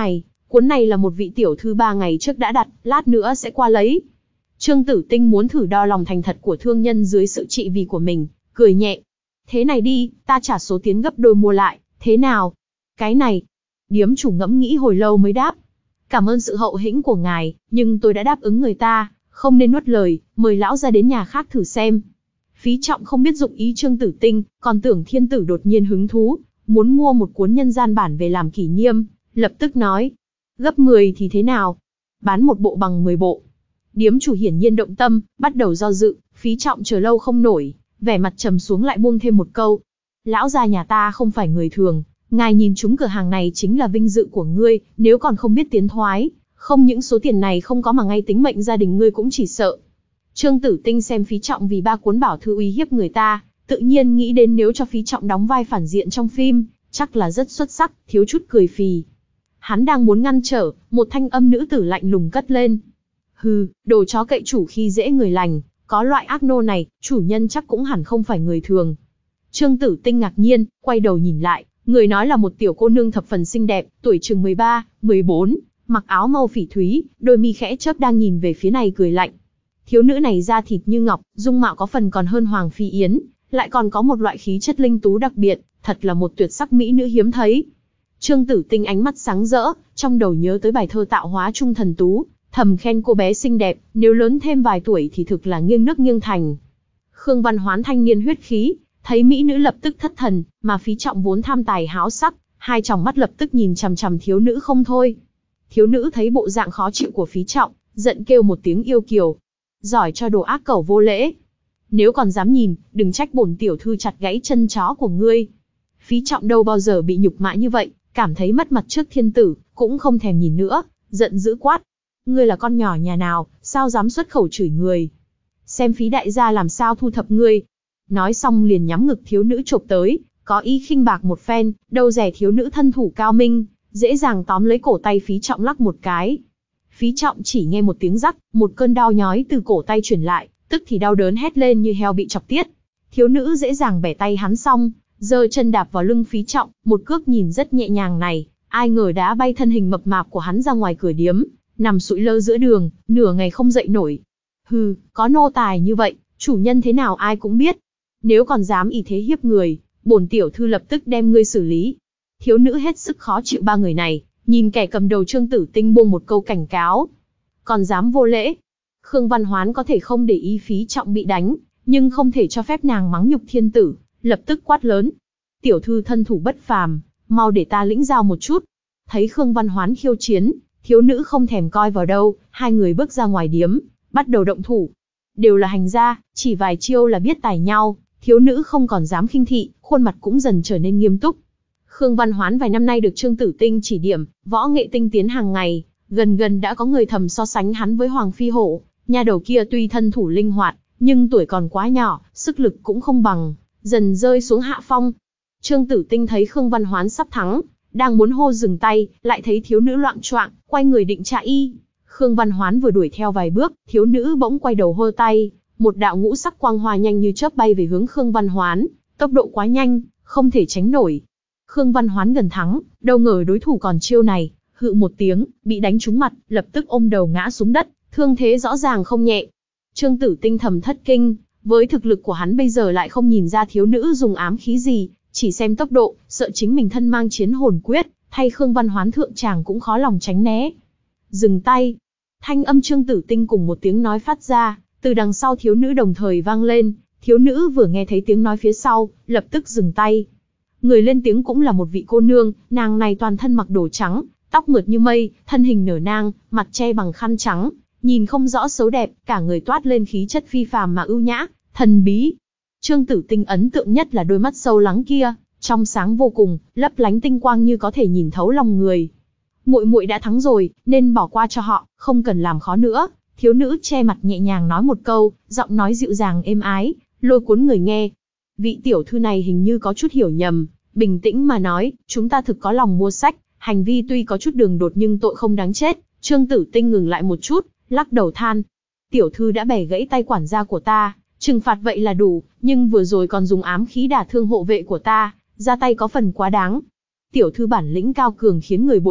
Cuốn này là một vị tiểu thư ba ngày trước đã đặt, lát nữa sẽ qua lấy. Trương Tử Tinh muốn thử đo lòng thành thật của thương nhân dưới sự trị vì của mình, cười nhẹ. Thế này đi, ta trả số tiền gấp đôi mua lại, thế nào? Cái này. Điếm chủ ngẫm nghĩ hồi lâu mới đáp. Cảm ơn sự hậu hĩnh của ngài, nhưng tôi đã đáp ứng người ta, không nên nuốt lời, mời lão ra đến nhà khác thử xem. Phí Trọng không biết dụng ý Trương Tử Tinh, còn tưởng thiên tử đột nhiên hứng thú, muốn mua một cuốn nhân gian bản về làm kỷ niệm, lập tức nói. Gấp mười thì thế nào? Bán một bộ bằng mười bộ. Điếm chủ hiển nhiên động tâm, bắt đầu do dự, Phí Trọng chờ lâu không nổi, vẻ mặt trầm xuống lại buông thêm một câu. Lão gia nhà ta không phải người thường, ngài nhìn chúng cửa hàng này chính là vinh dự của ngươi, nếu còn không biết tiến thoái, không những số tiền này không có mà ngay tính mệnh gia đình ngươi cũng chỉ sợ. Trương Tử Tinh xem Phí Trọng vì ba cuốn bảo thư uy hiếp người ta, tự nhiên nghĩ đến nếu cho Phí Trọng đóng vai phản diện trong phim, chắc là rất xuất sắc, thiếu chút cười phì. Hắn đang muốn ngăn trở, một thanh âm nữ tử lạnh lùng cất lên. Hừ, đồ chó cậy chủ khi dễ người lành, có loại ác nô này, chủ nhân chắc cũng hẳn không phải người thường. Trương Tử Tinh ngạc nhiên, quay đầu nhìn lại, người nói là một tiểu cô nương thập phần xinh đẹp, tuổi chừng mười ba, mười bốn, mặc áo màu phỉ thúy, đôi mi khẽ chớp đang nhìn về phía này cười lạnh. Thiếu nữ này da thịt như ngọc, dung mạo có phần còn hơn Hoàng Phi Yến, lại còn có một loại khí chất linh tú đặc biệt, thật là một tuyệt sắc mỹ nữ hiếm thấy. Trương Tử Tinh ánh mắt sáng rỡ, trong đầu nhớ tới bài thơ Tạo Hóa Trung Thần Tú, thầm khen cô bé xinh đẹp, nếu lớn thêm vài tuổi thì thực là nghiêng nước nghiêng thành. Khương Văn Hoán thanh niên huyết khí, thấy mỹ nữ lập tức thất thần, mà Phí Trọng vốn tham tài háo sắc, hai tròng mắt lập tức nhìn chằm chằm thiếu nữ không thôi. Thiếu nữ thấy bộ dạng khó chịu của Phí Trọng, giận kêu một tiếng yêu kiều. Giỏi cho đồ ác cẩu vô lễ. Nếu còn dám nhìn, đừng trách bổn tiểu thư chặt gãy chân chó của ngươi. Phí Trọng đâu bao giờ bị nhục mạ như vậy, cảm thấy mất mặt trước thiên tử, cũng không thèm nhìn nữa, giận dữ quát. Ngươi là con nhỏ nhà nào, sao dám xuất khẩu chửi người? Xem Phí đại gia làm sao thu thập ngươi. Nói xong liền nhắm ngực thiếu nữ chộp tới, có ý khinh bạc một phen, đâu rẻ thiếu nữ thân thủ cao minh, dễ dàng tóm lấy cổ tay Phí Trọng lắc một cái. Phí Trọng chỉ nghe một tiếng rắc, một cơn đau nhói từ cổ tay truyền lại, tức thì đau đớn hét lên như heo bị chọc tiết. Thiếu nữ dễ dàng bẻ tay hắn xong, giơ chân đạp vào lưng Phí Trọng, một cước nhìn rất nhẹ nhàng này, ai ngờ đá bay thân hình mập mạp của hắn ra ngoài cửa điếm, nằm sụi lơ giữa đường, nửa ngày không dậy nổi. Hừ, có nô tài như vậy, chủ nhân thế nào ai cũng biết. Nếu còn dám ỷ thế hiếp người, bổn tiểu thư lập tức đem ngươi xử lý. Thiếu nữ hết sức khó chịu ba người này, nhìn kẻ cầm đầu Trương Tử Tinh buông một câu cảnh cáo. Còn dám vô lễ. Khương Văn Hoán có thể không để ý Phí Trọng bị đánh, nhưng không thể cho phép nàng mắng nhục thiên tử, lập tức quát lớn. Tiểu thư thân thủ bất phàm, mau để ta lĩnh giao một chút. Thấy Khương Văn Hoán khiêu chiến, thiếu nữ không thèm coi vào đâu, hai người bước ra ngoài điếm, bắt đầu động thủ. Đều là hành gia, chỉ vài chiêu là biết tài nhau, thiếu nữ không còn dám khinh thị, khuôn mặt cũng dần trở nên nghiêm túc. Khương Văn Hoán vài năm nay được Trương Tử Tinh chỉ điểm, võ nghệ tinh tiến hàng ngày, gần gần đã có người thầm so sánh hắn với Hoàng Phi Hổ. Nha đầu kia tuy thân thủ linh hoạt, nhưng tuổi còn quá nhỏ, sức lực cũng không bằng, dần rơi xuống hạ phong. Trương Tử Tinh thấy Khương Văn Hoán sắp thắng, đang muốn hô dừng tay, lại thấy thiếu nữ loạng choạng, quay người định trả y. Khương Văn Hoán vừa đuổi theo vài bước, thiếu nữ bỗng quay đầu hơ tay, một đạo ngũ sắc quang hoa nhanh như chớp bay về hướng Khương Văn Hoán, tốc độ quá nhanh, không thể tránh nổi. Khương Văn Hoán gần thắng, đâu ngờ đối thủ còn chiêu này, hự một tiếng, bị đánh trúng mặt, lập tức ôm đầu ngã xuống đất, thương thế rõ ràng không nhẹ. Trương Tử Tinh thầm thất kinh, với thực lực của hắn bây giờ lại không nhìn ra thiếu nữ dùng ám khí gì, chỉ xem tốc độ, sợ chính mình thân mang chiến hồn quyết, thay Khương Văn Hoán thượng tràng cũng khó lòng tránh né. Dừng tay. Thanh âm Trương Tử Tinh cùng một tiếng nói phát ra, từ đằng sau thiếu nữ đồng thời vang lên, thiếu nữ vừa nghe thấy tiếng nói phía sau, lập tức dừng tay. Người lên tiếng cũng là một vị cô nương, nàng này toàn thân mặc đồ trắng, tóc mượt như mây, thân hình nở nang, mặt che bằng khăn trắng, nhìn không rõ xấu đẹp, cả người toát lên khí chất phi phàm mà ưu nhã, thần bí. Trương Tử Tinh ấn tượng nhất là đôi mắt sâu lắng kia, trong sáng vô cùng, lấp lánh tinh quang như có thể nhìn thấu lòng người. Muội muội đã thắng rồi, nên bỏ qua cho họ, không cần làm khó nữa. Thiếu nữ che mặt nhẹ nhàng nói một câu, giọng nói dịu dàng êm ái, lôi cuốn người nghe. Vị tiểu thư này hình như có chút hiểu nhầm, bình tĩnh mà nói, chúng ta thực có lòng mua sách, hành vi tuy có chút đường đột nhưng tội không đáng chết. Trương Tử Tinh ngừng lại một chút, lắc đầu than. Tiểu thư đã bẻ gãy tay quản gia của ta, trừng phạt vậy là đủ, nhưng vừa rồi còn dùng ám khí đả thương hộ vệ của ta, ra tay có phần quá đáng. Tiểu thư bản lĩnh cao cường khiến người bội phục,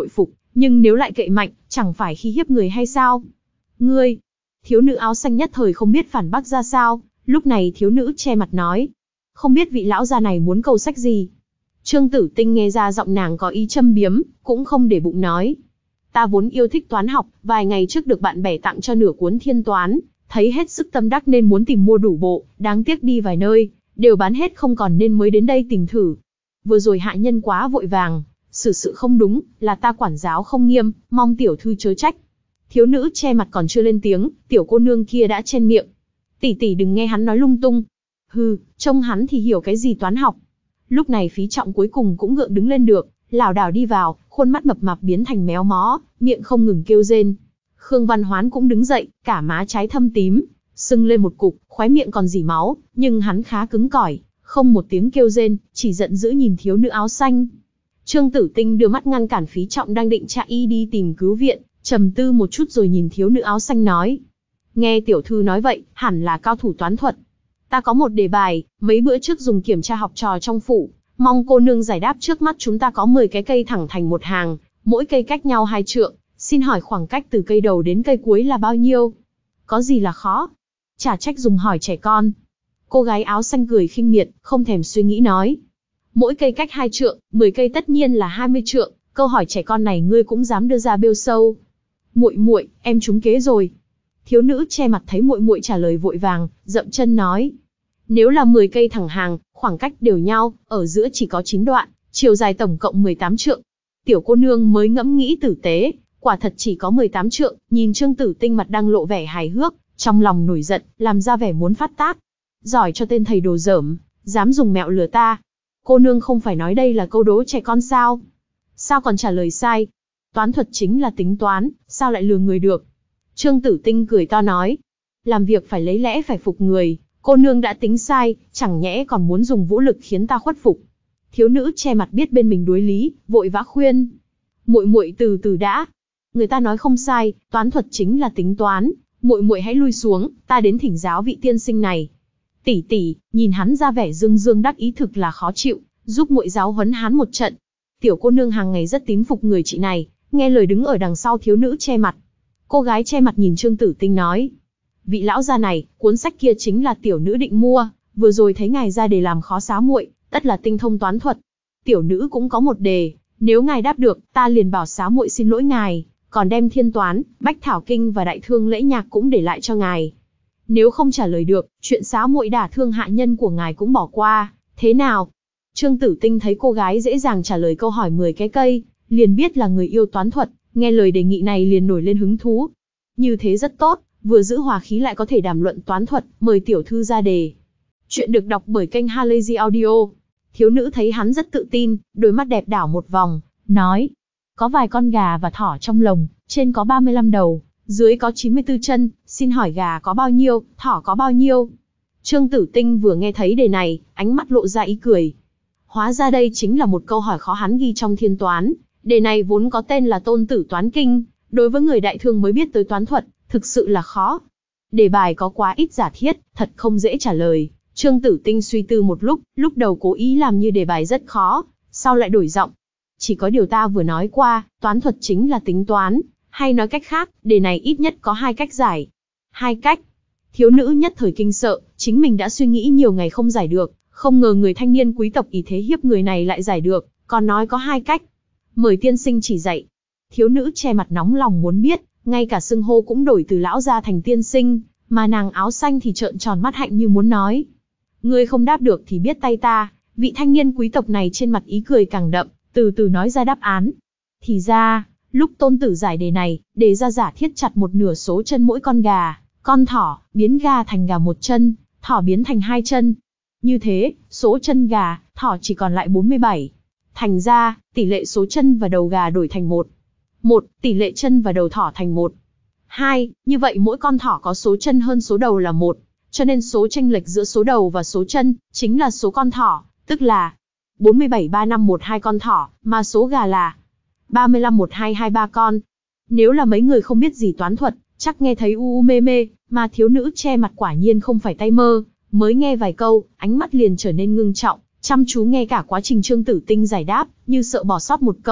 nhưng nếu lại cậy mạnh, chẳng phải khi hiếp người hay sao? Ngươi! Thiếu nữ áo xanh nhất thời không biết phản bác ra sao, lúc này thiếu nữ che mặt nói. Không biết vị lão già này muốn câu sách gì? Trương Tử Tinh nghe ra giọng nàng có ý châm biếm, cũng không để bụng nói. Ta vốn yêu thích toán học, vài ngày trước được bạn bè tặng cho nửa cuốn thiên toán, thấy hết sức tâm đắc nên muốn tìm mua đủ bộ, đáng tiếc đi vài nơi, đều bán hết không còn nên mới đến đây tìm thử. Vừa rồi hạ nhân quá vội vàng, xử sự không đúng, là ta quản giáo không nghiêm, mong tiểu thư chớ trách. Thiếu nữ che mặt còn chưa lên tiếng, tiểu cô nương kia đã chen miệng. Tỷ tỷ đừng nghe hắn nói lung tung. Hừ, trông hắn thì hiểu cái gì toán học. Lúc này Phí Trọng cuối cùng cũng gượng đứng lên được, lảo đảo đi vào, khuôn mắt mập mạp biến thành méo mó, miệng không ngừng kêu rên. Khương Văn Hoán cũng đứng dậy, cả má trái thâm tím, sưng lên một cục, khóe miệng còn rỉ máu, nhưng hắn khá cứng cỏi, không một tiếng kêu rên, chỉ giận dữ nhìn thiếu nữ áo xanh. Trương Tử Tinh đưa mắt ngăn cản Phí Trọng đang định chạy y đi tìm cứu viện, trầm tư một chút rồi nhìn thiếu nữ áo xanh nói. Nghe tiểu thư nói vậy, hẳn là cao thủ toán thuật. Ta có một đề bài, mấy bữa trước dùng kiểm tra học trò trong phủ, mong cô nương giải đáp. Trước mắt chúng ta có mười cái cây thẳng thành một hàng, mỗi cây cách nhau hai trượng, xin hỏi khoảng cách từ cây đầu đến cây cuối là bao nhiêu? Có gì là khó? Chả trách dùng hỏi trẻ con. Cô gái áo xanh cười khinh miệt, không thèm suy nghĩ nói. Mỗi cây cách hai trượng, mười cây tất nhiên là hai mươi trượng, câu hỏi trẻ con này ngươi cũng dám đưa ra bêu sâu. Muội muội, em trúng kế rồi. Thiếu nữ che mặt thấy muội muội trả lời vội vàng, dậm chân nói. Nếu là mười cây thẳng hàng, khoảng cách đều nhau, ở giữa chỉ có chín đoạn, chiều dài tổng cộng mười tám trượng. Tiểu cô nương mới ngẫm nghĩ tử tế, quả thật chỉ có mười tám trượng, nhìn Trương Tử Tinh mặt đang lộ vẻ hài hước, trong lòng nổi giận, làm ra vẻ muốn phát tác. Giỏi cho tên thầy đồ dởm, dám dùng mẹo lừa ta. Cô nương không phải nói đây là câu đố trẻ con sao? Sao còn trả lời sai? Toán thuật chính là tính toán, sao lại lừa người được? Trương Tử Tinh cười to nói. Làm việc phải lấy lẽ phải phục người, cô nương đã tính sai, chẳng nhẽ còn muốn dùng vũ lực khiến ta khuất phục. Thiếu nữ che mặt biết bên mình đối lý, vội vã khuyên. Muội muội từ từ đã. Người ta nói không sai, toán thuật chính là tính toán, muội muội hãy lui xuống, ta đến thỉnh giáo vị tiên sinh này. Tỷ tỷ, nhìn hắn ra vẻ dương dương đắc ý thực là khó chịu, giúp muội giáo huấn hắn một trận. Tiểu cô nương hàng ngày rất tín phục người chị này, nghe lời đứng ở đằng sau thiếu nữ che mặt. Cô gái che mặt nhìn Trương Tử Tinh nói. Vị lão gia này, cuốn sách kia chính là tiểu nữ định mua, vừa rồi thấy ngài ra đề làm khó xá muội, tất là tinh thông toán thuật. Tiểu nữ cũng có một đề, nếu ngài đáp được, ta liền bảo xá muội xin lỗi ngài, còn đem thiên toán, bách thảo kinh và đại thương lễ nhạc cũng để lại cho ngài. Nếu không trả lời được, chuyện xá muội đả thương hạ nhân của ngài cũng bỏ qua, thế nào? Trương Tử Tinh thấy cô gái dễ dàng trả lời câu hỏi mười cái cây, liền biết là người yêu toán thuật, nghe lời đề nghị này liền nổi lên hứng thú. Như thế rất tốt, vừa giữ hòa khí lại có thể đàm luận toán thuật, mời tiểu thư ra đề. Chuyện được đọc bởi kênh Halazy Audio. Thiếu nữ thấy hắn rất tự tin, đôi mắt đẹp đảo một vòng, nói. Có vài con gà và thỏ trong lồng, trên có ba mươi lăm đầu, dưới có chín mươi tư chân, xin hỏi gà có bao nhiêu, thỏ có bao nhiêu? Trương Tử Tinh vừa nghe thấy đề này, ánh mắt lộ ra ý cười. Hóa ra đây chính là một câu hỏi khó hắn ghi trong thiên toán, đề này vốn có tên là Tôn Tử Toán Kinh, đối với người đại thương mới biết tới toán thuật, thực sự là khó. Đề bài có quá ít giả thiết, thật không dễ trả lời. Trương Tử Tinh suy tư một lúc, lúc đầu cố ý làm như đề bài rất khó, sau lại đổi giọng. Chỉ có điều ta vừa nói qua, toán thuật chính là tính toán, hay nói cách khác, đề này ít nhất có hai cách giải. Hai cách. Thiếu nữ nhất thời kinh sợ, chính mình đã suy nghĩ nhiều ngày không giải được, không ngờ người thanh niên quý tộc ý thế hiếp người này lại giải được, còn nói có hai cách. Mời tiên sinh chỉ dạy. Thiếu nữ che mặt nóng lòng muốn biết, ngay cả xưng hô cũng đổi từ lão gia thành tiên sinh, mà nàng áo xanh thì trợn tròn mắt hạnh như muốn nói. Ngươi không đáp được thì biết tay ta. Vị thanh niên quý tộc này trên mặt ý cười càng đậm, từ từ nói ra đáp án. Thì ra, lúc Tôn Tử giải đề này, đề ra giả thiết chặt một nửa số chân mỗi con gà, con thỏ, biến gà thành gà một chân, thỏ biến thành hai chân. Như thế, số chân gà, thỏ chỉ còn lại bốn mươi bảy. Thành ra, tỷ lệ số chân và đầu gà đổi thành một. Một, tỷ lệ chân và đầu thỏ thành một. Hai, như vậy mỗi con thỏ có số chân hơn số đầu là một, cho nên số chênh lệch giữa số đầu và số chân chính là số con thỏ, tức là bốn mươi bảy ba năm một hai con thỏ, mà số gà là ba mươi lăm một hai hai ba con. Nếu là mấy người không biết gì toán thuật, chắc nghe thấy u u mê mê, mà thiếu nữ che mặt quả nhiên không phải tay mơ, mới nghe vài câu, ánh mắt liền trở nên ngưng trọng, chăm chú nghe cả quá trình Trương Tử Tinh giải đáp, như sợ bỏ sót một câu,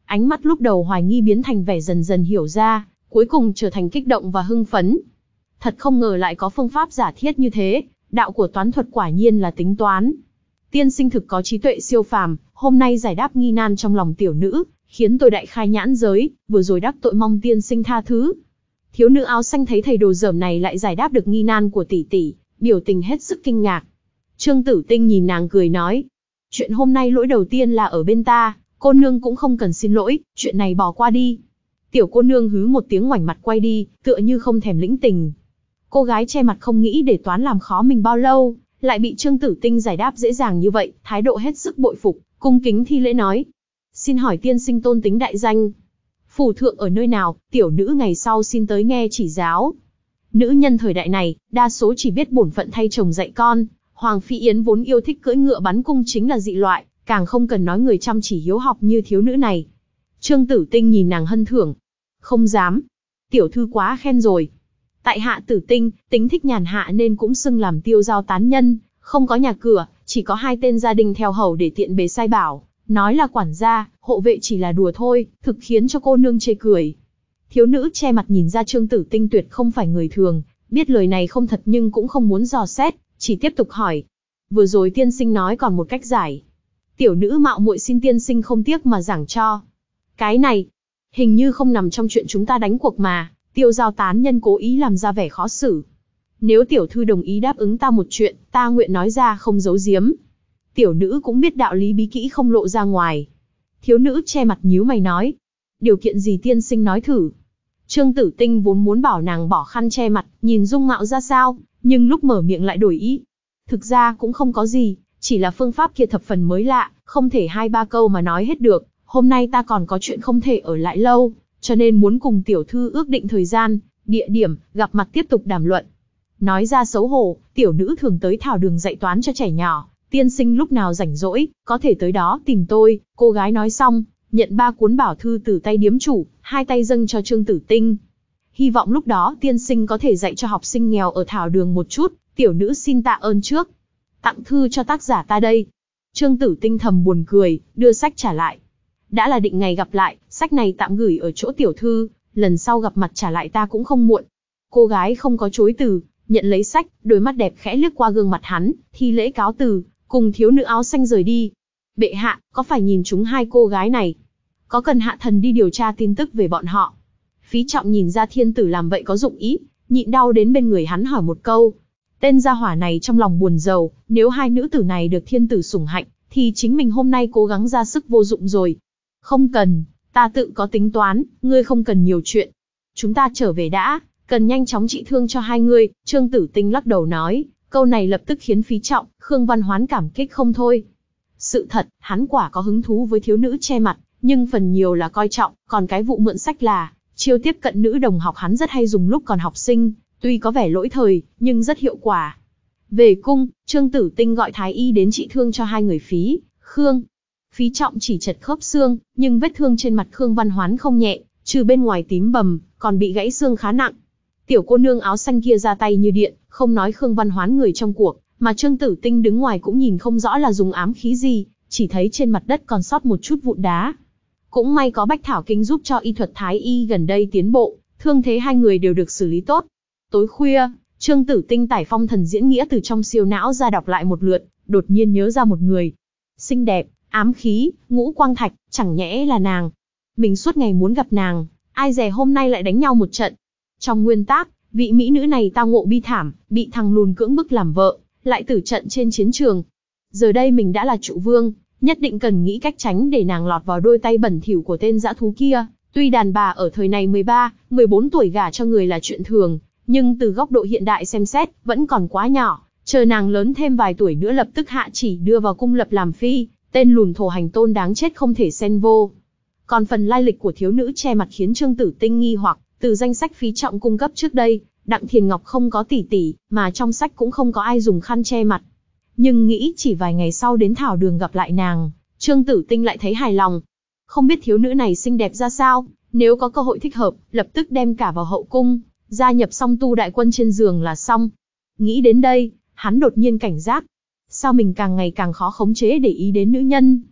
Ánh mắt lúc đầu hoài nghi biến thành vẻ dần dần hiểu ra, cuối cùng trở thành kích động và hưng phấn. Thật không ngờ lại có phương pháp giả thiết như thế, đạo của toán thuật quả nhiên là tính toán. Tiên sinh thực có trí tuệ siêu phàm, hôm nay giải đáp nghi nan trong lòng tiểu nữ, khiến tôi đại khai nhãn giới, vừa rồi đắc tội mong tiên sinh tha thứ. Thiếu nữ áo xanh thấy thầy đồ dởm này lại giải đáp được nghi nan của tỷ tỷ, biểu tình hết sức kinh ngạc. Trương Tử Tinh nhìn nàng cười nói, chuyện hôm nay lỗi đầu tiên là ở bên ta, cô nương cũng không cần xin lỗi, chuyện này bỏ qua đi. Tiểu cô nương hứ một tiếng ngoảnh mặt quay đi, tựa như không thèm lĩnh tình. Cô gái che mặt không nghĩ để toán làm khó mình bao lâu, lại bị Trương Tử Tinh giải đáp dễ dàng như vậy, thái độ hết sức bội phục, cung kính thi lễ nói. Xin hỏi tiên sinh tôn tính đại danh. Phủ thượng ở nơi nào, tiểu nữ ngày sau xin tới nghe chỉ giáo. Nữ nhân thời đại này, đa số chỉ biết bổn phận thay chồng dạy con. Hoàng Phi Yến vốn yêu thích cưỡi ngựa bắn cung chính là dị loại, càng không cần nói người chăm chỉ hiếu học như thiếu nữ này. Trương Tử Tinh nhìn nàng hân thưởng. Không dám. Tiểu thư quá khen rồi. Tại hạ Tử Tinh, tính thích nhàn hạ nên cũng xưng làm tiêu giao tán nhân, không có nhà cửa, chỉ có hai tên gia đình theo hầu để tiện bề sai bảo. Nói là quản gia, hộ vệ chỉ là đùa thôi, thực khiến cho cô nương chê cười. Thiếu nữ che mặt nhìn ra Trương Tử Tinh tuyệt không phải người thường, biết lời này không thật nhưng cũng không muốn dò xét, chỉ tiếp tục hỏi. Vừa rồi tiên sinh nói còn một cách giải. Tiểu nữ mạo muội xin tiên sinh không tiếc mà giảng cho. Cái này, hình như không nằm trong chuyện chúng ta đánh cuộc mà, tiêu giao tán nhân cố ý làm ra vẻ khó xử. Nếu tiểu thư đồng ý đáp ứng ta một chuyện, ta nguyện nói ra không giấu giếm. Tiểu nữ cũng biết đạo lý bí kỹ không lộ ra ngoài. Thiếu nữ che mặt nhíu mày nói. Điều kiện gì tiên sinh nói thử. Trương Tử Tinh vốn muốn bảo nàng bỏ khăn che mặt, nhìn dung mạo ra sao, nhưng lúc mở miệng lại đổi ý. Thực ra cũng không có gì, chỉ là phương pháp kia thập phần mới lạ, không thể hai ba câu mà nói hết được. Hôm nay ta còn có chuyện không thể ở lại lâu, cho nên muốn cùng tiểu thư ước định thời gian, địa điểm, gặp mặt tiếp tục đàm luận. Nói ra xấu hổ, tiểu nữ thường tới thảo đường dạy toán cho trẻ nhỏ. Tiên sinh lúc nào rảnh rỗi, có thể tới đó tìm tôi. Cô gái nói xong, nhận ba cuốn bảo thư từ tay điếm chủ, hai tay dâng cho Trương Tử Tinh. Hy vọng lúc đó tiên sinh có thể dạy cho học sinh nghèo ở thảo đường một chút, tiểu nữ xin tạ ơn trước. Tặng thư cho tác giả ta đây. Trương Tử Tinh thầm buồn cười, đưa sách trả lại. Đã là định ngày gặp lại, sách này tạm gửi ở chỗ tiểu thư, lần sau gặp mặt trả lại ta cũng không muộn. Cô gái không có chối từ, nhận lấy sách, đôi mắt đẹp khẽ lướt qua gương mặt hắn, thi lễ cáo từ, cùng thiếu nữ áo xanh rời đi. Bệ hạ, có phải nhìn chúng hai cô gái này? Có cần hạ thần đi điều tra tin tức về bọn họ? Phí Trọng nhìn ra thiên tử làm vậy có dụng ý, nhịn đau đến bên người hắn hỏi một câu. Tên gia hỏa này trong lòng buồn rầu, nếu hai nữ tử này được thiên tử sủng hạnh, thì chính mình hôm nay cố gắng ra sức vô dụng rồi. Không cần, ta tự có tính toán, ngươi không cần nhiều chuyện. Chúng ta trở về đã, cần nhanh chóng trị thương cho hai ngươi. Trương Tử Tinh lắc đầu nói, câu này lập tức khiến Phí Trọng, Khương Văn Hoán cảm kích không thôi. Sự thật, hắn quả có hứng thú với thiếu nữ che mặt, nhưng phần nhiều là coi trọng, còn cái vụ mượn sách là chiêu tiếp cận nữ đồng học hắn rất hay dùng lúc còn học sinh, tuy có vẻ lỗi thời, nhưng rất hiệu quả. Về cung, Trương Tử Tinh gọi thái y đến trị thương cho hai người Phí, Khương. Phí Trọng chỉ chật khớp xương, nhưng vết thương trên mặt Khương Văn Hoán không nhẹ, trừ bên ngoài tím bầm, còn bị gãy xương khá nặng. Tiểu cô nương áo xanh kia ra tay như điện, không nói Khương Văn Hoán người trong cuộc, mà Trương Tử Tinh đứng ngoài cũng nhìn không rõ là dùng ám khí gì, chỉ thấy trên mặt đất còn sót một chút vụn đá. Cũng may có Bách Thảo Kinh giúp cho y thuật thái y gần đây tiến bộ, thương thế hai người đều được xử lý tốt. Tối khuya, Trương Tử Tinh tải phong thần diễn nghĩa từ trong siêu não ra đọc lại một lượt, đột nhiên nhớ ra một người. Xinh đẹp, ám khí, ngũ quang thạch, chẳng nhẽ là nàng. Mình suốt ngày muốn gặp nàng, ai dè hôm nay lại đánh nhau một trận. Trong nguyên tác, vị mỹ nữ này tao ngộ bi thảm, bị thằng lùn cưỡng bức làm vợ, lại tử trận trên chiến trường. Giờ đây mình đã là trụ vương, nhất định cần nghĩ cách tránh để nàng lọt vào đôi tay bẩn thỉu của tên dã thú kia. Tuy đàn bà ở thời này mười ba, mười bốn tuổi gả cho người là chuyện thường, nhưng từ góc độ hiện đại xem xét, vẫn còn quá nhỏ. Chờ nàng lớn thêm vài tuổi nữa lập tức hạ chỉ đưa vào cung lập làm phi, tên lùn thổ hành tôn đáng chết không thể xen vô. Còn phần lai lịch của thiếu nữ che mặt khiến Trương Tử Tinh nghi hoặc, từ danh sách Phí Trọng cung cấp trước đây, Đặng Thiền Ngọc không có tỷ tỷ, mà trong sách cũng không có ai dùng khăn che mặt. Nhưng nghĩ chỉ vài ngày sau đến thảo đường gặp lại nàng, Trương Tử Tinh lại thấy hài lòng. Không biết thiếu nữ này xinh đẹp ra sao, nếu có cơ hội thích hợp, lập tức đem cả vào hậu cung, gia nhập song tu đại quân trên giường là xong. Nghĩ đến đây, hắn đột nhiên cảnh giác. Sao mình càng ngày càng khó khống chế để ý đến nữ nhân?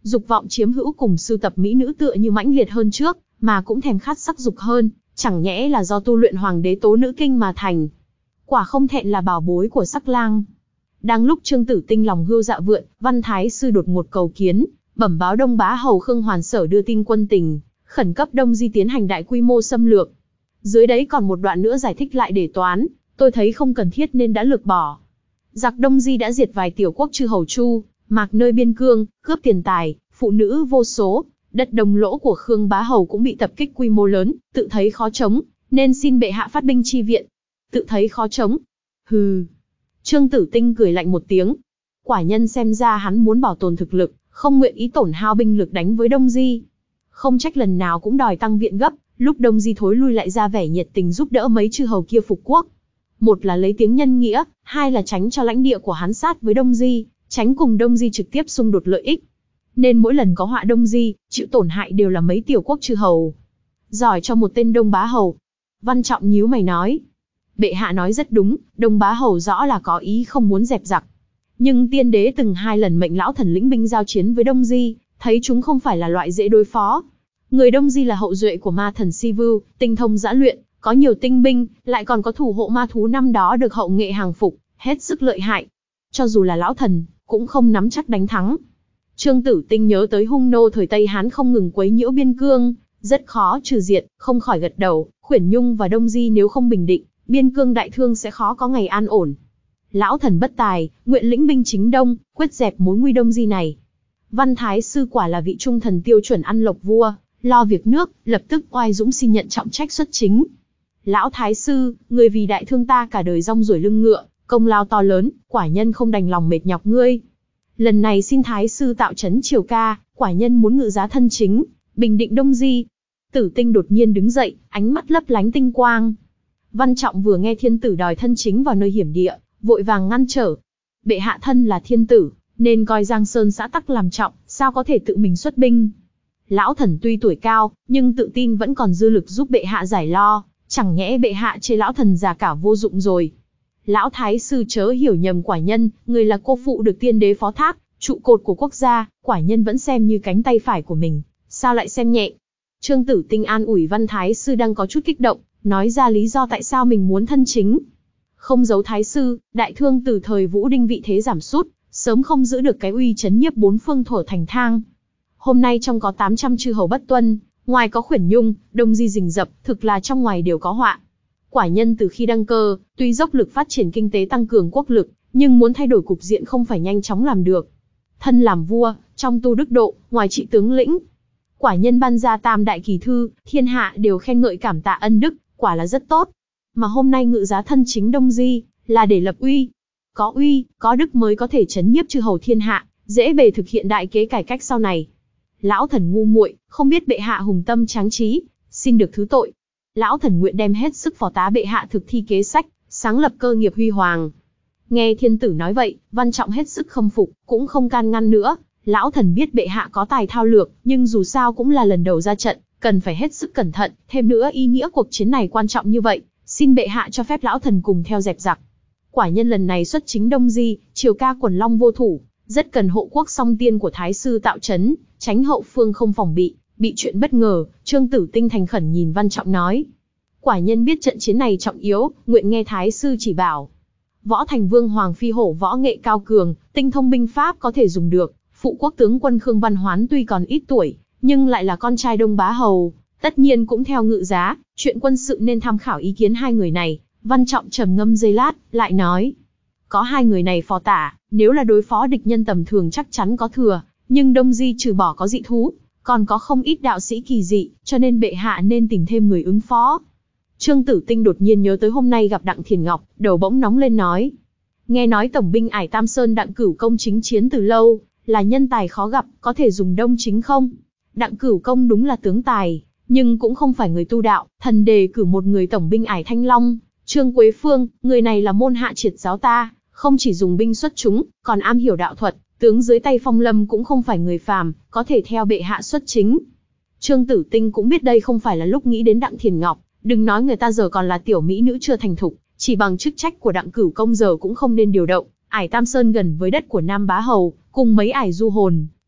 dục vọng chiếm hữu cùng sưu tập mỹ nữ tựa như mãnh liệt hơn trước, mà cũng thèm khát sắc dục hơn, chẳng nhẽ là do tu luyện Hoàng đế tố nữ kinh mà thành. Quả không thẹn là bảo bối của sắc lang. Đang lúc Trương Tử Tinh lòng hươu dạ vượn, Văn Thái Sư đột ngột cầu kiến, bẩm báo Đông Bá Hầu Khương Hoàn Sở đưa tin quân tình, khẩn cấp Đông Di tiến hành đại quy mô xâm lược. Dưới đấy còn một đoạn nữa giải thích lại để toán, tôi thấy không cần thiết nên đã lược bỏ. Giặc Đông Di đã diệt vài tiểu quốc chư hầu Chu, Mạc nơi biên cương, cướp tiền tài, phụ nữ vô số, đất đồng lỗ của Khương Bá Hầu cũng bị tập kích quy mô lớn, tự thấy khó chống, nên xin bệ hạ phát binh chi viện. Tự thấy khó chống? Hừ. Trương Tử Tinh cười lạnh một tiếng. Quả nhân xem ra hắn muốn bảo tồn thực lực, không nguyện ý tổn hao binh lực đánh với Đông Di. Không trách lần nào cũng đòi tăng viện gấp, lúc Đông Di thối lui lại ra vẻ nhiệt tình giúp đỡ mấy chư hầu kia phục quốc. Một là lấy tiếng nhân nghĩa, hai là tránh cho lãnh địa của hắn sát với Đông Di, tránh cùng Đông Di trực tiếp xung đột lợi ích. Nên mỗi lần có họa Đông Di, chịu tổn hại đều là mấy tiểu quốc chư hầu. Giỏi cho một tên Đông Bá Hầu. Văn Trọng nhíu mày nói. Bệ hạ nói rất đúng, Đông Bá Hầu rõ là có ý không muốn dẹp giặc. Nhưng tiên đế từng hai lần mệnh lão thần lĩnh binh giao chiến với Đông Di, thấy chúng không phải là loại dễ đối phó. Người Đông Di là hậu duệ của ma thần Si Vưu, tinh thông dã luyện, có nhiều tinh binh, lại còn có thủ hộ ma thú năm đó được hậu nghệ hàng phục, hết sức lợi hại. Cho dù là lão thần, cũng không nắm chắc đánh thắng. Trương Tử Tinh nhớ tới hung nô thời Tây Hán không ngừng quấy nhiễu biên cương, rất khó trừ diệt, không khỏi gật đầu. Khuyển Nhung và Đông Di nếu không bình định, biên cương đại thương sẽ khó có ngày an ổn. Lão thần bất tài, nguyện lĩnh binh chính đông, quyết dẹp mối nguy Đông Di này. Văn Thái Sư quả là vị trung thần tiêu chuẩn ăn lộc vua, lo việc nước, lập tức oai dũng xin nhận trọng trách xuất chính. Lão Thái Sư, người vì đại thương ta cả đời rong ruổi lưng ngựa, công lao to lớn, quả nhân không đành lòng mệt nhọc ngươi. Lần này xin Thái Sư tạo trấn triều ca, quả nhân muốn ngự giá thân chính, bình định Đông Di. Tử Tinh đột nhiên đứng dậy, ánh mắt lấp lánh tinh quang. Văn Trọng vừa nghe thiên tử đòi thân chính vào nơi hiểm địa, vội vàng ngăn trở. Bệ hạ thân là thiên tử, nên coi Giang Sơn xã tắc làm trọng, sao có thể tự mình xuất binh. Lão thần tuy tuổi cao, nhưng tự tin vẫn còn dư lực giúp bệ hạ giải lo, chẳng nhẽ bệ hạ chê lão thần già cả vô dụng rồi. Lão Thái Sư chớ hiểu nhầm quả nhân, người là cô phụ được tiên đế phó thác, trụ cột của quốc gia, quả nhân vẫn xem như cánh tay phải của mình, sao lại xem nhẹ. Trương Tử Tinh an ủi Văn Thái Sư đang có chút kích động, nói ra lý do tại sao mình muốn thân chính. Không giấu Thái Sư, đại thương từ thời Vũ Đinh vị thế giảm sút, sớm không giữ được cái uy chấn nhiếp bốn phương thổ thành thang. Hôm nay trong có tám trăm chư hầu bất tuân, ngoài có Khuyển Nhung, Đông Di rình rập, thực là trong ngoài đều có họa. Quả nhân từ khi đăng cơ, tuy dốc lực phát triển kinh tế tăng cường quốc lực, nhưng muốn thay đổi cục diện không phải nhanh chóng làm được. Thân làm vua, trong tu đức độ, ngoài trị tướng lĩnh. Quả nhân ban ra tam đại kỳ thư, thiên hạ đều khen ngợi cảm tạ ân đức, quả là rất tốt. Mà hôm nay ngự giá thân chính Đông Di, là để lập uy. Có uy, có đức mới có thể chấn nhiếp chư hầu thiên hạ, dễ bề thực hiện đại kế cải cách sau này. Lão thần ngu muội, không biết bệ hạ hùng tâm tráng trí, xin được thứ tội. Lão thần nguyện đem hết sức phò tá bệ hạ thực thi kế sách, sáng lập cơ nghiệp huy hoàng. Nghe thiên tử nói vậy, Văn Trọng hết sức khâm phục, cũng không can ngăn nữa. Lão thần biết bệ hạ có tài thao lược, nhưng dù sao cũng là lần đầu ra trận, cần phải hết sức cẩn thận. Thêm nữa ý nghĩa cuộc chiến này quan trọng như vậy, xin bệ hạ cho phép lão thần cùng theo dẹp giặc. Quả nhân lần này xuất chính Đông Di, triều ca quần long vô thủ, rất cần hộ quốc song tiên của Thái Sư tạo trấn, tránh hậu phương không phòng bị, bị chuyện bất ngờ. Trương Tử Tinh thành khẩn nhìn Văn Trọng nói. Quả nhân biết trận chiến này trọng yếu, nguyện nghe Thái Sư chỉ bảo. Võ Thành Vương Hoàng Phi Hổ võ nghệ cao cường, tinh thông binh pháp có thể dùng được. Phụ quốc tướng quân Khương Văn Hoán tuy còn ít tuổi, nhưng lại là con trai Đông Bá Hầu, tất nhiên cũng theo ngự giá, chuyện quân sự nên tham khảo ý kiến hai người này. Văn Trọng trầm ngâm giây lát, lại nói. Có hai người này phò tả, nếu là đối phó địch nhân tầm thường chắc chắn có thừa, nhưng Đông Di trừ bỏ có dị thú, còn có không ít đạo sĩ kỳ dị, cho nên bệ hạ nên tìm thêm người ứng phó. Trương Tử Tinh đột nhiên nhớ tới hôm nay gặp Đặng Thiền Ngọc, đầu bỗng nóng lên nói. Nghe nói tổng binh Ải Tam Sơn Đặng Cửu Công chính chiến từ lâu, là nhân tài khó gặp, có thể dùng đông chính không? Đặng Cửu Công đúng là tướng tài, nhưng cũng không phải người tu đạo, thần đề cử một người tổng binh Ải Thanh Long, Trương Quế Phương, người này là môn hạ triệt giáo ta, không chỉ dùng binh xuất chúng, còn am hiểu đạo thuật, tướng dưới tay Phong Lâm cũng không phải người phàm, có thể theo bệ hạ xuất chính. Trương Tử Tinh cũng biết đây không phải là lúc nghĩ đến Đặng Thiền Ngọc, đừng nói người ta giờ còn là tiểu mỹ nữ chưa thành thục, chỉ bằng chức trách của Đặng Cửu Công giờ cũng không nên điều động. Ải Tam Sơn gần với đất của Nam Bá Hầu, cùng mấy ải du hồn,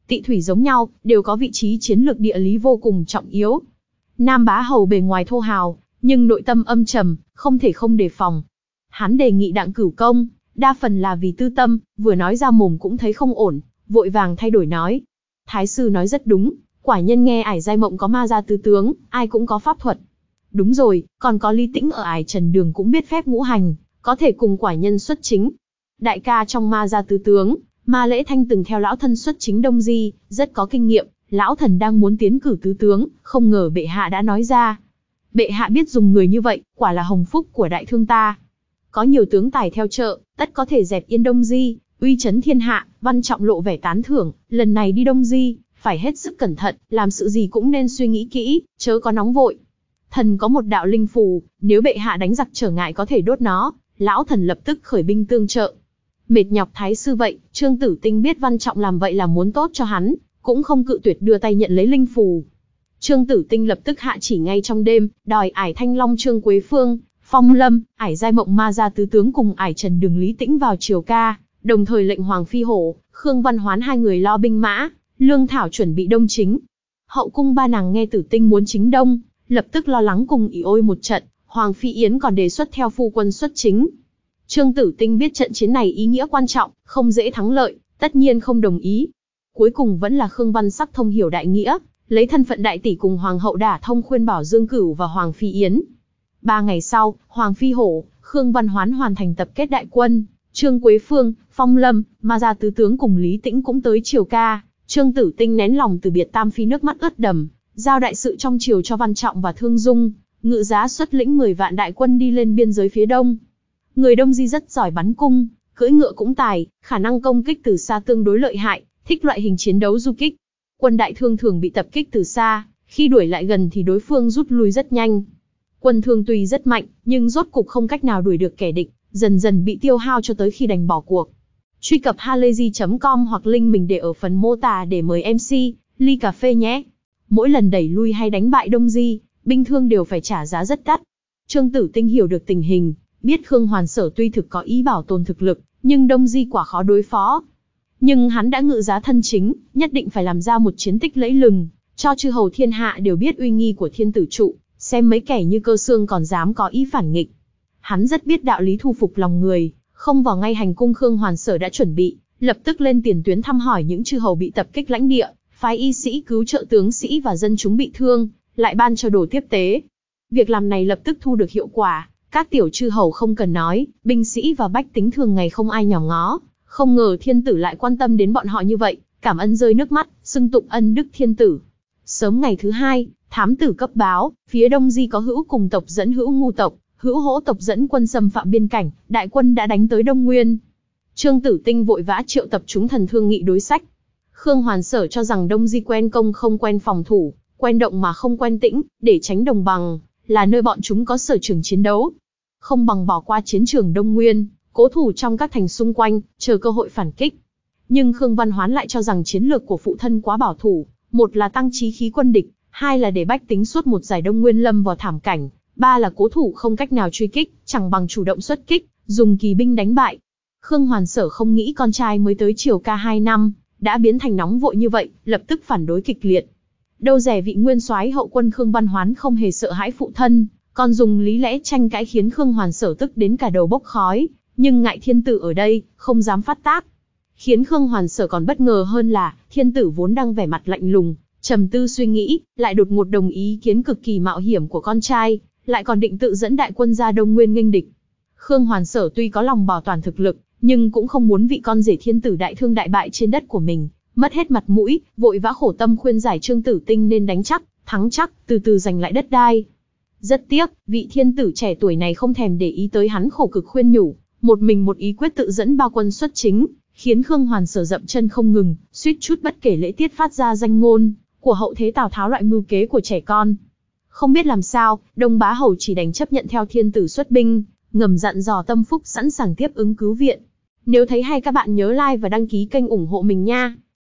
Tị thủy giống nhau, đều có vị trí chiến lược địa lý vô cùng trọng yếu. Nam Bá Hầu bề ngoài thô hào, nhưng nội tâm âm trầm, không thể không đề phòng. Hắn đề nghị Đặng Cửu công, đa phần là vì tư tâm, vừa nói ra mồm cũng thấy không ổn, vội vàng thay đổi nói. Thái sư nói rất đúng, quả nhân nghe Ải Giai Mộng có ma gia tứ tướng, ai cũng có pháp thuật. Đúng rồi, còn có Lý Tĩnh ở Ải Trần Đường cũng biết phép ngũ hành, có thể cùng quả nhân xuất chính. Đại ca trong ma gia tứ tướng, Ma Lễ Thanh từng theo lão thân xuất chính Đông Di, rất có kinh nghiệm, lão thần đang muốn tiến cử tứ tướng, không ngờ bệ hạ đã nói ra. Bệ hạ biết dùng người như vậy, quả là hồng phúc của đại thương ta. Có nhiều tướng tài theo trợ, tất có thể dẹp yên Đông Di, uy chấn thiên hạ. Văn Trọng lộ vẻ tán thưởng, lần này đi Đông Di, phải hết sức cẩn thận, làm sự gì cũng nên suy nghĩ kỹ, chớ có nóng vội. Thần có một đạo linh phù, nếu bệ hạ đánh giặc trở ngại có thể đốt nó, lão thần lập tức khởi binh tương trợ. Mệt nhọc thái sư vậy, Trương Tử Tinh biết Văn Trọng làm vậy là muốn tốt cho hắn, cũng không cự tuyệt đưa tay nhận lấy linh phù. Trương Tử Tinh lập tức hạ chỉ ngay trong đêm, đòi Ải Thanh Long Trương Quế Phương, Phong Lâm, Ải Giai Mộng ma gia tứ tướng cùng Ải Trần Đường Lý Tĩnh vào triều ca, đồng thời lệnh Hoàng Phi Hổ, Khương Văn Hoán hai người lo binh mã, lương thảo chuẩn bị đông chính. Hậu cung ba nàng nghe Tử Tinh muốn chính đông, lập tức lo lắng cùng ỉ ôi một trận, Hoàng Phi Yến còn đề xuất theo phu quân xuất chính. Trương Tử Tinh biết trận chiến này ý nghĩa quan trọng, không dễ thắng lợi, tất nhiên không đồng ý. Cuối cùng vẫn là Khương Văn Sắc thông hiểu đại nghĩa, lấy thân phận đại tỷ cùng Hoàng hậu đả thông khuyên bảo Dương Cửu và Hoàng Phi Yến. Ba ngày sau, Hoàng Phi Hổ, Khương Văn Hoán hoàn thành tập kết đại quân, Trương Quế Phương, Phong Lâm, ma gia tứ tướng cùng Lý Tĩnh cũng tới triều ca. Trương Tử Tinh nén lòng từ biệt Tam Phi nước mắt ướt đầm, giao đại sự trong triều cho Văn Trọng và Thương Dung, ngự giá xuất lĩnh mười vạn đại quân đi lên biên giới phía đông. Người Đông Di rất giỏi bắn cung, cưỡi ngựa cũng tài, khả năng công kích từ xa tương đối lợi hại, thích loại hình chiến đấu du kích. Quân Đại Thương thường bị tập kích từ xa, khi đuổi lại gần thì đối phương rút lui rất nhanh. Quân Thương tuy rất mạnh, nhưng rốt cục không cách nào đuổi được kẻ địch, dần dần bị tiêu hao cho tới khi đành bỏ cuộc. Truy cập halayzi chấm com hoặc link mình để ở phần mô tả để mời em xê, ly cà phê nhé. Mỗi lần đẩy lui hay đánh bại Đông Di, binh thương đều phải trả giá rất đắt. Trương Tử Tinh hiểu được tình hình, biết Khương Hoàn Sở tuy thực có ý bảo tồn thực lực, nhưng Đông Di quả khó đối phó. Nhưng hắn đã ngự giá thân chính, nhất định phải làm ra một chiến tích lẫy lừng, cho chư hầu thiên hạ đều biết uy nghi của thiên tử trụ, xem mấy kẻ như Cơ Xương còn dám có ý phản nghịch. Hắn rất biết đạo lý thu phục lòng người, không vào ngay hành cung Khương Hoàn Sở đã chuẩn bị, lập tức lên tiền tuyến thăm hỏi những chư hầu bị tập kích lãnh địa, phái y sĩ cứu trợ tướng sĩ và dân chúng bị thương, lại ban cho đồ tiếp tế. Việc làm này lập tức thu được hiệu quả, các tiểu chư hầu không cần nói, binh sĩ và bách tính thường ngày không ai nhòm ngó, không ngờ thiên tử lại quan tâm đến bọn họ như vậy, cảm ơn rơi nước mắt, xưng tụng ân đức thiên tử. Sớm ngày thứ hai, thám tử cấp báo, phía Đông Di có Hữu cùng tộc dẫn Hữu Ngu tộc, Hữu Hỗ tộc dẫn quân xâm phạm biên cảnh, đại quân đã đánh tới Đông Nguyên. Trương Tử Tinh vội vã triệu tập chúng thần thương nghị đối sách. Khương Hoàn Sở cho rằng Đông Di quen công không quen phòng thủ, quen động mà không quen tĩnh, để tránh đồng bằng, là nơi bọn chúng có sở trường chiến đấu. Không bằng bỏ qua chiến trường Đông Nguyên, cố thủ trong các thành xung quanh, chờ cơ hội phản kích. Nhưng Khương Văn Hoán lại cho rằng chiến lược của phụ thân quá bảo thủ, một là tăng chí khí quân địch, hai là để bách tính suốt một giải Đông Nguyên lâm vào thảm cảnh, ba là cố thủ không cách nào truy kích, chẳng bằng chủ động xuất kích, dùng kỳ binh đánh bại. Khương Hoàn Sở không nghĩ con trai mới tới triều ca hai năm, đã biến thành nóng vội như vậy, lập tức phản đối kịch liệt. Đâu dè vị nguyên soái hậu quân Khương Văn Hoán không hề sợ hãi phụ thân, còn dùng lý lẽ tranh cãi khiến Khương Hoàn Sở tức đến cả đầu bốc khói, nhưng ngại thiên tử ở đây, không dám phát tác. Khiến Khương Hoàn Sở còn bất ngờ hơn là, thiên tử vốn đang vẻ mặt lạnh lùng, trầm tư suy nghĩ, lại đột ngột đồng ý ý kiến cực kỳ mạo hiểm của con trai, lại còn định tự dẫn đại quân ra Đông Nguyên nghênh địch. Khương Hoàn Sở tuy có lòng bảo toàn thực lực, nhưng cũng không muốn vị con rể thiên tử đại thương đại bại trên đất của mình, mất hết mặt mũi, vội vã khổ tâm khuyên giải Trương Tử Tinh nên đánh chắc, thắng chắc, từ từ giành lại đất đai. Rất tiếc, vị thiên tử trẻ tuổi này không thèm để ý tới hắn khổ cực khuyên nhủ, một mình một ý quyết tự dẫn ba quân xuất chính, khiến Khương Hoàn Sở dậm chân không ngừng, suýt chút bất kể lễ tiết phát ra danh ngôn của hậu thế Tào Tháo loại mưu kế của trẻ con. Không biết làm sao, Đông Bá Hầu chỉ đành chấp nhận theo thiên tử xuất binh, ngầm dặn dò Tâm Phúc sẵn sàng tiếp ứng cứu viện. Nếu thấy hay các bạn nhớ like và đăng ký kênh ủng hộ mình nha.